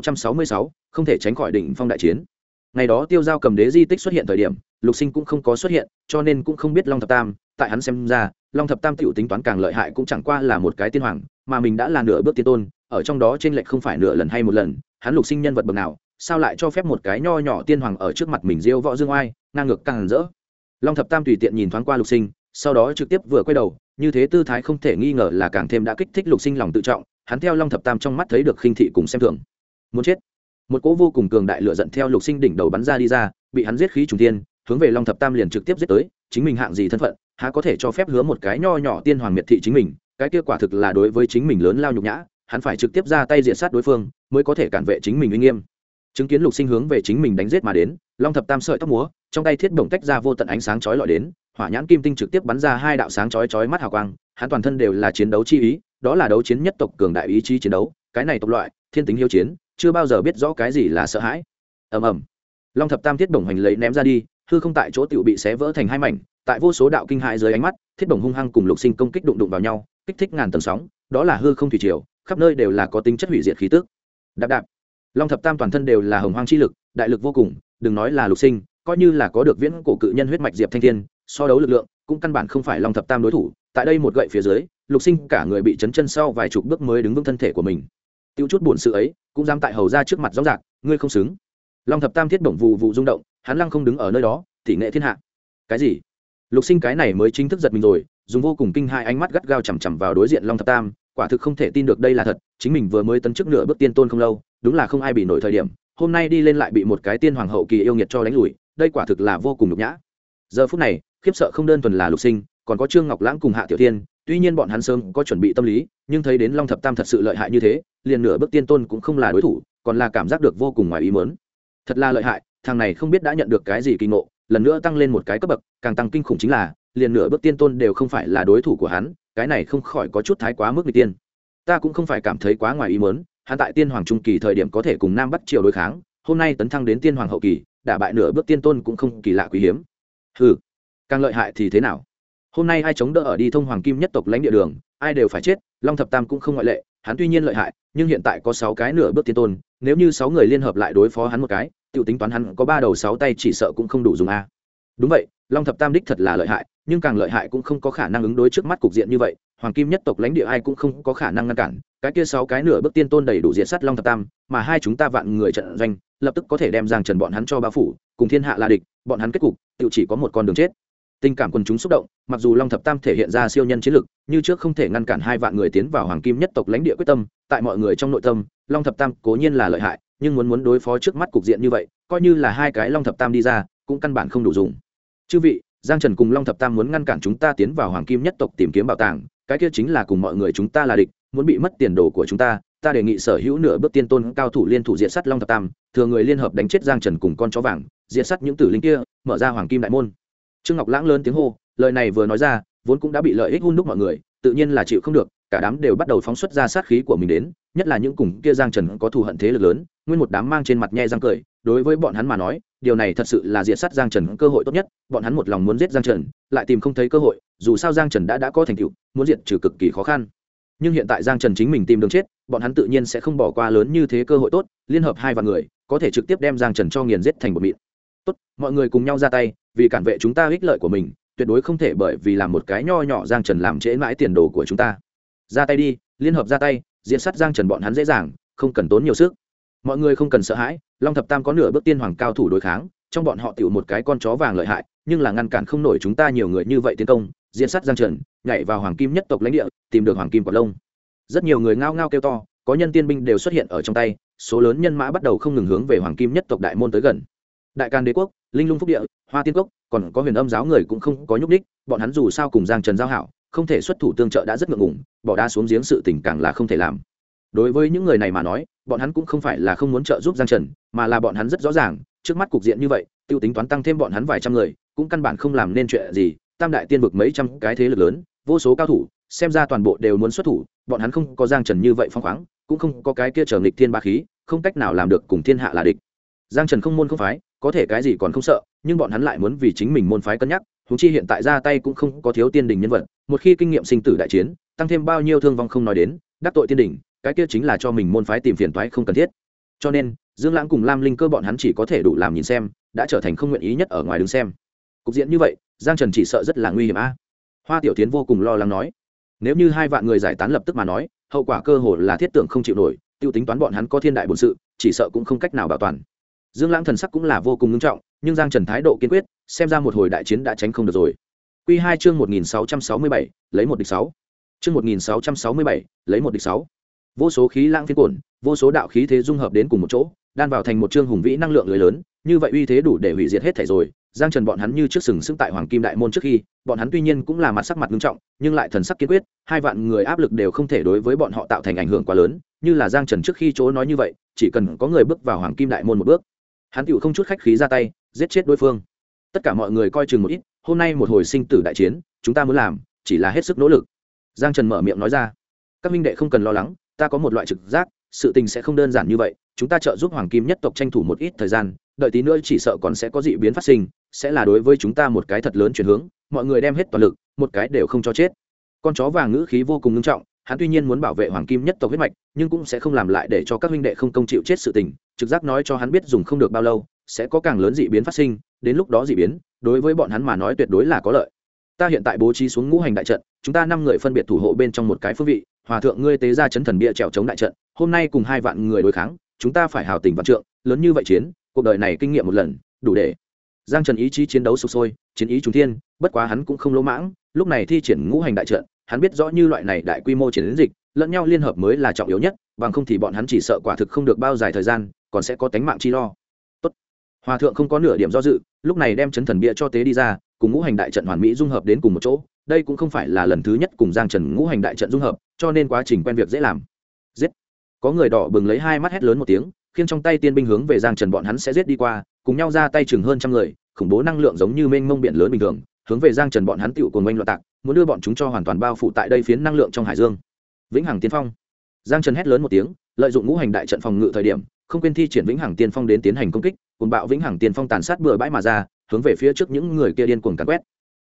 1666, không thể tránh khỏi đỉnh phong đại chiến. Ngày đó Tiêu Giao cầm đế di tích xuất hiện thời điểm, Lục Sinh cũng không có xuất hiện, cho nên cũng không biết Long Thập Tam, tại hắn xem ra, Long Thập Tam tiểu tính toán càng lợi hại cũng chẳng qua là một cái tiên hoàng, mà mình đã là nửa bước tiên tôn, ở trong đó chênh lệch không phải nửa lần hay một lần, hắn Lục Sinh nhân vật bậc nào, sao lại cho phép một cái nho nhỏ tiên hoàng ở trước mặt mình diêu võ dương oai, ngang ngược càng rỡ. Long Thập Tam tùy tiện nhìn thoáng qua Lục Sinh, sau đó trực tiếp vừa quay đầu, như thế tư thái không thể nghi ngờ là càng thêm đã kích thích Lục Sinh lòng tự trọng, hắn theo Long Thập Tam trong mắt thấy được khinh thị cùng xem thường. Muốn chết. Một cỗ vô cùng cường đại lửa giận theo Lục Sinh đỉnh đầu bắn ra đi ra, bị hắn giết khí trùng thiên, hướng về Long Thập Tam liền trực tiếp giết tới, chính mình hạng gì thân phận, há có thể cho phép hứa một cái nho nhỏ tiên hoàng miệt thị chính mình, cái kia quả thực là đối với chính mình lớn lao nhục nhã, hắn phải trực tiếp ra tay diệt sát đối phương, mới có thể cản vệ chính mình uy nghiêm. Chứng kiến Lục Sinh hướng về chính mình đánh giết mà đến, Long Thập Tam sợi tóc múa, trong tay thiết bổng tách ra vô tận ánh sáng chói lọi đến, hỏa nhãn kim tinh trực tiếp bắn ra hai đạo sáng chói chói mắt hào quang, hắn toàn thân đều là chiến đấu chi ý, đó là đấu chiến nhất tộc cường đại ý chí chiến đấu, cái này tộc loại, thiên tính hiếu chiến, chưa bao giờ biết rõ cái gì là sợ hãi. Ầm ầm. Long Thập Tam thiết bổng hành lấy ném ra đi, hư không tại chỗ tiểu bị xé vỡ thành hai mảnh, tại vô số đạo kinh hãi dưới ánh mắt, thiết bổng hung hăng cùng Lục Sinh công kích đụng vào nhau, kích thích ngàn tầng sóng, đó là hư không thủy triều, khắp nơi đều là có tính chất hủy diệt khí tức. Đạp đạp. Long Thập Tam toàn thân đều là hồng hoang chi lực, đại lực vô cùng, đừng nói là Lục Sinh, coi như là có được viễn cổ cự nhân huyết mạch Diệp Thanh Thiên, so đấu lực lượng, cũng căn bản không phải Long Thập Tam đối thủ. Tại đây một gậy phía dưới, Lục Sinh cả người bị chấn chân sau vài chục bước mới đứng vững thân thể của mình. Tiêu chút buồn sự ấy, cũng dám tại hầu ra trước mặt rõ ràng, ngươi không xứng. Long Thập Tam thiết bổng vụ vụ rung động, hắn lăng không đứng ở nơi đó, tỷ nghệ thiên hạ. Cái gì? Lục Sinh cái này mới chính thức giật mình rồi, dùng vô cùng kinh hai ánh mắt gắt gao chằm chằm vào đối diện Long Thập Tam, quả thực không thể tin được đây là thật, chính mình vừa mới tấn chức nửa bước tiên tôn không lâu, đúng là không ai bị nổi thời điểm, hôm nay đi lên lại bị một cái tiên hoàng hậu kỳ yêu nghiệt cho đánh lùi, đây quả thực là vô cùng nhục nhã. Giờ phút này, khiếp sợ không đơn thuần là Lục Sinh, còn có Trương Ngọc Lãng cùng Hạ Tiểu Thiên, tuy nhiên bọn hắn sớm có chuẩn bị tâm lý, nhưng thấy đến Long Thập Tam thật sự lợi hại như thế, liền nửa bước tiên tôn cũng không là đối thủ, còn là cảm giác được vô cùng ngoài ý muốn. Thật là lợi hại, thằng này không biết đã nhận được cái gì kỳ ngộ, lần nữa tăng lên một cái cấp bậc, càng tăng kinh khủng chính là, liền nửa bước tiên tôn đều không phải là đối thủ của hắn, cái này không khỏi có chút thái quá mức nghịch tiên. Ta cũng không phải cảm thấy quá ngoài ý muốn, hắn tại tiên hoàng trung kỳ thời điểm có thể cùng Nam Bắc Triều đối kháng, hôm nay tấn thăng đến tiên hoàng hậu kỳ, đả bại nửa bước tiên tôn cũng không kỳ lạ quý hiếm. Hừ, càng lợi hại thì thế nào? Hôm nay ai chống đỡ ở đi thông hoàng kim nhất tộc lãnh địa đường, ai đều phải chết, Long Thập Tam cũng không ngoại lệ, hắn tuy nhiên lợi hại, nhưng hiện tại có 6 cái nửa bước tiên tôn, nếu như 6 người liên hợp lại đối phó hắn một cái, tiểu tính toán hắn có 3 đầu 6 tay chỉ sợ cũng không đủ dùng a. Đúng vậy, Long Thập Tam đích thật là lợi hại, nhưng càng lợi hại cũng không có khả năng ứng đối trước mắt cục diện như vậy, hoàng kim nhất tộc lãnh địa ai cũng không có khả năng ngăn cản, cái kia 6 cái nửa bước tiên tôn đầy đủ diện sát Long Thập Tam, mà hai chúng ta vạn người trận doanh, lập tức có thể đem Giang Trần bọn hắn cho bao phủ, cùng thiên hạ là địch, bọn hắn kết cục, tiểu chỉ có một con đường chết. Tình cảm quần chúng xúc động, mặc dù Long Thập Tam thể hiện ra siêu nhân chiến lực, như trước không thể ngăn cản hai vạn người tiến vào hoàng kim nhất tộc lãnh địa quyết tâm, tại mọi người trong nội tâm, Long Thập Tam cố nhiên là lợi hại, nhưng muốn đối phó trước mắt cục diện như vậy, coi như là hai cái Long Thập Tam đi ra, cũng căn bản không đủ dùng. Chư vị, Giang Trần cùng Long Thập Tam muốn ngăn cản chúng ta tiến vào hoàng kim nhất tộc tìm kiếm bảo tàng, cái kia chính là cùng mọi người chúng ta là địch, muốn bị mất tiền đồ của chúng ta, ta đề nghị sở hữu nửa bước tiên tôn cao thủ liên thủ diệt sát Long Thập Tam, thừa người liên hợp đánh chết Giang Trần cùng con chó vàng, diệt sát những tử linh kia, mở ra hoàng kim đại môn. Trương Ngọc Lãng lớn tiếng hô, lời này vừa nói ra, vốn cũng đã bị lợi ích hun đúc mọi người, tự nhiên là chịu không được, cả đám đều bắt đầu phóng xuất ra sát khí của mình đến, nhất là những cùng kia Giang Trần có thù hận thế lực lớn, nguyên một đám mang trên mặt nhe răng cười, đối với bọn hắn mà nói, điều này thật sự là diệt sát Giang Trần cơ hội tốt nhất, bọn hắn một lòng muốn giết Giang Trần, lại tìm không thấy cơ hội, dù sao Giang Trần đã có thành tựu, muốn diệt trừ cực kỳ khó khăn. Nhưng hiện tại Giang Trần chính mình tìm đường chết, bọn hắn tự nhiên sẽ không bỏ qua lớn như thế cơ hội tốt, liên hợp hai vạn người, có thể trực tiếp đem Giang Trần cho nghiền giết thành bột mịn. Tốt, mọi người cùng nhau ra tay, vì cản vệ chúng ta ích lợi của mình, tuyệt đối không thể bởi vì làm một cái nho nhỏ Giang Trần làm trễ mãi tiền đồ của chúng ta. Ra tay đi, liên hợp ra tay, diệt sát Giang Trần bọn hắn dễ dàng, không cần tốn nhiều sức. Mọi người không cần sợ hãi, Long Thập Tam có nửa bước tiên hoàng cao thủ đối kháng, trong bọn họ tiểu một cái con chó vàng lợi hại, nhưng là ngăn cản không nổi chúng ta nhiều người như vậy tiến công, diện sát Giang Trần, nhảy vào hoàng kim nhất tộc lãnh địa, tìm được hoàng kim quạt lông. Rất nhiều người ngao ngao kêu to, có nhân tiên binh đều xuất hiện ở trong tay, số lớn nhân mã bắt đầu không ngừng hướng về hoàng kim nhất tộc đại môn tới gần. Đại Can Đế quốc, Linh Lung Phúc Địa, Hoa Tiên Cốc, còn có Huyền Âm giáo người cũng không có nhúc đích, bọn hắn dù sao cùng Giang Trần giao hảo, không thể xuất thủ tương trợ đã rất ngượng ngùng, bỏ đá xuống giếng sự tình càng là không thể làm. Đối với những người này mà nói, bọn hắn cũng không phải là không muốn trợ giúp Giang Trần, mà là bọn hắn rất rõ ràng, trước mắt cục diện như vậy, tiêu tính toán tăng thêm bọn hắn vài trăm người, cũng căn bản không làm nên chuyện gì. Tam đại tiên vực mấy trăm cái thế lực lớn, vô số cao thủ, xem ra toàn bộ đều muốn xuất thủ, bọn hắn không có Giang Trần như vậy phong khoáng, cũng không có cái kia trở nghịch thiên bá khí, không cách nào làm được cùng thiên hạ là địch. Giang Trần không môn không phái, có thể cái gì còn không sợ, nhưng bọn hắn lại muốn vì chính mình môn phái cân nhắc, huống chi hiện tại ra tay cũng không có thiếu tiên đình nhân vật, một khi kinh nghiệm sinh tử đại chiến, tăng thêm bao nhiêu thương vong không nói đến, đắc tội tiên đình, cái kia chính là cho mình môn phái tìm phiền toái không cần thiết. Cho nên, Dương Lãng cùng Lam Linh Cơ bọn hắn chỉ có thể đủ làm nhìn xem, đã trở thành không nguyện ý nhất ở ngoài đứng xem. Cục diện như vậy, Giang Trần chỉ sợ rất là nguy hiểm a. Hoa Tiểu Tiến vô cùng lo lắng nói, nếu như 2 vạn người giải tán lập tức mà nói, hậu quả cơ hồ là thiết tưởng không chịu nổi, tiêu tính toán bọn hắn có thiên đại bổn sự, chỉ sợ cũng không cách nào bảo toàn. Dương Lãng thần sắc cũng là vô cùng nghiêm trọng, nhưng Giang Trần thái độ kiên quyết, xem ra một hồi đại chiến đã tránh không được rồi. Quy 2 chương 1667, lấy 1 địch 6. Chương 1667, lấy 1 địch 6. Vô số khí lãng phiên cuộn, vô số đạo khí thế dung hợp đến cùng một chỗ, đan vào thành một chương hùng vĩ năng lượng lưới lớn, như vậy uy thế đủ để hủy diệt hết thảy rồi. Giang Trần bọn hắn như trước sừng sững tại Hoàng Kim Đại môn trước khi, bọn hắn tuy nhiên cũng là mặt sắc mặt nghiêm trọng, nhưng lại thần sắc kiên quyết, 2 vạn người áp lực đều không thể đối với bọn họ tạo thành ảnh hưởng quá lớn, như là Giang Trần trước khi chỗ nói như vậy, chỉ cần có người bước vào Hoàng Kim Đại môn một bước, hắn tựu không chút khách khí ra tay, giết chết đối phương. Tất cả mọi người coi chừng một ít, hôm nay một hồi sinh tử đại chiến, chúng ta muốn làm, chỉ là hết sức nỗ lực. Giang Trần mở miệng nói ra, các minh đệ không cần lo lắng, ta có một loại trực giác, sự tình sẽ không đơn giản như vậy, chúng ta trợ giúp Hoàng Kim nhất tộc tranh thủ một ít thời gian, đợi tí nữa chỉ sợ còn sẽ có dị biến phát sinh, sẽ là đối với chúng ta một cái thật lớn chuyển hướng, mọi người đem hết toàn lực, một cái đều không cho chết. Con chó vàng ngữ khí vô cùng nghiêm trọng, hắn tuy nhiên muốn bảo vệ Hoàng Kim nhất tộc huyết mạch, nhưng cũng sẽ không làm lại để cho các huynh đệ không công chịu chết sự tình, trực giác nói cho hắn biết dùng không được bao lâu, sẽ có càng lớn dị biến phát sinh, đến lúc đó dị biến, đối với bọn hắn mà nói tuyệt đối là có lợi. Ta hiện tại bố trí xuống ngũ hành đại trận, chúng ta 5 người phân biệt thủ hộ bên trong một cái phương vị, hòa thượng ngươi tế ra chấn thần bia trèo chống đại trận, hôm nay cùng 2 vạn người đối kháng, chúng ta phải hào tình vạn trượng, lớn như vậy chiến, cuộc đời này kinh nghiệm một lần, đủ để. Giang Trần ý chí chiến đấu sục sôi, chiến ý trùng thiên, bất quá hắn cũng không lỗ mãng, lúc này thi triển ngũ hành đại trận, hắn biết rõ như loại này đại quy mô chiến dịch, lẫn nhau liên hợp mới là trọng yếu nhất, bằng không thì bọn hắn chỉ sợ quả thực không được bao dài thời gian, còn sẽ có tánh mạng chi lo. Tốt. Hòa thượng không có nửa điểm do dự, lúc này đem chấn thần bia cho tế đi ra, cùng ngũ hành đại trận hoàn mỹ dung hợp đến cùng một chỗ, đây cũng không phải là lần thứ nhất cùng Giang Trần ngũ hành đại trận dung hợp, cho nên quá trình quen việc dễ làm. Giết. Có người đỏ bừng lấy 2 mắt hét lớn một tiếng, khiêng trong tay tiên binh hướng về Giang Trần bọn hắn sẽ giết đi qua, cùng nhau ra tay chừng hơn trăm người, khủng bố năng lượng giống như mênh mông biển lớn bình thường, hướng về Giang Trần bọn hắn tựu cuồng oanh loạn tạc, muốn đưa bọn chúng cho hoàn toàn bao phủ tại đây phiến năng lượng trong hải dương. Vĩnh Hằng Tiên Phong. Giang Trần hét lớn một tiếng, lợi dụng ngũ hành đại trận phòng ngự thời điểm, không quên thi triển Vĩnh Hằng Tiên Phong đến tiến hành công kích, cuồng bạo Vĩnh Hằng Tiên Phong tàn sát bừa bãi mà ra, hướng về phía trước những người kia điên cuồng càn quét.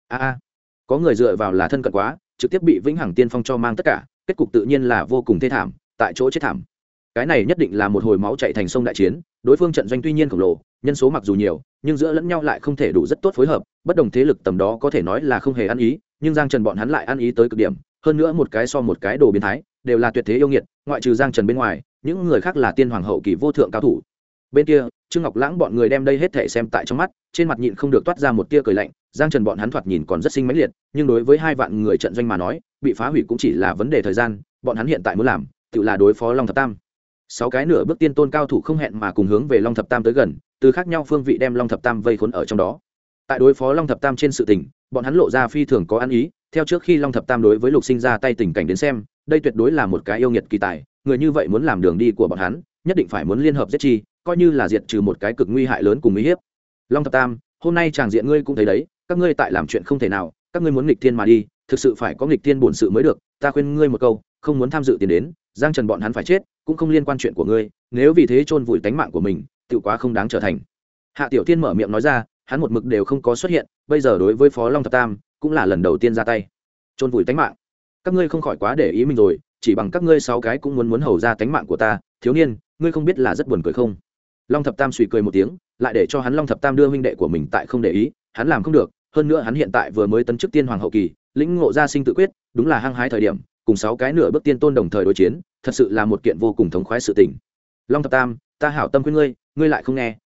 Có người dựa vào là thân cận quá, trực tiếp bị Vĩnh Hằng Tiên Phong cho mang tất cả, kết cục tự nhiên là vô cùng thê thảm, tại chỗ chết thảm. Cái này nhất định là một hồi máu chảy thành sông đại chiến, đối phương trận doanh tuy nhiên khổng lồ, nhân số mặc dù nhiều, nhưng giữa lẫn nhau lại không thể đủ rất tốt phối hợp, bất đồng thế lực tầm đó có thể nói là không hề ăn ý, nhưng Giang Trần bọn hắn lại ăn ý tới cực điểm, hơn nữa một cái so một cái đồ biến thái, đều là tuyệt thế yêu nghiệt, ngoại trừ Giang Trần bên ngoài, những người khác là tiên hoàng hậu kỳ vô thượng cao thủ. Bên kia, Trương Ngọc Lãng bọn người đem đây hết thể xem tại trong mắt, trên mặt nhịn không được toát ra một tia cười lạnh, Giang Trần bọn hắn thoạt nhìn còn rất sinh mãnh liệt, nhưng đối với 2 vạn người trận doanh mà nói, bị phá hủy cũng chỉ là vấn đề thời gian, bọn hắn hiện tại muốn làm, tự là đối phó Long Thập Tam. 6 cái nửa bước tiên tôn cao thủ không hẹn mà cùng hướng về Long Thập Tam tới gần, từ khác nhau phương vị đem Long Thập Tam vây khốn ở trong đó. Tại đối phó Long Thập Tam trên sự tình, bọn hắn lộ ra phi thường có ăn ý, theo trước khi Long Thập Tam đối với Lục Sinh ra tay tình cảnh đến xem, đây tuyệt đối là một cái yêu nghiệt kỳ tài, người như vậy muốn làm đường đi của bọn hắn, nhất định phải muốn liên hợp giết chi, coi như là diệt trừ một cái cực nguy hại lớn cùng uy hiếp. Long Thập Tam, hôm nay chàng diện ngươi cũng thấy đấy, các ngươi tại làm chuyện không thể nào, các ngươi muốn nghịch thiên mà đi, thực sự phải có nghịch thiên bổn sự mới được, ta khuyên ngươi một câu, không muốn tham dự tiền đến, Giang Trần bọn hắn phải chết, cũng không liên quan chuyện của ngươi, nếu vì thế chôn vùi tánh mạng của mình, tự quá không đáng trở thành. Hạ Tiểu Tiên mở miệng nói ra, hắn một mực đều không có xuất hiện, bây giờ đối với Phó Long Thập Tam, cũng là lần đầu tiên ra tay. Chôn vùi tánh mạng, các ngươi không khỏi quá để ý mình rồi, chỉ bằng các ngươi 6 cái cũng muốn hầu ra tánh mạng của ta, thiếu niên, ngươi không biết là rất buồn cười không? Long Thập Tam suy cười một tiếng, lại để cho hắn Long Thập Tam đưa huynh đệ của mình tại không để ý, hắn làm không được, hơn nữa hắn hiện tại vừa mới tấn chức tiên hoàng hậu kỳ, lĩnh ngộ ra sinh tự quyết, đúng là hăng hái thời điểm, cùng 6 cái nửa bước tiên tôn đồng thời đối chiến, thật sự là một kiện vô cùng thống khoái sự tình. Long Thập Tam, ta hảo tâm khuyên ngươi, ngươi lại không nghe,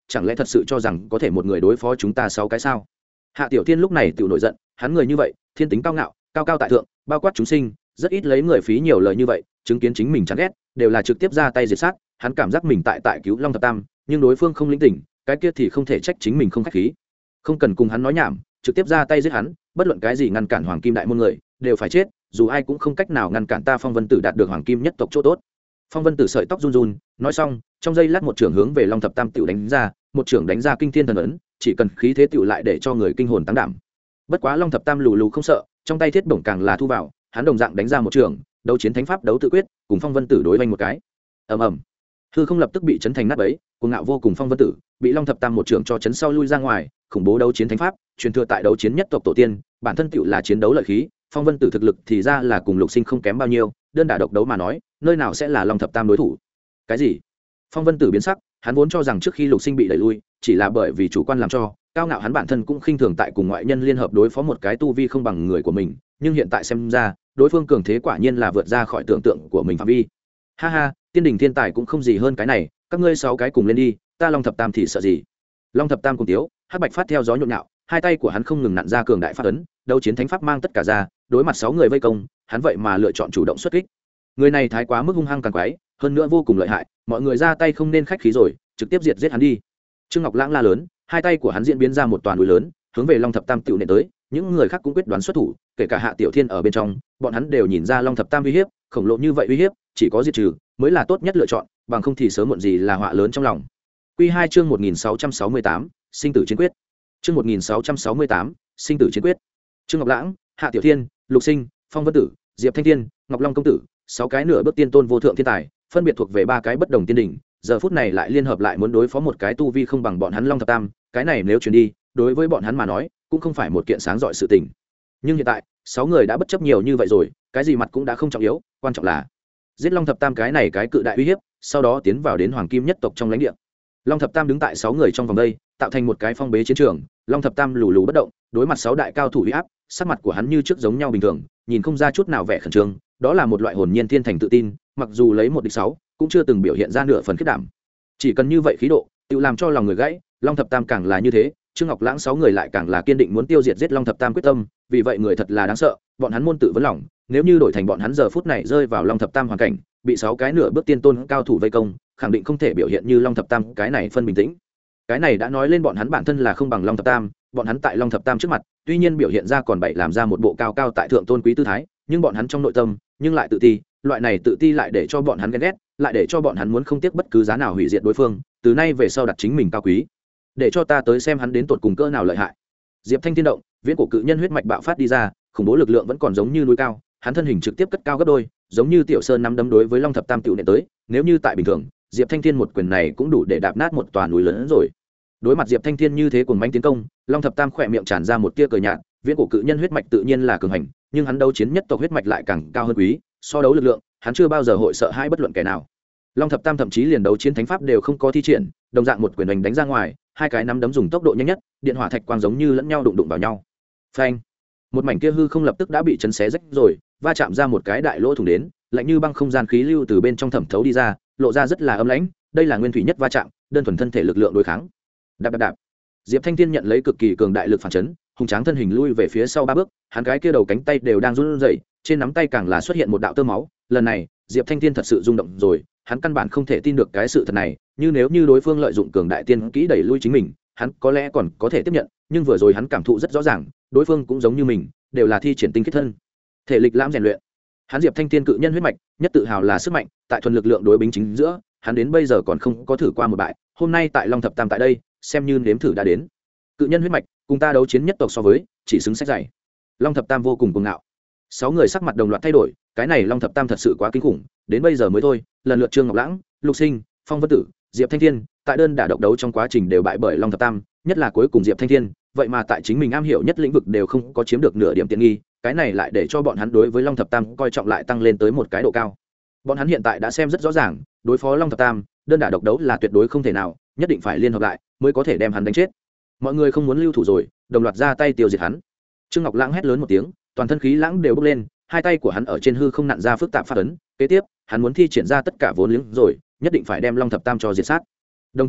chẳng lẽ thật sự cho rằng có thể một người đối phó chúng ta 6 cái sao? Hạ Tiểu Thiên lúc này tự nổi giận, hắn người như vậy thiên tính cao ngạo, cao cao tại thượng, bao quát chúng sinh, rất ít lấy người phí nhiều lời như vậy, chứng kiến chính mình chán ghét đều là trực tiếp ra tay diệt sát. Hắn cảm giác mình tại cứu Long Thập Tam, nhưng đối phương không lĩnh tỉnh, cái kia thì không thể trách chính mình không khách khí. Không cần cùng hắn nói nhảm, trực tiếp ra tay giết hắn, bất luận cái gì ngăn cản Hoàng Kim Đại môn người đều phải chết, dù ai cũng không cách nào ngăn cản ta Phong Vân Tử đạt được Hoàng Kim nhất tộc chỗ tốt. Phong Vân Tử sợi tóc run run, nói xong, trong giây lát một trưởng hướng về Long Thập Tam tiểu đánh ra, một trưởng đánh ra kinh thiên thần ấn, chỉ cần khí thế tiểu lại để cho người kinh hồn tăng đảm. Bất quá Long Thập Tam lù lù không sợ, trong tay thiết bổng càng là thu vào, hắn đồng dạng đánh ra một trưởng, đấu chiến thánh pháp đấu tự quyết, cùng Phong Vân Tử đối vanh một cái. Ầm ầm. Hư không lập tức bị chấn thành nát bấy, cuồng ngạo vô cùng Phong Vân Tử bị Long Thập Tam một trưởng cho chấn sau lui ra ngoài, khủng bố đấu chiến thánh pháp, truyền thừa tại đấu chiến nhất tộc tổ tiên, bản thân tiểu là chiến đấu lợi khí, Phong Vân Tử thực lực thì ra là cùng Lục Sinh không kém bao nhiêu, đơn đả độc đấu mà nói, nơi nào sẽ là Long Thập Tam đối thủ. Cái gì? Phong Vân Tử biến sắc, hắn vốn cho rằng trước khi Lục Sinh bị đẩy lui, chỉ là bởi vì chủ quan làm cho, cao ngạo hắn bản thân cũng khinh thường tại cùng ngoại nhân liên hợp đối phó một cái tu vi không bằng người của mình, nhưng hiện tại xem ra, đối phương cường thế quả nhiên là vượt ra khỏi tưởng tượng của mình phạm vi. Ha ha, tiên đình thiên tài cũng không gì hơn cái này, các ngươi 6 cái cùng lên đi, ta Long Thập Tam thì sợ gì? Long Thập Tam cùng tiếu, hắc bạch phát theo gió nhộn nhạo, hai tay của hắn không ngừng nặn ra cường đại phát ấn, đấu chiến thánh pháp mang tất cả ra, đối mặt 6 người vây công, hắn vậy mà lựa chọn chủ động xuất kích. Người này thái quá mức hung hăng càng quái, hơn nữa vô cùng lợi hại, mọi người ra tay không nên khách khí rồi, trực tiếp diệt giết hắn đi. Trương Ngọc Lãng la lớn, hai tay của hắn diễn biến ra một toàn núi lớn, hướng về Long Thập Tam tiểu nện tới, những người khác cũng quyết đoán xuất thủ, kể cả Hạ Tiểu Thiên ở bên trong, bọn hắn đều nhìn ra Long Thập Tam uy hiếp, khổng lồ như vậy uy hiếp, chỉ có diệt trừ mới là tốt nhất lựa chọn, bằng không thì sớm muộn gì là họa lớn trong lòng. Quy 2 chương 1668, sinh tử chiến quyết. Chương 1668, sinh tử chiến quyết. Trương Ngọc Lãng, Hạ Tiểu Thiên, Lục Sinh, Phong Vân Tử, Diệp Thanh Thiên, Ngọc Long công tử, 6 cái nửa bước tiên tôn vô thượng thiên tài, phân biệt thuộc về 3 cái bất đồng tiên đỉnh, giờ phút này lại liên hợp lại muốn đối phó một cái tu vi không bằng bọn hắn Long Thập Tam, cái này nếu truyền đi, đối với bọn hắn mà nói, cũng không phải một kiện sáng rọi sự tình. Nhưng hiện tại, 6 người đã bất chấp nhiều như vậy rồi, cái gì mặt cũng đã không trọng yếu, quan trọng là giết Long Thập Tam cái này cái cự đại uy hiếp, sau đó tiến vào đến Hoàng Kim nhất tộc trong lãnh địa. Long Thập Tam đứng tại 6 người trong vòng đây, tạo thành một cái phong bế chiến trường, Long Thập Tam lù lù bất động, đối mặt 6 đại cao thủ uy áp, sắc mặt của hắn như trước giống nhau bình thường, nhìn không ra chút nào vẻ khẩn trương, đó là một loại hồn nhiên thiên thành tự tin, mặc dù lấy 1 địch 6, cũng chưa từng biểu hiện ra nửa phần khiếp đảm. Chỉ cần như vậy khí độ, tự làm cho lòng người gãy, Long Thập Tam càng là như thế, Trương Ngọc Lãng 6 người lại càng là kiên định muốn tiêu diệt giết Long Thập Tam quyết tâm, vì vậy người thật là đáng sợ, bọn hắn môn tự vấn lòng, nếu như đổi thành bọn hắn giờ phút này rơi vào Long Thập Tam hoàn cảnh, bị 6 cái nửa bước tiên tôn cao thủ vây công, khẳng định không thể biểu hiện như Long Thập Tam cái này phân bình tĩnh. Cái này đã nói lên bọn hắn bản thân là không bằng Long Thập Tam, bọn hắn tại Long Thập Tam trước mặt, tuy nhiên biểu hiện ra còn bậy làm ra một bộ cao cao tại thượng tôn quý tư thái, nhưng bọn hắn trong nội tâm, nhưng lại tự ti, loại này tự ti lại để cho bọn hắn ghen ghét, lại để cho bọn hắn muốn không tiếc bất cứ giá nào hủy diệt đối phương, từ nay về sau đặt chính mình cao quý. Để cho ta tới xem hắn đến tột cùng cỡ nào lợi hại. Diệp Thanh thiên động, viễn cổ cự nhân huyết mạch bạo phát đi ra, khủng bố lực lượng vẫn còn giống như núi cao, hắn thân hình trực tiếp cất cao gấp đôi, giống như tiểu sơn nắm đấm đối với Long Thập Tam tiểu nện tới, nếu như tại bình thường, Diệp Thanh thiên một quyền này cũng đủ để đạp nát một tòa núi lớn hơn rồi. Đối mặt Diệp Thanh thiên như thế cuồng mãnh tiến công, Long Thập Tam khỏe miệng tràn ra một tia cười nhạt, viễn cổ cự nhân huyết mạch tự nhiên là cường hành, nhưng hắn đấu chiến nhất tộc huyết mạch lại càng cao hơn quý, so đấu lực lượng, hắn chưa bao giờ hội sợ hãi bất luận kẻ nào. Long Thập Tam thậm chí liền đấu chiến thánh pháp đều không có thi triển, đồng dạng một quyền đánh ra ngoài, hai cái nắm đấm dùng tốc độ nhanh nhất, điện hỏa thạch quang giống như lẫn nhau đụng vào nhau. Phanh! Một mảnh kia hư không lập tức đã bị chấn xé rách rồi, va chạm ra một cái đại lỗ thủng đến, lạnh như băng không gian khí lưu từ bên trong thẩm thấu đi ra, lộ ra rất là âm lãnh, đây là nguyên thủy nhất va chạm, đơn thuần thân thể lực lượng đối kháng. Đạp đạp đạp. Diệp Thanh Thiên nhận lấy cực kỳ cường đại lực phản chấn, hùng tráng thân hình lui về phía sau 3 bước, hắn cái kia đầu cánh tay đều đang run rẩy, trên nắm tay càng là xuất hiện một đạo tơ máu, lần này, Diệp Thanh Thiên thật sự rung động rồi, hắn căn bản không thể tin được cái sự thật này, như nếu như đối phương lợi dụng cường đại tiên kỹ đẩy lui chính mình, hắn có lẽ còn có thể tiếp nhận, nhưng vừa rồi hắn cảm thụ rất rõ ràng, đối phương cũng giống như mình, đều là thi triển tinh khiết thân thể lịch lãm rèn luyện. Hắn Diệp Thanh Thiên cự nhân huyết mạch, nhất tự hào là sức mạnh, tại thuần lực lượng đối bính chính giữa, hắn đến bây giờ còn không có thử qua một bại, hôm nay tại Long Thập Tam tại đây, xem như nếm thử đã đến. Cự nhân huyết mạch, cùng ta đấu chiến nhất tộc so với, chỉ xứng sách dày. Long Thập Tam vô cùng cuồng ngạo. 6 người sắc mặt đồng loạt thay đổi, cái này Long Thập Tam thật sự quá kinh khủng, đến bây giờ mới thôi, lần lượt Trương Ngọc Lãng, Lục Sinh, Phong Vân Tử, Diệp Thanh Thiên, tại đơn đả độc đấu trong quá trình đều bại bởi Long Thập Tam, nhất là cuối cùng Diệp Thanh Thiên, vậy mà tại chính mình am hiểu nhất lĩnh vực đều không có chiếm được nửa điểm tiện nghi, cái này lại để cho bọn hắn đối với Long Thập Tam coi trọng lại tăng lên tới một cái độ cao. Bọn hắn hiện tại đã xem rất rõ ràng, đối phó Long Thập Tam, đơn đả độc đấu là tuyệt đối không thể nào, nhất định phải liên hợp lại mới có thể đem hắn đánh chết. Mọi người không muốn lưu thủ rồi, đồng loạt ra tay tiêu diệt hắn. Trương Ngọc Lãng hét lớn một tiếng, toàn thân khí lãng đều bốc lên, hai tay của hắn ở trên hư không nặn ra phức tạp pháp ấn, kế tiếp, hắn muốn thi triển ra tất cả vốn liếng rồi, nhất định phải đem Long Thập Tam cho diệt sát. Đồng thời,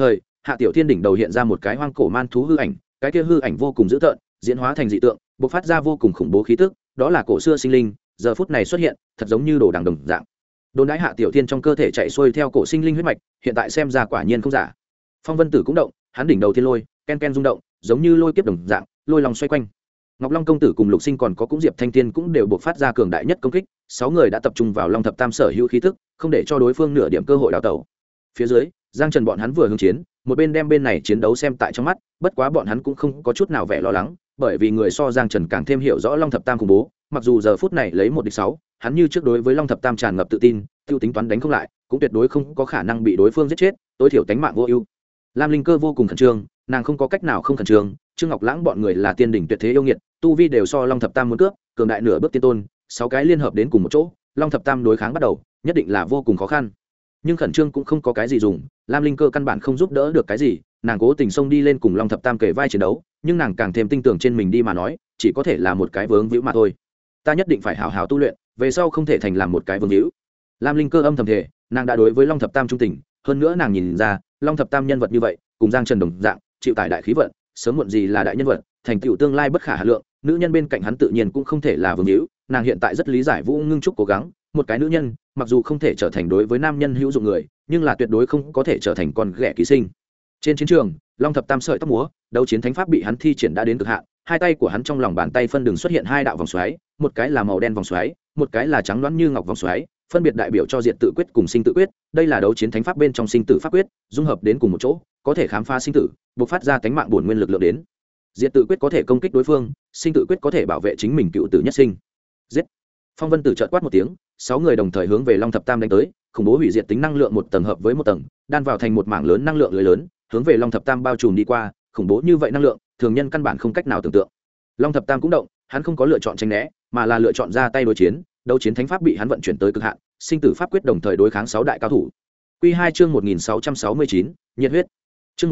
Hạ Tiểu Thiên đỉnh đầu hiện ra một cái hoang cổ man thú hư ảnh, cái kia hư ảnh vô cùng dữ tợn, diễn hóa thành dị tượng, bộc phát ra vô cùng khủng bố khí tức, đó là cổ xưa sinh linh, giờ phút này xuất hiện, thật giống như đồ đằng đồng dạng. Đồn đãi Hạ Tiểu Thiên trong cơ thể chạy xuôi theo cổ sinh linh huyết mạch, hiện tại xem ra quả nhiên không giả. Phong Vân Tử cũng động, hắn đỉnh đầu thiên lôi, ken ken rung động, giống như lôi kiếp đồng dạng, lôi lòng xoay quanh. Ngọc Long công tử cùng Lục Sinh còn có cũng Diệp Thanh Tiên cũng đều bộc phát ra cường đại nhất công kích, 6 người đã tập trung vào Long Thập Tam sở hữu khí tức, không để cho đối phương nửa điểm cơ hội đào tẩu. Phía dưới, Giang Trần bọn hắn vừa hướng chiến, một bên đem bên này chiến đấu xem tại trong mắt, bất quá bọn hắn cũng không có chút nào vẻ lo lắng, bởi vì người so Giang Trần càng thêm hiểu rõ Long Thập Tam khủng bố, mặc dù giờ phút này lấy 1 địch 6, hắn như trước đối với Long Thập Tam tràn ngập tự tin, tiêu tính toán đánh không lại, cũng tuyệt đối không có khả năng bị đối phương giết chết, tối thiểu tánh mạng vô ưu. Lam Linh Cơ vô cùng khẩn trương, nàng không có cách nào không khẩn trương, Trương Ngọc Lãng bọn người là tiên đỉnh tuyệt thế yêu nghiệt, tu vi đều so Long Thập Tam muốn cướp, cường đại nửa bước tiên tôn, 6 cái liên hợp đến cùng một chỗ, Long Thập Tam đối kháng bắt đầu, nhất định là vô cùng khó khăn. Nhưng khẩn trương cũng không có cái gì dùng, Lam Linh Cơ căn bản không giúp đỡ được cái gì, nàng cố tình xông đi lên cùng Long Thập Tam kể vai chiến đấu, nhưng nàng càng thêm tin tưởng trên mình đi mà nói, chỉ có thể là một cái vướng víu mà thôi. Ta nhất định phải hảo hảo tu luyện, về sau không thể thành làm một cái vướng víu. Lam Linh Cơ âm thầm thề, nàng đã đối với Long Thập Tam trung tình, hơn nữa nàng nhìn ra, Long Thập Tam nhân vật như vậy, cùng Giang Trần đồng dạng, chịu tải đại khí vận, sớm muộn gì là đại nhân vật, thành tựu tương lai bất khả hà lượng, nữ nhân bên cạnh hắn tự nhiên cũng không thể là vương hữu. Nàng hiện tại rất lý giải Vũ Ngưng Trúc cố gắng, một cái nữ nhân, mặc dù không thể trở thành đối với nam nhân hữu dụng người, nhưng là tuyệt đối không có thể trở thành con ghẻ ký sinh. Trên chiến trường, Long Thập Tam sợi tóc múa, đấu chiến thánh pháp bị hắn thi triển đã đến cực hạn, hai tay của hắn trong lòng bàn tay phân đường xuất hiện hai đạo vòng xoáy, một cái là màu đen vòng xoáy, một cái là trắng loãng như ngọc vòng xoáy, phân biệt đại biểu cho diệt tự quyết cùng sinh tự quyết. Đây là đấu chiến thánh pháp bên trong sinh tử pháp quyết, dung hợp đến cùng một chỗ, có thể khám phá sinh tử, bộc phát ra cánh mạng bổn nguyên lực lượng đến. Diệt tự quyết có thể công kích đối phương, sinh tự quyết có thể bảo vệ chính mình cựu tử nhất sinh. Giết! Phong Vân Tử chợt quát một tiếng, 6 người đồng thời hướng về Long Thập Tam đánh tới, khủng bố hủy diệt tính năng lượng một tầng hợp với một tầng, đan vào thành một mảng lớn năng lượng lưới lớn, hướng về Long Thập Tam bao trùm đi qua. Khủng bố như vậy năng lượng, thường nhân căn bản không cách nào tưởng tượng. Long Thập Tam cũng động, hắn không có lựa chọn tránh né, mà là lựa chọn ra tay đối chiến. Đấu chiến thánh pháp bị hắn vận chuyển tới cực hạn, sinh tử pháp quyết đồng thời đối kháng 6 đại cao thủ. Quy 2 chương 1669, nhiệt huyết. Chương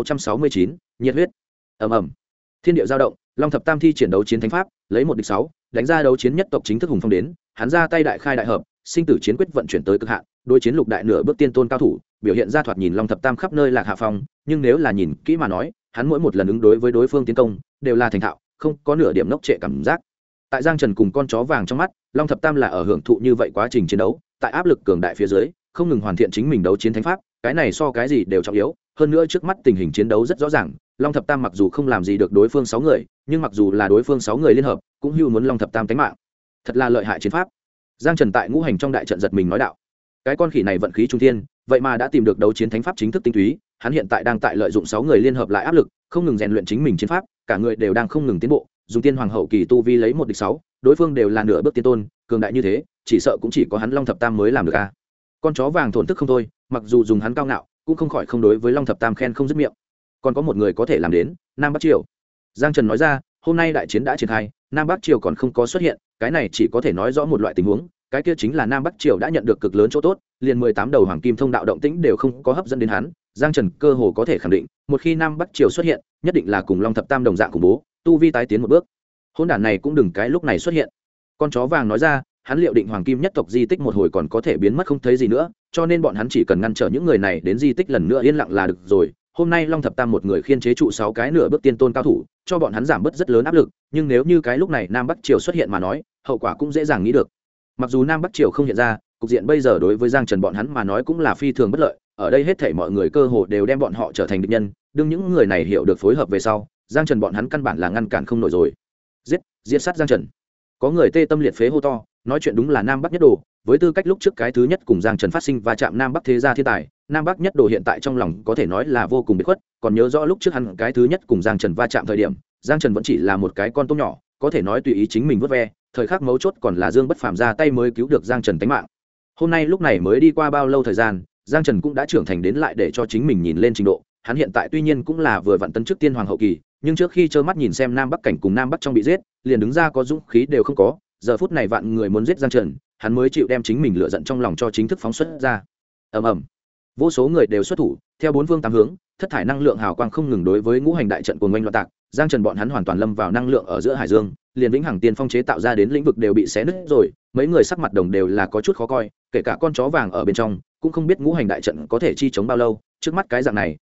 1669, nhiệt huyết. Ầm ầm. Thiên địa dao động, Long Thập Tam thi triển đấu chiến thánh pháp, lấy 1 địch 6, đánh ra đấu chiến nhất tộc chính thức hùng phong đến, hắn ra tay đại khai đại hợp, sinh tử chiến quyết vận chuyển tới cực hạn, đối chiến lục đại nửa bước tiên tôn cao thủ, biểu hiện ra thoạt nhìn Long Thập Tam khắp nơi lạc hạ phong, nhưng nếu là nhìn kỹ mà nói, hắn mỗi một lần ứng đối với đối phương tiến công, đều là thành thạo, không có nửa điểm nốc trệ cảm giác. Tại Giang Trần cùng con chó vàng trong mắt, Long Thập Tam là ở hưởng thụ như vậy quá trình chiến đấu, tại áp lực cường đại phía dưới, không ngừng hoàn thiện chính mình đấu chiến thánh pháp, cái này so cái gì đều trọng yếu, hơn nữa trước mắt tình hình chiến đấu rất rõ ràng, Long Thập Tam mặc dù không làm gì được đối phương 6 người, nhưng mặc dù là đối phương 6 người liên hợp, cũng hưu muốn Long Thập Tam tánh mạng. Thật là lợi hại chiến pháp. Giang Trần tại ngũ hành trong đại trận giật mình nói đạo, cái con khỉ này vận khí trung thiên, vậy mà đã tìm được đấu chiến thánh pháp chính thức tinh túy, hắn hiện tại đang tại lợi dụng 6 người liên hợp lại áp lực, không ngừng rèn luyện chính mình chiến pháp, cả người đều đang không ngừng tiến bộ, dùng tiên hoàng hậu kỳ tu vi lấy 1 địch 6, đối phương đều là nửa bước tiên tôn, cường đại như thế, chỉ sợ cũng chỉ có hắn Long Thập Tam mới làm được a. Con chó vàng thổn thức không thôi, mặc dù dùng hắn cao ngạo, cũng không khỏi không đối với Long Thập Tam khen không dứt miệng. Còn có một người có thể làm đến, Nam Bắc Triều. Giang Trần nói ra, hôm nay đại chiến đã triển khai, Nam Bắc Triều còn không có xuất hiện, cái này chỉ có thể nói rõ một loại tình huống, cái kia chính là Nam Bắc Triều đã nhận được cực lớn chỗ tốt, liền 18 đầu hoàng kim thông đạo động tĩnh đều không có hấp dẫn đến hắn. Giang Trần cơ hồ có thể khẳng định, một khi Nam Bắc Triều xuất hiện, nhất định là cùng Long Thập Tam đồng dạng khủng bố, tu vi tái tiến một bước. Hỗn đản này cũng đừng cái lúc này xuất hiện. Con chó vàng nói ra, hắn liệu định hoàng kim nhất tộc di tích một hồi còn có thể biến mất không thấy gì nữa, cho nên bọn hắn chỉ cần ngăn trở những người này đến di tích lần nữa yên lặng là được rồi. Hôm nay Long Thập Tam một người khiên chế trụ 6 cái nửa bước tiên tôn cao thủ, cho bọn hắn giảm bớt rất lớn áp lực, nhưng nếu như cái lúc này Nam Bắc Triều xuất hiện mà nói, hậu quả cũng dễ dàng nghĩ được. Mặc dù Nam Bắc Triều không hiện ra, cục diện bây giờ đối với Giang Trần bọn hắn mà nói cũng là phi thường bất lợi, ở đây hết thảy mọi người cơ hồ đều đem bọn họ trở thành địch nhân, đương những người này hiểu được phối hợp về sau, Giang Trần bọn hắn căn bản là ngăn cản không nổi rồi. Giết sát Giang Trần. Có người tê tâm liệt phế hô to, nói chuyện đúng là Nam Bắc Nhất Đồ, với tư cách lúc trước cái thứ nhất cùng Giang Trần phát sinh va chạm Nam Bắc thế gia thiên tài, Nam Bắc Nhất Đồ hiện tại trong lòng có thể nói là vô cùng biệt khuất, còn nhớ rõ lúc trước hắn cái thứ nhất cùng Giang Trần va chạm thời điểm, Giang Trần vẫn chỉ là một cái con tôm nhỏ, có thể nói tùy ý chính mình vớt ve, thời khắc mấu chốt còn là Dương Bất Phàm ra tay mới cứu được Giang Trần tính mạng. Hôm nay lúc này mới đi qua bao lâu thời gian, Giang Trần cũng đã trưởng thành đến lại để cho chính mình nhìn lên trình độ, hắn hiện tại tuy nhiên cũng là vừa vặn tấn chức tiên hoàng hậu kỳ, nhưng trước khi trơ mắt nhìn xem Nam Bắc cảnh cùng Nam Bắc trong bị giết, liền đứng ra có dũng khí đều không có, giờ phút này vạn người muốn giết Giang Trần, hắn mới chịu đem chính mình lựa giận trong lòng cho chính thức phóng xuất ra. Ầm ầm. Vô số người đều xuất thủ, theo bốn phương tám hướng, thất thải năng lượng hào quang không ngừng đối với ngũ hành đại trận cuồng oanh loạn tạc, Giang Trần bọn hắn hoàn toàn lâm vào năng lượng ở giữa hải dương, liền vĩnh hằng tiên phong chế tạo ra đến lĩnh vực đều bị xé nứt rồi, mấy người sắc mặt đồng đều là có chút khó coi, kể cả con chó vàng ở bên trong, cũng không biết ngũ hành đại trận có thể chi chống bao lâu, trước mắt cái dạng này,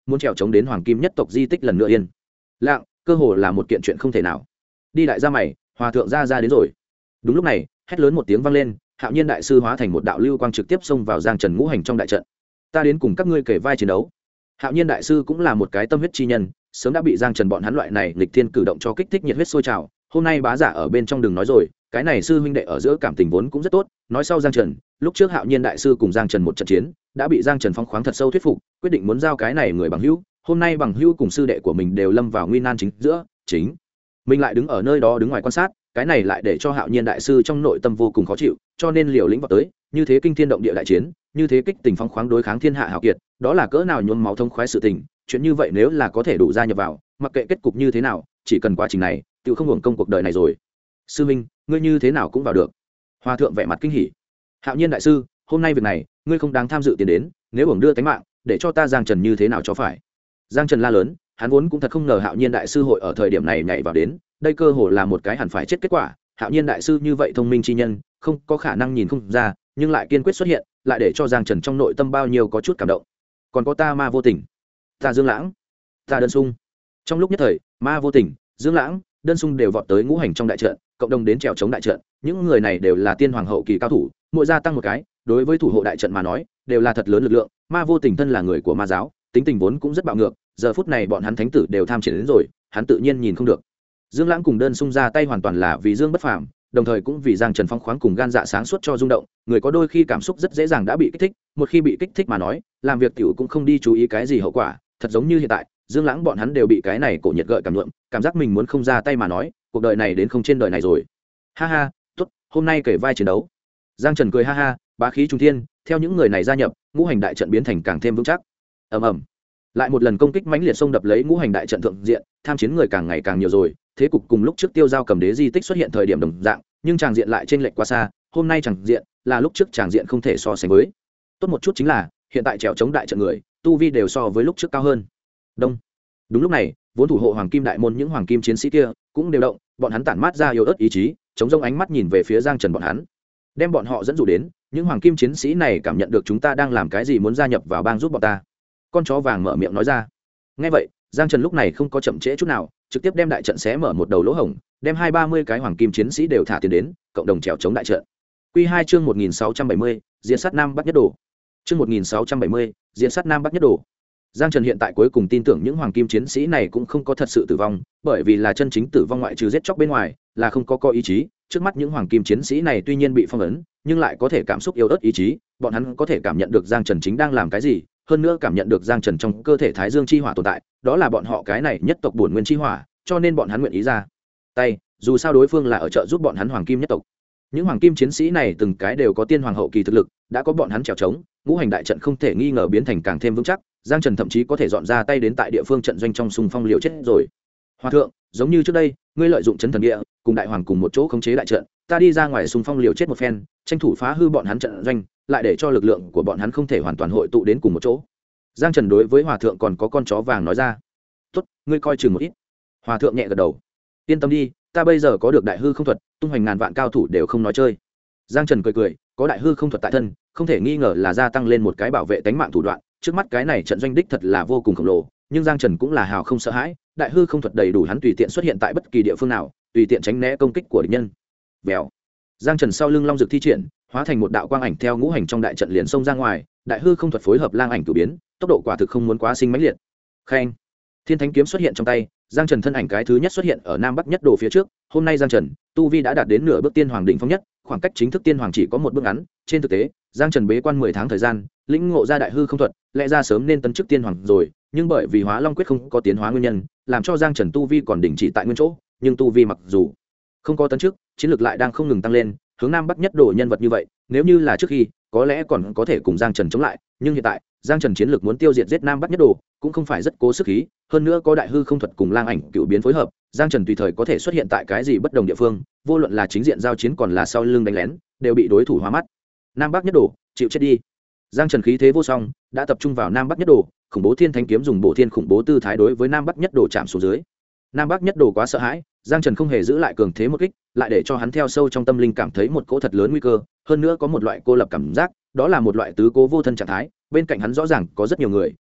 muốn trèo chống đến hoàng kim nhất tộc di tích lần nữa yên lặng, cơ hồ là một kiện chuyện không thể nào. Đi đại gia mày, hòa thượng ra đến rồi. Đúng lúc này, hét lớn một tiếng vang lên, Hạo Nhiên đại sư hóa thành một đạo lưu quang trực tiếp xông vào Giang Trần ngũ hành trong đại trận. Ta đến cùng các ngươi kể vai chiến đấu. Hạo Nhiên đại sư cũng là một cái tâm huyết chi nhân, sớm đã bị Giang Trần bọn hắn loại này nghịch thiên cử động cho kích thích nhiệt huyết sôi trào. Hôm nay bá giả ở bên trong đừng nói rồi, cái này sư huynh đệ ở giữa cảm tình vốn cũng rất tốt. Nói sau Giang Trần, lúc trước Hạo Nhiên đại sư cùng Giang Trần một trận chiến, đã bị Giang Trần phong khoáng thật sâu thuyết phục, quyết định muốn giao cái này người bằng hữu. Hôm nay bằng hữu cùng sư đệ của mình đều lâm vào nguy nan chính giữa, chính mình lại đứng ở nơi đó đứng ngoài quan sát, cái này lại để cho Hạo Nhiên đại sư trong nội tâm vô cùng khó chịu, cho nên liều lĩnh vào tới, như thế kinh thiên động địa đại chiến, như thế kích tình phong khoáng đối kháng thiên hạ hào kiệt, đó là cỡ nào nhuốm máu thông khoái sự tình, chuyện như vậy nếu là có thể đủ gia nhập vào, mặc kệ kết cục như thế nào, chỉ cần quá trình này, tự không hưởng công cuộc đời này rồi. Sư minh, ngươi như thế nào cũng vào được. Hòa thượng vẻ mặt kinh hỉ. Hạo Nhiên đại sư, hôm nay việc này, ngươi không đáng tham dự tiền đến, nếu hưởng đưa tánh mạng, để cho ta Giang Trần như thế nào cho phải. Giang Trần la lớn, hắn vốn cũng thật không ngờ Hạo Nhiên đại sư hội ở thời điểm này nhảy vào đến, đây cơ hồ là một cái hẳn phải chết kết quả. Hạo Nhiên đại sư như vậy thông minh chi nhân, không có khả năng nhìn không ra, nhưng lại kiên quyết xuất hiện, lại để cho Giang Trần trong nội tâm bao nhiêu có chút cảm động. Còn có ta Ma Vô Tình, ta Dương Lãng, ta Đơn Sung. Trong lúc nhất thời, Ma Vô Tình, Dương Lãng, Đơn Sung đều vọt tới ngũ hành trong đại trận, cộng đồng đến trèo chống đại trận. Những người này đều là tiên hoàng hậu kỳ cao thủ, mỗi gia tăng một cái, đối với thủ hộ đại trận mà nói, đều là thật lớn lực lượng. Ma Vô Tình thân là người của Ma giáo, tính tình vốn cũng rất bạo ngược, giờ phút này bọn hắn thánh tử đều tham triển đến rồi, hắn tự nhiên nhìn không được. Dương Lãng cùng Đơn Sung ra tay hoàn toàn là vì Dương bất phàm, đồng thời cũng vì Giang Trần phong khoáng cùng gan dạ sáng suốt cho rung động, người có đôi khi cảm xúc rất dễ dàng đã bị kích thích, một khi bị kích thích mà nói, làm việc tiểu cũng không đi chú ý cái gì hậu quả, thật giống như hiện tại, Dương Lãng bọn hắn đều bị cái này cổ nhiệt gợi cảm nhuộm, cảm giác mình muốn không ra tay mà nói, cuộc đời này đến không trên đời này rồi. Ha ha, tốt, hôm nay kể vai chiến đấu. Giang Trần cười ha ha, bá khí trung thiên, theo những người này gia nhập, ngũ hành đại trận biến thành càng thêm vững chắc. Ầm ầm. Lại một lần công kích mãnh liệt xông đập lấy ngũ hành đại trận thượng diện, tham chiến người càng ngày càng nhiều rồi, thế cục cùng lúc trước Tiêu Giao Cầm Đế di tích xuất hiện thời điểm đồng dạng, nhưng tràng diện lại chênh lệch quá xa, hôm nay tràng diện là lúc trước tràng diện không thể so sánh với. Tốt một chút chính là, hiện tại trèo chống đại trận người, tu vi đều so với lúc trước cao hơn. Đông. Đúng lúc này, vốn thủ hộ hoàng kim đại môn những hoàng kim chiến sĩ kia cũng đều động, bọn hắn tản mát ra yếu ớt ý chí, chống rông ánh mắt nhìn về phía Giang Trần bọn hắn, đem bọn họ dẫn dụ đến. Những hoàng kim chiến sĩ này cảm nhận được chúng ta đang làm cái gì, muốn gia nhập vào bang giúp bọn ta. Con chó vàng mở miệng nói ra. Nghe vậy, Giang Trần lúc này không có chậm trễ chút nào, trực tiếp đem đại trận xé mở một đầu lỗ hổng, đem 20-30 cái hoàng kim chiến sĩ đều thả tiền đến, cộng đồng trèo chống đại trận. Quy 2 chương 1670, Diễn sát Nam Bắc nhất đồ. Chương 1670, Diễn sát Nam Bắc nhất đồ. Giang Trần hiện tại cuối cùng tin tưởng những hoàng kim chiến sĩ này cũng không có thật sự tử vong, bởi vì là chân chính tử vong ngoại trừ giết chóc bên ngoài, là không có ý chí. Trước mắt những hoàng kim chiến sĩ này tuy nhiên bị phong ấn, nhưng lại có thể cảm xúc yếu ớt ý chí, bọn hắn có thể cảm nhận được Giang Trần chính đang làm cái gì, hơn nữa cảm nhận được Giang Trần trong cơ thể Thái Dương chi hỏa tồn tại, đó là bọn họ cái này nhất tộc bổn nguyên chi hỏa, cho nên bọn hắn nguyện ý ra tay, dù sao đối phương là ở trợ giúp bọn hắn hoàng kim nhất tộc. Những hoàng kim chiến sĩ này từng cái đều có tiên hoàng hậu kỳ thực lực, đã có bọn hắn trèo trống, ngũ hành đại trận không thể nghi ngờ biến thành càng thêm vững chắc. Giang Trần thậm chí có thể dọn ra tay đến tại địa phương trận doanh trong xung phong liều chết rồi. Hòa thượng, giống như trước đây, ngươi lợi dụng chấn thần địa, cùng đại hoàng cùng một chỗ khống chế đại trận, ta đi ra ngoài xung phong liều chết một phen, tranh thủ phá hư bọn hắn trận doanh, lại để cho lực lượng của bọn hắn không thể hoàn toàn hội tụ đến cùng một chỗ. Giang Trần đối với hòa thượng còn có con chó vàng nói ra. Tốt, ngươi coi chừng một ít. Hòa thượng nhẹ gật đầu. Yên tâm đi, ta bây giờ có được đại hư không thuật, tung hoành ngàn vạn cao thủ đều không nói chơi. Giang Trần cười cười, có đại hư không thuật tại thân, không thể nghi ngờ là gia tăng lên một cái bảo vệ tánh mạng thủ đoạn. Trước mắt cái này trận doanh đích thật là vô cùng khổng lồ, nhưng Giang Trần cũng là hào không sợ hãi, đại hư không thuật đầy đủ hắn tùy tiện xuất hiện tại bất kỳ địa phương nào, tùy tiện tránh né công kích của địch nhân. Vèo. Giang Trần sau lưng long dược thi triển, hóa thành một đạo quang ảnh theo ngũ hành trong đại trận liền xông ra ngoài, đại hư không thuật phối hợp lang ảnh cử biến, tốc độ quả thực không muốn quá sinh mãnh liệt. Khen. Thiên Thánh kiếm xuất hiện trong tay, Giang Trần thân ảnh cái thứ nhất xuất hiện ở Nam Bắc nhất đồ phía trước. Hôm nay Giang Trần tu vi đã đạt đến nửa bước tiên hoàng đỉnh phong nhất, khoảng cách chính thức tiên hoàng chỉ có một bước ngắn. Trên thực tế, Giang Trần bế quan 10 tháng thời gian, lĩnh ngộ ra đại hư không thuật, lẽ ra sớm nên tấn chức tiên hoàng rồi, nhưng bởi vì Hóa Long quyết không có tiến hóa nguyên nhân, làm cho Giang Trần tu vi còn đỉnh chỉ tại nguyên chỗ, nhưng tu vi mặc dù không có tấn chức, chiến lược lại đang không ngừng tăng lên, hướng Nam Bắc nhất đồ nhân vật như vậy, nếu như là trước khi, có lẽ còn có thể cùng Giang Trần chống lại, nhưng hiện tại, Giang Trần chiến lược muốn tiêu diệt giết Nam Bắc nhất đồ, cũng không phải rất cố sức khí, hơn nữa có đại hư không thuật cùng lang ảnh cựu biến phối hợp, Giang Trần tùy thời có thể xuất hiện tại cái gì bất đồng địa phương, vô luận là chính diện giao chiến còn là sau lưng đánh lén, đều bị đối thủ hóa mắt. Nam Bắc nhất đồ, chịu chết đi. Giang Trần khí thế vô song, đã tập trung vào Nam Bắc nhất đồ, khủng bố thiên thánh kiếm dùng bộ thiên khủng bố tư thái đối với Nam Bắc nhất đồ chạm xuống dưới. Nam Bắc nhất đồ quá sợ hãi, Giang Trần không hề giữ lại cường thế một kích, lại để cho hắn theo sâu trong tâm linh cảm thấy một cỗ thật lớn nguy cơ, hơn nữa có một loại cô lập cảm giác, đó là một loại tứ cố vô thân trạng thái, bên cạnh hắn rõ ràng có rất nhiều người,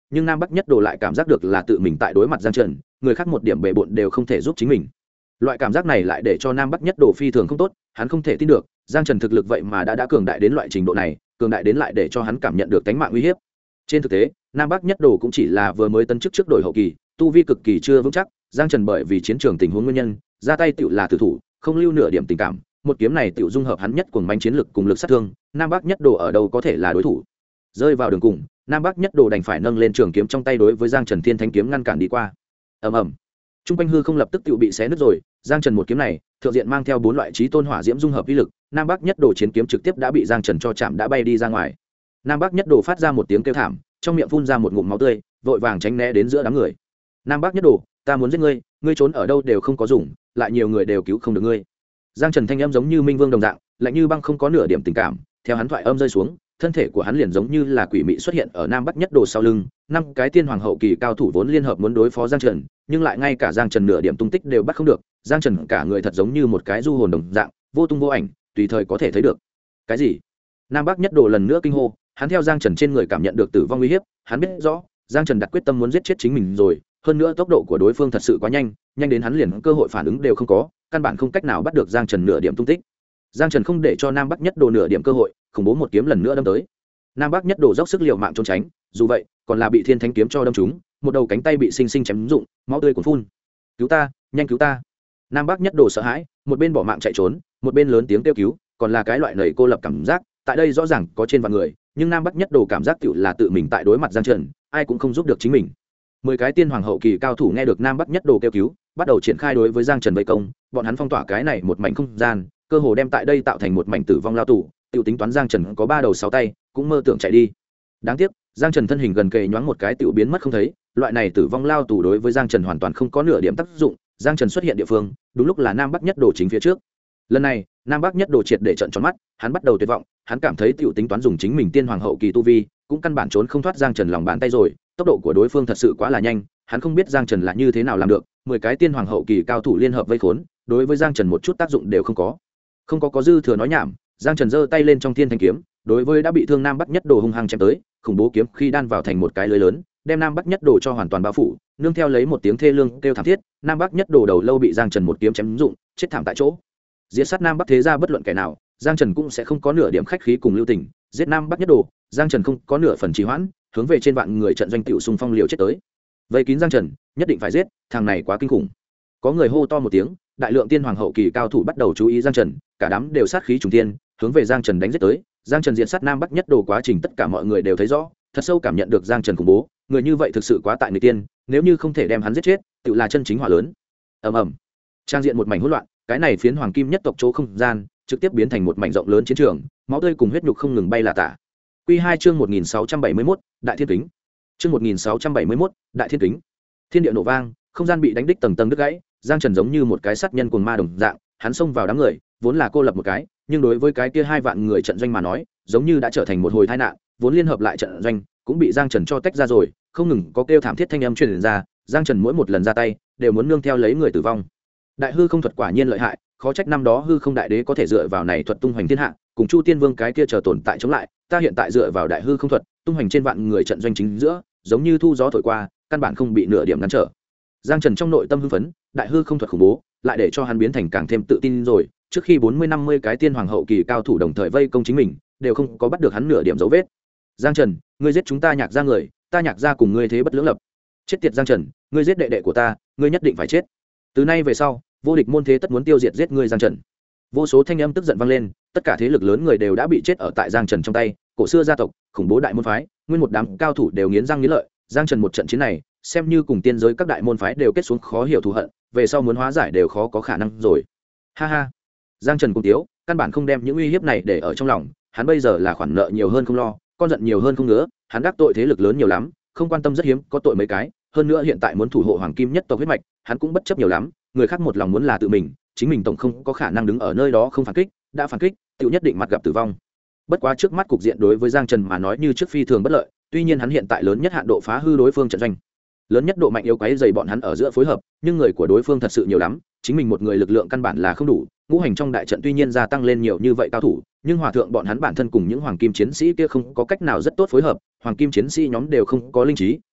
nhưng nam bắc nhất đồ lại cảm giác được là tự mình tại đối mặt giang trần, người khác một điểm bề bộn đều không thể giúp chính mình. Loại cảm giác này lại để cho nam bắc nhất đồ phi thường không tốt, hắn không thể tin được giang trần thực lực vậy mà đã cường đại đến loại trình độ này, cường đại đến lại để cho hắn cảm nhận được tính mạng uy hiếp. Trên thực tế nam bắc nhất đồ cũng chỉ là vừa mới tấn chức trước đổi hậu kỳ, tu vi cực kỳ chưa vững chắc. Giang trần bởi vì chiến trường tình huống nguyên nhân ra tay tựu là tử thủ, không lưu nửa điểm tình cảm, một kiếm này tựu dung hợp hắn nhất cuồng manh chiến lực cùng lực sát thương, nam bắc nhất đồ ở đâu có thể là đối thủ. Rơi vào đường cùng, nam bắc nhất đồ đành phải nâng lên trường kiếm trong tay đối với giang trần thiên thánh kiếm ngăn cản đi qua. Ầm ầm, trung quanh hư không lập tức tựu bị xé nứt rồi. Giang trần một kiếm này thượng diện mang theo 4 loại chí tôn hỏa diễm dung hợp uy lực, nam bắc nhất đồ chiến kiếm trực tiếp đã bị giang trần cho chạm đã bay đi ra ngoài. Nam bắc nhất đồ phát ra một tiếng kêu thảm, trong miệng phun ra một ngụm máu tươi, vội vàng tránh né đến giữa đám người. Nam bắc nhất đồ, ta muốn giết ngươi, ngươi trốn ở đâu đều không có dùng, lại nhiều người đều cứu không được ngươi. Giang trần thanh âm giống như minh vương đồng dạng, lạnh như băng, không có nửa điểm tình cảm. Theo hắn thoại âm rơi xuống, thân thể của hắn liền giống như là quỷ mị xuất hiện ở nam bắc nhất đồ sau lưng. 5 cái tiên hoàng hậu kỳ cao thủ vốn liên hợp muốn đối phó giang trần, nhưng lại ngay cả giang trần nửa điểm tung tích đều bắt không được. Giang trần cả người thật giống như một cái du hồn đồng dạng, vô tung vô ảnh, tùy thời có thể thấy được. Cái gì? Nam bắc nhất đồ lần nữa kinh hô, hắn theo giang trần trên người cảm nhận được tử vong uy hiếp, hắn biết rõ giang trần đặt quyết tâm muốn giết chết chính mình rồi, hơn nữa tốc độ của đối phương thật sự quá nhanh, nhanh đến hắn liền cơ hội phản ứng đều không có, căn bản không cách nào bắt được giang trần nửa điểm tung tích. Giang trần không để cho nam bắc nhất đồ nửa điểm cơ hội, khủng bố một kiếm lần nữa đâm tới. Nam bắc nhất đồ dốc sức liều mạng trốn tránh, dù vậy còn là bị thiên thánh kiếm cho đâm trúng, một đầu cánh tay bị sinh sinh chém rụng, máu tươi cuồn phun. Cứu ta, nhanh cứu ta. Nam bắc nhất đồ sợ hãi, một bên bỏ mạng chạy trốn, một bên lớn tiếng kêu cứu, còn là cái loại nầy cô lập cảm giác. Tại đây rõ ràng có trên vạn người, nhưng nam bắc nhất đồ cảm giác tựu là tự mình tại đối mặt giang trần, ai cũng không giúp được chính mình. 10 cái tiên hoàng hậu kỳ cao thủ nghe được nam bắc nhất đồ kêu cứu, bắt đầu triển khai đối với giang trần vây công. Bọn hắn phong tỏa cái này một mảnh không gian, cơ hồ đem tại đây tạo thành một mảnh tử vong lao tù. Tiểu tính toán giang trần có 3 đầu 6 tay, cũng mơ tưởng chạy đi. Đáng tiếc giang trần thân hình gần kề nhoáng một cái tiểu biến mất không thấy. Loại này tử vong lao tù đối với giang trần hoàn toàn không có nửa điểm tác dụng. Giang trần xuất hiện địa phương đúng lúc là nam bắc nhất đồ chính phía trước. Lần này nam bắc nhất đồ triệt để trận tròn mắt, hắn bắt đầu tuyệt vọng. Hắn cảm thấy tiểu tính toán dùng chính mình tiên hoàng hậu kỳ tu vi, cũng căn bản trốn không thoát giang trần lòng bàn tay rồi. Tốc độ của đối phương thật sự quá là nhanh, hắn không biết giang trần là như thế nào làm được. 10 cái tiên hoàng hậu kỳ cao thủ liên hợp vây khốn, đối với giang trần một chút tác dụng đều không có. Không có dư thừa nói nhảm, giang trần giơ tay lên trong thiên thanh kiếm, đối với đã bị thương nam bắc nhất đồ hung hăng chém tới. Khủng bố kiếm khi đan vào thành một cái lưới lớn, đem nam bắc nhất đồ cho hoàn toàn bao phủ. Nương theo lấy một tiếng thê lương kêu thảm thiết, nam bắc nhất đồ đầu lâu bị giang trần một kiếm chém rụng, chết thảm tại chỗ. Giết sát nam bắc thế gia bất luận kẻ nào, giang trần cũng sẽ không có nửa điểm khách khí cùng lưu tình. Giết nam bắc nhất đồ, giang trần không có nửa phần trì hoãn, hướng về trên vạn người trận doanh tiểu xung phong liều chết tới. Vây kín giang trần, nhất định phải giết, thằng này quá kinh khủng. Có người hô to một tiếng, đại lượng tiên hoàng hậu kỳ cao thủ bắt đầu chú ý giang trần, cả đám đều sát khí trùng tiên, hướng về giang trần đánh giết tới. Giang trần diện sát nam bắc nhất đồ quá trình tất cả mọi người đều thấy rõ, thật sâu cảm nhận được giang trần khủng bố. Người như vậy thực sự quá tại người tiên, nếu như không thể đem hắn giết chết, tự là chân chính hỏa lớn. Ầm ầm, trang diện một mảnh hỗn loạn, cái này phiến hoàng kim nhất tộc chỗ không gian trực tiếp biến thành một mảnh rộng lớn chiến trường, máu tươi cùng huyết nhục không ngừng bay là tả. Quy 2 chương 1671, Đại Thiên Kính. Chương 1671, Đại Thiên Kính. Thiên địa nổ vang, không gian bị đánh đích tầng tầng đứt gãy, Giang Trần giống như một cái sát nhân cuồng ma đồng dạng, hắn xông vào đám người, vốn là cô lập một cái, nhưng đối với cái kia 2 vạn người trận doanh mà nói, giống như đã trở thành một hồi tai nạn, vốn liên hợp lại trận doanh, cũng bị Giang Trần cho tách ra rồi, không ngừng có kêu thảm thiết thanh âm truyền ra, Giang Trần mỗi một lần ra tay, đều muốn nương theo lấy người tử vong. Đại hư không thuật quả nhiên lợi hại, khó trách năm đó hư không đại đế có thể dựa vào này thuật tung hoành thiên hạ, cùng Chu Tiên Vương cái kia chờ tồn tại chống lại, ta hiện tại dựa vào đại hư không thuật, tung hoành trên vạn người trận doanh chính giữa, giống như thu gió thổi qua, căn bản không bị nửa điểm ngăn trở. Giang Trần trong nội tâm hưng phấn, đại hư không thuật khủng bố, lại để cho hắn biến thành càng thêm tự tin rồi, trước khi 40-50 cái tiên hoàng hậu kỳ cao thủ đồng thời vây công chính mình, đều không có bắt được hắn nửa điểm dấu vết. Giang Trần, ngươi giết chúng ta Nhạc gia người, ta Nhạc gia cùng ngươi thế bất lưỡng lập. Chết tiệt Giang Trần, ngươi giết đệ đệ của ta, ngươi nhất định phải chết. Từ nay về sau, vô địch môn thế tất muốn tiêu diệt giết ngươi Giang Trần. Vô số thanh âm tức giận vang lên, tất cả thế lực lớn người đều đã bị chết ở tại Giang Trần trong tay, cổ xưa gia tộc, khủng bố đại môn phái, nguyên một đám cao thủ đều nghiến răng nghiến lợi, Giang Trần một trận chiến này, xem như cùng tiên giới các đại môn phái đều kết xuống khó hiểu thù hận, về sau muốn hóa giải đều khó có khả năng rồi. Ha ha. Giang Trần cùng tiếu, căn bản không đem những uy hiếp này để ở trong lòng, hắn bây giờ là khoản nợ nhiều hơn không lo, con giận nhiều hơn không ngứa, hắn đắc tội thế lực lớn nhiều lắm, không quan tâm rất hiếm có tội mấy cái, hơn nữa hiện tại muốn thủ hộ hoàng kim nhất tộc huyết mạch, hắn cũng bất chấp nhiều lắm, người khác một lòng muốn là tự mình, chính mình tổng không có khả năng đứng ở nơi đó không phản kích, đã phản kích, tự nhất định mặt gặp tử vong. Bất quá trước mắt cục diện đối với Giang Trần mà nói như trước phi thường bất lợi, tuy nhiên hắn hiện tại lớn nhất hạn độ phá hư đối phương trận doanh, lớn nhất độ mạnh yếu quấy dày bọn hắn ở giữa phối hợp, nhưng người của đối phương thật sự nhiều lắm, chính mình một người lực lượng căn bản là không đủ. Ngũ hành trong đại trận tuy nhiên gia tăng lên nhiều như vậy cao thủ, nhưng hòa thượng bọn hắn bản thân cùng những hoàng kim chiến sĩ kia không có cách nào rất tốt phối hợp, hoàng kim chiến sĩ nhóm đều không có linh trí,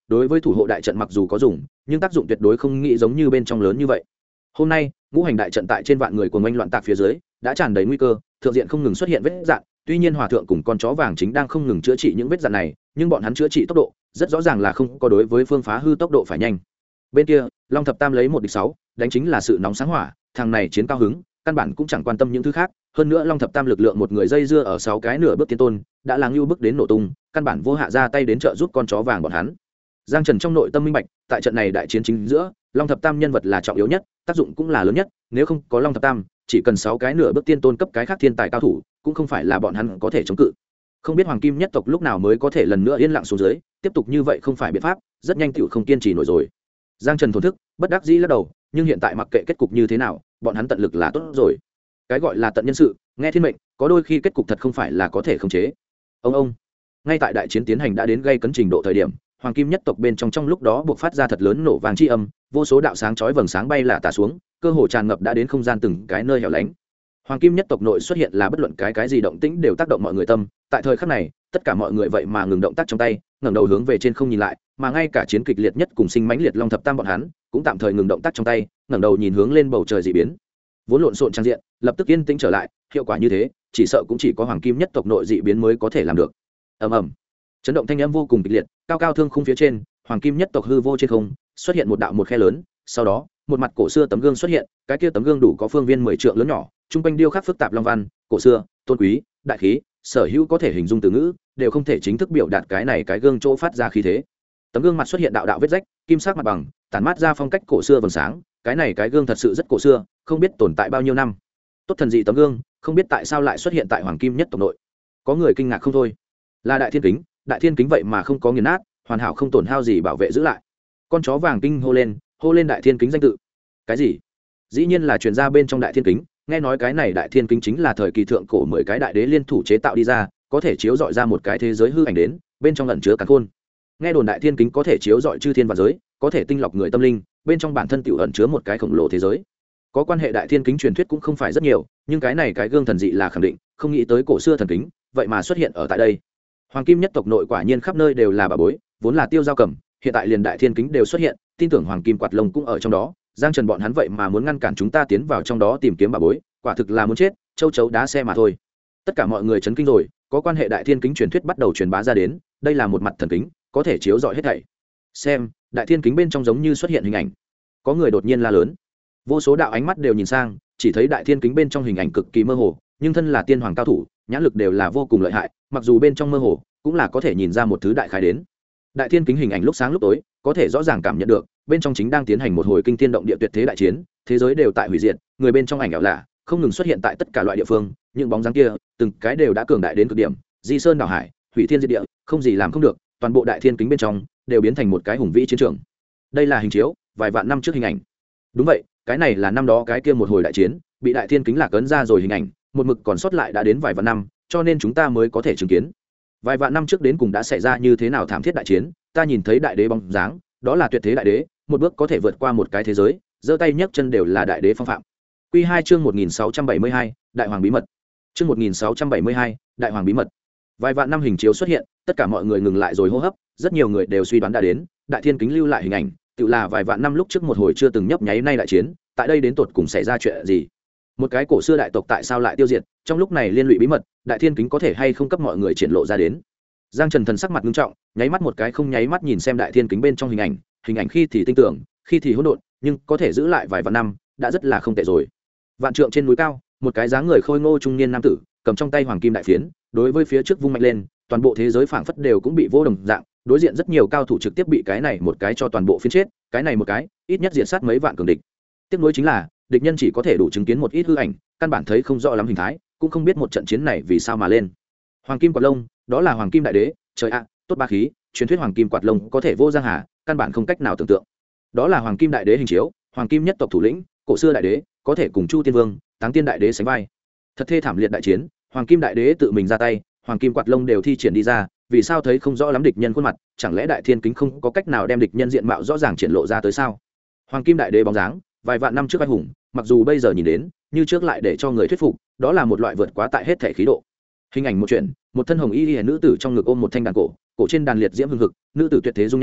đối với thủ hộ đại trận mặc dù có dùng nhưng tác dụng tuyệt đối không nghĩ giống như bên trong lớn như vậy. Hôm nay ngũ hành đại trận tại trên vạn người của oanh loạn tạc phía dưới đã tràn đầy nguy cơ, thượng diện không ngừng xuất hiện vết dạn. Tuy nhiên hòa thượng cùng con chó vàng chính đang không ngừng chữa trị những vết dạn này, nhưng bọn hắn chữa trị tốc độ rất rõ ràng là không có đối với phương phá hư tốc độ phải nhanh. Bên kia Long Thập Tam lấy 1-6 đánh chính là sự nóng sáng hỏa, thằng này chiến cao hứng, căn bản cũng chẳng quan tâm những thứ khác. Hơn nữa Long Thập Tam lực lượng một người dây dưa ở 6 cái nửa bước tiên tôn đã làng lưu bước đến nổ tung, căn bản vô hạ ra tay đến trợ giúp con chó vàng bọn hắn. Giang Trần trong nội tâm minh bạch, tại trận này đại chiến chính giữa, Long Thập Tam nhân vật là trọng yếu nhất, tác dụng cũng là lớn nhất, nếu không có Long Thập Tam, chỉ cần 6 cái nửa bước tiên tôn cấp cái khác thiên tài cao thủ, cũng không phải là bọn hắn có thể chống cự. Không biết Hoàng Kim nhất tộc lúc nào mới có thể lần nữa yên lặng xuống dưới, tiếp tục như vậy không phải biện pháp, rất nhanh tựu không kiên trì nổi rồi. Giang Trần thổn thức, bất đắc dĩ lắc đầu, nhưng hiện tại mặc kệ kết cục như thế nào, bọn hắn tận lực là tốt rồi. Cái gọi là tận nhân sự, nghe thiên mệnh, có đôi khi kết cục thật không phải là có thể khống chế. Ông, ngay tại đại chiến tiến hành đã đến gây cấn trình độ thời điểm, Hoàng Kim nhất tộc bên trong lúc đó buộc phát ra thật lớn nổ vàng chi âm, vô số đạo sáng chói vầng sáng bay lả tả xuống, cơ hồ tràn ngập đã đến không gian từng cái nơi hẻo lánh. Hoàng Kim nhất tộc nội xuất hiện là bất luận cái gì động tĩnh đều tác động mọi người tâm, tại thời khắc này, tất cả mọi người vậy mà ngừng động tác trong tay, ngẩng đầu hướng về trên không nhìn lại, mà ngay cả chiến kịch liệt nhất cùng sinh mãnh liệt Long Thập Tam bọn hắn, cũng tạm thời ngừng động tác trong tay, ngẩng đầu nhìn hướng lên bầu trời dị biến. Vốn lộn xộn trang diện, lập tức yên tĩnh trở lại, hiệu quả như thế, chỉ sợ cũng chỉ có Hoàng Kim nhất tộc nội dị biến mới có thể làm được. Ầm ầm. Chấn động thanh âm vô cùng kịch liệt, cao cao thương khung phía trên, Hoàng Kim nhất tộc hư vô trên không, xuất hiện một đạo một khe lớn, sau đó, một mặt cổ xưa tấm gương xuất hiện, cái kia tấm gương đủ có phương viên 10 trượng lớn nhỏ, trung quanh điêu khắc phức tạp long văn, cổ xưa, tôn quý, đại khí, sở hữu có thể hình dung từ ngữ, đều không thể chính thức biểu đạt cái này cái gương chỗ phát ra khí thế. Tấm gương mặt xuất hiện đạo đạo vết rách, kim sắc mặt bằng, tản mát ra phong cách cổ xưa vầng sáng, cái này cái gương thật sự rất cổ xưa, không biết tồn tại bao nhiêu năm. Tốt thần dị tấm gương, không biết tại sao lại xuất hiện tại Hoàng Kim nhất tộc nội. Có người kinh ngạc không thôi. Là đại thiên kính vậy mà không có nghiền nát, hoàn hảo không tổn hao gì bảo vệ giữ lại. Con chó vàng kinh hô lên đại thiên kính danh tự. Cái gì? Dĩ nhiên là truyền ra bên trong đại thiên kính, nghe nói cái này đại thiên kính chính là thời kỳ thượng cổ 10 cái đại đế liên thủ chế tạo đi ra, có thể chiếu dọi ra một cái thế giới hư ảnh đến, bên trong ẩn chứa càn khôn. Nghe đồn đại thiên kính có thể chiếu dọi chư thiên và giới, có thể tinh lọc người tâm linh, bên trong bản thân tiểu ẩn chứa một cái khổng lồ thế giới. Có quan hệ đại thiên kính truyền thuyết cũng không phải rất nhiều, nhưng cái này cái gương thần dị là khẳng định, không nghĩ tới cổ xưa thần kính, vậy mà xuất hiện ở tại đây. Hoàng Kim nhất tộc nội quả nhiên khắp nơi đều là bà bối, vốn là tiêu giao cầm, hiện tại liền đại thiên kính đều xuất hiện, tin tưởng Hoàng Kim quạt lông cũng ở trong đó. Giang Trần bọn hắn vậy mà muốn ngăn cản chúng ta tiến vào trong đó tìm kiếm bà bối, quả thực là muốn chết, châu chấu đá xe mà thôi. Tất cả mọi người chấn kinh rồi, có quan hệ đại thiên kính truyền thuyết bắt đầu truyền bá ra đến, đây là một mặt thần kính, có thể chiếu rọi hết thảy. Xem, đại thiên kính bên trong giống như xuất hiện hình ảnh. Có người đột nhiên la lớn. Vô số đạo ánh mắt đều nhìn sang, chỉ thấy đại thiên kính bên trong hình ảnh cực kỳ mơ hồ, nhưng thân là tiên hoàng cao thủ, nhãn lực đều là vô cùng lợi hại, mặc dù bên trong mơ hồ, cũng là có thể nhìn ra một thứ đại khái đến. Đại thiên kính hình ảnh lúc sáng lúc tối, có thể rõ ràng cảm nhận được, bên trong chính đang tiến hành một hồi kinh thiên động địa tuyệt thế đại chiến, thế giới đều tại hủy diệt, người bên trong ảnh ảo lạ, không ngừng xuất hiện tại tất cả loại địa phương, những bóng dáng kia, từng cái đều đã cường đại đến cực điểm, di sơn đảo hải, hủy thiên diệt địa, không gì làm không được, toàn bộ đại thiên kính bên trong đều biến thành một cái hùng vĩ chiến trường. Đây là hình chiếu, vài vạn năm trước hình ảnh. Đúng vậy, cái này là năm đó cái kia một hồi đại chiến, bị đại thiên kính lạc ấn ra rồi hình ảnh, một mực còn sót lại đã đến vài vạn năm, cho nên chúng ta mới có thể chứng kiến. Vài vạn năm trước đến cùng đã xảy ra như thế nào thảm thiết đại chiến, ta nhìn thấy đại đế bóng dáng, đó là tuyệt thế đại đế, một bước có thể vượt qua một cái thế giới, giơ tay nhấc chân đều là đại đế phong phạm. Quy 2 chương 1672, Đại hoàng bí mật. Chương 1672, Đại hoàng bí mật. Vài vạn năm hình chiếu xuất hiện, tất cả mọi người ngừng lại rồi hô hấp, rất nhiều người đều suy đoán đã đến, đại thiên kính lưu lại hình ảnh, tự là vài vạn năm lúc trước một hồi chưa từng nhấp nháy nay đại chiến, tại đây đến tột cùng xảy ra chuyện gì? Một cái cổ xưa đại tộc tại sao lại tiêu diệt, trong lúc này liên lụy bí mật, đại thiên kính có thể hay không cấp mọi người triển lộ ra đến. Giang Trần thần sắc mặt nghiêm trọng, nháy mắt một cái không nháy mắt nhìn xem đại thiên kính bên trong hình ảnh khi thì tinh tưởng, khi thì hỗn độn, nhưng có thể giữ lại vài vạn năm, đã rất là không tệ rồi. Vạn trượng trên núi cao, một cái dáng người khôi ngô trung niên nam tử, cầm trong tay hoàng kim đại phiến, đối với phía trước vung mạnh lên, toàn bộ thế giới phảng phất đều cũng bị vô đồng dạng, đối diện rất nhiều cao thủ trực tiếp bị cái này một cái cho toàn bộ phiến chết, cái này một cái, ít nhất diệt sát mấy vạn cường địch. Tiếp nối chính là, địch nhân chỉ có thể đủ chứng kiến một ít hư ảnh, căn bản thấy không rõ lắm hình thái, cũng không biết một trận chiến này vì sao mà lên. Hoàng kim quạt lông, đó là hoàng kim đại đế, trời ạ, tốt ba khí, truyền thuyết hoàng kim quạt lông có thể vô giang hà, căn bản không cách nào tưởng tượng. Đó là hoàng kim đại đế hình chiếu, hoàng kim nhất tộc thủ lĩnh, cổ xưa đại đế, có thể cùng Chu Tiên Vương, Táng Tiên đại đế sánh vai. Thật thê thảm liệt đại chiến, hoàng kim đại đế tự mình ra tay, hoàng kim quạt lông đều thi triển đi ra, vì sao thấy không rõ lắm địch nhân khuôn mặt, chẳng lẽ đại thiên kính không có cách nào đem địch nhân diện mạo rõ ràng triển lộ ra tới sao? Hoàng kim đại đế bóng dáng, vài vạn năm trước anh hùng, mặc dù bây giờ nhìn đến, như trước lại để cho người thuyết phục, đó là một loại vượt quá tại hết thể khí độ. Hình ảnh một chuyện, một thân hồng y nữ tử trong ngực ôm một thanh đàn cổ, cổ trên đàn liệt diễm hưng hực, nữ tử tuyệt thế dung nhan,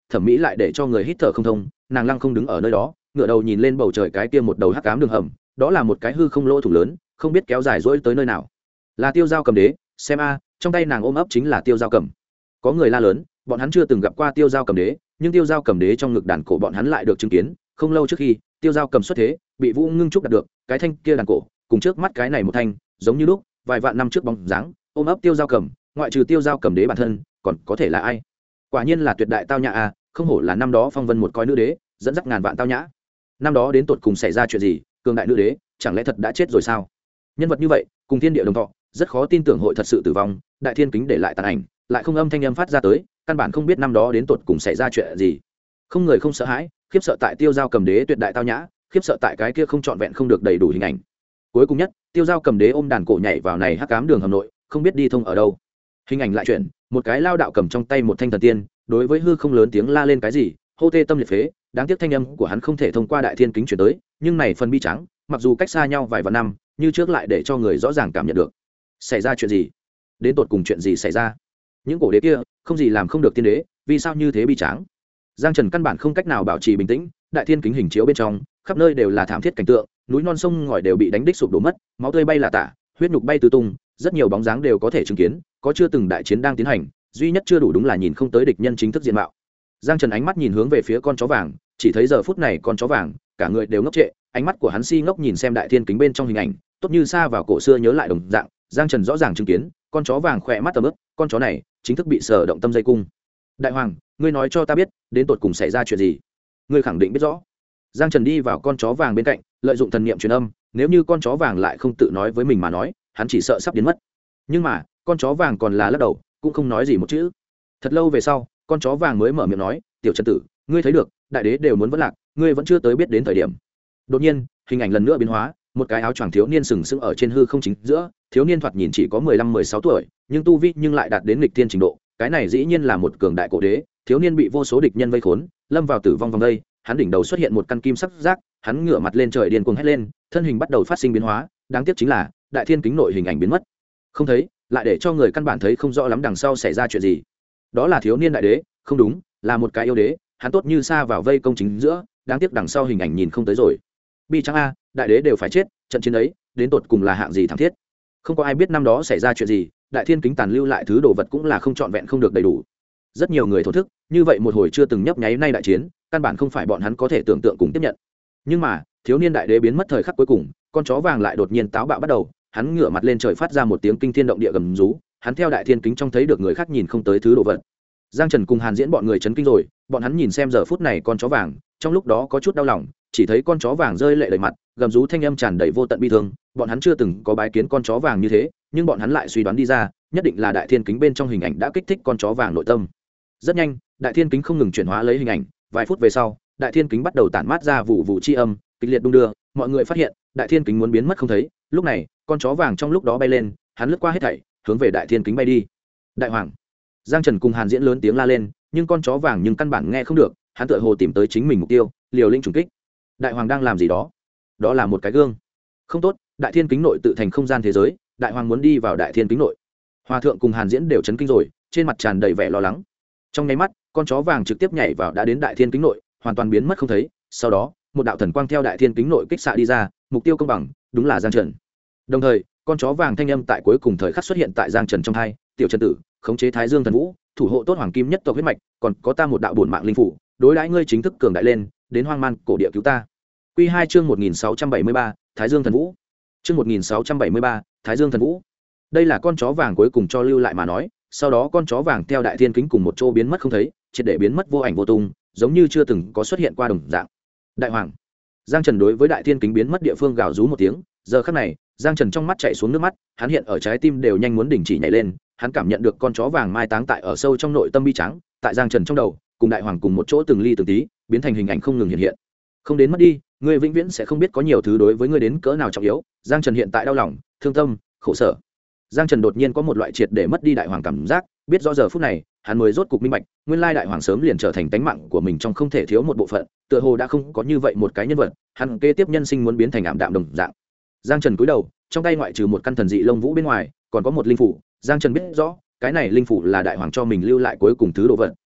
thẩm mỹ lại để cho người hít thở không thông. Nàng lăng không đứng ở nơi đó, ngửa đầu nhìn lên bầu trời cái kia một đầu hắc ám đường hầm, đó là một cái hư không lỗ thủng lớn, không biết kéo dài dỗi tới nơi nào. Là Tiêu Giao Cầm Đế, xem a, trong tay nàng ôm ấp chính là Tiêu Giao Cầm. Có người la lớn, bọn hắn chưa từng gặp qua Tiêu Giao Cầm Đế, nhưng Tiêu Giao Cầm Đế trong ngực đàn cổ bọn hắn lại được chứng kiến. Không lâu trước khi Tiêu Giao Cầm xuất thế, bị Vũ Ngưng Trúc đạt được, cái thanh kia đàn cổ, cùng trước mắt cái này một thanh, giống như lúc vài vạn năm trước bóng dáng, ôm ấp Tiêu Giao Cầm, ngoại trừ Tiêu Giao Cầm Đế bản thân, còn có thể là ai? Quả nhiên là tuyệt đại tao nhã a, không hổ là năm đó phong vân một coi nữ đế, dẫn dắt ngàn vạn tao nhã. Năm đó đến tột cùng xảy ra chuyện gì, cường đại nữ đế chẳng lẽ thật đã chết rồi sao? Nhân vật như vậy cùng thiên địa đồng thọ, rất khó tin tưởng hội thật sự tử vong. Đại Thiên Kính để lại tàn ảnh, lại không âm thanh âm phát ra tới, căn bản không biết năm đó đến tột cùng xảy ra chuyện gì. Không người không sợ hãi, khiếp sợ tại Tiêu Giao Cầm Đế tuyệt đại tao nhã, khiếp sợ tại cái kia không trọn vẹn không được đầy đủ hình ảnh. Cuối cùng nhất, Tiêu Giao Cầm Đế ôm đàn cổ nhảy vào này hắc ám đường hầm nội, không biết đi thông ở đâu. Hình ảnh lại chuyển, một cái lao đạo cầm trong tay một thanh thần tiên, đối với hư không lớn tiếng la lên cái gì, hô tê tâm liệt phế. Đáng tiếc thanh âm của hắn không thể thông qua Đại Thiên Kính truyền tới, nhưng này phần bi trắng, mặc dù cách xa nhau vài vạn năm, như trước lại để cho người rõ ràng cảm nhận được. Xảy ra chuyện gì? Đến tột cùng chuyện gì xảy ra? Những cổ đế kia, không gì làm không được tiên đế, vì sao như thế bi trắng? Giang Trần căn bản không cách nào bảo trì bình tĩnh, Đại Thiên Kính hình chiếu bên trong, khắp nơi đều là thảm thiết cảnh tượng, núi non sông ngòi đều bị đánh đích sụp đổ mất, máu tươi bay là tả, huyết nhục bay tứ tung, rất nhiều bóng dáng đều có thể chứng kiến, có chưa từng đại chiến đang tiến hành, duy nhất chưa đủ đúng là nhìn không tới địch nhân chính thức diện mạo. Giang Trần ánh mắt nhìn hướng về phía con chó vàng, chỉ thấy giờ phút này con chó vàng, cả người đều ngốc trệ, ánh mắt của hắn si ngốc nhìn xem Đại Thiên Kính bên trong hình ảnh, tốt như xa vào cổ xưa nhớ lại đồng dạng. Giang Trần rõ ràng chứng kiến, con chó vàng khỏe mắt tầm ướp, con chó này chính thức bị sờ động tâm dây cung. Đại hoàng, ngươi nói cho ta biết, đến tột cùng xảy ra chuyện gì? Ngươi khẳng định biết rõ. Giang Trần đi vào con chó vàng bên cạnh, lợi dụng thần niệm truyền âm, nếu như con chó vàng lại không tự nói với mình mà nói, hắn chỉ sợ sắp biến mất. Nhưng mà, con chó vàng còn là lắc đầu, cũng không nói gì một chữ. Thật lâu về sau, con chó vàng mới mở miệng nói, "Tiểu Trần tử, ngươi thấy được, đại đế đều muốn vẫn lạc, ngươi vẫn chưa tới biết đến thời điểm." Đột nhiên, hình ảnh lần nữa biến hóa, một cái áo choàng thiếu niên sừng sững ở trên hư không chính giữa, thiếu niên thoạt nhìn chỉ có 15-16 tuổi, nhưng tu vi nhưng lại đạt đến nghịch thiên trình độ, cái này dĩ nhiên là một cường đại cổ đế. Thiếu niên bị vô số địch nhân vây khốn, lâm vào tử vong vòng đây, hắn đỉnh đầu xuất hiện một căn kim sắc giác, hắn ngửa mặt lên trời điên cuồng hét lên, thân hình bắt đầu phát sinh biến hóa, đáng tiếc chính là Đại Thiên Kính nội hình ảnh biến mất, không thấy, lại để cho người căn bản thấy không rõ lắm đằng sau xảy ra chuyện gì. Đó là thiếu niên đại đế, không đúng, là một cái yêu đế, hắn tốt như xa vào vây công chính giữa, đáng tiếc đằng sau hình ảnh nhìn không tới rồi. Bi trắng a, đại đế đều phải chết, trận chiến ấy đến tột cùng là hạng gì thảm thiết. Không có ai biết năm đó xảy ra chuyện gì, Đại Thiên Kính tàn lưu lại thứ đồ vật cũng là không trọn vẹn không được đầy đủ. Rất nhiều người thổ thức, như vậy một hồi chưa từng nhấp nháy nay đại chiến, căn bản không phải bọn hắn có thể tưởng tượng cùng tiếp nhận. Nhưng mà, thiếu niên đại đế biến mất thời khắc cuối cùng, con chó vàng lại đột nhiên táo bạo bắt đầu, hắn ngửa mặt lên trời phát ra một tiếng kinh thiên động địa gầm rú, hắn theo Đại Thiên Kính trong thấy được người khác nhìn không tới thứ đồ vật. Giang Trần cùng Hàn Diễn bọn người chấn kinh rồi, bọn hắn nhìn xem giờ phút này con chó vàng, trong lúc đó có chút đau lòng, chỉ thấy con chó vàng rơi lệ đầy mặt, gầm rú thanh âm tràn đầy vô tận bi thương, bọn hắn chưa từng có bái kiến con chó vàng như thế, nhưng bọn hắn lại suy đoán đi ra, nhất định là Đại Thiên Kính bên trong hình ảnh đã kích thích con chó vàng nội tâm. Rất nhanh, Đại Thiên Kính không ngừng chuyển hóa lấy hình ảnh, vài phút về sau, Đại Thiên Kính bắt đầu tản mát ra vụ vụ chi âm, kịch liệt đung đưa, mọi người phát hiện, Đại Thiên Kính muốn biến mất không thấy. Lúc này, con chó vàng trong lúc đó bay lên, hắn lướt qua hết thảy, hướng về Đại Thiên Kính bay đi. Đại hoàng! Giang Trần cùng Hàn Diễn lớn tiếng la lên, nhưng con chó vàng nhưng căn bản nghe không được, hắn tựa hồ tìm tới chính mình mục tiêu, liều lĩnh trùng kích. Đại hoàng đang làm gì đó? Đó là một cái gương. Không tốt, Đại Thiên Kính nội tự thành không gian thế giới, đại hoàng muốn đi vào Đại Thiên Kính nội. Hòa thượng cùng Hàn Diễn đều chấn kinh rồi, trên mặt tràn đầy vẻ lo lắng. Trong nháy mắt, con chó vàng trực tiếp nhảy vào đã đến Đại Thiên Kính nội, hoàn toàn biến mất không thấy. Sau đó, một đạo thần quang theo Đại Thiên Kính nội kích xạ đi ra, mục tiêu công bằng, đúng là Giang Trần. Đồng thời, con chó vàng thanh âm tại cuối cùng thời khắc xuất hiện tại Giang Trần trong tai, "Tiểu Trần tử, khống chế Thái Dương Thần Vũ, thủ hộ tốt hoàng kim nhất tộc huyết mạch, còn có ta một đạo bổn mạng linh phủ, đối đãi ngươi chính thức cường đại lên, đến hoang man cổ địa cứu ta." Quy 2 chương 1673, Thái Dương Thần Vũ. Chương 1673, Thái Dương Thần Vũ. Đây là con chó vàng cuối cùng cho lưu lại mà nói, sau đó con chó vàng theo Đại Thiên Kính cùng một chỗ biến mất không thấy, triệt để biến mất vô ảnh vô tung, giống như chưa từng có xuất hiện qua đồng dạng. Đại hoàng. Giang Trần đối với Đại Thiên Kính biến mất địa phương gào rú một tiếng, giờ khắc này, Giang Trần trong mắt chảy xuống nước mắt, hắn hiện ở trái tim đều nhanh muốn đình chỉ nhảy lên, hắn cảm nhận được con chó vàng mai táng tại ở sâu trong nội tâm bi trắng, tại Giang Trần trong đầu, cùng đại hoàng cùng một chỗ từng ly từng tí, biến thành hình ảnh không ngừng hiện hiện. Không đến mất đi, ngươi vĩnh viễn sẽ không biết có nhiều thứ đối với ngươi đến cỡ nào trọng yếu. Giang Trần hiện tại đau lòng, thương tâm, khổ sở. Giang Trần đột nhiên có một loại triệt để mất đi đại hoàng cảm giác, biết rõ giờ phút này, hắn mới rốt cục minh bạch, nguyên lai đại hoàng sớm liền trở thành tánh mạng của mình trong không thể thiếu một bộ phận, tựa hồ đã không có như vậy một cái nhân vật, hắn kế tiếp nhân sinh muốn biến thành ảm đạm đồng dạng. Giang Trần cúi đầu, trong tay ngoại trừ một căn thần dị lông vũ bên ngoài, còn có một linh phủ. Giang Trần biết rõ, cái này linh phủ là đại hoàng cho mình lưu lại cuối cùng thứ đồ vật,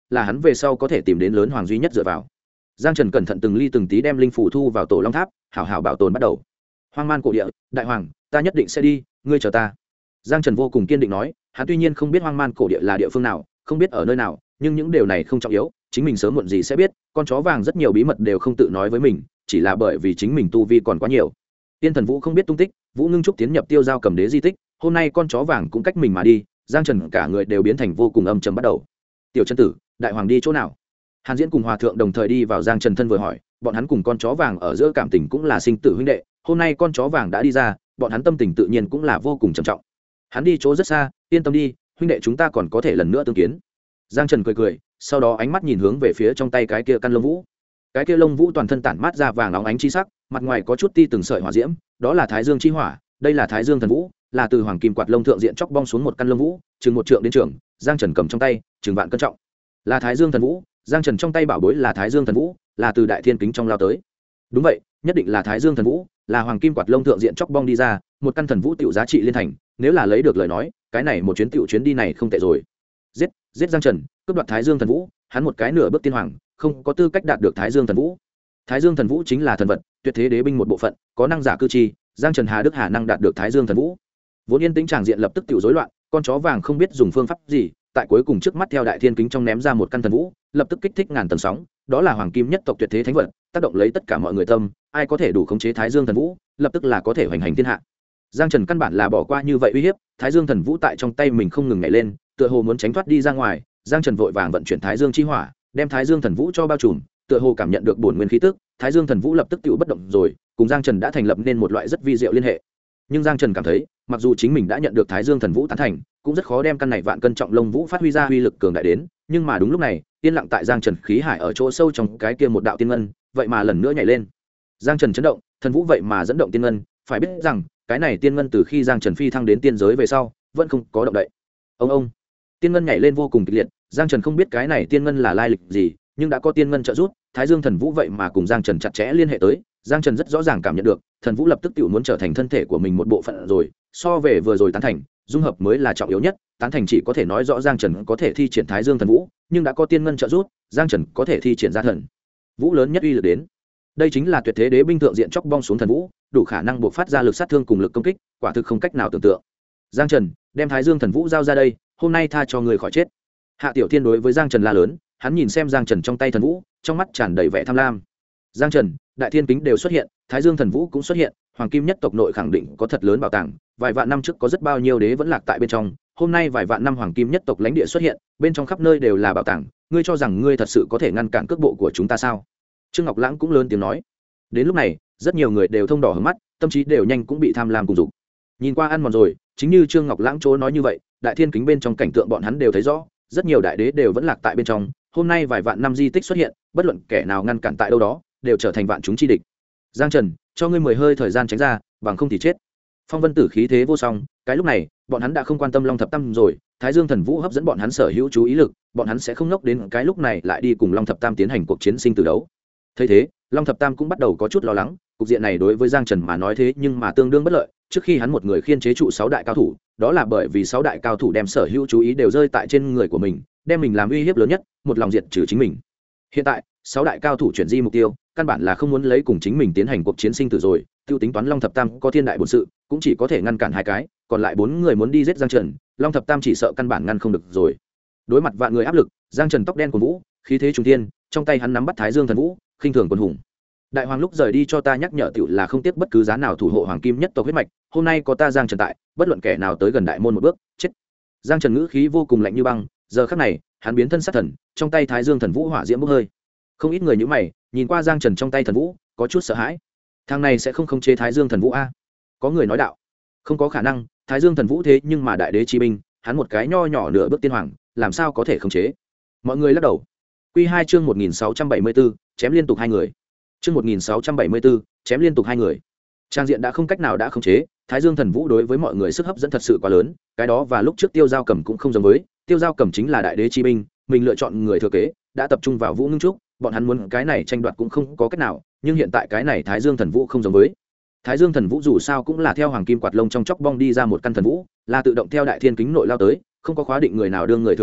là hắn về sau có thể tìm đến lớn hoàng duy nhất dựa vào. Giang Trần cẩn thận từng ly từng tí đem linh phủ thu vào tổ long tháp, hảo hảo bảo tồn bắt đầu. Hoang man cổ địa, đại hoàng, ta nhất định sẽ đi, ngươi chờ ta. Giang Trần vô cùng kiên định nói, hắn tuy nhiên không biết hoang man cổ địa là địa phương nào, không biết ở nơi nào, nhưng những điều này không trọng yếu, chính mình sớm muộn gì sẽ biết. Con chó vàng rất nhiều bí mật đều không tự nói với mình, chỉ là bởi vì chính mình tu vi còn quá nhiều. Tiên Thần Vũ không biết tung tích, Vũ Ngưng Trúc tiến nhập Tiêu Giao Cầm Đế di tích, hôm nay con chó vàng cũng cách mình mà đi, Giang Trần cả người đều biến thành vô cùng âm trầm bắt đầu. Tiểu chân tử, đại hoàng đi chỗ nào? Hàn Diễn cùng Hòa thượng đồng thời đi vào Giang Trần thân vừa hỏi, bọn hắn cùng con chó vàng ở giữa cảm tình cũng là sinh tử huynh đệ, hôm nay con chó vàng đã đi ra, bọn hắn tâm tình tự nhiên cũng là vô cùng trầm trọng. Hắn đi chỗ rất xa, yên tâm đi, huynh đệ chúng ta còn có thể lần nữa tương kiến. Giang Trần cười cười, sau đó ánh mắt nhìn hướng về phía trong tay cái kia căn lông vũ. Cái kia lông vũ toàn thân tản mát ra vàng óng ánh chi sắc, mặt ngoài có chút ti từng sợi hỏa diễm, đó là Thái Dương chi hỏa, đây là Thái Dương thần vũ, là từ hoàng kim quạt lông thượng diện chóc bong xuống một căn lông vũ, chừng một trượng đến trường, Giang Trần cầm trong tay, chừng vạn cân trọng. Là Thái Dương thần vũ, Giang Trần trong tay bảo bối là Thái Dương thần vũ, là từ đại thiên kính trong lao tới. Đúng vậy, nhất định là Thái Dương thần vũ, là hoàng kim quạt lông thượng diện chóc bong đi ra, một căn thần vũ tiểu giá trị liên thành, nếu là lấy được lời nói, cái này một chuyến đi này không tệ rồi. Giết Giang Trần, cướp đoạt Thái Dương thần vũ, hắn một cái nửa bước tiên hoàng, không có tư cách đạt được Thái Dương thần vũ. Thái Dương thần vũ chính là thần vật, tuyệt thế đế binh một bộ phận, có năng giả cư chi, Giang Trần hà đức hà năng đạt được Thái Dương thần vũ. Vốn yên tĩnh tràng diện lập tức tiểu rối loạn, con chó vàng không biết dùng phương pháp gì, tại cuối cùng trước mắt theo đại thiên kính trong ném ra một căn thần vũ, lập tức kích thích ngàn tầng sóng, đó là hoàng kim nhất tộc tuyệt thế thánh vật, tác động lấy tất cả mọi người tâm, ai có thể đủ khống chế Thái Dương thần vũ, lập tức là có thể hoành hành thiên hạ. Giang Trần căn bản là bỏ qua như vậy uy hiếp, Thái Dương thần vũ tại trong tay mình không ngừng nhảy lên, tựa hồ muốn tránh thoát đi ra ngoài, Giang Trần vội vàng vận chuyển Thái Dương chi hỏa, đem Thái Dương thần vũ cho bao trùm, tựa hồ cảm nhận được bổn nguyên khí tức, Thái Dương thần vũ lập tức tự bất động rồi, cùng Giang Trần đã thành lập nên một loại rất vi diệu liên hệ. Nhưng Giang Trần cảm thấy, mặc dù chính mình đã nhận được Thái Dương thần vũ tán thành, cũng rất khó đem căn này vạn cân trọng lông vũ phát huy ra uy lực cường đại đến, nhưng mà đúng lúc này, yên lặng tại Giang Trần khí hải ở chỗ sâu trong cái kia một đạo tiên ngân, vậy mà lần nữa nhảy lên. Giang Trần chấn động, thần vũ vậy mà dẫn động tiên ngân, phải biết rằng, cái này tiên ngân từ khi Giang Trần phi thăng đến tiên giới về sau, vẫn không có động đậy. Ông tiên ngân nhảy lên vô cùng kịch liệt, Giang Trần không biết cái này tiên ngân là lai lịch gì, nhưng đã có tiên ngân trợ giúp, Thái Dương thần vũ vậy mà cùng Giang Trần chặt chẽ liên hệ tới, Giang Trần rất rõ ràng cảm nhận được, thần vũ lập tức tự muốn trở thành thân thể của mình một bộ phận rồi, so về vừa rồi tán thành, dung hợp mới là trọng yếu nhất, tán thành chỉ có thể nói rõ Giang Trần có thể thi triển Thái Dương thần vũ, nhưng đã có tiên ngân trợ giúp, Giang Trần có thể thi triển ra thần vũ lớn nhất uy lực đến. Đây chính là tuyệt thế đế binh thượng diện chóc bong xuống thần vũ, đủ khả năng buộc phát ra lực sát thương cùng lực công kích, quả thực không cách nào tưởng tượng. Giang Trần, đem Thái Dương thần vũ giao ra đây, hôm nay tha cho người khỏi chết. Hạ Tiểu Thiên đối với Giang Trần la lớn, hắn nhìn xem Giang Trần trong tay thần vũ, trong mắt tràn đầy vẻ tham lam. Giang Trần, đại thiên kính đều xuất hiện, Thái Dương thần vũ cũng xuất hiện, hoàng kim nhất tộc nội khẳng định có thật lớn bảo tàng, vài vạn năm trước có rất bao nhiêu đế vẫn lạc tại bên trong, hôm nay vài vạn năm hoàng kim nhất tộc lãnh địa xuất hiện, bên trong khắp nơi đều là bảo tàng, ngươi cho rằng ngươi thật sự có thể ngăn cản cước bộ của chúng ta sao? Trương Ngọc Lãng cũng lớn tiếng nói. Đến lúc này, rất nhiều người đều thông đỏ hướng mắt, tâm trí đều nhanh cũng bị tham lam cùng dục. Nhìn qua ăn mòn rồi, chính như Trương Ngọc Lãng chỗ nói như vậy, đại thiên kính bên trong cảnh tượng bọn hắn đều thấy rõ, rất nhiều đại đế đều vẫn lạc tại bên trong, hôm nay vài vạn năm di tích xuất hiện, bất luận kẻ nào ngăn cản tại đâu đó, đều trở thành vạn chúng chi địch. Giang Trần, cho ngươi 10 hơi thời gian tránh ra, bằng không thì chết. Phong Vân Tử khí thế vô song, cái lúc này, bọn hắn đã không quan tâm Long Thập Tam rồi, Thái Dương thần vũ hấp dẫn bọn hắn sở hữu chú ý lực, bọn hắn sẽ không ngốc đến cái lúc này lại đi cùng Long Thập Tam tiến hành cuộc chiến sinh tử đấu. Thấy thế, Long Thập Tam cũng bắt đầu có chút lo lắng, cục diện này đối với Giang Trần mà nói thế nhưng mà tương đương bất lợi, trước khi hắn một người khiên chế trụ 6 đại cao thủ, đó là bởi vì 6 đại cao thủ đem sở hữu chú ý đều rơi tại trên người của mình, đem mình làm uy hiếp lớn nhất, một lòng diệt trừ chính mình. Hiện tại, 6 đại cao thủ chuyển di mục tiêu, căn bản là không muốn lấy cùng chính mình tiến hành cuộc chiến sinh tử rồi, tiêu tính toán Long Thập Tam có thiên đại bổn sự, cũng chỉ có thể ngăn cản 2 cái, còn lại 4 người muốn đi giết Giang Trần, Long Thập Tam chỉ sợ căn bản ngăn không được rồi. Đối mặt vạn người áp lực, Giang Trần tóc đen của vũ, khí thế trùng thiên, trong tay hắn nắm bắt Thái Dương thần vũ, khinh thường quân hùng. Đại hoàng lúc rời đi cho ta nhắc nhở tiểu là không tiếc bất cứ giá nào thủ hộ hoàng kim nhất tộc huyết mạch, hôm nay có ta Giang Trần tại, bất luận kẻ nào tới gần đại môn một bước, chết. Giang Trần ngữ khí vô cùng lạnh như băng, giờ khắc này, hắn biến thân sát thần, trong tay Thái Dương thần vũ hỏa diễm bốc hơi. Không ít người như mày, nhìn qua Giang Trần trong tay thần vũ, có chút sợ hãi. Thằng này sẽ không khống chế Thái Dương thần vũ a? Có người nói đạo, không có khả năng, Thái Dương thần vũ thế nhưng mà đại đế chi binh, hắn một cái nho nhỏ nửa bước tiên hoàng, làm sao có thể khống chế? Mọi người lắc đầu. Quy 2 chương 1674, chém liên tục 2 người. Chương 1674, chém liên tục 2 người. Trang diện đã không cách nào đã khống chế, Thái Dương thần vũ đối với mọi người sức hấp dẫn thật sự quá lớn, cái đó và lúc trước Tiêu Giao Cầm cũng không giống với, Tiêu Giao Cầm chính là đại đế chi binh, mình lựa chọn người thừa kế, đã tập trung vào Vũ Ngưng Trúc, bọn hắn muốn cái này tranh đoạt cũng không có cách nào, nhưng hiện tại cái này Thái Dương thần vũ không giống với. Thái Dương thần vũ dù sao cũng là theo hoàng kim quạt lông trong chóc bong đi ra một căn thần vũ, là tự động theo đại thiên kính nội lao tới, không có khóa định người nào đương người thừa kế,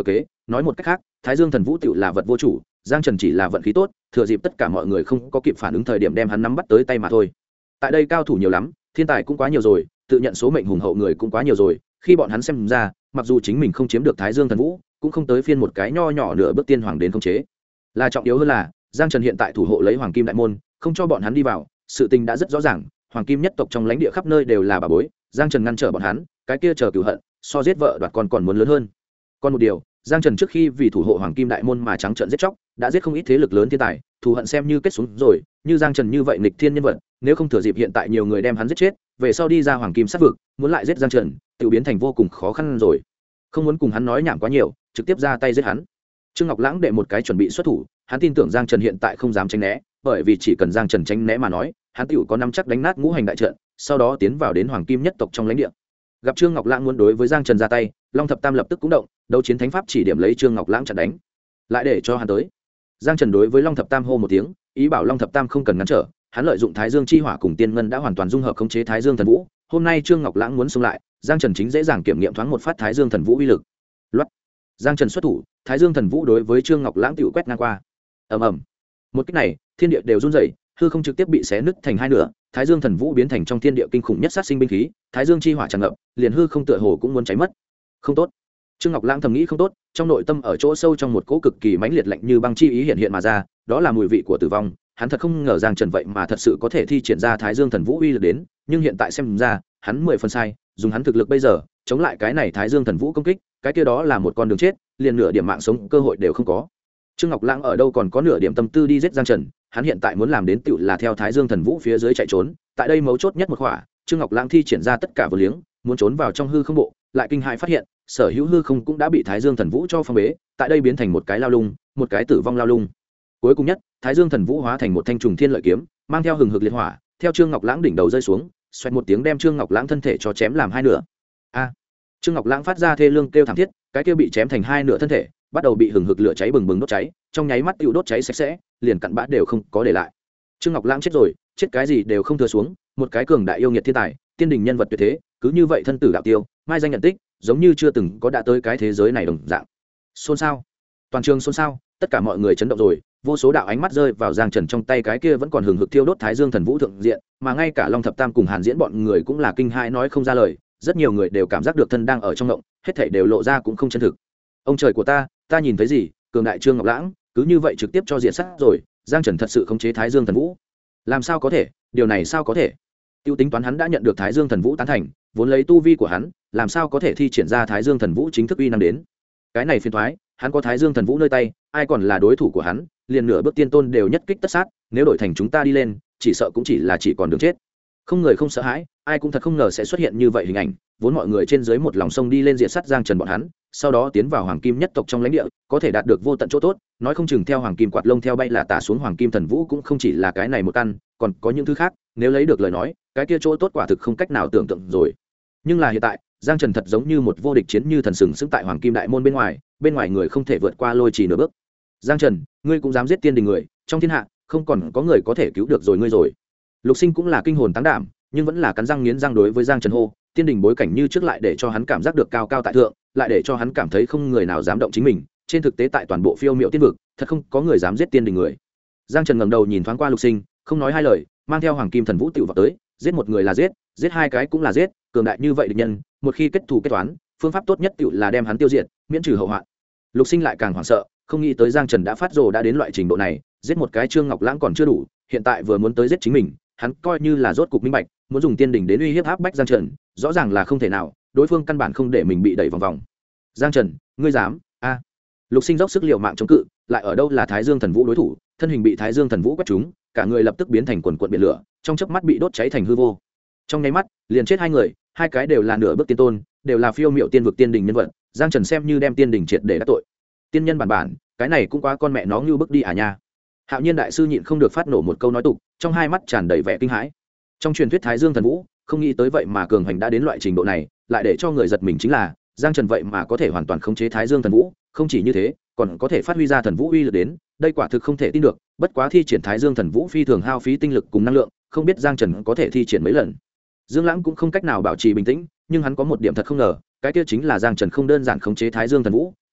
nói một cách khác thái dương thần vũ tựu là vật vô chủ, giang trần chỉ là vận khí tốt, thừa dịp tất cả mọi người không có kịp phản ứng thời điểm đem hắn nắm bắt tới tay mà thôi. Tại đây cao thủ nhiều lắm, thiên tài cũng quá nhiều rồi, tự nhận số mệnh hùng hậu người cũng quá nhiều rồi, khi bọn hắn xem ra mặc dù chính mình không chiếm được thái dương thần vũ cũng không tới phiên một cái nho nhỏ nửa bước tiên hoàng đến khống chế. Là trọng yếu hơn là giang trần hiện tại thủ hộ lấy hoàng kim đại môn, không cho bọn hắn đi vào, sự tình đã rất rõ ràng, hoàng kim nhất tộc trong lãnh địa khắp nơi đều là bà bối, giang trần ngăn trở bọn hắn, cái kia chờ cửu hận so giết vợ đoạt con còn muốn lớn hơn. Còn một điều, giang trần trước khi vì thủ hộ hoàng kim đại môn mà trắng trợn giết chóc, đã giết không ít thế lực lớn thiên tài, thù hận xem như kết xuống rồi, như giang trần như vậy nghịch thiên nhân vật, nếu không thừa dịp hiện tại nhiều người đem hắn giết chết, về sau đi ra hoàng kim sát vực muốn lại giết giang trần tự biến thành vô cùng khó khăn rồi. Không muốn cùng hắn nói nhảm quá nhiều, trực tiếp ra tay giết hắn. Trương Ngọc Lãng đệ một cái chuẩn bị xuất thủ, hắn tin tưởng giang trần hiện tại không dám tránh né, bởi vì chỉ cần giang trần tránh né mà nói, hắn tựu có nắm chắc đánh nát ngũ hành đại trận, sau đó tiến vào đến hoàng kim nhất tộc trong lãnh địa. Gặp Trương Ngọc Lãng muốn đối với giang trần ra tay, Long Thập Tam lập tức cũng động, đấu chiến thánh pháp chỉ điểm lấy Trương Ngọc Lãng chặn đánh, lại để cho hắn tới. Giang trần đối với Long Thập Tam hô một tiếng, ý bảo Long Thập Tam không cần ngăn trở, hắn lợi dụng thái dương chi hỏa cùng tiên ngân đã hoàn toàn dung hợp khống chế thái dương thần vũ. Hôm nay Trương Ngọc Lãng muốn xông lại, giang trần chính dễ dàng kiểm nghiệm thoáng một phát thái dương thần vũ uy lực. Loát, giang trần xuất thủ, thái dương thần vũ đối với Trương Ngọc Lãng tiểu quét ngang qua. Ầm ầm, một kích này thiên địa đều run rẩy, hư không trực tiếp bị xé nứt thành hai nửa, thái dương thần vũ biến thành trong thiên địa kinh khủng nhất sát sinh binh khí, thái dương chi hỏa tràn ngập, liền hư không tựa hồ cũng muốn cháy mất. Không tốt. Trương Ngọc Lãng thầm nghĩ không tốt, trong nội tâm ở chỗ sâu trong một cỗ cực kỳ mãnh liệt lạnh như băng chi ý hiện hiện mà ra, đó là mùi vị của tử vong. Hắn thật không ngờ giang trần vậy mà thật sự có thể thi triển ra thái dương thần vũ uy lực đến, nhưng hiện tại xem ra hắn 10 phần sai, dùng hắn thực lực bây giờ chống lại cái này thái dương thần vũ công kích, cái kia đó là một con đường chết, liền nửa điểm mạng sống cơ hội đều không có. Trương Ngọc Lãng ở đâu còn có nửa điểm tâm tư đi giết giang trần, hắn hiện tại muốn làm đến tựu là theo thái dương thần vũ phía dưới chạy trốn. Tại đây mấu chốt nhất một khỏa, Trương Ngọc Lãng thi triển ra tất cả vô liếng, muốn trốn vào trong hư không bộ, lại kinh hãi phát hiện sở hữu hư không cũng đã bị thái dương thần vũ cho phong bế, tại đây biến thành một cái lao lung, một cái tử vong lao lung. Cuối cùng nhất, thái dương thần vũ hóa thành một thanh trùng thiên lợi kiếm, mang theo hừng hực liệt hỏa, theo Trương Ngọc Lãng đỉnh đầu rơi xuống, xoẹt một tiếng đem Trương Ngọc Lãng thân thể cho chém làm hai nửa. A! Trương Ngọc Lãng phát ra thê lương kêu thảm thiết, cái kia bị chém thành hai nửa thân thể, bắt đầu bị hừng hực lửa cháy bừng bừng đốt cháy, trong nháy mắt tiêu đốt cháy sạch sẽ, liền cặn bã đều không có để lại. Trương Ngọc Lãng chết rồi, chết cái gì đều không thừa xuống, một cái cường đại yêu nghiệt thiên tài, tiên đình nhân vật tuyệt thế, cứ như vậy thân tử đạo tiêu, mai danh nhận tích, giống như chưa từng có đã tới cái thế giới này đồng dạng. Xôn xao, toàn trường xôn xao, tất cả mọi người chấn động rồi, vô số đạo ánh mắt rơi vào giang trần trong tay cái kia vẫn còn hừng hực thiêu đốt thái dương thần vũ thượng diện, mà ngay cả Long Thập Tam cùng Hàn Diễn bọn người cũng là kinh hãi nói không ra lời, rất nhiều người đều cảm giác được thân đang ở trong ngộng, hết thảy đều lộ ra cũng không chân thực. Ông trời của ta nhìn thấy gì? Cường đại Trương Ngọc Lãng cứ như vậy trực tiếp cho diệt sát rồi, giang trần thật sự khống chế thái dương thần vũ, làm sao có thể? Điều này sao có thể? Tiêu tính toán hắn đã nhận được thái dương thần vũ tán thành, vốn lấy tu vi của hắn, làm sao có thể thi triển ra thái dương thần vũ chính thức uy năng đến? Cái này phiền toái, hắn có thái dương thần vũ nơi tay, ai còn là đối thủ của hắn, liền nửa bước tiên tôn đều nhất kích tất sát, nếu đổi thành chúng ta đi lên, chỉ sợ cũng chỉ còn đường chết. Không người không sợ hãi, ai cũng thật không ngờ sẽ xuất hiện như vậy hình ảnh, vốn mọi người trên dưới một lòng sông đi lên diệt sát giang trần bọn hắn, sau đó tiến vào hoàng kim nhất tộc trong lãnh địa, có thể đạt được vô tận chỗ tốt, nói không chừng theo hoàng kim quạt lông theo bay là tả xuống hoàng kim thần vũ cũng không chỉ là cái này một căn, còn có những thứ khác, nếu lấy được lời nói, cái kia chỗ tốt quả thực không cách nào tưởng tượng rồi. Nhưng là hiện tại, giang trần thật giống như một vô địch chiến như thần sừng sững tại hoàng kim đại môn bên ngoài người không thể vượt qua lôi trì nửa bước. Giang trần, ngươi cũng dám giết tiên đình người, trong thiên hạ không còn có người có thể cứu được rồi ngươi rồi. Lục Sinh cũng là kinh hồn táng đảm, nhưng vẫn là cắn răng nghiến răng đối với giang trần hô, tiên đình bối cảnh như trước lại để cho hắn cảm giác được cao cao tại thượng, lại để cho hắn cảm thấy không người nào dám động chính mình, trên thực tế tại toàn bộ phiêu miệu tiên vực thật không có người dám giết tiên đình người. Giang trần ngẩng đầu nhìn thoáng qua Lục Sinh, không nói hai lời, mang theo hoàng kim thần vũ tiểu vào tới, giết một người là giết hai cái cũng là giết, cường đại như vậy địch nhân, một khi kết thù kết toán, phương pháp tốt nhất tiểu là đem hắn tiêu diệt, miễn trừ hậu hoạn. Lục Sinh lại càng hoảng sợ, không nghĩ tới giang trần đã phát rồ đã đến loại trình độ này, giết một cái Trương Ngọc Lãng còn chưa đủ, hiện tại vừa muốn tới giết chính mình, hắn coi như là rốt cục minh bạch, muốn dùng tiên đỉnh đến uy hiếp áp bách giang trần, rõ ràng là không thể nào, đối phương căn bản không để mình bị đẩy vòng vòng. Giang trần, ngươi dám? A! Lục Sinh dốc sức liều mạng chống cự, lại ở đâu là thái dương thần vũ đối thủ, thân hình bị thái dương thần vũ quét trúng, cả người lập tức biến thành quần quần biển lửa, trong chớp mắt bị đốt cháy thành hư vô. Trong nháy mắt liền chết hai người, hai cái đều là nửa bước tiên tôn, đều là phiêu miệu tiên vực tiên đình nhân vật, giang trần xem như đem tiên đình triệt để đắc tội. Tiên nhân bản, cái này cũng quá con mẹ nó như bước đi à nha. Hạo Nhiên đại sư nhịn không được phát nổ một câu nói tục, trong hai mắt tràn đầy vẻ kinh hãi. Trong truyền thuyết thái dương thần vũ, không nghĩ tới vậy mà cường hành đã đến loại trình độ này, lại để cho người giật mình chính là giang trần vậy mà có thể hoàn toàn khống chế thái dương thần vũ, không chỉ như thế, còn có thể phát huy ra thần vũ uy lực đến, đây quả thực không thể tin được. Bất quá thi triển thái dương thần vũ phi thường hao phí tinh lực cùng năng lượng, không biết giang trần có thể thi triển mấy lần. Dương Lãng cũng không cách nào bảo trì bình tĩnh, nhưng hắn có một điểm thật không ngờ, cái kia chính là giang trần không đơn giản khống chế thái dương thần vũ,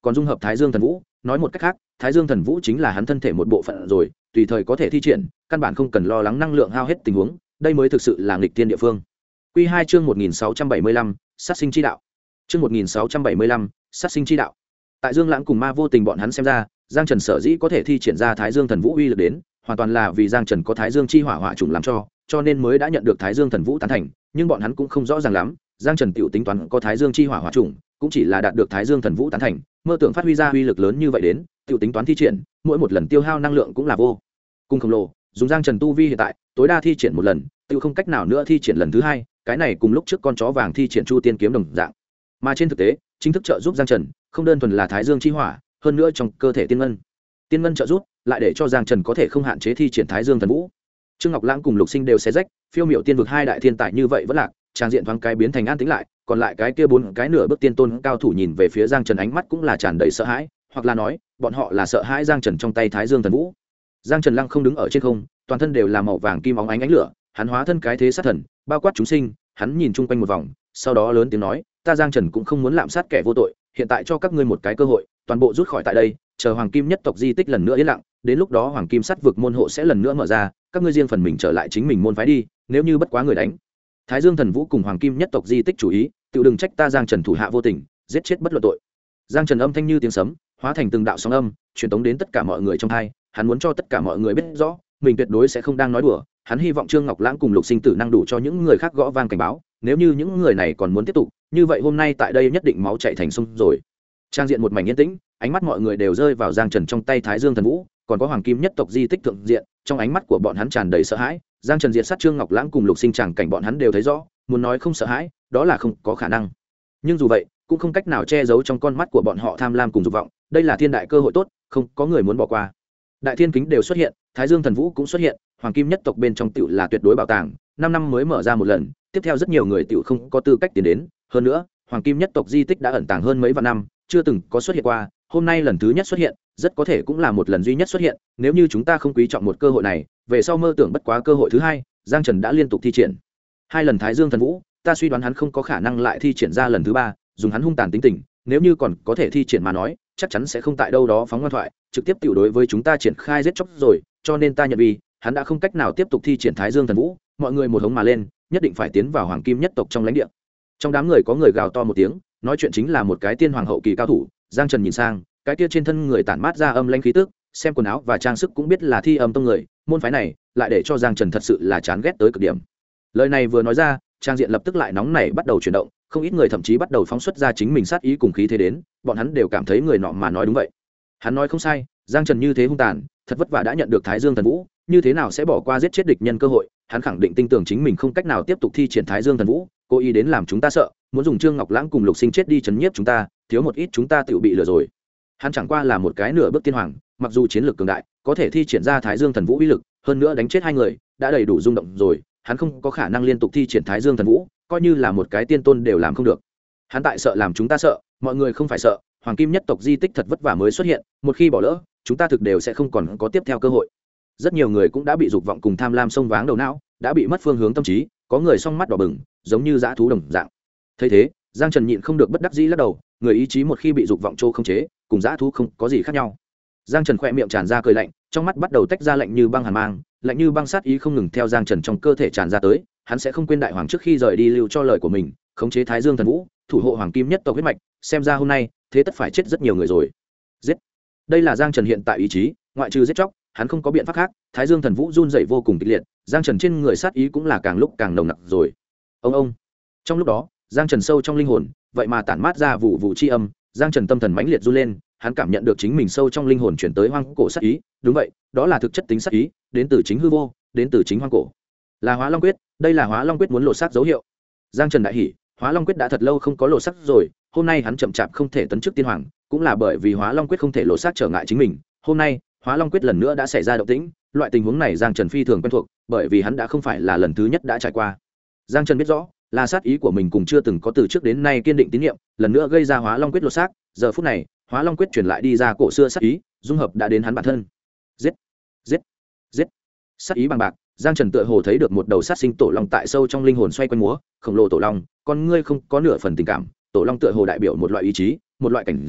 còn dung hợp thái dương thần vũ. Nói một cách khác, thái dương thần vũ chính là hắn thân thể một bộ phận rồi, tùy thời có thể thi triển, căn bản không cần lo lắng năng lượng hao hết tình huống, đây mới thực sự là nghịch thiên địa phương. Quy 2 chương 1675, sát sinh chi đạo. Chương 1675, sát sinh chi đạo. Tại Dương Lãng cùng Ma Vô Tình bọn hắn xem ra, Giang Trần sở dĩ có thể thi triển ra thái dương thần vũ uy lực đến, hoàn toàn là vì Giang Trần có thái dương chi hỏa hỏa chủng làm cho nên mới đã nhận được thái dương thần vũ tán thành, nhưng bọn hắn cũng không rõ ràng lắm, Giang Trần tiểu tính toán có thái dương chi hỏa hỏa chủng, cũng chỉ là đạt được thái dương thần vũ tán thành, mơ tưởng phát huy ra uy lực lớn như vậy đến, tiểu tính toán thi triển, mỗi một lần tiêu hao năng lượng cũng là vô cùng khổng lồ, dùng Giang Trần tu vi hiện tại, tối đa thi triển một lần, tiểu không cách nào nữa thi triển lần thứ hai, cái này cùng lúc trước con chó vàng thi triển Chu Tiên kiếm đồng dạng. Mà trên thực tế, chính thức trợ giúp Giang Trần, không đơn thuần là thái dương chi hỏa, hơn nữa trong cơ thể tiên ngân trợ giúp, lại để cho Giang Trần có thể không hạn chế thi triển thái dương thần vũ. Trương Ngọc Lãng cùng Lục Sinh đều xé rách, phiêu miểu tiên vực hai đại thiên tài như vậy vẫn lạc, trang diện thoáng cái biến thành an tĩnh lại, còn lại cái kia bốn cái nửa bước tiên tôn cao thủ nhìn về phía Giang Trần ánh mắt cũng là tràn đầy sợ hãi, hoặc là nói, bọn họ là sợ hãi Giang Trần trong tay thái dương thần vũ. Giang Trần lăng không đứng ở trên không, toàn thân đều là màu vàng kim óng ánh ánh lửa, hắn hóa thân cái thế sát thần, bao quát chúng sinh, hắn nhìn chung quanh một vòng, sau đó lớn tiếng nói, ta Giang Trần cũng không muốn lạm sát kẻ vô tội, hiện tại cho các ngươi một cái cơ hội, toàn bộ rút khỏi tại đây, chờ Hoàng Kim nhất tộc di tích lần nữa yên lặng, đến lúc đó Hoàng Kim sắt vực môn hộ sẽ lần nữa mở ra, các ngươi riêng phần mình trở lại chính mình môn phái đi, nếu như bất quá người đánh thái dương thần vũ cùng Hoàng Kim nhất tộc di tích chủ ý, tự đừng trách ta Giang Trần thủ hạ vô tình, giết chết bất luận tội. Giang Trần âm thanh như tiếng sấm, hóa thành từng đạo sóng âm, truyền tống đến tất cả mọi người trong tai, hắn muốn cho tất cả mọi người biết rõ, mình tuyệt đối sẽ không đang nói đùa, hắn hy vọng Trương Ngọc Lãng cùng Lục Sinh Tử năng đủ cho những người khác gõ vang cảnh báo, nếu như những người này còn muốn tiếp tục, như vậy hôm nay tại đây nhất định máu chảy thành sông rồi. Trang diện một mảnh yên tĩnh, ánh mắt mọi người đều rơi vào Giang Trần trong tay thái dương thần vũ, còn có Hoàng Kim nhất tộc di tích thượng diện, trong ánh mắt của bọn hắn tràn đầy sợ hãi. Giang Trần diệt sát Trương Ngọc Lãng cùng Lục Sinh chẳng cảnh bọn hắn đều thấy rõ, muốn nói không sợ hãi, đó là không có khả năng. Nhưng dù vậy, cũng không cách nào che giấu trong con mắt của bọn họ tham lam cùng dục vọng, đây là thiên đại cơ hội tốt, không có người muốn bỏ qua. Đại thiên kính đều xuất hiện, thái dương thần vũ cũng xuất hiện, Hoàng Kim nhất tộc bên trong tiểu là tuyệt đối bảo tàng, 5 năm mới mở ra một lần, tiếp theo rất nhiều người tiểu không có tư cách tiến đến, hơn nữa, Hoàng Kim nhất tộc di tích đã ẩn tàng hơn mấy vạn năm, chưa từng có xuất hiện qua, hôm nay lần thứ nhất xuất hiện, rất có thể cũng là một lần duy nhất xuất hiện, nếu như chúng ta không quý trọng một cơ hội này, về sau mơ tưởng bất quá cơ hội thứ hai. Giang Trần đã liên tục thi triển 2 lần thái dương thần vũ, ta suy đoán hắn không có khả năng lại thi triển ra lần thứ 3, dùng hắn hung tàn tính tình, nếu như còn có thể thi triển mà nói, chắc chắn sẽ không tại đâu đó phóng ngoan thoại, trực tiếp tiểu đối với chúng ta triển khai giết chóc rồi, cho nên ta nhận vì hắn đã không cách nào tiếp tục thi triển thái dương thần vũ, mọi người một hống mà lên, nhất định phải tiến vào Hoàng Kim nhất tộc trong lãnh địa. Trong đám người có người gào to một tiếng, nói chuyện chính là một cái tiên hoàng hậu kỳ cao thủ. Giang Trần nhìn sang, cái kia trên thân người tản mát ra âm lãnh khí tức, xem quần áo và trang sức cũng biết là thi âm tông người, môn phái này lại để cho Giang Trần thật sự là chán ghét tới cực điểm. Lời này vừa nói ra, trang diện lập tức lại nóng nảy bắt đầu chuyển động, không ít người thậm chí bắt đầu phóng xuất ra chính mình sát ý cùng khí thế đến, bọn hắn đều cảm thấy người nọ mà nói đúng vậy. Hắn nói không sai, Giang Trần như thế hung tàn, thật vất vả đã nhận được thái dương thần vũ, như thế nào sẽ bỏ qua giết chết địch nhân cơ hội, hắn khẳng định tin tưởng chính mình không cách nào tiếp tục thi triển thái dương thần vũ, cố ý đến làm chúng ta sợ, muốn dùng Trương Ngọc Lãng cùng Lục Sinh chết đi chấn nhiếp chúng ta, thiếu một ít chúng ta tự bị lừa rồi. Hắn chẳng qua là một cái nửa bước tiên hoàng, mặc dù chiến lược cường đại, có thể thi triển ra thái dương thần vũ uy lực, hơn nữa đánh chết 2 người, đã đầy đủ rung động rồi, hắn không có khả năng liên tục thi triển thái dương thần vũ, coi như là một cái tiên tôn đều làm không được. Hắn tại sợ làm chúng ta sợ, mọi người không phải sợ, Hoàng Kim nhất tộc di tích thật vất vả mới xuất hiện, một khi bỏ lỡ, chúng ta thực đều sẽ không còn có tiếp theo cơ hội. Rất nhiều người cũng đã bị dục vọng cùng tham lam xông váng đầu não, đã bị mất phương hướng tâm trí, có người song mắt đỏ bừng, giống như dã thú đồng dạng. Thấy thế, Giang Trần nhịn không được bất đắc dĩ lắc đầu, người ý chí một khi bị dục vọng trô không chế, cùng dã thú không có gì khác nhau. Giang Trần khẽ miệng tràn ra cười lạnh, trong mắt bắt đầu tách ra lạnh như băng hàn mang, lạnh như băng sát ý không ngừng theo Giang Trần trong cơ thể tràn ra tới, hắn sẽ không quên đại hoàng trước khi rời đi lưu cho lời của mình, khống chế thái dương thần vũ, thủ hộ Hoàng Kim nhất tộc huyết mạch, xem ra hôm nay, thế tất phải chết rất nhiều người rồi. Giết. Đây là Giang Trần hiện tại ý chí, ngoại trừ giết chóc, hắn không có biện pháp khác, thái dương thần vũ run rẩy vô cùng kịch liệt, Giang Trần trên người sát ý cũng là càng lúc càng nồng nặc rồi. Ông. Trong lúc đó, Giang Trần sâu trong linh hồn, vậy mà tản mát ra vụ chi âm, Giang Trần tâm thần mãnh liệt run lên, hắn cảm nhận được chính mình sâu trong linh hồn chuyển tới hoang cổ sát ý, đúng vậy, đó là thực chất tính sát ý, đến từ chính hư vô, đến từ chính hoang cổ. Là Hóa Long quyết, đây là Hóa Long quyết muốn lột xác dấu hiệu. Giang Trần đại hỉ, Hóa Long quyết đã thật lâu không có lột xác rồi, hôm nay hắn chậm chạp không thể tấn chức tiên hoàng, cũng là bởi vì Hóa Long quyết không thể lột xác trở ngại chính mình, hôm nay, Hóa Long quyết lần nữa đã xảy ra động tĩnh, loại tình huống này Giang Trần phi thường quen thuộc, bởi vì hắn đã không phải là lần thứ nhất đã trải qua. Giang Trần biết rõ, là sát ý của mình cùng chưa từng có từ trước đến nay kiên định tín nhiệm, lần nữa gây ra Hóa Long quyết lột xác, giờ phút này, Hóa Long quyết truyền lại đi ra cổ xưa sát ý, dung hợp đã đến hắn bản thân. Giết, giết, giết. Sát ý bằng bạc, Giang Trần tựa hồ thấy được một đầu sát sinh tổ long tại sâu trong linh hồn xoay quanh múa, khổng lồ tổ long, con ngươi không có nửa phần tình cảm, tổ long tựa hồ đại biểu một loại ý chí, một loại cảnh giới,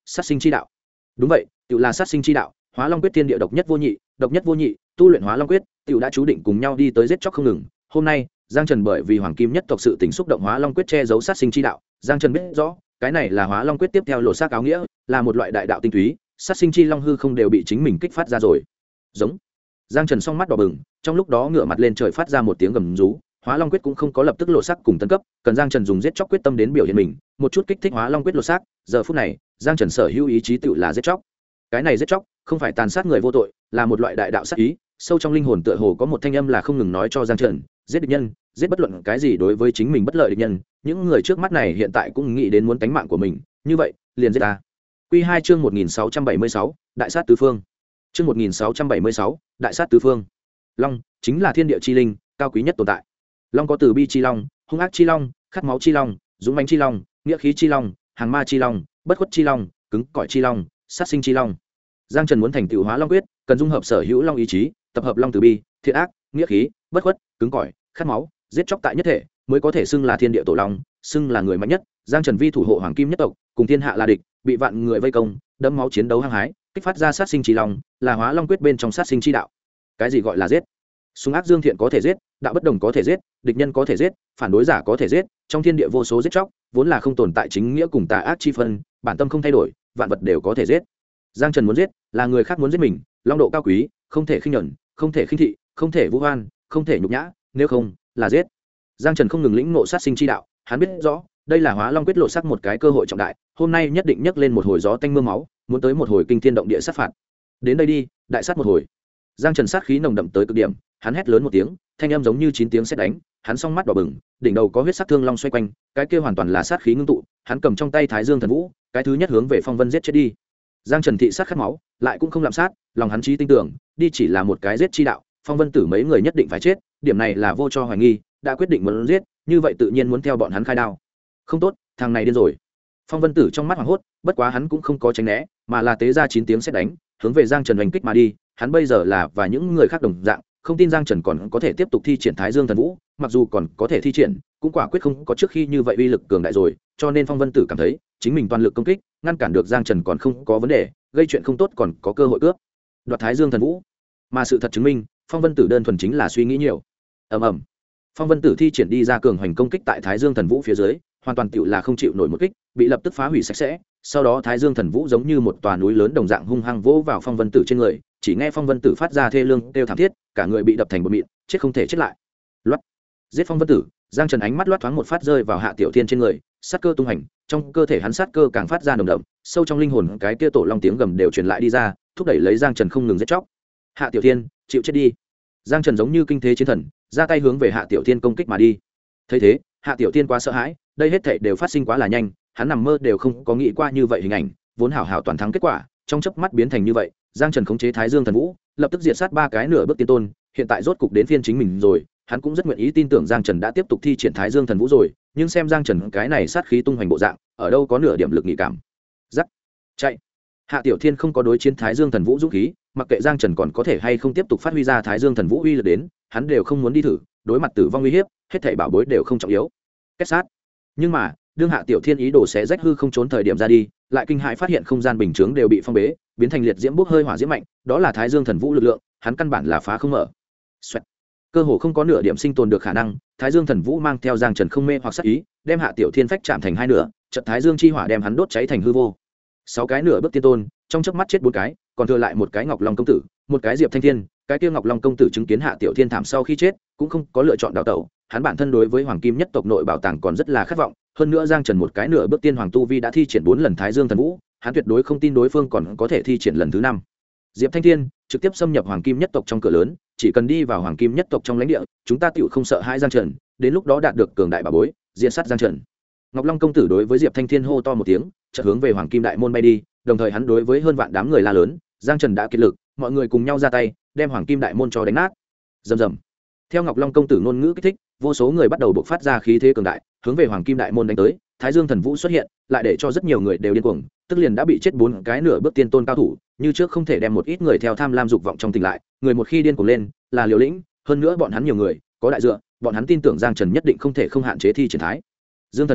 sát sinh chi đạo. Đúng vậy, tự là sát sinh chi đạo. Hóa Long quyết thiên địa độc nhất vô nhị, tu luyện Hóa Long quyết, tự đã chú định cùng nhau đi tới giết chóc không ngừng. Hôm nay, Giang Trần bởi vì Hoàng Kim nhất tộc sự tình xúc động Hóa Long quyết che giấu sát sinh chi đạo, Giang Trần biết rõ, cái này là Hóa Long quyết tiếp theo lộ xác áo nghĩa, là một loại đại đạo tinh túy, sát sinh chi long hư không đều bị chính mình kích phát ra rồi. Giống. Giang Trần song mắt đỏ bừng, trong lúc đó ngửa mặt lên trời phát ra một tiếng gầm rú. Hóa Long quyết cũng không có lập tức lộ sắc cùng tấn cấp, cần Giang Trần dùng giết chóc quyết tâm đến biểu hiện mình, một chút kích thích Hóa Long quyết lộ sắc. Giờ phút này, Giang Trần sở hữu ý chí tự là giết chóc. Cái này giết chóc không phải tàn sát người vô tội, là một loại đại đạo sát ý, sâu trong linh hồn tựa hồ có một thanh âm là không ngừng nói cho Giang Trần, giết địch nhân, giết bất luận cái gì đối với chính mình bất lợi địch nhân. Những người trước mắt này hiện tại cũng nghĩ đến muốn tánh mạng của mình, như vậy, liền giết ta. Quy 2 chương 1676, đại sát tứ phương. Chương 1676, đại sát tứ phương. Long chính là thiên địa chi linh, cao quý nhất tồn tại. Long có từ bi chi long, hung ác chi long, khát máu chi long, dũng mãnh chi long, nghĩa khí chi long, hàng ma chi long, bất khuất chi long, cứng cỏi chi long, sát sinh chi long. Giang Trần muốn thành tựu Hóa Long quyết, cần dung hợp sở hữu long ý chí, tập hợp long từ bi, thiện ác, nghĩa khí, bất khuất, cứng cỏi, khát máu, giết chóc tại nhất thể, mới có thể xưng là thiên địa tổ long, xưng là người mạnh nhất. Giang Trần vi thủ hộ Hoàng Kim nhất tộc, cùng thiên hạ là địch, bị vạn người vây công, đẫm máu chiến đấu hăng hái, kích phát ra sát sinh chi long, là Hóa Long quyết bên trong sát sinh chi đạo. Cái gì gọi là giết? Súng ác dương thiện có thể giết, đạo bất đồng có thể giết, địch nhân có thể giết, phản đối giả có thể giết, trong thiên địa vô số giết chóc, vốn là không tồn tại chính nghĩa cùng tà ác chi phân, bản tâm không thay đổi, vạn vật đều có thể giết. Giang Trần muốn giết, là người khác muốn giết mình, long độ cao quý, không thể khinh nhẫn, không thể khinh thị, không thể vu oan, không thể nhục nhã, nếu không, là giết. Giang Trần không ngừng lĩnh ngộ sát sinh chi đạo, hắn biết rõ, đây là Hóa Long quyết lộ sắc một cái cơ hội trọng đại, hôm nay nhất định nhấc lên một hồi gió tanh mưa máu, muốn tới một hồi kinh thiên động địa sát phạt. Đến đây đi, đại sát một hồi. Giang Trần sát khí nồng đậm tới cực điểm, hắn hét lớn một tiếng, thanh âm giống như 9 tiếng sét đánh, hắn song mắt đỏ bừng, đỉnh đầu có huyết sắc thương long xoay quanh, cái kia hoàn toàn là sát khí ngưng tụ, hắn cầm trong tay Thái Dương Thần Vũ, cái thứ nhất hướng về Phong Vân giết chết đi. Giang Trần thị sát khát máu, lại cũng không làm sát, lòng hắn chí tin tưởng, đi chỉ là một cái giết chi đạo, Phong Vân tử mấy người nhất định phải chết, điểm này là vô cho hoài nghi, đã quyết định muốn giết, như vậy tự nhiên muốn theo bọn hắn khai đao. Không tốt, thằng này điên rồi. Phong Vân tử trong mắt hoảng hốt, bất quá hắn cũng không có tránh né, mà là tế ra 9 tiếng sét đánh, hướng về Giang Trần hành kích mà đi. Hắn bây giờ là và những người khác đồng dạng, không tin Giang Trần còn có thể tiếp tục thi triển Thái Dương Thần Vũ, mặc dù còn có thể thi triển, cũng quả quyết không có trước khi như vậy uy lực cường đại rồi, cho nên Phong Vân Tử cảm thấy, chính mình toàn lực công kích, ngăn cản được Giang Trần còn không có vấn đề, gây chuyện không tốt còn có cơ hội cướp đoạt Thái Dương Thần Vũ. Mà sự thật chứng minh, Phong Vân Tử đơn thuần chính là suy nghĩ nhiều. Ầm ầm. Phong Vân Tử thi triển đi ra cường hoành công kích tại Thái Dương Thần Vũ phía dưới, hoàn toàn tựu là không chịu nổi một kích, bị lập tức phá hủy sạch sẽ. Sau đó Thái Dương Thần Vũ giống như một tòa núi lớn đồng dạng hung hăng vỗ vào Phong Vân Tử trên người, chỉ nghe Phong Vân Tử phát ra thê lương kêu thảm thiết, cả người bị đập thành bột mịn, chết không thể chết lại. Loát. Giết Phong Vân Tử, Giang Trần ánh mắt loát thoáng một phát rơi vào Hạ Tiểu Thiên trên người, sát cơ tung hành, trong cơ thể hắn sát cơ càng phát ra nồng đậm, sâu trong linh hồn cái kia tổ long tiếng gầm đều truyền lại đi ra, thúc đẩy lấy Giang Trần không ngừng giết chóc. Hạ Tiểu Thiên, chịu chết đi. Giang Trần giống như kinh thế chiến thần, ra tay hướng về Hạ Tiểu Thiên công kích mà đi. Thấy thế, Hạ Tiểu Thiên quá sợ hãi, đây hết thảy đều phát sinh quá là nhanh, hắn nằm mơ đều không có nghĩ qua như vậy hình ảnh, vốn hảo hảo toàn thắng kết quả, trong chớp mắt biến thành như vậy. Giang Trần khống chế Thái Dương Thần Vũ, lập tức diệt sát 3 cái nửa bước tiên tôn, hiện tại rốt cục đến phiên chính mình rồi, hắn cũng rất nguyện ý tin tưởng Giang Trần đã tiếp tục thi triển Thái Dương Thần Vũ rồi, nhưng xem Giang Trần cái này sát khí tung hoành bộ dạng, ở đâu có nửa điểm lực nghị cảm. Rắc, chạy. Hạ Tiểu Thiên không có đối chiến Thái Dương Thần Vũ dũng khí, mặc kệ Giang Trần còn có thể hay không tiếp tục phát huy ra Thái Dương Thần Vũ uy lực đến, hắn đều không muốn đi thử, đối mặt tử vong uy hiếp, hết thảy bảo bối đều không trọng yếu. Kết sát. Nhưng mà, đương Hạ Tiểu Thiên ý đồ xé rách hư không trốn thời điểm ra đi, lại kinh hãi phát hiện không gian bình chướng đều bị phong bế, biến thành liệt diễm bốc hơi hỏa diễm mạnh, đó là Thái Dương Thần Vũ lực lượng, hắn căn bản là phá không mở. Xoẹt. Cơ hồ không có nửa điểm sinh tồn được khả năng, Thái Dương Thần Vũ mang theo Giang Trần không mê hoặc sát ý, đem Hạ Tiểu Thiên phách chạm thành hai nửa, chợt Thái Dương chi hỏa đem hắn đốt cháy thành hư vô. 6 cái nửa bước tiên tôn, trong chớp mắt chết 4 cái, còn thừa lại một cái Ngọc Long công tử, một cái Diệp Thanh Thiên, cái kia Ngọc Long công tử chứng kiến Hạ Tiểu Thiên thảm sau khi chết, cũng không có lựa chọn đào tẩu, hắn bản thân đối với Hoàng Kim nhất tộc nội bảo tàng còn rất là khát vọng, hơn nữa Giang Trần một cái nửa bước tiên hoàng tu vi đã thi triển 4 lần Thái Dương Thần Vũ, hắn tuyệt đối không tin đối phương còn có thể thi triển lần thứ 5. Diệp Thanh Thiên trực tiếp xâm nhập Hoàng Kim nhất tộc trong cửa lớn, chỉ cần đi vào Hoàng Kim nhất tộc trong lãnh địa, chúng ta tựu không sợ hãi Giang Trần, đến lúc đó đạt được cường đại bảo bối, diện sát Giang Trần. Ngọc Long công tử đối với Diệp Thanh Thiên hô to một tiếng, chợt hướng về Hoàng Kim đại môn bay đi, đồng thời hắn đối với hơn vạn đám người la lớn, Giang Trần đã kiệt lực, mọi người cùng nhau ra tay, đem Hoàng Kim đại môn cho đánh nát. Rầm rầm. Theo Ngọc Long công tử ngôn ngữ kích thích, vô số người bắt đầu bộc phát ra khí thế cường đại, hướng về Hoàng Kim đại môn đánh tới. Thái Dương Thần Vũ xuất hiện, lại để cho rất nhiều người đều điên cuồng, tức liền đã bị chết 4 cái nửa bước tiên tôn cao thủ, như trước không thể đem một ít người theo tham lam dục vọng trong tỉnh lại, người một khi điên cuồng lên, là liều lĩnh, hơn nữa bọn hắn nhiều người, có đại dựa, bọn hắn tin tưởng Giang Trần nhất định không thể không hạn chế thi triển Thái Dương Thần Vũ,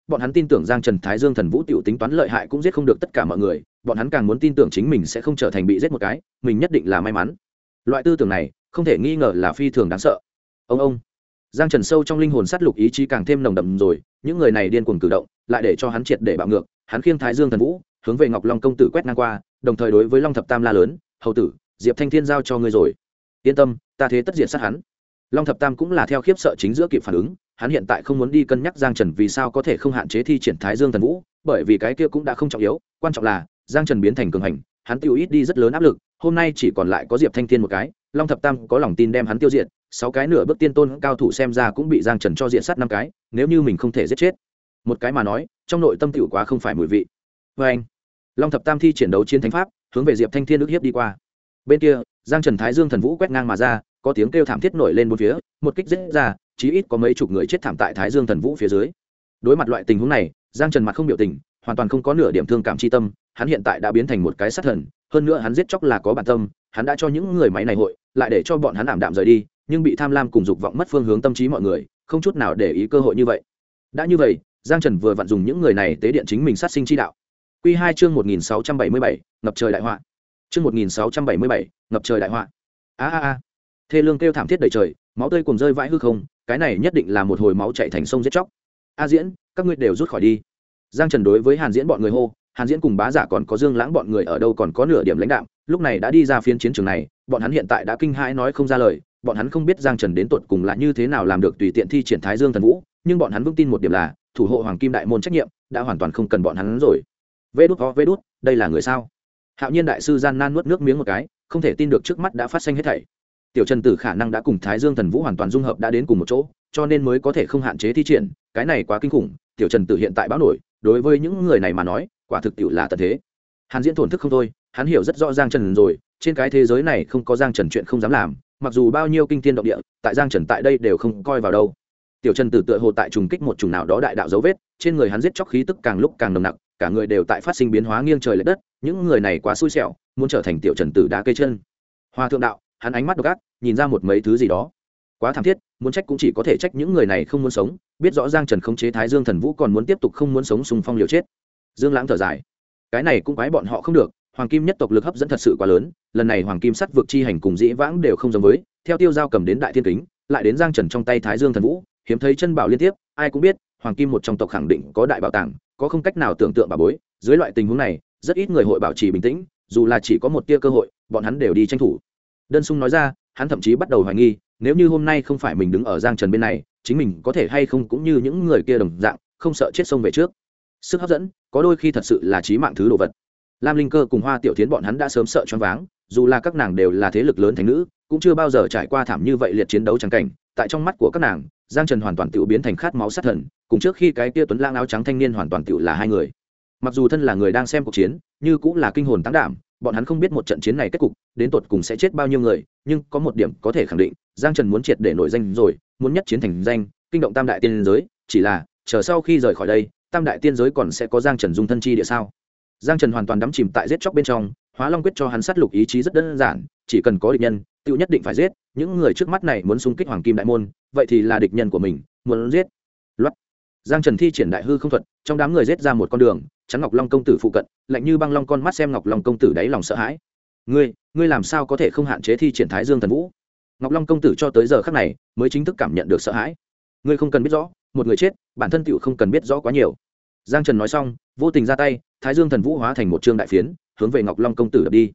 bọn hắn tin tưởng Giang Trần Thái Dương Thần Vũ tiểu tính toán lợi hại cũng giết không được tất cả mọi người, bọn hắn càng muốn tin tưởng chính mình sẽ không trở thành bị giết một cái, mình nhất định là may mắn. Loại tư tưởng này không thể nghi ngờ là phi thường đáng sợ. Ông Giang Trần sâu trong linh hồn sát lục ý chí càng thêm nồng đậm rồi, những người này điên cuồng cử động, lại để cho hắn triệt để bạo ngược, hắn khiêng Thái Dương Thần Vũ, hướng về Ngọc Long công tử quét ngang qua, đồng thời đối với Long Thập Tam la lớn, "Hầu tử, Diệp Thanh Thiên giao cho ngươi rồi. Yên tâm, ta thế tất diệt sát hắn." Long Thập Tam cũng là theo khiếp sợ chính giữa kịp phản ứng, hắn hiện tại không muốn đi cân nhắc Giang Trần vì sao có thể không hạn chế thi triển Thái Dương Thần Vũ, bởi vì cái kia cũng đã không trọng yếu, quan trọng là Giang Trần biến thành cường hành, hắn tiêu ít đi rất lớn áp lực, hôm nay chỉ còn lại có Diệp Thanh Thiên một cái, Long Thập Tam có lòng tin đem hắn tiêu diệt, 6 cái nửa bước tiên tôn cao thủ xem ra cũng bị Giang Trần cho diện sát 5 cái, nếu như mình không thể giết chết một cái mà nói, trong nội tâm tiểu quá không phải mùi vị. Và anh, Long Thập Tam thi triển đấu chiến thánh pháp, hướng về Diệp Thanh Thiên ức hiếp đi qua. Bên kia, Giang Trần Thái Dương Thần Vũ quét ngang mà ra, có tiếng kêu thảm thiết nổi lên bốn phía, một kích giết ra, chí ít có mấy chục người chết thảm tại Thái Dương Thần Vũ phía dưới. Đối mặt loại tình huống này, Giang Trần mặt không biểu tình, hoàn toàn không có nửa điểm thương cảm chi tâm, hắn hiện tại đã biến thành một cái sát thần, hơn nữa hắn giết chóc là có bản tâm, hắn đã cho những người máy này hội, lại để cho bọn hắn ảm đạm rời đi, nhưng bị tham lam cùng dục vọng mất phương hướng tâm trí mọi người, không chút nào để ý cơ hội như vậy. Đã như vậy, Giang Trần vừa vặn dùng những người này tế điện chính mình sát sinh chi đạo. Quy 2 chương 1677, ngập trời đại họa. Chương 1677, ngập trời đại họa. A. Thê lương kêu thảm thiết đầy trời, máu tươi cuồng rơi vãi hư không, cái này nhất định là một hồi máu chảy thành sông giết chóc. A Diễn, các ngươi đều rút khỏi đi. Giang Trần đối với Hàn Diễn bọn người hô, Hàn Diễn cùng Bá Giả còn có Dương Lãng bọn người ở đâu còn có nửa điểm lãnh đạm, lúc này đã đi ra phiến chiến trường này, bọn hắn hiện tại đã kinh hãi nói không ra lời, bọn hắn không biết Giang Trần đến tột cùng là như thế nào làm được tùy tiện thi triển Thái Dương Thần Vũ, nhưng bọn hắn vững tin một điểm là, thủ hộ Hoàng Kim Đại môn trách nhiệm đã hoàn toàn không cần bọn hắn rồi. Vê đút, đây là người sao? Hạo Nhiên đại sư gian nan nuốt nước miếng một cái, không thể tin được trước mắt đã phát sinh hết thảy. Tiểu Trần Tử khả năng đã cùng Thái Dương Thần Vũ hoàn toàn dung hợp đã đến cùng một chỗ, cho nên mới có thể không hạn chế thi triển, cái này quá kinh khủng, Tiểu Trần Tử hiện tại báo nổi, đối với những người này mà nói, quả thực tiểu là tận thế. Hàn Diễn thổn thức không thôi, hắn hiểu rất rõ Giang Trần rồi, trên cái thế giới này không có Giang Trần chuyện không dám làm, mặc dù bao nhiêu kinh thiên động địa, tại Giang Trần tại đây đều không coi vào đâu. Tiểu Trần Tử tựa hồ tại trùng kích một chủng nào đó đại đạo dấu vết, trên người hắn giết chóc khí tức càng lúc càng nồng nặc, cả người đều tại phát sinh biến hóa nghiêng trời lệch đất, những người này quá xui xẻo, muốn trở thành Tiểu Trần Tử đá cây chân. Hoa thượng đạo, hắn ánh mắt độc ác, nhìn ra một mấy thứ gì đó. Quá thảm thiết, muốn trách cũng chỉ có thể trách những người này không muốn sống, biết rõ Giang Trần khống chế Thái Dương Thần Vũ còn muốn tiếp tục không muốn sống xung phong liều chết. Dương Lãng thở dài, cái này cũng quái bọn họ không được, Hoàng Kim nhất tộc lực hấp dẫn thật sự quá lớn, lần này Hoàng Kim sắt vực chi hành cùng dĩ vãng đều không giống với, theo Tiêu Giao cầm đến Đại Thiên Kính, lại đến Giang Trần trong tay Thái Dương Thần Vũ, hiếm thấy chân bảo liên tiếp, ai cũng biết, Hoàng Kim một trong tộc khẳng định có đại bảo tàng, có không cách nào tưởng tượng bà bối, dưới loại tình huống này, rất ít người hội bảo trì bình tĩnh, dù là chỉ có một tia cơ hội, bọn hắn đều đi tranh thủ. Đơn Sung nói ra, hắn thậm chí bắt đầu hoài nghi, nếu như hôm nay không phải mình đứng ở Giang Trần bên này, chính mình có thể hay không cũng như những người kia đồng dạng, không sợ chết sông về trước. Sức hấp dẫn, có đôi khi thật sự là chí mạng thứ đồ vật. Lam Linh Cơ cùng Hoa Tiểu Thiến bọn hắn đã sớm sợ choáng váng, dù là các nàng đều là thế lực lớn thánh nữ, cũng chưa bao giờ trải qua thảm như vậy liệt chiến đấu chẳng cảnh, tại trong mắt của các nàng, Giang Trần hoàn toàn tự biến thành khát máu sát thần, cùng trước khi cái kia tuấn lãng áo trắng thanh niên hoàn toàn tự là hai người. Mặc dù thân là người đang xem cuộc chiến, như cũng là kinh hồn táng đảm, bọn hắn không biết một trận chiến này kết cục đến tột cùng sẽ chết bao nhiêu người, nhưng có một điểm có thể khẳng định, Giang Trần muốn triệt để nổi danh rồi, muốn nhất chiến thành danh, kinh động tam đại tiên giới, chỉ là chờ sau khi rời khỏi đây, tam đại tiên giới còn sẽ có Giang Trần dung thân chi địa sao? Giang Trần hoàn toàn đắm chìm tại giết chóc bên trong, Hóa Long quyết cho hắn sát lục ý chí rất đơn giản, chỉ cần có địch nhân, tiêu nhất định phải giết, những người trước mắt này muốn xung kích Hoàng Kim Đại môn, vậy thì là địch nhân của mình, muốn giết. Loát. Giang Trần thi triển đại hư không thuật, trong đám người giết ra một con đường, chắn Ngọc Long công tử phụ cận, lạnh như băng long con mắt xem Ngọc Long công tử đáy lòng sợ hãi. Ngươi làm sao có thể không hạn chế thi triển Thái Dương Thần Vũ? Ngọc Long công tử cho tới giờ khắc này mới chính thức cảm nhận được sợ hãi. Ngươi không cần biết rõ, một người chết, bản thân tựu không cần biết rõ quá nhiều. Giang Trần nói xong, vô tình ra tay, Thái Dương Thần Vũ hóa thành một trương đại phiến, hướng về Ngọc Long công tử đập đi.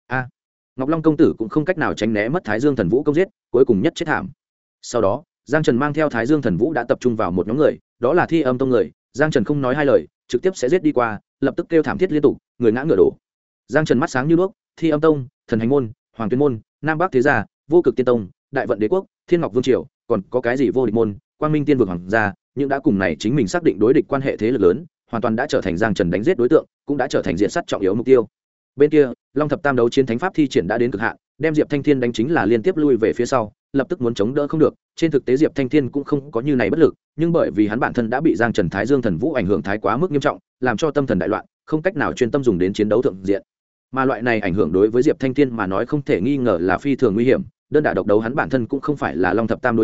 Ngọc Long công tử cũng không cách nào tránh né mất Thái Dương Thần Vũ công giết, cuối cùng nhất chết thảm. Sau đó, Giang Trần mang theo Thái Dương Thần Vũ đã tập trung vào một nhóm người, đó là Thi Âm tông người. Giang Trần không nói hai lời, trực tiếp sẽ giết đi qua, lập tức kêu thảm thiết liên tục, người ngã ngựa đổ. Giang Trần mắt sáng như đuốc, Thi Âm tông, Thần Hành môn, Hoàng Tuyên môn, Nam Bắc thế gia, Vô Cực tiên tông, Đại Vận đế quốc, Thiên Ngọc vương triều, còn có cái gì Vô Địch môn, Quang Minh tiên vực hoàng gia, nhưng đã cùng này chính mình xác định đối địch quan hệ thế lực lớn, hoàn toàn đã trở thành Giang Trần đánh giết đối tượng, cũng đã trở thành diện sát trọng yếu mục tiêu. Bên kia, Long thập tam đấu chiến thánh pháp thi triển đã đến cực hạn, đem Diệp Thanh Thiên đánh chính là liên tiếp lui về phía sau, lập tức muốn chống đỡ không được. Trên thực tế Diệp Thanh Thiên cũng không có như này bất lực, nhưng bởi vì hắn bản thân đã bị Giang Trần Thái Dương Thần Vũ ảnh hưởng thái quá mức nghiêm trọng, làm cho tâm thần đại loạn, không cách nào chuyên tâm dùng đến chiến đấu thượng diện. Mà loại này ảnh hưởng đối với Diệp Thanh Thiên mà nói không thể nghi ngờ là phi thường nguy hiểm, đơn đả độc đấu hắn bản thân cũng không phải là Long thập tam đối thủ,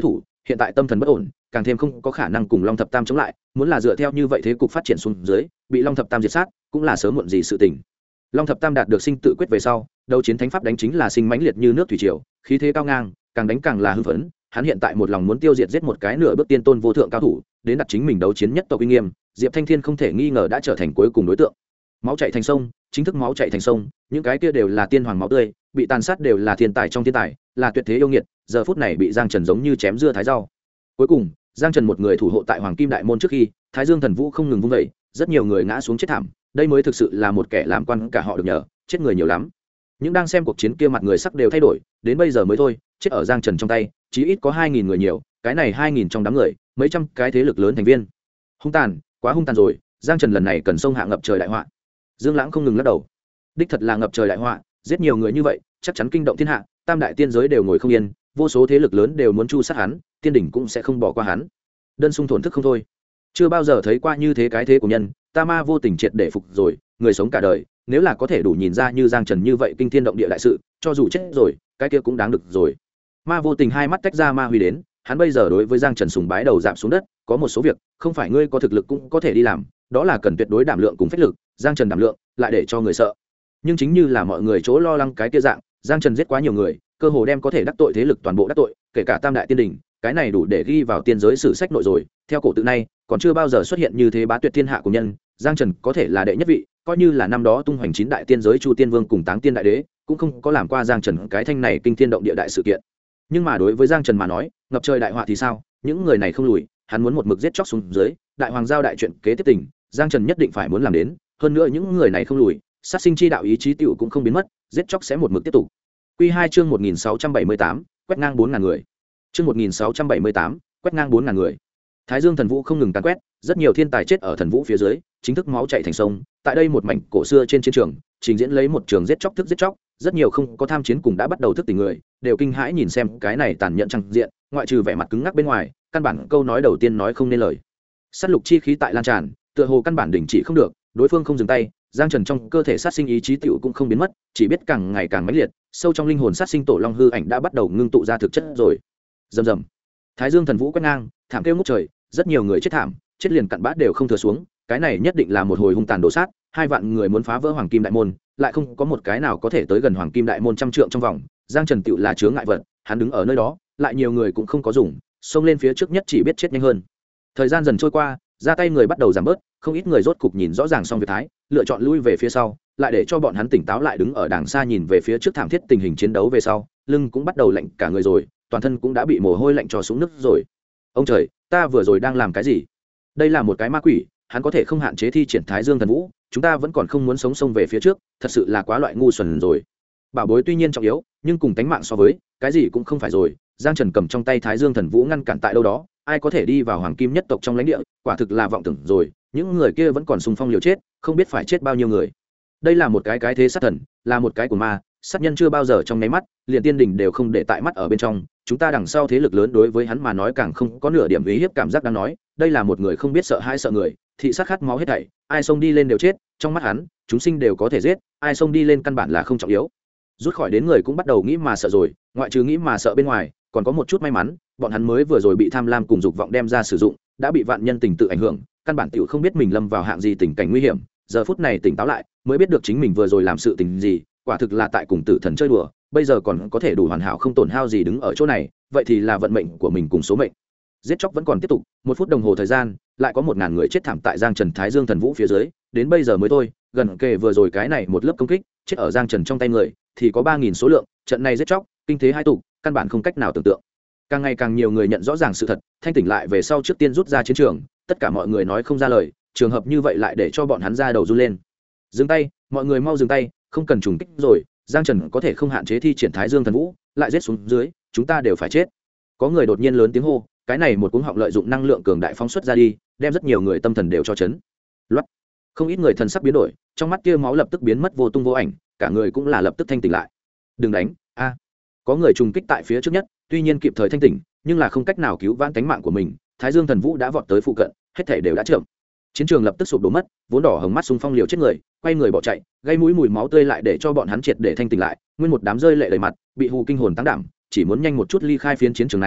hiện tại tâm thần bất ổn, càng thêm không có khả năng cùng Long Thập Tam chống lại, muốn là dựa theo như vậy thế cục phát triển xuống dưới, bị Long Thập Tam diệt sát, cũng là sớm muộn gì sự tình. Long Thập Tam đạt được sinh tự quyết về sau, đấu chiến thánh pháp đánh chính là sinh mãnh liệt như nước thủy triều, khí thế cao ngang, càng đánh càng là hưng phấn, hắn hiện tại một lòng muốn tiêu diệt giết một cái nửa bước tiên tôn vô thượng cao thủ, đến đặt chính mình đấu chiến nhất tộc uy nghiêm, Diệp Thanh Thiên không thể nghi ngờ đã trở thành cuối cùng đối tượng. Máu chảy thành sông, chính thức máu chảy thành sông, những cái kia đều là tiên hoàng máu tươi, bị tàn sát đều là thiên tài trong thiên tài, là tuyệt thế yêu nghiệt, giờ phút này bị Giang Trần giống như chém dưa thái rau. Cuối cùng, Giang Trần một người thủ hộ tại Hoàng Kim Đại môn trước khi, Thái Dương Thần Vũ không ngừng vung dậy, rất nhiều người ngã xuống chết thảm, đây mới thực sự là một kẻ làm quan cả họ được nhờ, chết người nhiều lắm. Những đang xem cuộc chiến kia mặt người sắc đều thay đổi, đến bây giờ mới thôi, chết ở Giang Trần trong tay, chí ít có 2000 người nhiều, cái này 2000 trong đám người, mấy trăm cái thế lực lớn thành viên. Hung tàn, quá hung tàn rồi, Giang Trần lần này cần xông hạ ngập trời đại họa. Dương Lãng không ngừng lắc đầu. Đích thật là ngập trời đại họa, giết nhiều người như vậy, chắc chắn kinh động thiên hạ, tam đại tiên giới đều ngồi không yên, vô số thế lực lớn đều muốn chu sát hắn, tiên đỉnh cũng sẽ không bỏ qua hắn. Đơn Sung thổn thức không thôi. Chưa bao giờ thấy qua như thế cái thế của nhân, ta ma vô tình triệt để phục rồi, người sống cả đời, nếu là có thể đủ nhìn ra như Giang Trần như vậy kinh thiên động địa đại sự, cho dù chết rồi, cái kia cũng đáng được rồi. Ma vô tình hai mắt tách ra ma huy đến, hắn bây giờ đối với Giang Trần sùng bái đầu dạp xuống đất, có một số việc, không phải ngươi có thực lực cũng có thể đi làm, đó là cần tuyệt đối đảm lượng cùng phách lực, Giang Trần đảm lượng, lại để cho người sợ. Nhưng chính như là mọi người chỗ lo lắng cái kia dạng, Giang Trần giết quá nhiều người, cơ hồ đem có thể đắc tội thế lực toàn bộ đắc tội, kể cả tam đại tiên đỉnh, cái này đủ để ghi vào tiên giới sử sách nội rồi, theo cổ tự nay, còn chưa bao giờ xuất hiện như thế bá tuyệt thiên hạ của nhân, Giang Trần có thể là đệ nhất vị, coi như là năm đó tung hoành 9 đại tiên giới Chu Tiên Vương cùng Táng Tiên Đại Đế, cũng không có làm qua Giang Trần cái thanh này kinh thiên động địa đại sự kiện. Nhưng mà đối với Giang Trần mà nói, ngập trời đại họa thì sao, những người này không lùi, hắn muốn một mực giết chóc xuống dưới, đại hoàng giao đại chuyện kế tiếp tình, Giang Trần nhất định phải muốn làm đến, hơn nữa những người này không lùi, sát sinh chi đạo ý chí tiểu cũng không biến mất, giết chóc sẽ một mực tiếp tục. Quy 2 chương 1678, quét ngang 4000 người. Chương 1678, quét ngang 4000 người. Thái Dương Thần Vũ không ngừng tàn quét, rất nhiều thiên tài chết ở Thần Vũ phía dưới, chính thức máu chảy thành sông. Tại đây một mảnh cổ xưa trên chiến trường, trình diễn lấy một trường giết chóc thức giết chóc, rất nhiều không có tham chiến cùng đã bắt đầu thức tỉnh người, đều kinh hãi nhìn xem cái này tàn nhẫn trăng diện, ngoại trừ vẻ mặt cứng ngắc bên ngoài, căn bản câu nói đầu tiên nói không nên lời. Sát lục chi khí tại lan tràn, tựa hồ căn bản đình chỉ không được, đối phương không dừng tay, Giang Trần trong cơ thể sát sinh ý chí tiểu cũng không biến mất, chỉ biết càng ngày càng mãnh liệt, sâu trong linh hồn sát sinh tổ long hư ảnh đã bắt đầu ngưng tụ ra thực chất rồi. Rầm rầm. Thái Dương Thần Vũ quét ngang, thảm kêu ngút trời, rất nhiều người chết thảm, chết liền cặn bã đều không thừa xuống, cái này nhất định là một hồi hung tàn đổ sát, 2 vạn người muốn phá vỡ Hoàng Kim Đại môn, lại không có một cái nào có thể tới gần Hoàng Kim Đại môn trăm trượng trong vòng, Giang Trần tiểu là chướng ngại vật, hắn đứng ở nơi đó, lại nhiều người cũng không có dùng, xông lên phía trước nhất chỉ biết chết nhanh hơn. Thời gian dần trôi qua, ra tay người bắt đầu giảm bớt, không ít người rốt cục nhìn rõ ràng xong việc thái, lựa chọn lui về phía sau, lại để cho bọn hắn tỉnh táo lại đứng ở đằng xa nhìn về phía trước thảm thiết tình hình chiến đấu về sau, lưng cũng bắt đầu lạnh cả người rồi, toàn thân cũng đã bị mồ hôi lạnh trò xuống nước rồi. Ông trời, ta vừa rồi đang làm cái gì? Đây là một cái ma quỷ, hắn có thể không hạn chế thi triển Thái Dương Thần Vũ, chúng ta vẫn còn không muốn sống sông về phía trước, thật sự là quá loại ngu xuẩn rồi. Bảo bối tuy nhiên trọng yếu, nhưng cùng tánh mạng so với, cái gì cũng không phải rồi. Giang Trần cầm trong tay Thái Dương Thần Vũ ngăn cản tại đâu đó, ai có thể đi vào Hoàng Kim nhất tộc trong lãnh địa, quả thực là vọng tưởng rồi, những người kia vẫn còn xung phong liều chết, không biết phải chết bao nhiêu người. Đây là một cái thế sát thần, là một cái của ma, sát nhân chưa bao giờ trong nháy mắt, liền tiên đình đều không để tại mắt ở bên trong, chúng ta đằng sau thế lực lớn đối với hắn mà nói càng không có nửa điểm uy hiếp cảm giác đang nói, đây là một người không biết sợ hãi sợ người, thị sát khát máu hết thảy, ai xông đi lên đều chết, trong mắt hắn, chúng sinh đều có thể giết, ai xông đi lên căn bản là không trọng yếu. Rút khỏi đến người cũng bắt đầu nghĩ mà sợ rồi, ngoại trừ nghĩ mà sợ bên ngoài, còn có một chút may mắn, bọn hắn mới vừa rồi bị tham lam cùng dục vọng đem ra sử dụng, đã bị vạn nhân tình tự ảnh hưởng, căn bản tiểu không biết mình lâm vào hạng gì tình cảnh nguy hiểm, giờ phút này tỉnh táo lại, mới biết được chính mình vừa rồi làm sự tình gì, quả thực là tại cùng tử thần chơi đùa, bây giờ còn có thể đủ hoàn hảo không tổn hao gì đứng ở chỗ này, vậy thì là vận mệnh của mình cùng số mệnh. Giết chóc vẫn còn tiếp tục, 1 phút đồng hồ thời gian, lại có 1000 người chết thảm tại Giang Trần Thái Dương Thần Vũ phía dưới, đến bây giờ mới thôi, gần kề vừa rồi cái này một lớp công kích, chết ở Giang Trần trong tay người, thì có 3000 số lượng, trận này giết chóc, kinh thế hai tụ, căn bản không cách nào tưởng tượng. Càng ngày càng nhiều người nhận rõ ràng sự thật, thanh tỉnh lại về sau trước tiên rút ra chiến trường, tất cả mọi người nói không ra lời, trường hợp như vậy lại để cho bọn hắn ra đầu run lên. Dừng tay, mọi người mau dừng tay, không cần trùng kích rồi, Giang Trần có thể không hạn chế thi triển Thái Dương Thần Vũ, lại giết xuống dưới, chúng ta đều phải chết. Có người đột nhiên lớn tiếng hô, cái này một cuống họng lợi dụng năng lượng cường đại phóng xuất ra đi, đem rất nhiều người tâm thần đều cho chấn. Loát. Không ít người thần sắc biến đổi, trong mắt kia máu lập tức biến mất vô tung vô ảnh, cả người cũng là lập tức thanh tỉnh lại. Đừng đánh, a. Có người trùng kích tại phía trước nhất, tuy nhiên kịp thời thanh tỉnh, nhưng là không cách nào cứu vãn tính mạng của mình, Thái Dương Thần Vũ đã vọt tới phụ cận, hết thảy đều đã chậm. Chiến trường lập tức sụp đổ mất, vốn đỏ hồng mắt xung phong liều chết người, quay người bỏ chạy, gây mũi mùi máu tươi lại để cho bọn hắn triệt để thanh tỉnh lại, nguyên một đám rơi lệ đầy mặt, bị hù kinh hồn tăng đảm, chỉ muốn nhanh một chút ly khai phiến chiến trường này,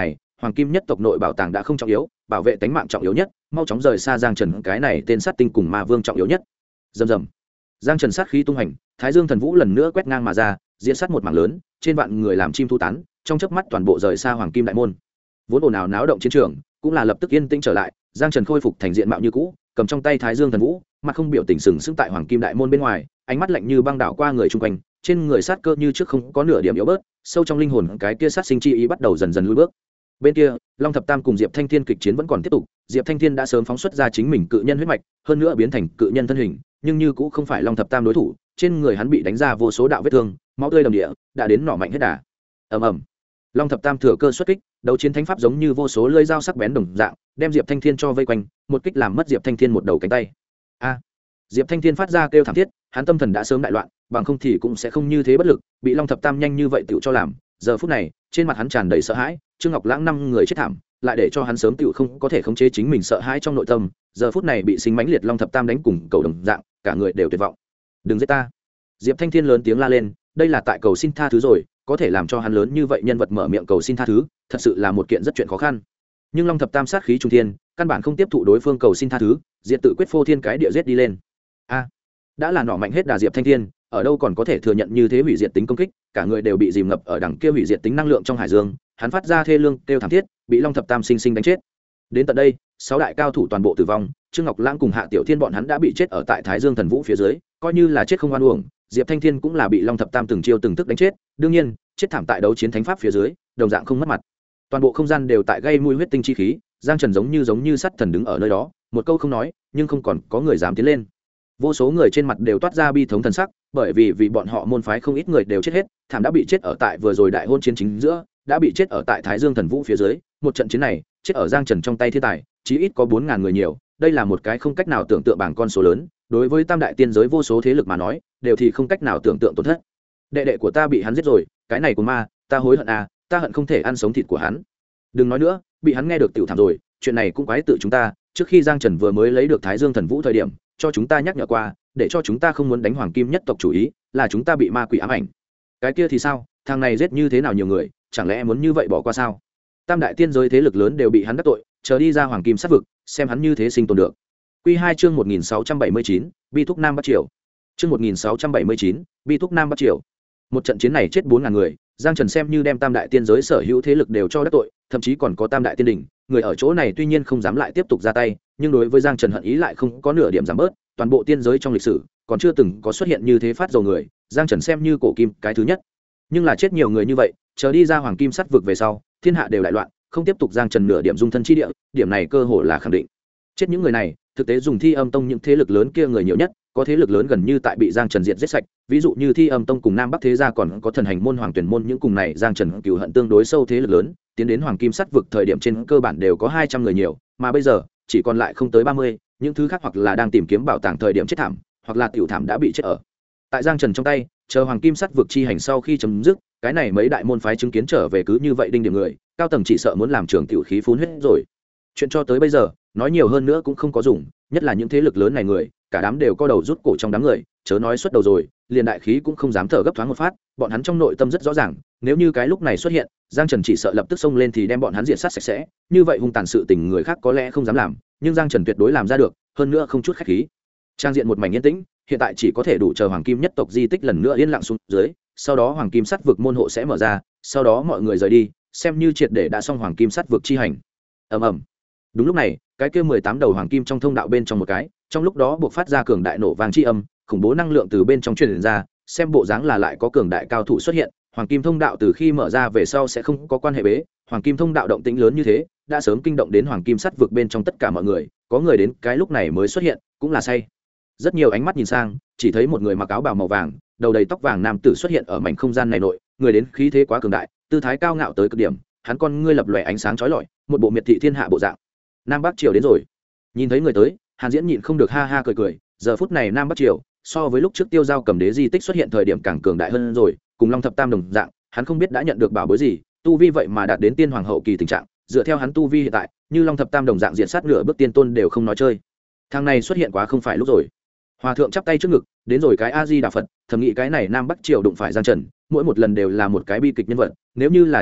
hoàng kim nhất tộc nội bảo tàng đã không trọng yếu, bảo vệ tính mạng trọng yếu nhất, mau chóng rời xa Giang Trần cái này tên sát tinh cùng ma vương trọng yếu nhất. Rầm rầm. Giang Trần sát khí tung hành, Thái Dương Thần Vũ lần nữa quét ngang mà ra, diễn sát một mảng lớn, trên vạn người làm chim thu tán, trong chớp mắt toàn bộ rời xa hoàng kim đại môn. Vốn ồn ào náo động chiến trường, cũng là lập tức yên tĩnh trở lại, Giang Trần khôi phục thành diện mạo như cũ, cầm trong tay Thái Dương Thần Vũ, mặt không biểu tình sừng sững tại hoàng kim đại môn bên ngoài, ánh mắt lạnh như băng đảo qua người chung quanh, trên người sát cơ như trước không có nửa điểm yếu bớt, sâu trong linh hồn cái kia sát sinh chi ý bắt đầu dần dần lùi bước. Bên kia, Long Thập Tam cùng Diệp Thanh Thiên kịch chiến vẫn còn tiếp tục, Diệp Thanh Thiên đã sớm phóng xuất ra chính mình cự nhân huyết mạch, hơn nữa biến thành cự nhân thân hình, nhưng như cũng không phải Long Thập Tam đối thủ, trên người hắn bị đánh ra vô số đạo vết thương, máu tươi đầm địa, đã đến nỏ mạnh hết đà. Ầm ầm. Long Thập Tam thừa cơ xuất kích, đấu chiến thánh pháp giống như vô số lưỡi dao sắc bén đồng dạng, đem Diệp Thanh Thiên cho vây quanh, một kích làm mất Diệp Thanh Thiên một đầu cánh tay. A! Diệp Thanh Thiên phát ra kêu thảm thiết, hắn tâm thần đã sớm đại loạn, bằng không thì cũng sẽ không như thế bất lực, bị Long Thập Tam nhanh như vậy tựu cho làm. Giờ phút này, trên mặt hắn tràn đầy sợ hãi, Trương Ngọc Lãng 5 người chết thảm, lại để cho hắn sớm tựu không có thể khống chế chính mình sợ hãi trong nội tâm, giờ phút này bị sinh mãnh liệt Long Thập Tam đánh cùng cầu đồng dạng, cả người đều tuyệt vọng. Đừng giết ta! Diệp Thanh Thiên lớn tiếng la lên, đây là tại cầu xin tha thứ rồi, có thể làm cho hắn lớn như vậy nhân vật mở miệng cầu xin tha thứ, thật sự là một kiện rất chuyện khó khăn. Nhưng Long Thập Tam sát khí trung thiên, căn bản không tiếp thụ đối phương cầu xin tha thứ, diệt tự quyết phô thiên cái địa giết đi lên. A! Đã là nọ mạnh hết đà Diệp Thanh Thiên, ở đâu còn có thể thừa nhận như thế hủy diệt tính công kích, cả người đều bị dìm ngập ở đằng kia hủy diệt tính năng lượng trong hải dương, hắn phát ra thê lương kêu thảm thiết, bị Long Thập Tam sinh sinh đánh chết. Đến tận đây, 6 đại cao thủ toàn bộ tử vong, Trương Ngọc Lãng cùng Hạ Tiểu Thiên bọn hắn đã bị chết ở tại Thái Dương Thần Vũ phía dưới, coi như là chết không oan uổng, Diệp Thanh Thiên cũng là bị Long Thập Tam từng chiêu từng thức đánh chết, đương nhiên, chết thảm tại đấu chiến thánh pháp phía dưới, đồng dạng không mất mặt. Toàn bộ không gian đều tại gây mùi huyết tinh chi khí, Giang Trần giống như sắt thần đứng ở nơi đó, một câu không nói, nhưng không còn có người dám tiến lên. Vô số người trên mặt đều toát ra bi thống thần sắc, bởi vì bọn họ môn phái không ít người đều chết hết, thảm đã bị chết ở tại vừa rồi đại hôn chiến chính giữa, đã bị chết ở tại Thái Dương Thần Vũ phía dưới, một trận chiến này, chết ở Giang Trần trong tay thiên tài, chí ít có 4000 người nhiều, đây là một cái không cách nào tưởng tượng bảng con số lớn, đối với tam đại tiên giới vô số thế lực mà nói, đều thì không cách nào tưởng tượng tổn thất. Đệ đệ của ta bị hắn giết rồi, cái này của ma, ta hối hận à, ta hận không thể ăn sống thịt của hắn. Đừng nói nữa, bị hắn nghe được tiểu thảm rồi, chuyện này cũng quái tự chúng ta, trước khi Giang Trần vừa mới lấy được Thái Dương Thần Vũ thời điểm, cho chúng ta nhắc nhở qua, để cho chúng ta không muốn đánh hoàng kim nhất tộc chủ ý, là chúng ta bị ma quỷ ám ảnh. Cái kia thì sao, thằng này giết như thế nào nhiều người, chẳng lẽ muốn như vậy bỏ qua sao? Tam đại tiên giới thế lực lớn đều bị hắn đắc tội, chờ đi ra hoàng kim sát vực, xem hắn như thế sinh tồn được. Quy 2 chương 1679, Bi thúc Nam Bắc Triều. Chương 1679, Bi thúc Nam Bắc Triều. Một trận chiến này chết 4000 người, Giang Trần xem như đem tam đại tiên giới sở hữu thế lực đều cho đắc tội, thậm chí còn có tam đại tiên đỉnh, người ở chỗ này tuy nhiên không dám lại tiếp tục ra tay, nhưng đối với Giang Trần hận ý lại không có nửa điểm giảm bớt, toàn bộ tiên giới trong lịch sử còn chưa từng có xuất hiện như thế phát dầu người, Giang Trần xem như cổ kim cái thứ nhất. Nhưng là chết nhiều người như vậy, chờ đi ra hoàng kim sắt vực về sau, thiên hạ đều đại loạn, không tiếp tục Giang Trần nửa điểm dung thân chi địa, điểm này cơ hội là khẳng định. Chết những người này, thực tế dùng Thi Âm Tông những thế lực lớn kia người nhiều nhất, có thế lực lớn gần như tại bị Giang Trần diệt giết sạch, ví dụ như Thi Âm Tông cùng Nam Bắc thế gia, còn có Thần Hành môn, Hoàng Tuyển môn, những cùng này Giang Trần cừu hận tương đối sâu thế lực lớn, tiến đến hoàng kim sắt vực thời điểm trên cơ bản đều có 200 người nhiều, mà bây giờ chỉ còn lại không tới 30, những thứ khác hoặc là đang tìm kiếm bảo tàng thời điểm chết thảm, hoặc là tiểu thảm đã bị chết ở tại Giang Trần trong tay, chờ hoàng kim sắt vực chi hành sau khi chấm dứt, cái này mấy đại môn phái chứng kiến trở về cứ như vậy đinh điểm người, cao tầng chỉ sợ muốn làm trường tiểu khí phun hết rồi. Chuyện cho tới bây giờ, nói nhiều hơn nữa cũng không có dùng, nhất là những thế lực lớn này người, cả đám đều co đầu rút cổ trong đám người, chớ nói xuất đầu rồi, liền đại khí cũng không dám thở gấp thoáng một phát, bọn hắn trong nội tâm rất rõ ràng, nếu như cái lúc này xuất hiện, Giang Trần chỉ sợ lập tức xông lên thì đem bọn hắn diệt sát sạch sẽ, như vậy hung tàn sự tình người khác có lẽ không dám làm, nhưng Giang Trần tuyệt đối làm ra được, hơn nữa không chút khách khí. Trang diện một mảnh yên tĩnh, hiện tại chỉ có thể đủ chờ hoàng kim nhất tộc di tích lần nữa yên lặng xuống dưới, sau đó hoàng kim sắt vực môn hộ sẽ mở ra, sau đó mọi người rời đi, xem như triệt để đã xong hoàng kim sắt vực chi hành. Ầm ầm. Đúng lúc này, cái kia 18 đầu hoàng kim trong thông đạo bên trong một cái, trong lúc đó buộc phát ra cường đại nổ vàng chi âm, khủng bố năng lượng từ bên trong truyền ra, xem bộ dáng là lại có cường đại cao thủ xuất hiện. Hoàng kim thông đạo từ khi mở ra về sau sẽ không có quan hệ bế, hoàng kim thông đạo động tĩnh lớn như thế, đã sớm kinh động đến hoàng kim sắt vực bên trong tất cả mọi người, có người đến cái lúc này mới xuất hiện, cũng là say. Rất nhiều ánh mắt nhìn sang, chỉ thấy một người mặc áo bào màu vàng, đầu đầy tóc vàng nam tử xuất hiện ở mảnh không gian này nội, người đến khí thế quá cường đại, tư thái cao ngạo tới cực điểm, hắn con ngươi lập lòe ánh sáng chói lọi, một bộ miệt thị thiên hạ bộ dạng. Nam Bắc Triều đến rồi. Nhìn thấy người tới, Hàn Diễn nhịn không được ha ha cười cười, giờ phút này Nam Bắc Triều so với lúc trước Tiêu Giao Cầm Đế di tích xuất hiện thời điểm càng cường đại hơn rồi, cùng Long Thập Tam đồng dạng, hắn không biết đã nhận được bảo bối gì, tu vi vậy mà đạt đến tiên hoàng hậu kỳ tình trạng, dựa theo hắn tu vi hiện tại, như Long Thập Tam đồng dạng diện sát nửa bước tiên tôn đều không nói chơi. Thằng này xuất hiện quá không phải lúc rồi. Hòa thượng chắp tay trước ngực, đến rồi cái A Di Đà Phật, thầm nghĩ cái này Nam Bắc Triều đụng phải Giang Trần, mỗi một lần đều là một cái bi kịch nhân vật, nếu như là trước khi,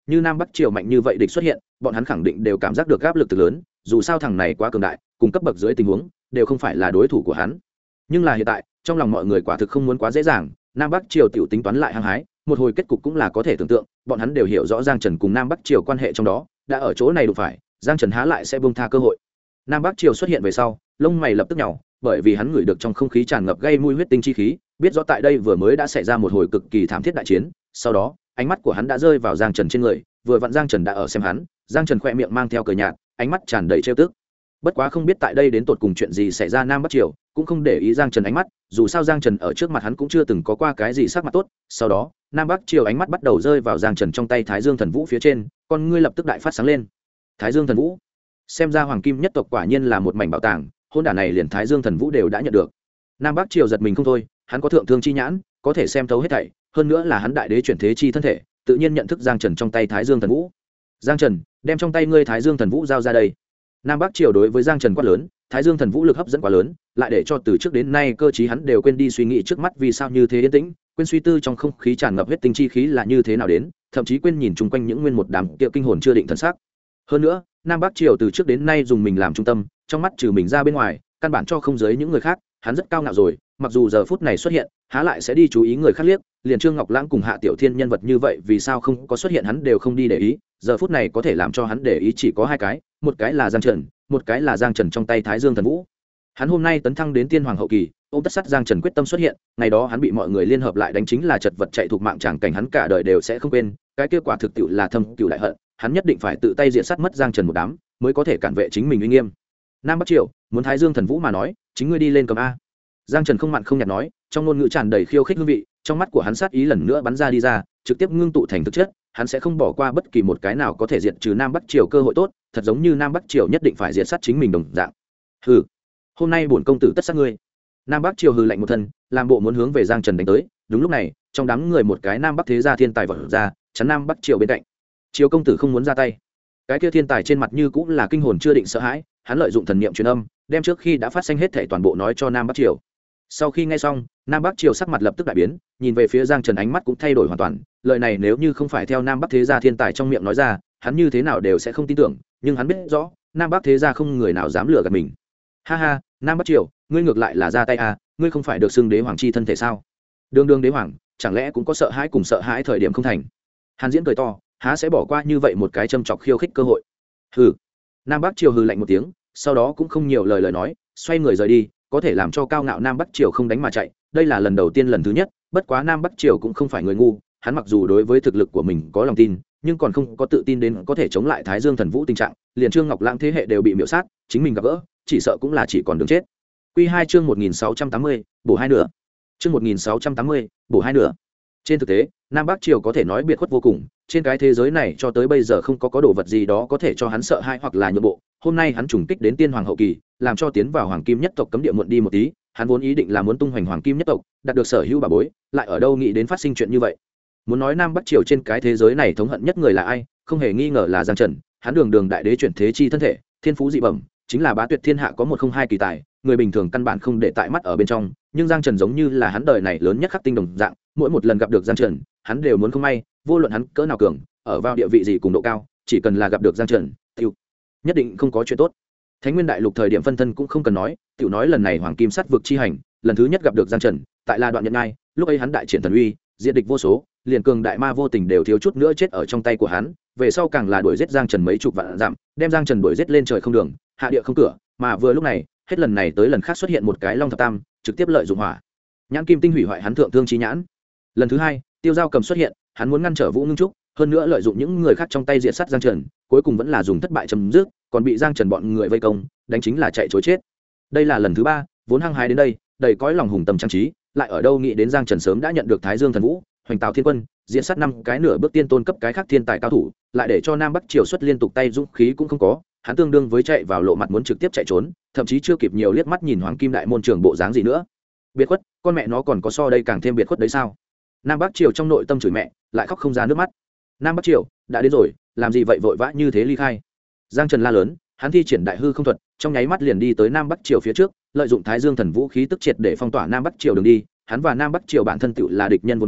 như nam bắc triều mạnh như vậy địch xuất hiện bọn hắn khẳng định đều cảm giác được áp lực từ lớn, dù sao thằng này quá cường đại, cùng cấp bậc dưới tình huống đều không phải là đối thủ của hắn. Nhưng là hiện tại trong lòng mọi người quả thực không muốn quá dễ dàng, nam bắc triều tiểu tính toán lại hăng hái, một hồi kết cục cũng là có thể tưởng tượng, bọn hắn đều hiểu rõ Giang Trần cùng nam bắc triều quan hệ trong đó, đã ở chỗ này đụng phải, Giang Trần há lại sẽ buông tha cơ hội. Nam bắc triều xuất hiện về sau, lông mày lập tức nhàu, bởi vì hắn ngửi được trong không khí tràn ngập gây mùi huyết tinh chi khí, biết rõ tại đây vừa mới đã xảy ra một hồi cực kỳ thảm thiết đại chiến. Sau đó ánh mắt của hắn đã rơi vào Giang Trần trên người, vừa vặn Giang Trần đã ở xem hắn. Giang Trần khỏe miệng mang theo cười nhạt, ánh mắt tràn đầy trêu tức. Bất quá không biết tại đây đến tột cùng chuyện gì xảy ra, nam bắc triều cũng không để ý Giang Trần ánh mắt, dù sao Giang Trần ở trước mặt hắn cũng chưa từng có qua cái gì sắc mặt tốt. Sau đó nam bắc triều ánh mắt bắt đầu rơi vào Giang Trần trong tay Thái Dương Thần Vũ phía trên, con ngươi lập tức đại phát sáng lên. Thái Dương Thần Vũ, xem ra hoàng kim nhất tộc quả nhiên là một mảnh bảo tàng, hôn đản này liền Thái Dương Thần Vũ đều đã nhận được. Nam bắc triều giật mình không thôi, hắn có thượng thương chi nhãn, có thể xem thấu hết thảy, hơn nữa là hắn đại đế chuyển thế chi thân thể, tự nhiên nhận thức Giang Trần trong tay Thái Dương Thần Vũ. Giang Trần, đem trong tay ngươi Thái Dương Thần Vũ giao ra đây. Nam bắc triều đối với Giang Trần quá lớn, Thái Dương Thần Vũ lực hấp dẫn quá lớn, lại để cho từ trước đến nay cơ trí hắn đều quên đi suy nghĩ trước mắt vì sao như thế yên tĩnh, quên suy tư trong không khí tràn ngập huyết tinh chi khí là như thế nào đến, thậm chí quên nhìn chung quanh những nguyên một đám kia kinh hồn chưa định thần sắc. Hơn nữa nam bắc triều từ trước đến nay dùng mình làm trung tâm, trong mắt trừ mình ra bên ngoài căn bản cho không giới những người khác, hắn rất cao ngạo rồi, mặc dù giờ phút này xuất hiện há lại sẽ đi chú ý người khác liếc, liền Trương Ngọc Lãng cùng Hạ Tiểu Thiên nhân vật như vậy vì sao không có xuất hiện hắn đều không đi để ý, giờ phút này có thể làm cho hắn để ý chỉ có hai cái, một cái là Giang Trần, một cái là Giang Trần trong tay Thái Dương Thần Vũ. Hắn hôm nay tấn thăng đến tiên hoàng hậu kỳ, ôm tất sắt Giang Trần quyết tâm xuất hiện, ngày đó hắn bị mọi người liên hợp lại đánh chính là chật vật chạy thuộc mạng tràng cảnh, hắn cả đời đều sẽ không quên, cái kết quả thực tiệu là thâm cựu đại hận, hắn nhất định phải tự tay diện sát mất Giang Trần một đám, mới có thể cản vệ chính mình uy nghiêm. Nam bắc triều muốn Thái Dương Thần Vũ mà nói, chính ngươi đi lên cầm a. Giang Trần không mặn không nhạt nói, trong ngôn ngữ tràn đầy khiêu khích hương vị, trong mắt của hắn sát ý lần nữa bắn ra đi ra, trực tiếp ngưng tụ thành thực chất, hắn sẽ không bỏ qua bất kỳ một cái nào có thể diệt trừ nam bắc triều cơ hội tốt, thật giống như nam bắc triều nhất định phải diệt sát chính mình đồng dạng. Hừ, hôm nay bổn công tử tất sát ngươi. Nam bắc triều hừ lạnh một thân, làm bộ muốn hướng về Giang Trần đánh tới, đúng lúc này trong đám người một cái nam bắc thế gia thiên tài vọt ra, chắn nam bắc triều bên cạnh. Triều công tử không muốn ra tay. Cái kia thiên tài trên mặt như cũng là kinh hồn chưa định sợ hãi, hắn lợi dụng thần niệm truyền âm, đem trước khi đã phát sinh hết thảy toàn bộ nói cho nam bắc triều. Sau khi nghe xong, nam bắc triều sắc mặt lập tức đại biến, nhìn về phía Giang Trần ánh mắt cũng thay đổi hoàn toàn, lời này nếu như không phải theo nam bắc thế gia thiên tài trong miệng nói ra, hắn như thế nào đều sẽ không tin tưởng, nhưng hắn biết rõ nam bắc thế gia không người nào dám lừa gạt mình. Ha ha, nam bắc triều, ngươi ngược lại là ra tay à, ngươi không phải được xưng đế hoàng chi thân thể sao? Đường đường đế hoàng, chẳng lẽ cũng có sợ hãi cùng sợ hãi thời điểm không thành? Hàn Diễn cười to, há sẽ bỏ qua như vậy một cái châm chọc khiêu khích cơ hội? Hừ. Nam bắc triều hừ lạnh một tiếng, sau đó cũng không nhiều lời nói, xoay người rời đi, có thể làm cho cao ngạo nam bắc triều không đánh mà chạy, đây là lần đầu tiên lần thứ nhất, bất quá nam bắc triều cũng không phải người ngu, hắn mặc dù đối với thực lực của mình có lòng tin, nhưng còn không có tự tin đến có thể chống lại Thái Dương Thần Vũ tình trạng, liền Trương Ngọc Lãng thế hệ đều bị miểu sát, chính mình gặp gỡ, chỉ sợ cũng là chỉ còn đường chết. Quy 2 chương 1680, bổ hai nửa. Chương 1680, bổ hai nửa. Trên thực tế, nam bắc triều có thể nói biệt khuất vô cùng, trên cái thế giới này cho tới bây giờ không có đồ vật gì đó có thể cho hắn sợ hãi hoặc là nhượng bộ. Hôm nay hắn trùng kích đến tiên hoàng hậu kỳ, làm cho tiến vào hoàng kim nhất tộc cấm địa muộn đi một tí, hắn vốn ý định là muốn tung hoành hoàng kim nhất tộc, đạt được sở hữu bà bối, lại ở đâu nghĩ đến phát sinh chuyện như vậy. Muốn nói nam bắc triều trên cái thế giới này thống hận nhất người là ai, không hề nghi ngờ là Giang Trần, hắn đường đường đại đế chuyển thế chi thân thể, thiên phú dị bẩm, chính là bá tuyệt thiên hạ có một không hai kỳ tài, người bình thường căn bản không để tại mắt ở bên trong, nhưng Giang Trần giống như là hắn đời này lớn nhất khắc tinh đồng dạng, mỗi một lần gặp được Giang Trần, hắn đều muốn không may, vô luận hắn cỡ nào cường, ở vào địa vị gì cùng độ cao, chỉ cần là gặp được Giang Trần, tiêu nhất định không có chuyện tốt. Thánh Nguyên Đại Lục thời điểm phân thân cũng không cần nói, tiểu nói lần này Hoàng Kim Sắt vực chi hành, lần thứ nhất gặp được Giang Trần, tại là đoạn nhận ngay, lúc ấy hắn đại triển thần uy, diệt địch vô số, liền cường đại ma vô tình đều thiếu chút nữa chết ở trong tay của hắn, về sau càng là đuổi giết Giang Trần mấy chục vạn dặm, đem Giang Trần đuổi giết lên trời không đường, hạ địa không cửa, mà vừa lúc này, hết lần này tới lần khác xuất hiện một cái Long Thập Tam, trực tiếp lợi dụng hỏa nhãn kim tinh hủy hoại hắn thượng thương chí nhãn. Lần thứ hai, Tiêu Giao Cầm xuất hiện, hắn muốn ngăn trở Vũ Ngưng Trúc, hơn nữa lợi dụng những người khác trong tay diệt sát Giang Trần, cuối cùng vẫn là dùng thất bại chấm dứt, còn bị Giang Trần bọn người vây công, đánh chính là chạy trối chết. Đây là lần thứ ba, vốn hăng hái đến đây, đầy cõi lòng hùng tâm trang trí, lại ở đâu nghĩ đến Giang Trần sớm đã nhận được Thái Dương Thần Vũ, Hoành Tào Thiên Quân, diễn sát năm cái nửa bước tiên tôn cấp cái khác thiên tài cao thủ, lại để cho Nam Bắc triều xuất liên tục tay dũng khí cũng không có, hắn tương đương với chạy vào lộ mặt muốn trực tiếp chạy trốn, thậm chí chưa kịp nhiều liếc mắt nhìn Hoàng Kim Đại môn trưởng bộ dáng gì nữa. Biệt khuất, con mẹ nó còn có so đây càng thêm biệt khuất đấy sao? Nam Bắc triều trong nội tâm chửi mẹ, lại khóc không ra nước mắt. Nam Bắc triều đã đến rồi, làm gì vậy vội vã như thế ly khai? Giang Trần la lớn, hắn thi triển đại hư không thuật, trong nháy mắt liền đi tới Nam Bắc triều phía trước, lợi dụng Thái Dương Thần Vũ khí tức triệt để phong tỏa Nam Bắc triều đường đi, hắn và Nam Bắc triều bản thân tựu là địch nhân vốn có,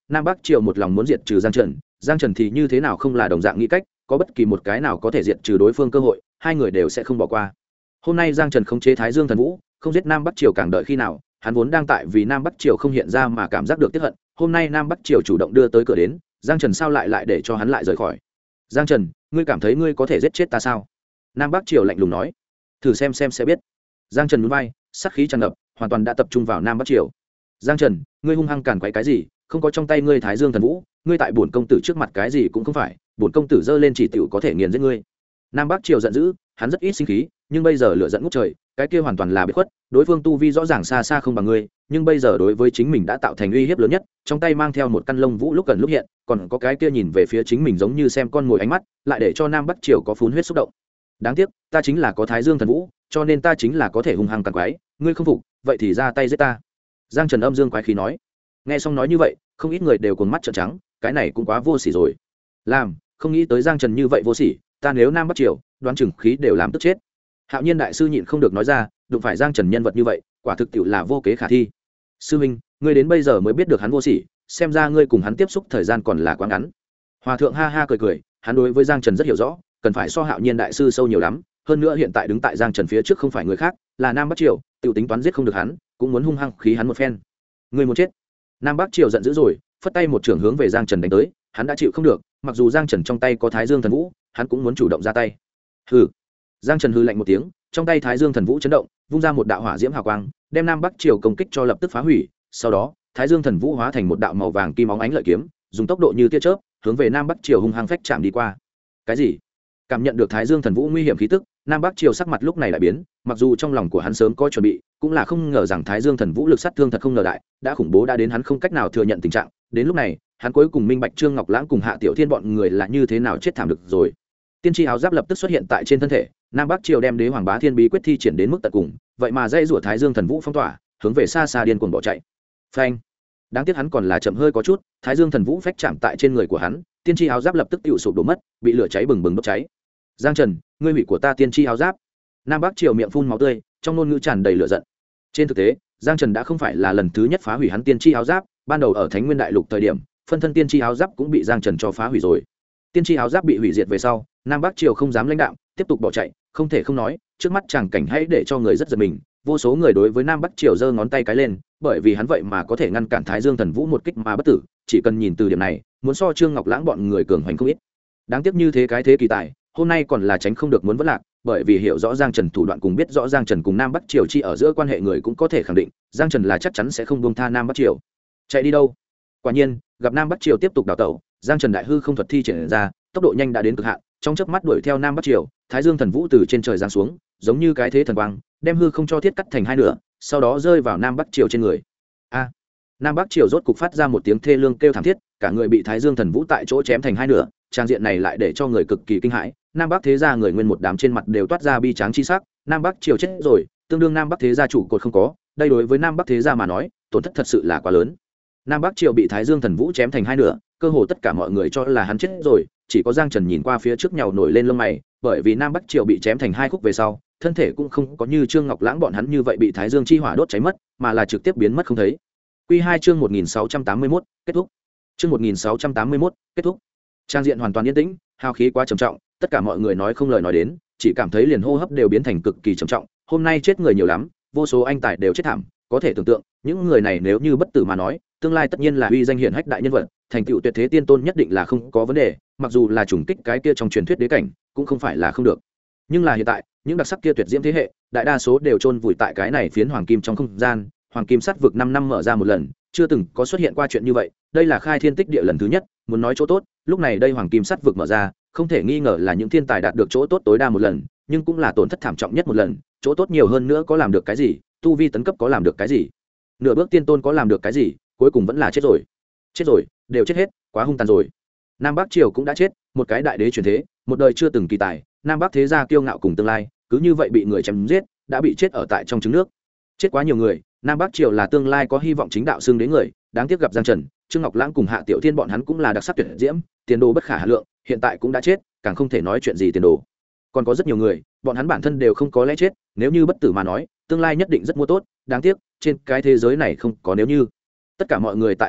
nam bắc triều một lòng muốn diệt trừ Giang Trần thì như thế nào không là đồng dạng nghĩ cách, có bất kỳ một cái nào có thể diệt trừ đối phương cơ hội, hai người đều sẽ không bỏ qua. Hôm nay Giang Trần khống chế Thái Dương Thần Vũ, không giết nam bắc triều càng đợi khi nào, hắn vốn đang tại vì nam bắc triều không hiện ra mà cảm giác được tiếc hận, hôm nay nam bắc triều chủ động đưa tới cửa đến, Giang Trần sao lại để cho hắn lại rời khỏi. Giang Trần, ngươi cảm thấy ngươi có thể giết chết ta sao? Nam bắc triều lạnh lùng nói. Thử xem sẽ biết. Giang Trần nhún vai, sát khí tràn ngập, hoàn toàn đã tập trung vào nam bắc triều. Giang Trần, ngươi hung hăng càn quấy cái gì? Không có trong tay ngươi Thái Dương Thần Vũ, ngươi tại bổn công tử trước mặt cái gì cũng không phải, bổn công tử giơ lên chỉ tiểu có thể nghiền giết ngươi. Nam bắc triều giận dữ, hắn rất ít sinh khí, nhưng bây giờ lửa giận ngút trời, cái kia hoàn toàn là biệt khuất, đối phương tu vi rõ ràng xa xa không bằng ngươi, nhưng bây giờ đối với chính mình đã tạo thành uy hiếp lớn nhất, trong tay mang theo một căn lông vũ lúc gần lúc hiện, còn có cái kia nhìn về phía chính mình giống như xem con mồi ánh mắt, lại để cho nam bắc triều có phun huyết xúc động. Đáng tiếc, ta chính là có Thái Dương Thần Vũ, cho nên ta chính là có thể hung hăng càn quái, ngươi không phục, vậy thì ra tay giết ta. Giang Trần âm dương quái khí nói. Nghe xong nói như vậy, không ít người đều cuồng mắt trợn trắng, cái này cũng quá vô sỉ rồi. Làm, không nghĩ tới Giang Trần như vậy vô sỉ, ta nếu nam bắc triều, đoán chừng khí đều làm tức chết. Hạo Nhiên đại sư nhịn không được nói ra, đụng phải Giang Trần nhân vật như vậy, quả thực tiệu là vô kế khả thi. Sư huynh, ngươi đến bây giờ mới biết được hắn vô sỉ, xem ra ngươi cùng hắn tiếp xúc thời gian còn là quá ngắn. Hòa thượng ha ha cười cười, hắn đối với Giang Trần rất hiểu rõ, cần phải so Hạo Nhiên đại sư sâu nhiều lắm, hơn nữa hiện tại đứng tại Giang Trần phía trước không phải người khác, là Nam Bắc Triều, tiểu tính toán giết không được hắn, cũng muốn hung hăng khí hắn một phen. Ngươi muốn chết. Nam Bắc Triều giận dữ rồi, phất tay một trường hướng về Giang Trần đánh tới, hắn đã chịu không được, mặc dù Giang Trần trong tay có Thái Dương Thần Vũ, hắn cũng muốn chủ động ra tay. Hừ. Giang Trần hừ lạnh một tiếng, trong tay Thái Dương Thần Vũ chấn động, vung ra một đạo hỏa diễm hào quang, đem Nam Bắc Triều công kích cho lập tức phá hủy, sau đó, Thái Dương Thần Vũ hóa thành một đạo màu vàng kim óng ánh lợi kiếm, dùng tốc độ như tia chớp, hướng về Nam Bắc Triều hung hăng phách chạm đi qua. Cái gì? Cảm nhận được Thái Dương Thần Vũ nguy hiểm khí tức, Nam Bắc Triều sắc mặt lúc này lại biến, mặc dù trong lòng của hắn sớm có chuẩn bị, cũng là không ngờ rằng Thái Dương Thần Vũ lực sát thương thật không ngờ đại, đã khủng bố đã đến hắn không cách nào thừa nhận tình trạng, đến lúc này, hắn cuối cùng minh bạch Trương Ngọc Lãng cùng Hạ Tiểu Thiên bọn người là như thế nào chết thảm được rồi. Tiên tri áo giáp lập tức xuất hiện tại trên thân thể, Nam Bắc Triều đem Đế Hoàng Bá Thiên bí quyết thi triển đến mức tận cùng, vậy mà dây rủa Thái Dương Thần Vũ phong tỏa, hướng về xa xa điên cuồng bỏ chạy. Phanh! Đáng tiếc hắn còn là chậm hơi có chút, Thái Dương Thần Vũ phách chạm tại trên người của hắn, tiên tri áo giáp lập tức tiêu sụp đổ mất, bị lửa cháy bừng bừng đốt cháy. Giang Trần, ngươi hủy của ta tiên tri áo giáp. Nam Bắc Triều miệng phun máu tươi, trong ngôn ngữ tràn đầy lửa giận. Trên thực tế, Giang Trần đã không phải là lần thứ nhất phá hủy hắn tiên tri áo giáp, ban đầu ở Thánh Nguyên Đại Lục thời điểm, phân thân tiên tri áo giáp cũng bị Giang Trần cho phá hủy rồi. Tiên tri áo giáp bị hủy diệt về sau, Nam Bắc Triều không dám lãnh đạo, tiếp tục bỏ chạy, không thể không nói, trước mắt chàng cảnh hãy để cho người rất giật mình, vô số người đối với Nam Bắc Triều giơ ngón tay cái lên, bởi vì hắn vậy mà có thể ngăn cản Thái Dương Thần Vũ một kích mà bất tử, chỉ cần nhìn từ điểm này, muốn so Trương Ngọc Lãng bọn người cường hoành không ít. Đáng tiếc như thế cái thế kỳ tài, hôm nay còn là tránh không được muốn vỡ lạc, bởi vì hiểu rõ Giang Trần thủ đoạn cùng biết rõ Giang Trần cùng Nam Bắc Triều chi ở giữa quan hệ người cũng có thể khẳng định, Giang Trần là chắc chắn sẽ không buông tha Nam Bắc Triều. Chạy đi đâu? Quả nhiên, gặp Nam Bắc Triều tiếp tục đào tẩu, Giang Trần đại hư không thuật thi triển ra, tốc độ nhanh đã đến cực hạn, trong chớp mắt đuổi theo Nam Bắc Triều, Thái Dương Thần Vũ từ trên trời giáng xuống, giống như cái thế thần quang, đem hư không cho thiết cắt thành hai nửa, sau đó rơi vào Nam Bắc Triều trên người. A! Nam Bắc Triều rốt cục phát ra một tiếng thê lương kêu thảm thiết, cả người bị Thái Dương Thần Vũ tại chỗ chém thành hai nửa, trang diện này lại để cho người cực kỳ kinh hãi. Nam Bắc thế gia người nguyên một đám trên mặt đều toát ra bi tráng chi sắc, Nam Bắc Triều chết rồi, tương đương Nam Bắc thế gia chủ cột không có, đây đối với Nam Bắc thế gia mà nói, tổn thất thật sự là quá lớn. Nam Bắc Triều bị Thái Dương Thần Vũ chém thành hai nửa, cơ hồ tất cả mọi người cho là hắn chết rồi, chỉ có Giang Trần nhìn qua phía trước nhàu nổi lên lông mày, bởi vì Nam Bắc Triều bị chém thành hai khúc về sau, thân thể cũng không có như Trương Ngọc Lãng bọn hắn như vậy bị Thái Dương chi hỏa đốt cháy mất, mà là trực tiếp biến mất không thấy. Quy 2 chương 1681, kết thúc. Chương 1681, kết thúc. Trang diện hoàn toàn yên tĩnh, hào khí quá trầm trọng, tất cả mọi người nói không lời nói đến, chỉ cảm thấy liền hô hấp đều biến thành cực kỳ trầm trọng, hôm nay chết người nhiều lắm, vô số anh tài đều chết thảm, có thể tưởng tượng, những người này nếu như bất tử mà nói, tương lai tất nhiên là uy danh hiển hách đại nhân vật, thành tựu tuyệt thế tiên tôn nhất định là không có vấn đề, mặc dù là trùng kích cái kia trong truyền thuyết đế cảnh, cũng không phải là không được. Nhưng là hiện tại, những đặc sắc kia tuyệt diễm thế hệ, đại đa số đều chôn vùi tại cái này phiến hoàng kim trong không gian, hoàng kim sát vực 5 năm mở ra một lần, chưa từng có xuất hiện qua chuyện như vậy, đây là khai thiên tích địa lần thứ nhất, muốn nói chỗ tốt, lúc này đây hoàng kim sát vực mở ra, không thể nghi ngờ là những thiên tài đạt được chỗ tốt tối đa một lần, nhưng cũng là tổn thất thảm trọng nhất một lần, chỗ tốt nhiều hơn nữa có làm được cái gì, tu vi tấn cấp có làm được cái gì, nửa bước tiên tôn có làm được cái gì, cuối cùng vẫn là chết rồi, đều chết hết, quá hung tàn rồi. Nam Bắc Triều cũng đã chết, một cái đại đế truyền thế, một đời chưa từng kỳ tài, Nam Bắc thế gia kiêu ngạo cùng tương lai, cứ như vậy bị người chém giết, đã bị chết ở tại trong trứng nước. Chết quá nhiều người, Nam Bắc Triều là tương lai có hy vọng chính đạo xương đến người, đáng tiếc gặp Giang Trần, Trương Ngọc Lãng cùng Hạ Tiểu Thiên bọn hắn cũng là đặc sắc tuyệt diễm, tiền đồ bất khả hà lượng, hiện tại cũng đã chết, càng không thể nói chuyện gì tiền đồ. Còn có rất nhiều người, bọn hắn bản thân đều không có lẽ chết, nếu như bất tử mà nói, tương lai nhất định rất mua tốt, đáng tiếc, trên cái thế giới này không có nếu như. Tất cả mọi người tại thổn thức,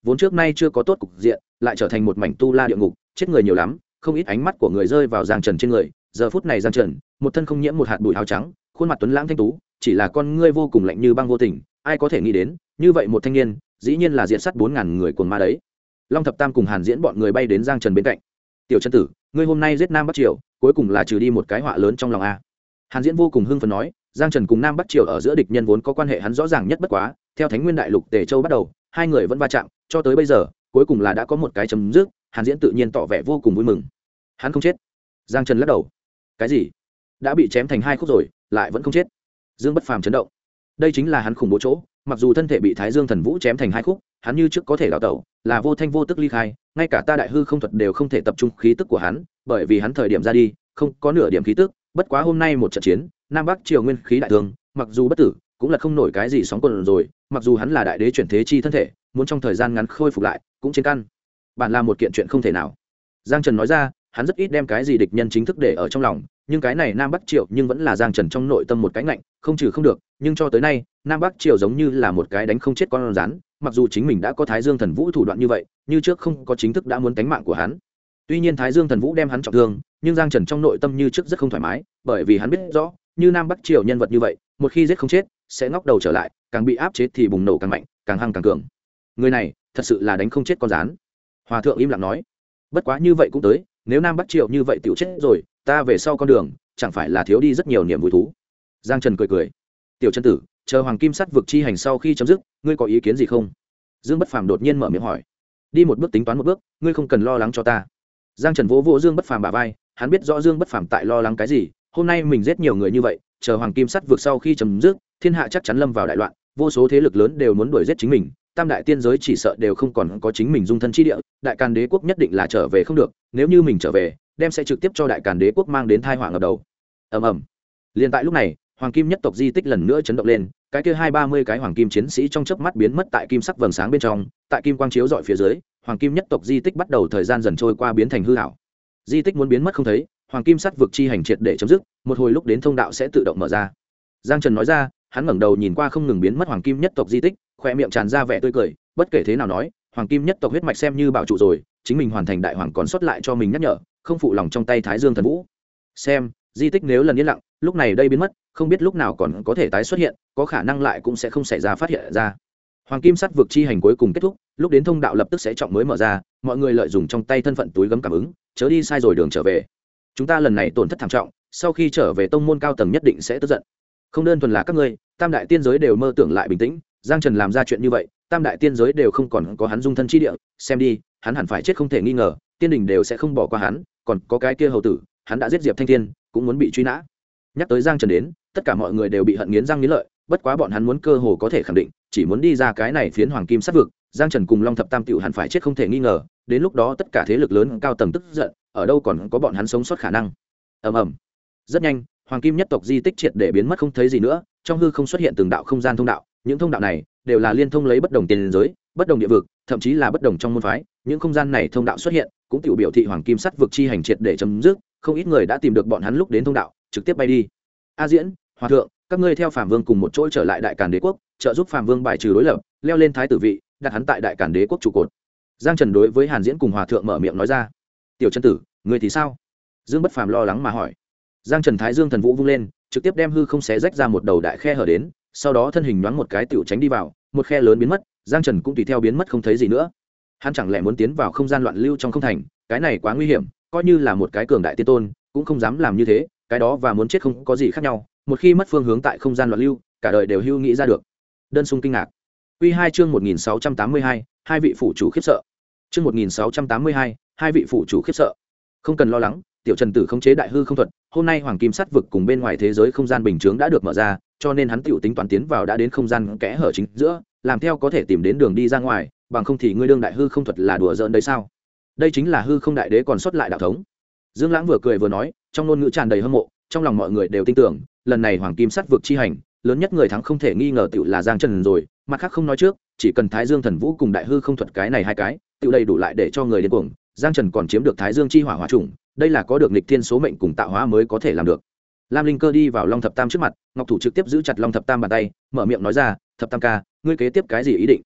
vốn trước nay chưa có tốt cục diện lại trở thành một mảnh tu la địa ngục, chết người nhiều lắm, không ít ánh mắt của người rơi vào Giang Trần trên người. Giờ phút này Giang Trần một thân không nhiễm một hạt bụi áo trắng, khuôn mặt tuấn lãng thanh tú, chỉ là con ngươi vô cùng lạnh như băng vô tình. Ai có thể nghĩ đến như vậy một thanh niên dĩ nhiên là diện sát 4000 người cuồng ma đấy. Long Thập Tam cùng Hàn Diễn bọn người bay đến Giang Trần bên cạnh. Tiểu Trần tử, ngươi hôm nay giết Nam Bắc Triều, cuối cùng là trừ đi một cái họa lớn trong lòng a. Hàn Diễn vô cùng hưng phấn nói, Giang Trần cùng Nam Bắc Triều ở giữa địch nhân vốn có quan hệ hắn rõ ràng nhất bất quá, theo Thánh Nguyên Đại Lục Tề Châu bắt đầu, hai người vẫn va chạm, cho tới bây giờ, cuối cùng là đã có một cái chấm dứt. Hàn Diễn tự nhiên tỏ vẻ vô cùng vui mừng. Hắn không chết. Giang Trần lắc đầu. Cái gì? Đã bị chém thành hai khúc rồi, lại vẫn không chết? Dương Bất Phàm chấn động. Đây chính là hắn khủng bố chỗ, mặc dù thân thể bị Thái Dương Thần Vũ chém thành hai khúc, hắn như trước có thể đào tẩu, là vô thanh vô tức ly khai, ngay cả ta Đại Hư Không Thuật đều không thể tập trung khí tức của hắn, bởi vì hắn thời điểm ra đi, không có nửa điểm khí tức. Bất quá hôm nay một trận chiến, Nam Bắc Triều nguyên khí đại thương, mặc dù bất tử, cũng là không nổi cái gì sóng quần rồi, mặc dù hắn là đại đế chuyển thế chi thân thể, muốn trong thời gian ngắn khôi phục lại, cũng trên căn bản là một kiện chuyện không thể nào. Giang Trần nói ra, hắn rất ít đem cái gì địch nhân chính thức để ở trong lòng, nhưng cái này Nam Bắc Triều nhưng vẫn là Giang Trần trong nội tâm một cái ngạnh, không trừ không được, nhưng cho tới nay, Nam Bắc Triều giống như là một cái đánh không chết con rắn, mặc dù chính mình đã có Thái Dương Thần Vũ thủ đoạn như vậy, như trước không có chính thức đã muốn tánh mạng của hắn. Tuy nhiên Thái Dương Thần Vũ đem hắn trọng thương, nhưng Giang Trần trong nội tâm như trước rất không thoải mái, bởi vì hắn biết rõ, như Nam Bắc Triều nhân vật như vậy, một khi giết không chết, sẽ ngóc đầu trở lại, càng bị áp chế thì bùng nổ càng mạnh, càng hăng càng cường. Người này, thật sự là đánh không chết con rắn. Hòa thượng im lặng nói, bất quá như vậy cũng tới, nếu Nam Bắc Triều như vậy tiểu chết rồi, ta về sau con đường, chẳng phải là thiếu đi rất nhiều niềm vui thú. Giang Trần cười cười, tiểu Trần tử, chờ Hoàng Kim Sắt vực chi hành sau khi chấm dứt, ngươi có ý kiến gì không? Dương Bất Phàm đột nhiên mở miệng hỏi. Đi một bước tính toán một bước, ngươi không cần lo lắng cho ta. Giang Trần vỗ vỗ Dương Bất Phàm bả vai, hắn biết rõ Dương Bất Phàm tại lo lắng cái gì, hôm nay mình giết nhiều người như vậy, chờ Hoàng Kim Sắt vực sau khi chấm dứt, thiên hạ chắc chắn lâm vào đại loạn, vô số thế lực lớn đều muốn đuổi giết chính mình, tam đại tiên giới chỉ sợ đều không còn có chính mình dung thân chi địa, Đại Càn Đế quốc nhất định là trở về không được, nếu như mình trở về, đem sẽ trực tiếp cho Đại Càn Đế quốc mang đến tai họa ngập đầu. Ầm ầm. Liên tại lúc này, Hoàng Kim nhất tộc di tích lần nữa chấn động lên, cái kia 230 cái hoàng kim chiến sĩ trong chớp mắt biến mất tại kim sắc vầng sáng bên trong, tại kim quang chiếu rọi phía dưới, Hoàng Kim nhất tộc di tích bắt đầu thời gian dần trôi qua biến thành hư ảo. Di tích muốn biến mất không thấy, Hoàng Kim sắt vực chi hành triệt để chấm dứt, một hồi lúc đến thông đạo sẽ tự động mở ra. Giang Trần nói ra, hắn ngẩng đầu nhìn qua không ngừng biến mất Hoàng Kim nhất tộc di tích, khoe miệng tràn ra vẻ tươi cười, bất kể thế nào nói, Hoàng Kim nhất tộc huyết mạch xem như bảo trụ rồi, chính mình hoàn thành đại hoàng còn sót lại cho mình nhắc nhở, không phụ lòng trong tay Thái Dương Thần Vũ. Xem, di tích nếu lần yên lặng, lúc này đây biến mất, không biết lúc nào còn có thể tái xuất hiện, có khả năng lại cũng sẽ không xảy ra phát hiện ra. Hoàng Kim sắt vực chi hành cuối cùng kết thúc, lúc đến thông đạo lập tức sẽ trọng mới mở ra, mọi người lợi dụng trong tay thân phận túi gấm cảm ứng, chớ đi sai rồi đường trở về. Chúng ta lần này tổn thất thảm trọng, sau khi trở về tông môn cao tầng nhất định sẽ tức giận. Không đơn thuần là các ngươi, tam đại tiên giới đều mơ tưởng lại bình tĩnh, Giang Trần làm ra chuyện như vậy, tam đại tiên giới đều không còn có hắn dung thân chi địa, xem đi, hắn hẳn phải chết không thể nghi ngờ, tiên đình đều sẽ không bỏ qua hắn, còn có cái kia hầu tử, hắn đã giết Diệp Thanh Thiên, cũng muốn bị truy nã. Nhắc tới Giang Trần đến, tất cả mọi người đều bị hận nghiến răng nghiến lợi, bất quá bọn hắn muốn cơ hồ có thể khẳng định, chỉ muốn đi ra cái này phiến Hoàng Kim sát vực, Giang Trần cùng Long Thập Tam tiểu hẳn phải chết không thể nghi ngờ, đến lúc đó tất cả thế lực lớn cao tầng tức giận, ở đâu còn có bọn hắn sống sót khả năng. Ầm ầm. Rất nhanh, Hoàng Kim nhất tộc di tích triệt để biến mất không thấy gì nữa, trong hư không xuất hiện từng đạo không gian thông đạo, những thông đạo này đều là liên thông lấy bất đồng tiên giới, bất đồng địa vực, thậm chí là bất đồng trong môn phái, những không gian này thông đạo xuất hiện, cũng tiểu biểu thị Hoàng Kim sắt vực chi hành triệt để chấm dứt, không ít người đã tìm được bọn hắn lúc đến thông đạo, trực tiếp bay đi. A Diễn, Hòa thượng, các ngươi theo Phạm Vương cùng một chỗ trở lại Đại Càn Đế quốc, trợ giúp Phạm Vương bài trừ đối lập, leo lên thái tử vị, đặt hắn tại Đại Càn Đế quốc trụ cột. Giang Trần đối với Hàn Diễn cùng Hòa thượng mở miệng nói ra. Tiểu chân tử, ngươi thì sao? Dương Bất Phàm lo lắng mà hỏi. Giang Trần Thái Dương Thần Vũ vung lên, trực tiếp đem hư không xé rách ra một đầu đại khe hở đến, sau đó thân hình nhoáng một cái tiểu tránh đi vào, một khe lớn biến mất, Giang Trần cũng tùy theo biến mất không thấy gì nữa. Hắn chẳng lẽ muốn tiến vào không gian loạn lưu trong không thành, cái này quá nguy hiểm, coi như là một cái cường đại tiên tôn, cũng không dám làm như thế, cái đó và muốn chết không có gì khác nhau, một khi mất phương hướng tại không gian loạn lưu, cả đời đều hưu nghĩ ra được. Đơn Sung kinh ngạc. Quy 2 chương 1682, hai vị phụ chủ khiếp sợ. Chương 1682, hai vị phụ chủ khiếp sợ. Không cần lo lắng, tiểu Trần tử khống chế đại hư không thuật, hôm nay Hoàng Kim sắt vực cùng bên ngoài thế giới không gian bình chướng đã được mở ra, cho nên hắn tiểu tính toán tiến vào đã đến không gian kẽ hở chính giữa, làm theo có thể tìm đến đường đi ra ngoài, bằng không thì ngươi đương đại hư không thuật là đùa giỡn đấy sao? Đây chính là hư không đại đế còn sót lại đạo thống. Dương Lãng vừa cười vừa nói, trong ngôn ngữ tràn đầy hâm mộ, trong lòng mọi người đều tin tưởng, lần này Hoàng Kim sắt vực chi hành, lớn nhất người thắng không thể nghi ngờ tiểu là Giang Trần rồi, mặt khác không nói trước, chỉ cần Thái Dương Thần Vũ cùng Đại Hư không thuật cái này hai cái, tiểu đầy đủ lại để cho người điên cuồng. Giang Trần còn chiếm được Thái Dương chi hỏa hỏa chủng, đây là có được nghịch thiên số mệnh cùng tạo hóa mới có thể làm được. Lam Linh Cơ đi vào Long Thập Tam trước mặt, Ngọc Thủ trực tiếp giữ chặt Long Thập Tam bàn tay, mở miệng nói ra, "Thập Tam ca, ngươi kế tiếp cái gì ý định?"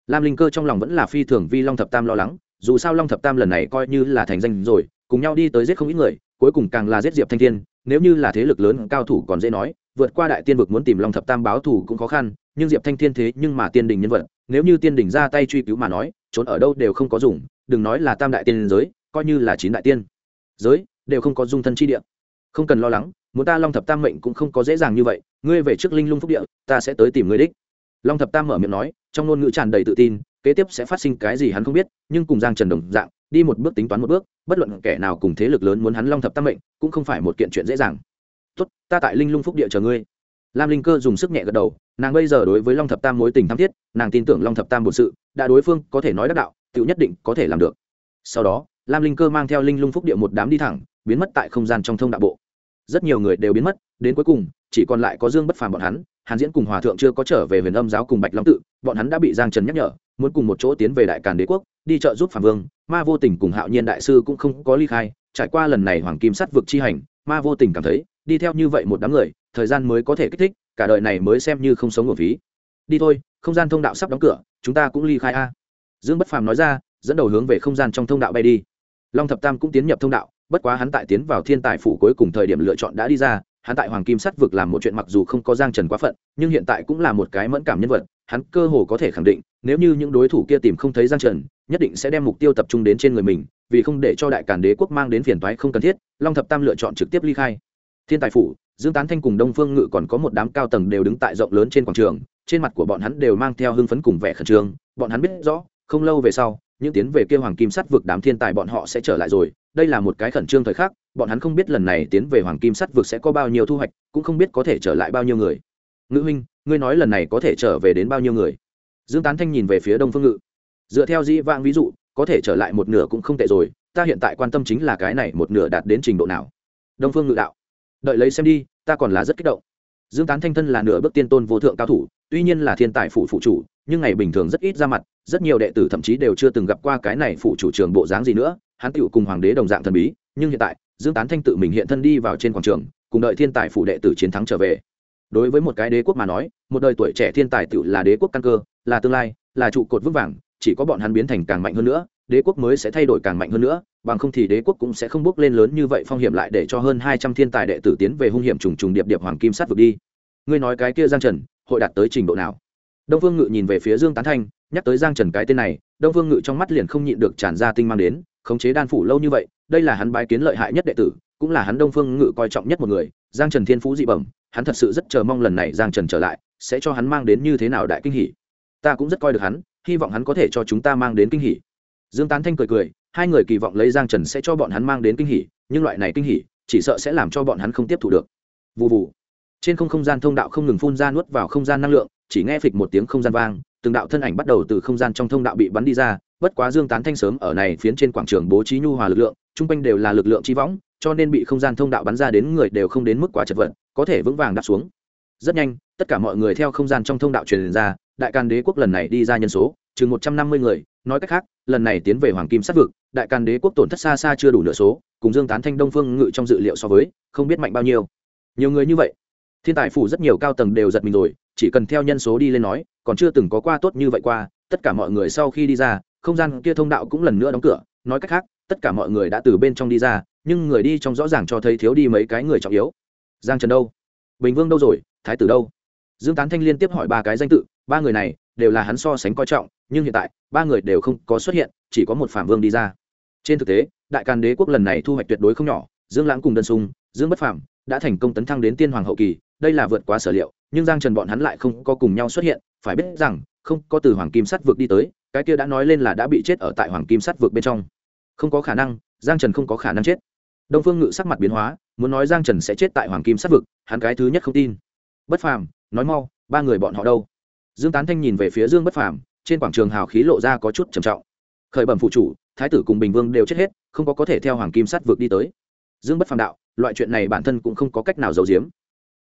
Lam Linh Cơ trong lòng vẫn là phi thường vì Long Thập Tam lo lắng, dù sao Long Thập Tam lần này coi như là thành danh rồi, cùng nhau đi tới giết không ít người, cuối cùng càng là giết Diệp Thanh Thiên, nếu như là thế lực lớn cao thủ còn dễ nói, vượt qua đại tiên vực muốn tìm Long Thập Tam báo thù cũng khó khăn, nhưng Diệp Thanh Thiên thế nhưng mà tiên đình nhân vật, nếu như tiên đình ra tay truy cứu mà nói, trốn ở đâu đều không có dùng, đừng nói là tam đại tiên giới, coi như là chín đại tiên giới, đều không có dung thân chi địa. Không cần lo lắng, muốn ta Long Thập Tam mệnh cũng không có dễ dàng như vậy, ngươi về trước Linh Lung Phúc địa, ta sẽ tới tìm ngươi đích. Long Thập Tam mở miệng nói, trong ngôn ngữ tràn đầy tự tin, kế tiếp sẽ phát sinh cái gì hắn không biết, nhưng cùng Giang Trần đồng dạng, đi một bước tính toán một bước, bất luận kẻ nào cùng thế lực lớn muốn hắn Long Thập Tam mệnh, cũng không phải một kiện chuyện dễ dàng. Tốt, ta tại Linh Lung Phúc địa chờ ngươi. Lam Linh Cơ dùng sức nhẹ gật đầu, nàng bây giờ đối với Long Thập Tam mối tình thắm thiết, nàng tin tưởng Long Thập Tam bổn sự, đã đối phương có thể nói đắc đạo, tự nhất định có thể làm được. Sau đó, Lam Linh Cơ mang theo Linh Lung Phúc địa một đám đi thẳng, biến mất tại không gian trong thông đạo bộ. Rất nhiều người đều biến mất, đến cuối cùng chỉ còn lại có Dương Bất Phàm bọn hắn, Hàn Diễn cùng Hòa thượng chưa có trở về Huyền Âm giáo cùng Bạch Long tự, bọn hắn đã bị Giang Trần nhắc nhở, muốn cùng một chỗ tiến về Đại Càn Đế quốc, đi trợ giúp Phàm Vương. Ma Vô Tình cùng Hạo Nhiên đại sư cũng không có ly khai, trải qua lần này Hoàng Kim Sắt vực chi hành, Ma Vô Tình cảm thấy, đi theo như vậy một đám người, thời gian mới có thể kích thích, cả đời này mới xem như không sống uổng phí. Đi thôi, không gian thông đạo sắp đóng cửa, chúng ta cũng ly khai a. Dương Bất Phàm nói ra, dẫn đầu hướng về không gian trong thông đạo bay đi. Long Thập Tam cũng tiến nhập thông đạo, bất quá hắn tại tiến vào Thiên Tài phủ cuối cùng thời điểm lựa chọn đã đi ra, hắn tại Hoàng Kim Sắt vực làm một chuyện mặc dù không có Giang Trần quá phận, nhưng hiện tại cũng là một cái mẫn cảm nhân vật, hắn cơ hồ có thể khẳng định, nếu như những đối thủ kia tìm không thấy Giang Trần, nhất định sẽ đem mục tiêu tập trung đến trên người mình, vì không để cho Đại Càn Đế quốc mang đến phiền toái không cần thiết, Long Thập Tam lựa chọn trực tiếp ly khai. Thiên Tài phủ, Dương Tán Thanh cùng Đông Phương Ngự còn có một đám cao tầng đều đứng tại rộng lớn trên quảng trường, trên mặt của bọn hắn đều mang theo hưng phấn cùng vẻ khẩn trương, bọn hắn biết rõ, không lâu về sau, những tiến về kia Hoàng Kim Sắt vực đám thiên tài bọn họ sẽ trở lại rồi, đây là một cái khẩn trương thời khắc, bọn hắn không biết lần này tiến về Hoàng Kim Sắt vực sẽ có bao nhiêu thu hoạch, cũng không biết có thể trở lại bao nhiêu người. Ngự huynh, ngươi nói lần này có thể trở về đến bao nhiêu người? Dương Tán Thanh nhìn về phía Đông Phương Ngự. Dựa theo dĩ vãng ví dụ, có thể trở lại một nửa cũng không tệ rồi, ta hiện tại quan tâm chính là cái này một nửa đạt đến trình độ nào. Đông Phương Ngự đạo, đợi lấy xem đi, ta còn là rất kích động. Dương Tán Thanh thân là nửa bước tiên tôn vô thượng cao thủ, tuy nhiên là thiên tài phủ phụ chủ, nhưng ngày bình thường rất ít ra mặt, rất nhiều đệ tử thậm chí đều chưa từng gặp qua cái này phụ chủ trường bộ dáng gì nữa, hắn tựu cùng hoàng đế đồng dạng thần bí, nhưng hiện tại, Dương Tán Thanh tự mình hiện thân đi vào trên quảng trường, cùng đợi thiên tài phủ đệ tử chiến thắng trở về. Đối với một cái đế quốc mà nói, một đời tuổi trẻ thiên tài tựu là đế quốc căn cơ, là tương lai, là trụ cột vững vàng, chỉ có bọn hắn biến thành càng mạnh hơn nữa, đế quốc mới sẽ thay đổi càng mạnh hơn nữa, bằng không thì đế quốc cũng sẽ không bước lên lớn như vậy phong hiểm lại để cho hơn 200 thiên tài đệ tử tiến về hung hiểm trùng trùng điệp điệp Hoàng Kim Sắt vực đi. Ngươi nói cái kia Giang Trần, hội đạt tới trình độ nào? Đông Phương Ngự nhìn về phía Dương Tán Thanh, nhắc tới Giang Trần cái tên này, Đông Phương Ngự trong mắt liền không nhịn được tràn ra tinh mang đến, khống chế đan phủ lâu như vậy, đây là hắn bái kiến lợi hại nhất đệ tử, cũng là hắn Đông Phương Ngự coi trọng nhất một người, Giang Trần thiên phú dị bẩm, hắn thật sự rất chờ mong lần này Giang Trần trở lại, sẽ cho hắn mang đến như thế nào đại kinh hỉ. Ta cũng rất coi được hắn, hy vọng hắn có thể cho chúng ta mang đến kinh hỉ. Dương Tán Thanh cười cười, hai người kỳ vọng lấy Giang Trần sẽ cho bọn hắn mang đến kinh hỉ, nhưng loại này kinh hỉ, chỉ sợ sẽ làm cho bọn hắn không tiếp thu được. Vù vù. Trên không gian thông đạo không ngừng phun ra nuốt vào không gian năng lượng, chỉ nghe phịch một tiếng không gian vang, từng đạo thân ảnh bắt đầu từ không gian trong thông đạo bị bắn đi ra, bất quá Dương Tán Thanh sớm ở này phiến trên quảng trường bố trí nhu hòa lực lượng, trung quanh đều là lực lượng chi võng, cho nên bị không gian thông đạo bắn ra đến người đều không đến mức quá chật vật, có thể vững vàng đáp xuống. Rất nhanh, tất cả mọi người theo không gian trong thông đạo truyền ra, Đại Càn Đế quốc lần này đi ra nhân số chừng 150 người, nói cách khác, lần này tiến về Hoàng Kim Sắt vực, Đại Càn Đế quốc tổn thất xa xa chưa đủ nửa số, cùng Dương Tán Thanh Đông Phương Ngự trong dự liệu so với, không biết mạnh bao nhiêu. Nhiều người như vậy, Thiên Tài phủ rất nhiều cao tầng đều giật mình rồi, chỉ cần theo nhân số đi lên nói, còn chưa từng có qua tốt như vậy qua, tất cả mọi người sau khi đi ra, không gian kia thông đạo cũng lần nữa đóng cửa, nói cách khác, tất cả mọi người đã từ bên trong đi ra, nhưng người đi trong rõ ràng cho thấy thiếu đi mấy cái người trọng yếu. Giang Trần đâu? Bình Vương đâu rồi? Thái tử đâu? Dương Tán Thanh liên tiếp hỏi ba cái danh tự, ba người này đều là hắn so sánh coi trọng, nhưng hiện tại, ba người đều không có xuất hiện, chỉ có một Phạm Vương đi ra. Trên thực tế, Đại Càn Đế quốc lần này thu hoạch tuyệt đối không nhỏ, Dương Lãng cùng Đơn Sung, Dương Bất Phàm đã thành công tấn thăng đến tiên hoàng hậu kỳ, đây là vượt quá sở liệu, nhưng Giang Trần bọn hắn lại không có cùng nhau xuất hiện, phải biết rằng, không có từ Hoàng Kim Sắt vực đi tới, cái kia đã nói lên là đã bị chết ở tại Hoàng Kim Sắt vực bên trong. Không có khả năng, Giang Trần không có khả năng chết. Đông Phương Ngự sắc mặt biến hóa, muốn nói Giang Trần sẽ chết tại Hoàng Kim Sắt vực, hắn cái thứ nhất không tin. Bất Phàm, nói mau, ba người bọn họ đâu? Dương Tán Thanh nhìn về phía Dương Bất Phàm, trên quảng trường hào khí lộ ra có chút trầm trọng. Khởi bẩm phụ chủ, thái tử cùng Bình Vương đều chết hết, không có thể theo Hoàng Kim Sắt vực đi tới. Dương Bất Phàm đạo, loại chuyện này bản thân cũng không có cách nào giấu giếm.